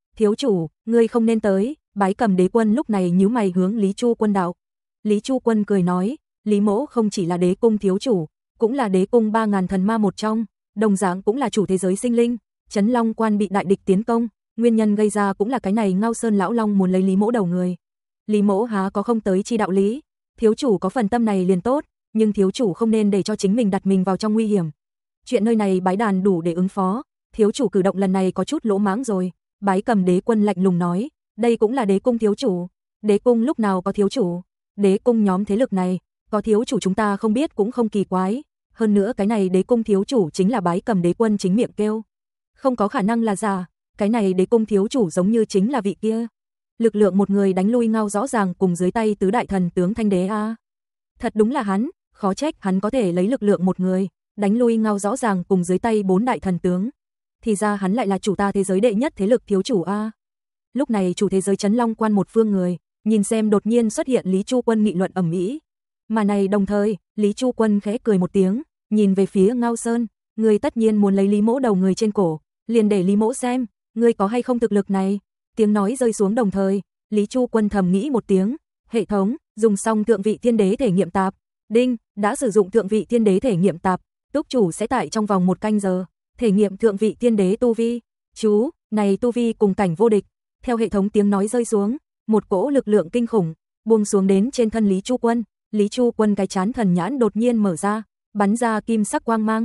Thiếu chủ, ngươi không nên tới. Bái Cầm Đế Quân lúc này nhíu mày hướng Lý Chu Quân đạo. Lý Chu Quân cười nói, Lý mỗ không chỉ là đế cung thiếu chủ, cũng là đế cung 3000 thần ma một trong, đồng dạng cũng là chủ thế giới sinh linh. Trấn Long Quan bị đại địch tiến công, nguyên nhân gây ra cũng là cái này Ngao Sơn lão long muốn lấy Lý mỗ đầu người. Lý mỗ há có không tới chi đạo lý, thiếu chủ có phần tâm này liền tốt, nhưng thiếu chủ không nên để cho chính mình đặt mình vào trong nguy hiểm. Chuyện nơi này bái đàn đủ để ứng phó, thiếu chủ cử động lần này có chút lỗ mãng rồi. Bái Cầm Đế Quân lạnh lùng nói, đây cũng là đế cung thiếu chủ, đế cung lúc nào có thiếu chủ, đế cung nhóm thế lực này, có thiếu chủ chúng ta không biết cũng không kỳ quái, hơn nữa cái này đế cung thiếu chủ chính là Bái Cầm Đế Quân chính miệng kêu. Không có khả năng là giả, cái này đế cung thiếu chủ giống như chính là vị kia. Lực lượng một người đánh lui Ngao rõ ràng cùng dưới tay tứ đại thần tướng Thanh Đế a. Thật đúng là hắn, khó trách hắn có thể lấy lực lượng một người, đánh lui Ngao rõ ràng cùng dưới tay 4 đại thần tướng. Thì ra hắn lại là chủ ta thế giới đệ nhất thế lực thiếu chủ a. Lúc này chủ thế giới Trấn Long Quan một phương người, nhìn xem đột nhiên xuất hiện Lý Chu Quân nghị luận ầm ĩ. Mà này đồng thời, Lý Chu Quân khẽ cười một tiếng, nhìn về phía Ngao Sơn, người tất nhiên muốn lấy Lý mỗ đầu người trên cổ, liền để Lý mỗ xem, ngươi có hay không thực lực này. Tiếng nói rơi xuống đồng thời, Lý Chu Quân thầm nghĩ một tiếng, hệ thống, dùng xong thượng vị thiên đế thể nghiệm tạp, đinh, đã sử dụng thượng vị thiên đế thể nghiệm tạp, túc chủ sẽ tại trong vòng 1 canh giờ, thể nghiệm thượng vị thiên đế tu vi, chú, này tu vi cùng cảnh vô địch. Theo hệ thống tiếng nói rơi xuống, một cỗ lực lượng kinh khủng buông xuống đến trên thân Lý Chu Quân. Lý Chu Quân cái chán thần nhãn đột nhiên mở ra, bắn ra kim sắc quang mang,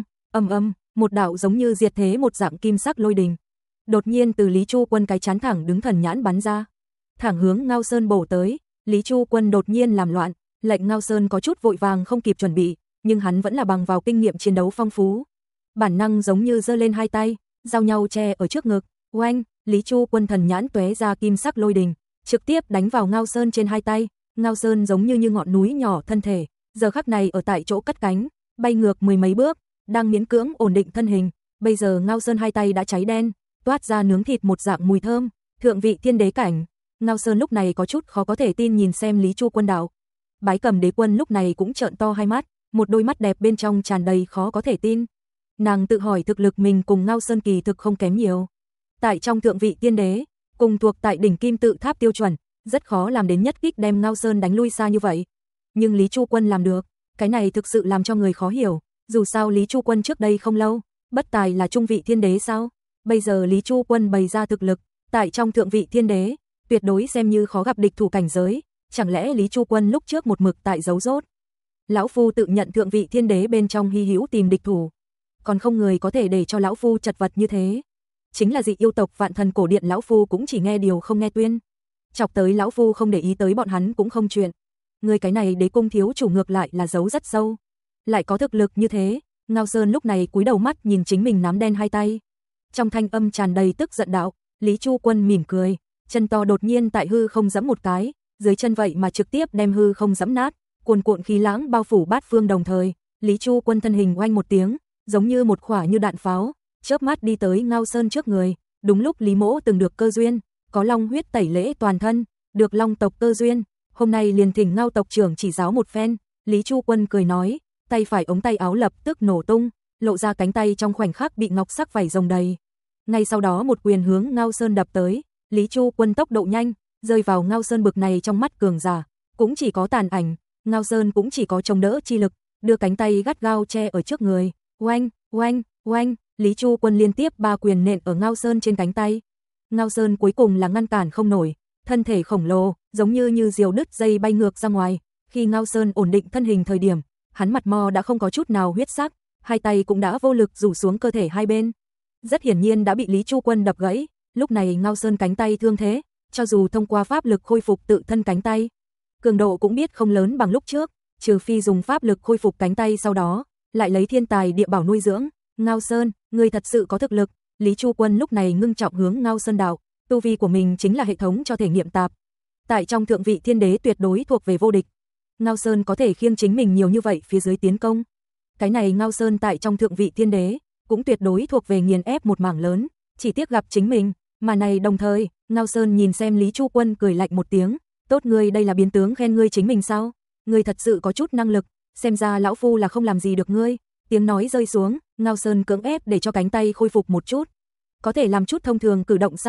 một đạo giống như diệt thế một dạng kim sắc lôi đình. Đột nhiên từ Lý Chu Quân cái chán thẳng đứng thần nhãn bắn ra, thẳng hướng Ngao Sơn bổ tới. Lý Chu Quân đột nhiên làm loạn, lệnh Ngao Sơn có chút vội vàng không kịp chuẩn bị, nhưng hắn vẫn là bằng vào kinh nghiệm chiến đấu phong phú, bản năng giống như giơ lên hai tay, giao nhau che ở trước ngực. Oanh, Lý Chu Quân thần nhãn tóe ra kim sắc lôi đình, trực tiếp đánh vào Ngao Sơn trên hai tay. Ngao Sơn giống như ngọn núi nhỏ thân thể, giờ khắc này ở tại chỗ cất cánh, bay ngược 10 mấy bước, đang miễn cưỡng ổn định thân hình. Bây giờ Ngao Sơn hai tay đã cháy đen, toát ra nướng thịt một dạng mùi thơm, thượng vị thiên đế cảnh. Ngao Sơn lúc này có chút khó có thể tin nhìn xem Lý Chu Quân đạo. Bái Cầm Đế Quân lúc này cũng trợn to hai mắt, một đôi mắt đẹp bên trong tràn đầy khó có thể tin. Nàng tự hỏi thực lực mình cùng Ngao Sơn kỳ thực không kém nhiều. Tại trong thượng vị thiên đế, cùng thuộc tại đỉnh kim tự tháp tiêu chuẩn, rất khó làm đến nhất kích đem Ngao Sơn đánh lui xa như vậy. Nhưng Lý Chu Quân làm được, cái này thực sự làm cho người khó hiểu. Dù sao Lý Chu Quân trước đây không lâu, bất tài là trung vị thiên đế sao? Bây giờ Lý Chu Quân bày ra thực lực, tại trong thượng vị thiên đế, tuyệt đối xem như khó gặp địch thủ cảnh giới. Chẳng lẽ Lý Chu Quân lúc trước một mực tại giấu rốt? Lão Phu tự nhận thượng vị thiên đế bên trong hy hữu tìm địch thủ, còn không người có thể để cho Lão Phu chật vật như thế. Chính là dị yêu tộc Vạn Thần Cổ Điện Lão Phu cũng chỉ nghe điều không nghe tuyên. Chọc tới Lão Phu không để ý tới bọn hắn cũng không chuyện. Người cái này đế cung thiếu chủ ngược lại là giấu rất sâu, lại có thực lực như thế. Ngao Sơn lúc này cúi đầu mắt nhìn chính mình nắm đen hai tay, trong thanh âm tràn đầy tức giận đạo. Lý Chu Quân mỉm cười, chân to đột nhiên tại hư không giẫm một cái, dưới chân vậy mà trực tiếp đem hư không giẫm nát, cuồn cuộn khí lãng bao phủ bát phương. Đồng thời, Lý Chu Quân thân hình oanh một tiếng, giống như một quả như đạn pháo, chớp mắt đi tới Ngao Sơn trước người. Đúng lúc Lý Mỗ từng được cơ duyên, có long huyết tẩy lễ toàn thân, được long tộc cơ duyên, hôm nay liền thỉnh Ngao tộc trưởng chỉ giáo một phen. Lý Chu Quân cười nói, tay phải ống tay áo lập tức nổ tung, lộ ra cánh tay trong khoảnh khắc bị ngọc sắc vảy rồng đầy. Ngay sau đó một quyền hướng Ngao Sơn đập tới. Lý Chu Quân tốc độ nhanh, rơi vào Ngao Sơn bực này trong mắt cường giả, cũng chỉ có tàn ảnh. Ngao Sơn cũng chỉ có chống đỡ chi lực, đưa cánh tay gắt gao che ở trước người. Oanh, oanh, oanh, Lý Chu Quân liên tiếp 3 quyền nện ở Ngao Sơn trên cánh tay. Ngao Sơn cuối cùng là ngăn cản không nổi, thân thể khổng lồ, giống như diều đứt dây bay ngược ra ngoài. Khi Ngao Sơn ổn định thân hình thời điểm, hắn mặt mo đã không có chút nào huyết sắc, hai tay cũng đã vô lực rủ xuống cơ thể hai bên. Rất hiển nhiên đã bị Lý Chu Quân đập gãy. Lúc này Ngao Sơn cánh tay thương thế, cho dù thông qua pháp lực khôi phục tự thân cánh tay, cường độ cũng biết không lớn bằng lúc trước, trừ phi dùng pháp lực khôi phục cánh tay sau đó, lại lấy thiên tài địa bảo nuôi dưỡng. Ngao Sơn, ngươi thật sự có thực lực. Lý Chu Quân lúc này ngưng trọng hướng Ngao Sơn đạo, tu vi của mình chính là hệ thống cho thể nghiệm tạp. Tại trong thượng vị thiên đế tuyệt đối thuộc về vô địch. Ngao Sơn có thể khiêng chính mình nhiều như vậy phía dưới tiến công. Cái này Ngao Sơn tại trong thượng vị thiên đế, cũng tuyệt đối thuộc về nghiền ép một mảng lớn, chỉ tiếc gặp chính mình. Mà này đồng thời, Ngao Sơn nhìn xem Lý Chu Quân cười lạnh một tiếng, tốt ngươi đây là biến tướng khen ngươi chính mình sao? Ngươi thật sự có chút năng lực, xem ra lão phu là không làm gì được ngươi. Tiếng nói rơi xuống, Ngao Sơn cưỡng ép để cho cánh tay khôi phục một chút. Có thể làm chút thông thường cử động sau,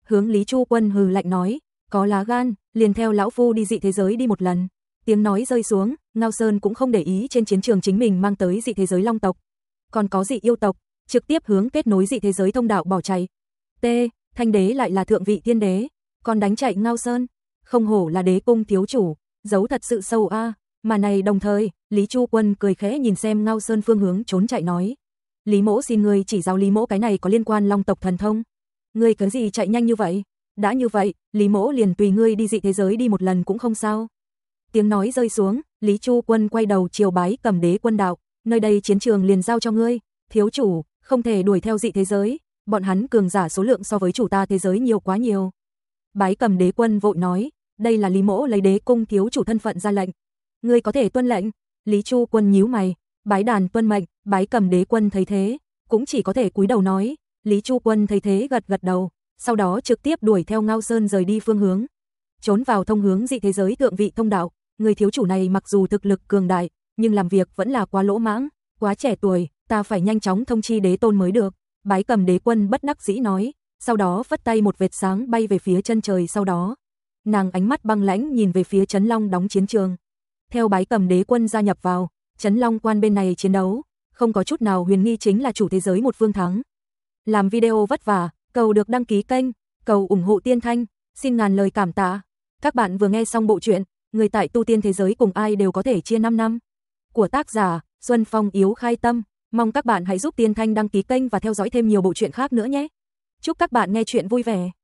hướng Lý Chu Quân hừ lạnh nói, có lá gan, liền theo lão phu đi dị thế giới đi một lần. Tiếng nói rơi xuống, Ngao Sơn cũng không để ý trên chiến trường chính mình mang tới dị thế giới long tộc, còn có dị yêu tộc, trực tiếp hướng kết nối dị thế giới thông đạo bỏ chạy. T, Thanh đế lại là thượng vị thiên đế, còn đánh chạy Ngao Sơn, không hổ là đế cung thiếu chủ, giấu thật sự sâu a. Mà này đồng thời, Lý Chu Quân cười khẽ nhìn xem Ngao Sơn phương hướng trốn chạy nói, Lý mỗ xin ngươi chỉ giáo Lý mỗ cái này có liên quan long tộc thần thông. Ngươi cớ gì chạy nhanh như vậy? Đã như vậy, Lý mỗ liền tùy ngươi đi dị thế giới đi một lần cũng không sao. Tiếng nói rơi xuống, Lý Chu Quân quay đầu chiều Bái Cầm Đế Quân đạo, nơi đây chiến trường liền giao cho ngươi, thiếu chủ, không thể đuổi theo dị thế giới, bọn hắn cường giả số lượng so với chủ ta thế giới nhiều quá nhiều. Bái Cầm Đế Quân vội nói, đây là Lý mỗ lấy đế cung thiếu chủ thân phận ra lệnh, ngươi có thể tuân lệnh. Lý Chu Quân nhíu mày, bái đàn tuân mệnh. Bái Cầm Đế Quân thấy thế, cũng chỉ có thể cúi đầu nói. Lý Chu Quân thấy thế gật gật đầu, sau đó trực tiếp đuổi theo Ngao Sơn rời đi phương hướng, trốn vào thông hướng dị thế giới thượng vị thông đạo. Người thiếu chủ này mặc dù thực lực cường đại, nhưng làm việc vẫn là quá lỗ mãng, quá trẻ tuổi, ta phải nhanh chóng thông chi đế tôn mới được. Bái Cầm Đế Quân bất đắc dĩ nói, sau đó phất tay một vệt sáng bay về phía chân trời, sau đó nàng ánh mắt băng lãnh nhìn về phía Trấn Long đóng chiến trường. Theo Bái Cầm Đế Quân gia nhập vào, Trấn Long quan bên này chiến đấu, không có chút nào huyền nghi chính là chủ thế giới một phương thắng. Làm video vất vả, cầu được đăng ký kênh, cầu ủng hộ Tiên Thanh, xin ngàn lời cảm tạ. Các bạn vừa nghe xong bộ truyện Người tại tu tiên thế giới cùng ai đều có thể chia 5 năm của tác giả Xuân Phong Yếu Khai Tâm. Mong các bạn hãy giúp Tiên Thanh đăng ký kênh và theo dõi thêm nhiều bộ truyện khác nữa nhé. Chúc các bạn nghe truyện vui vẻ.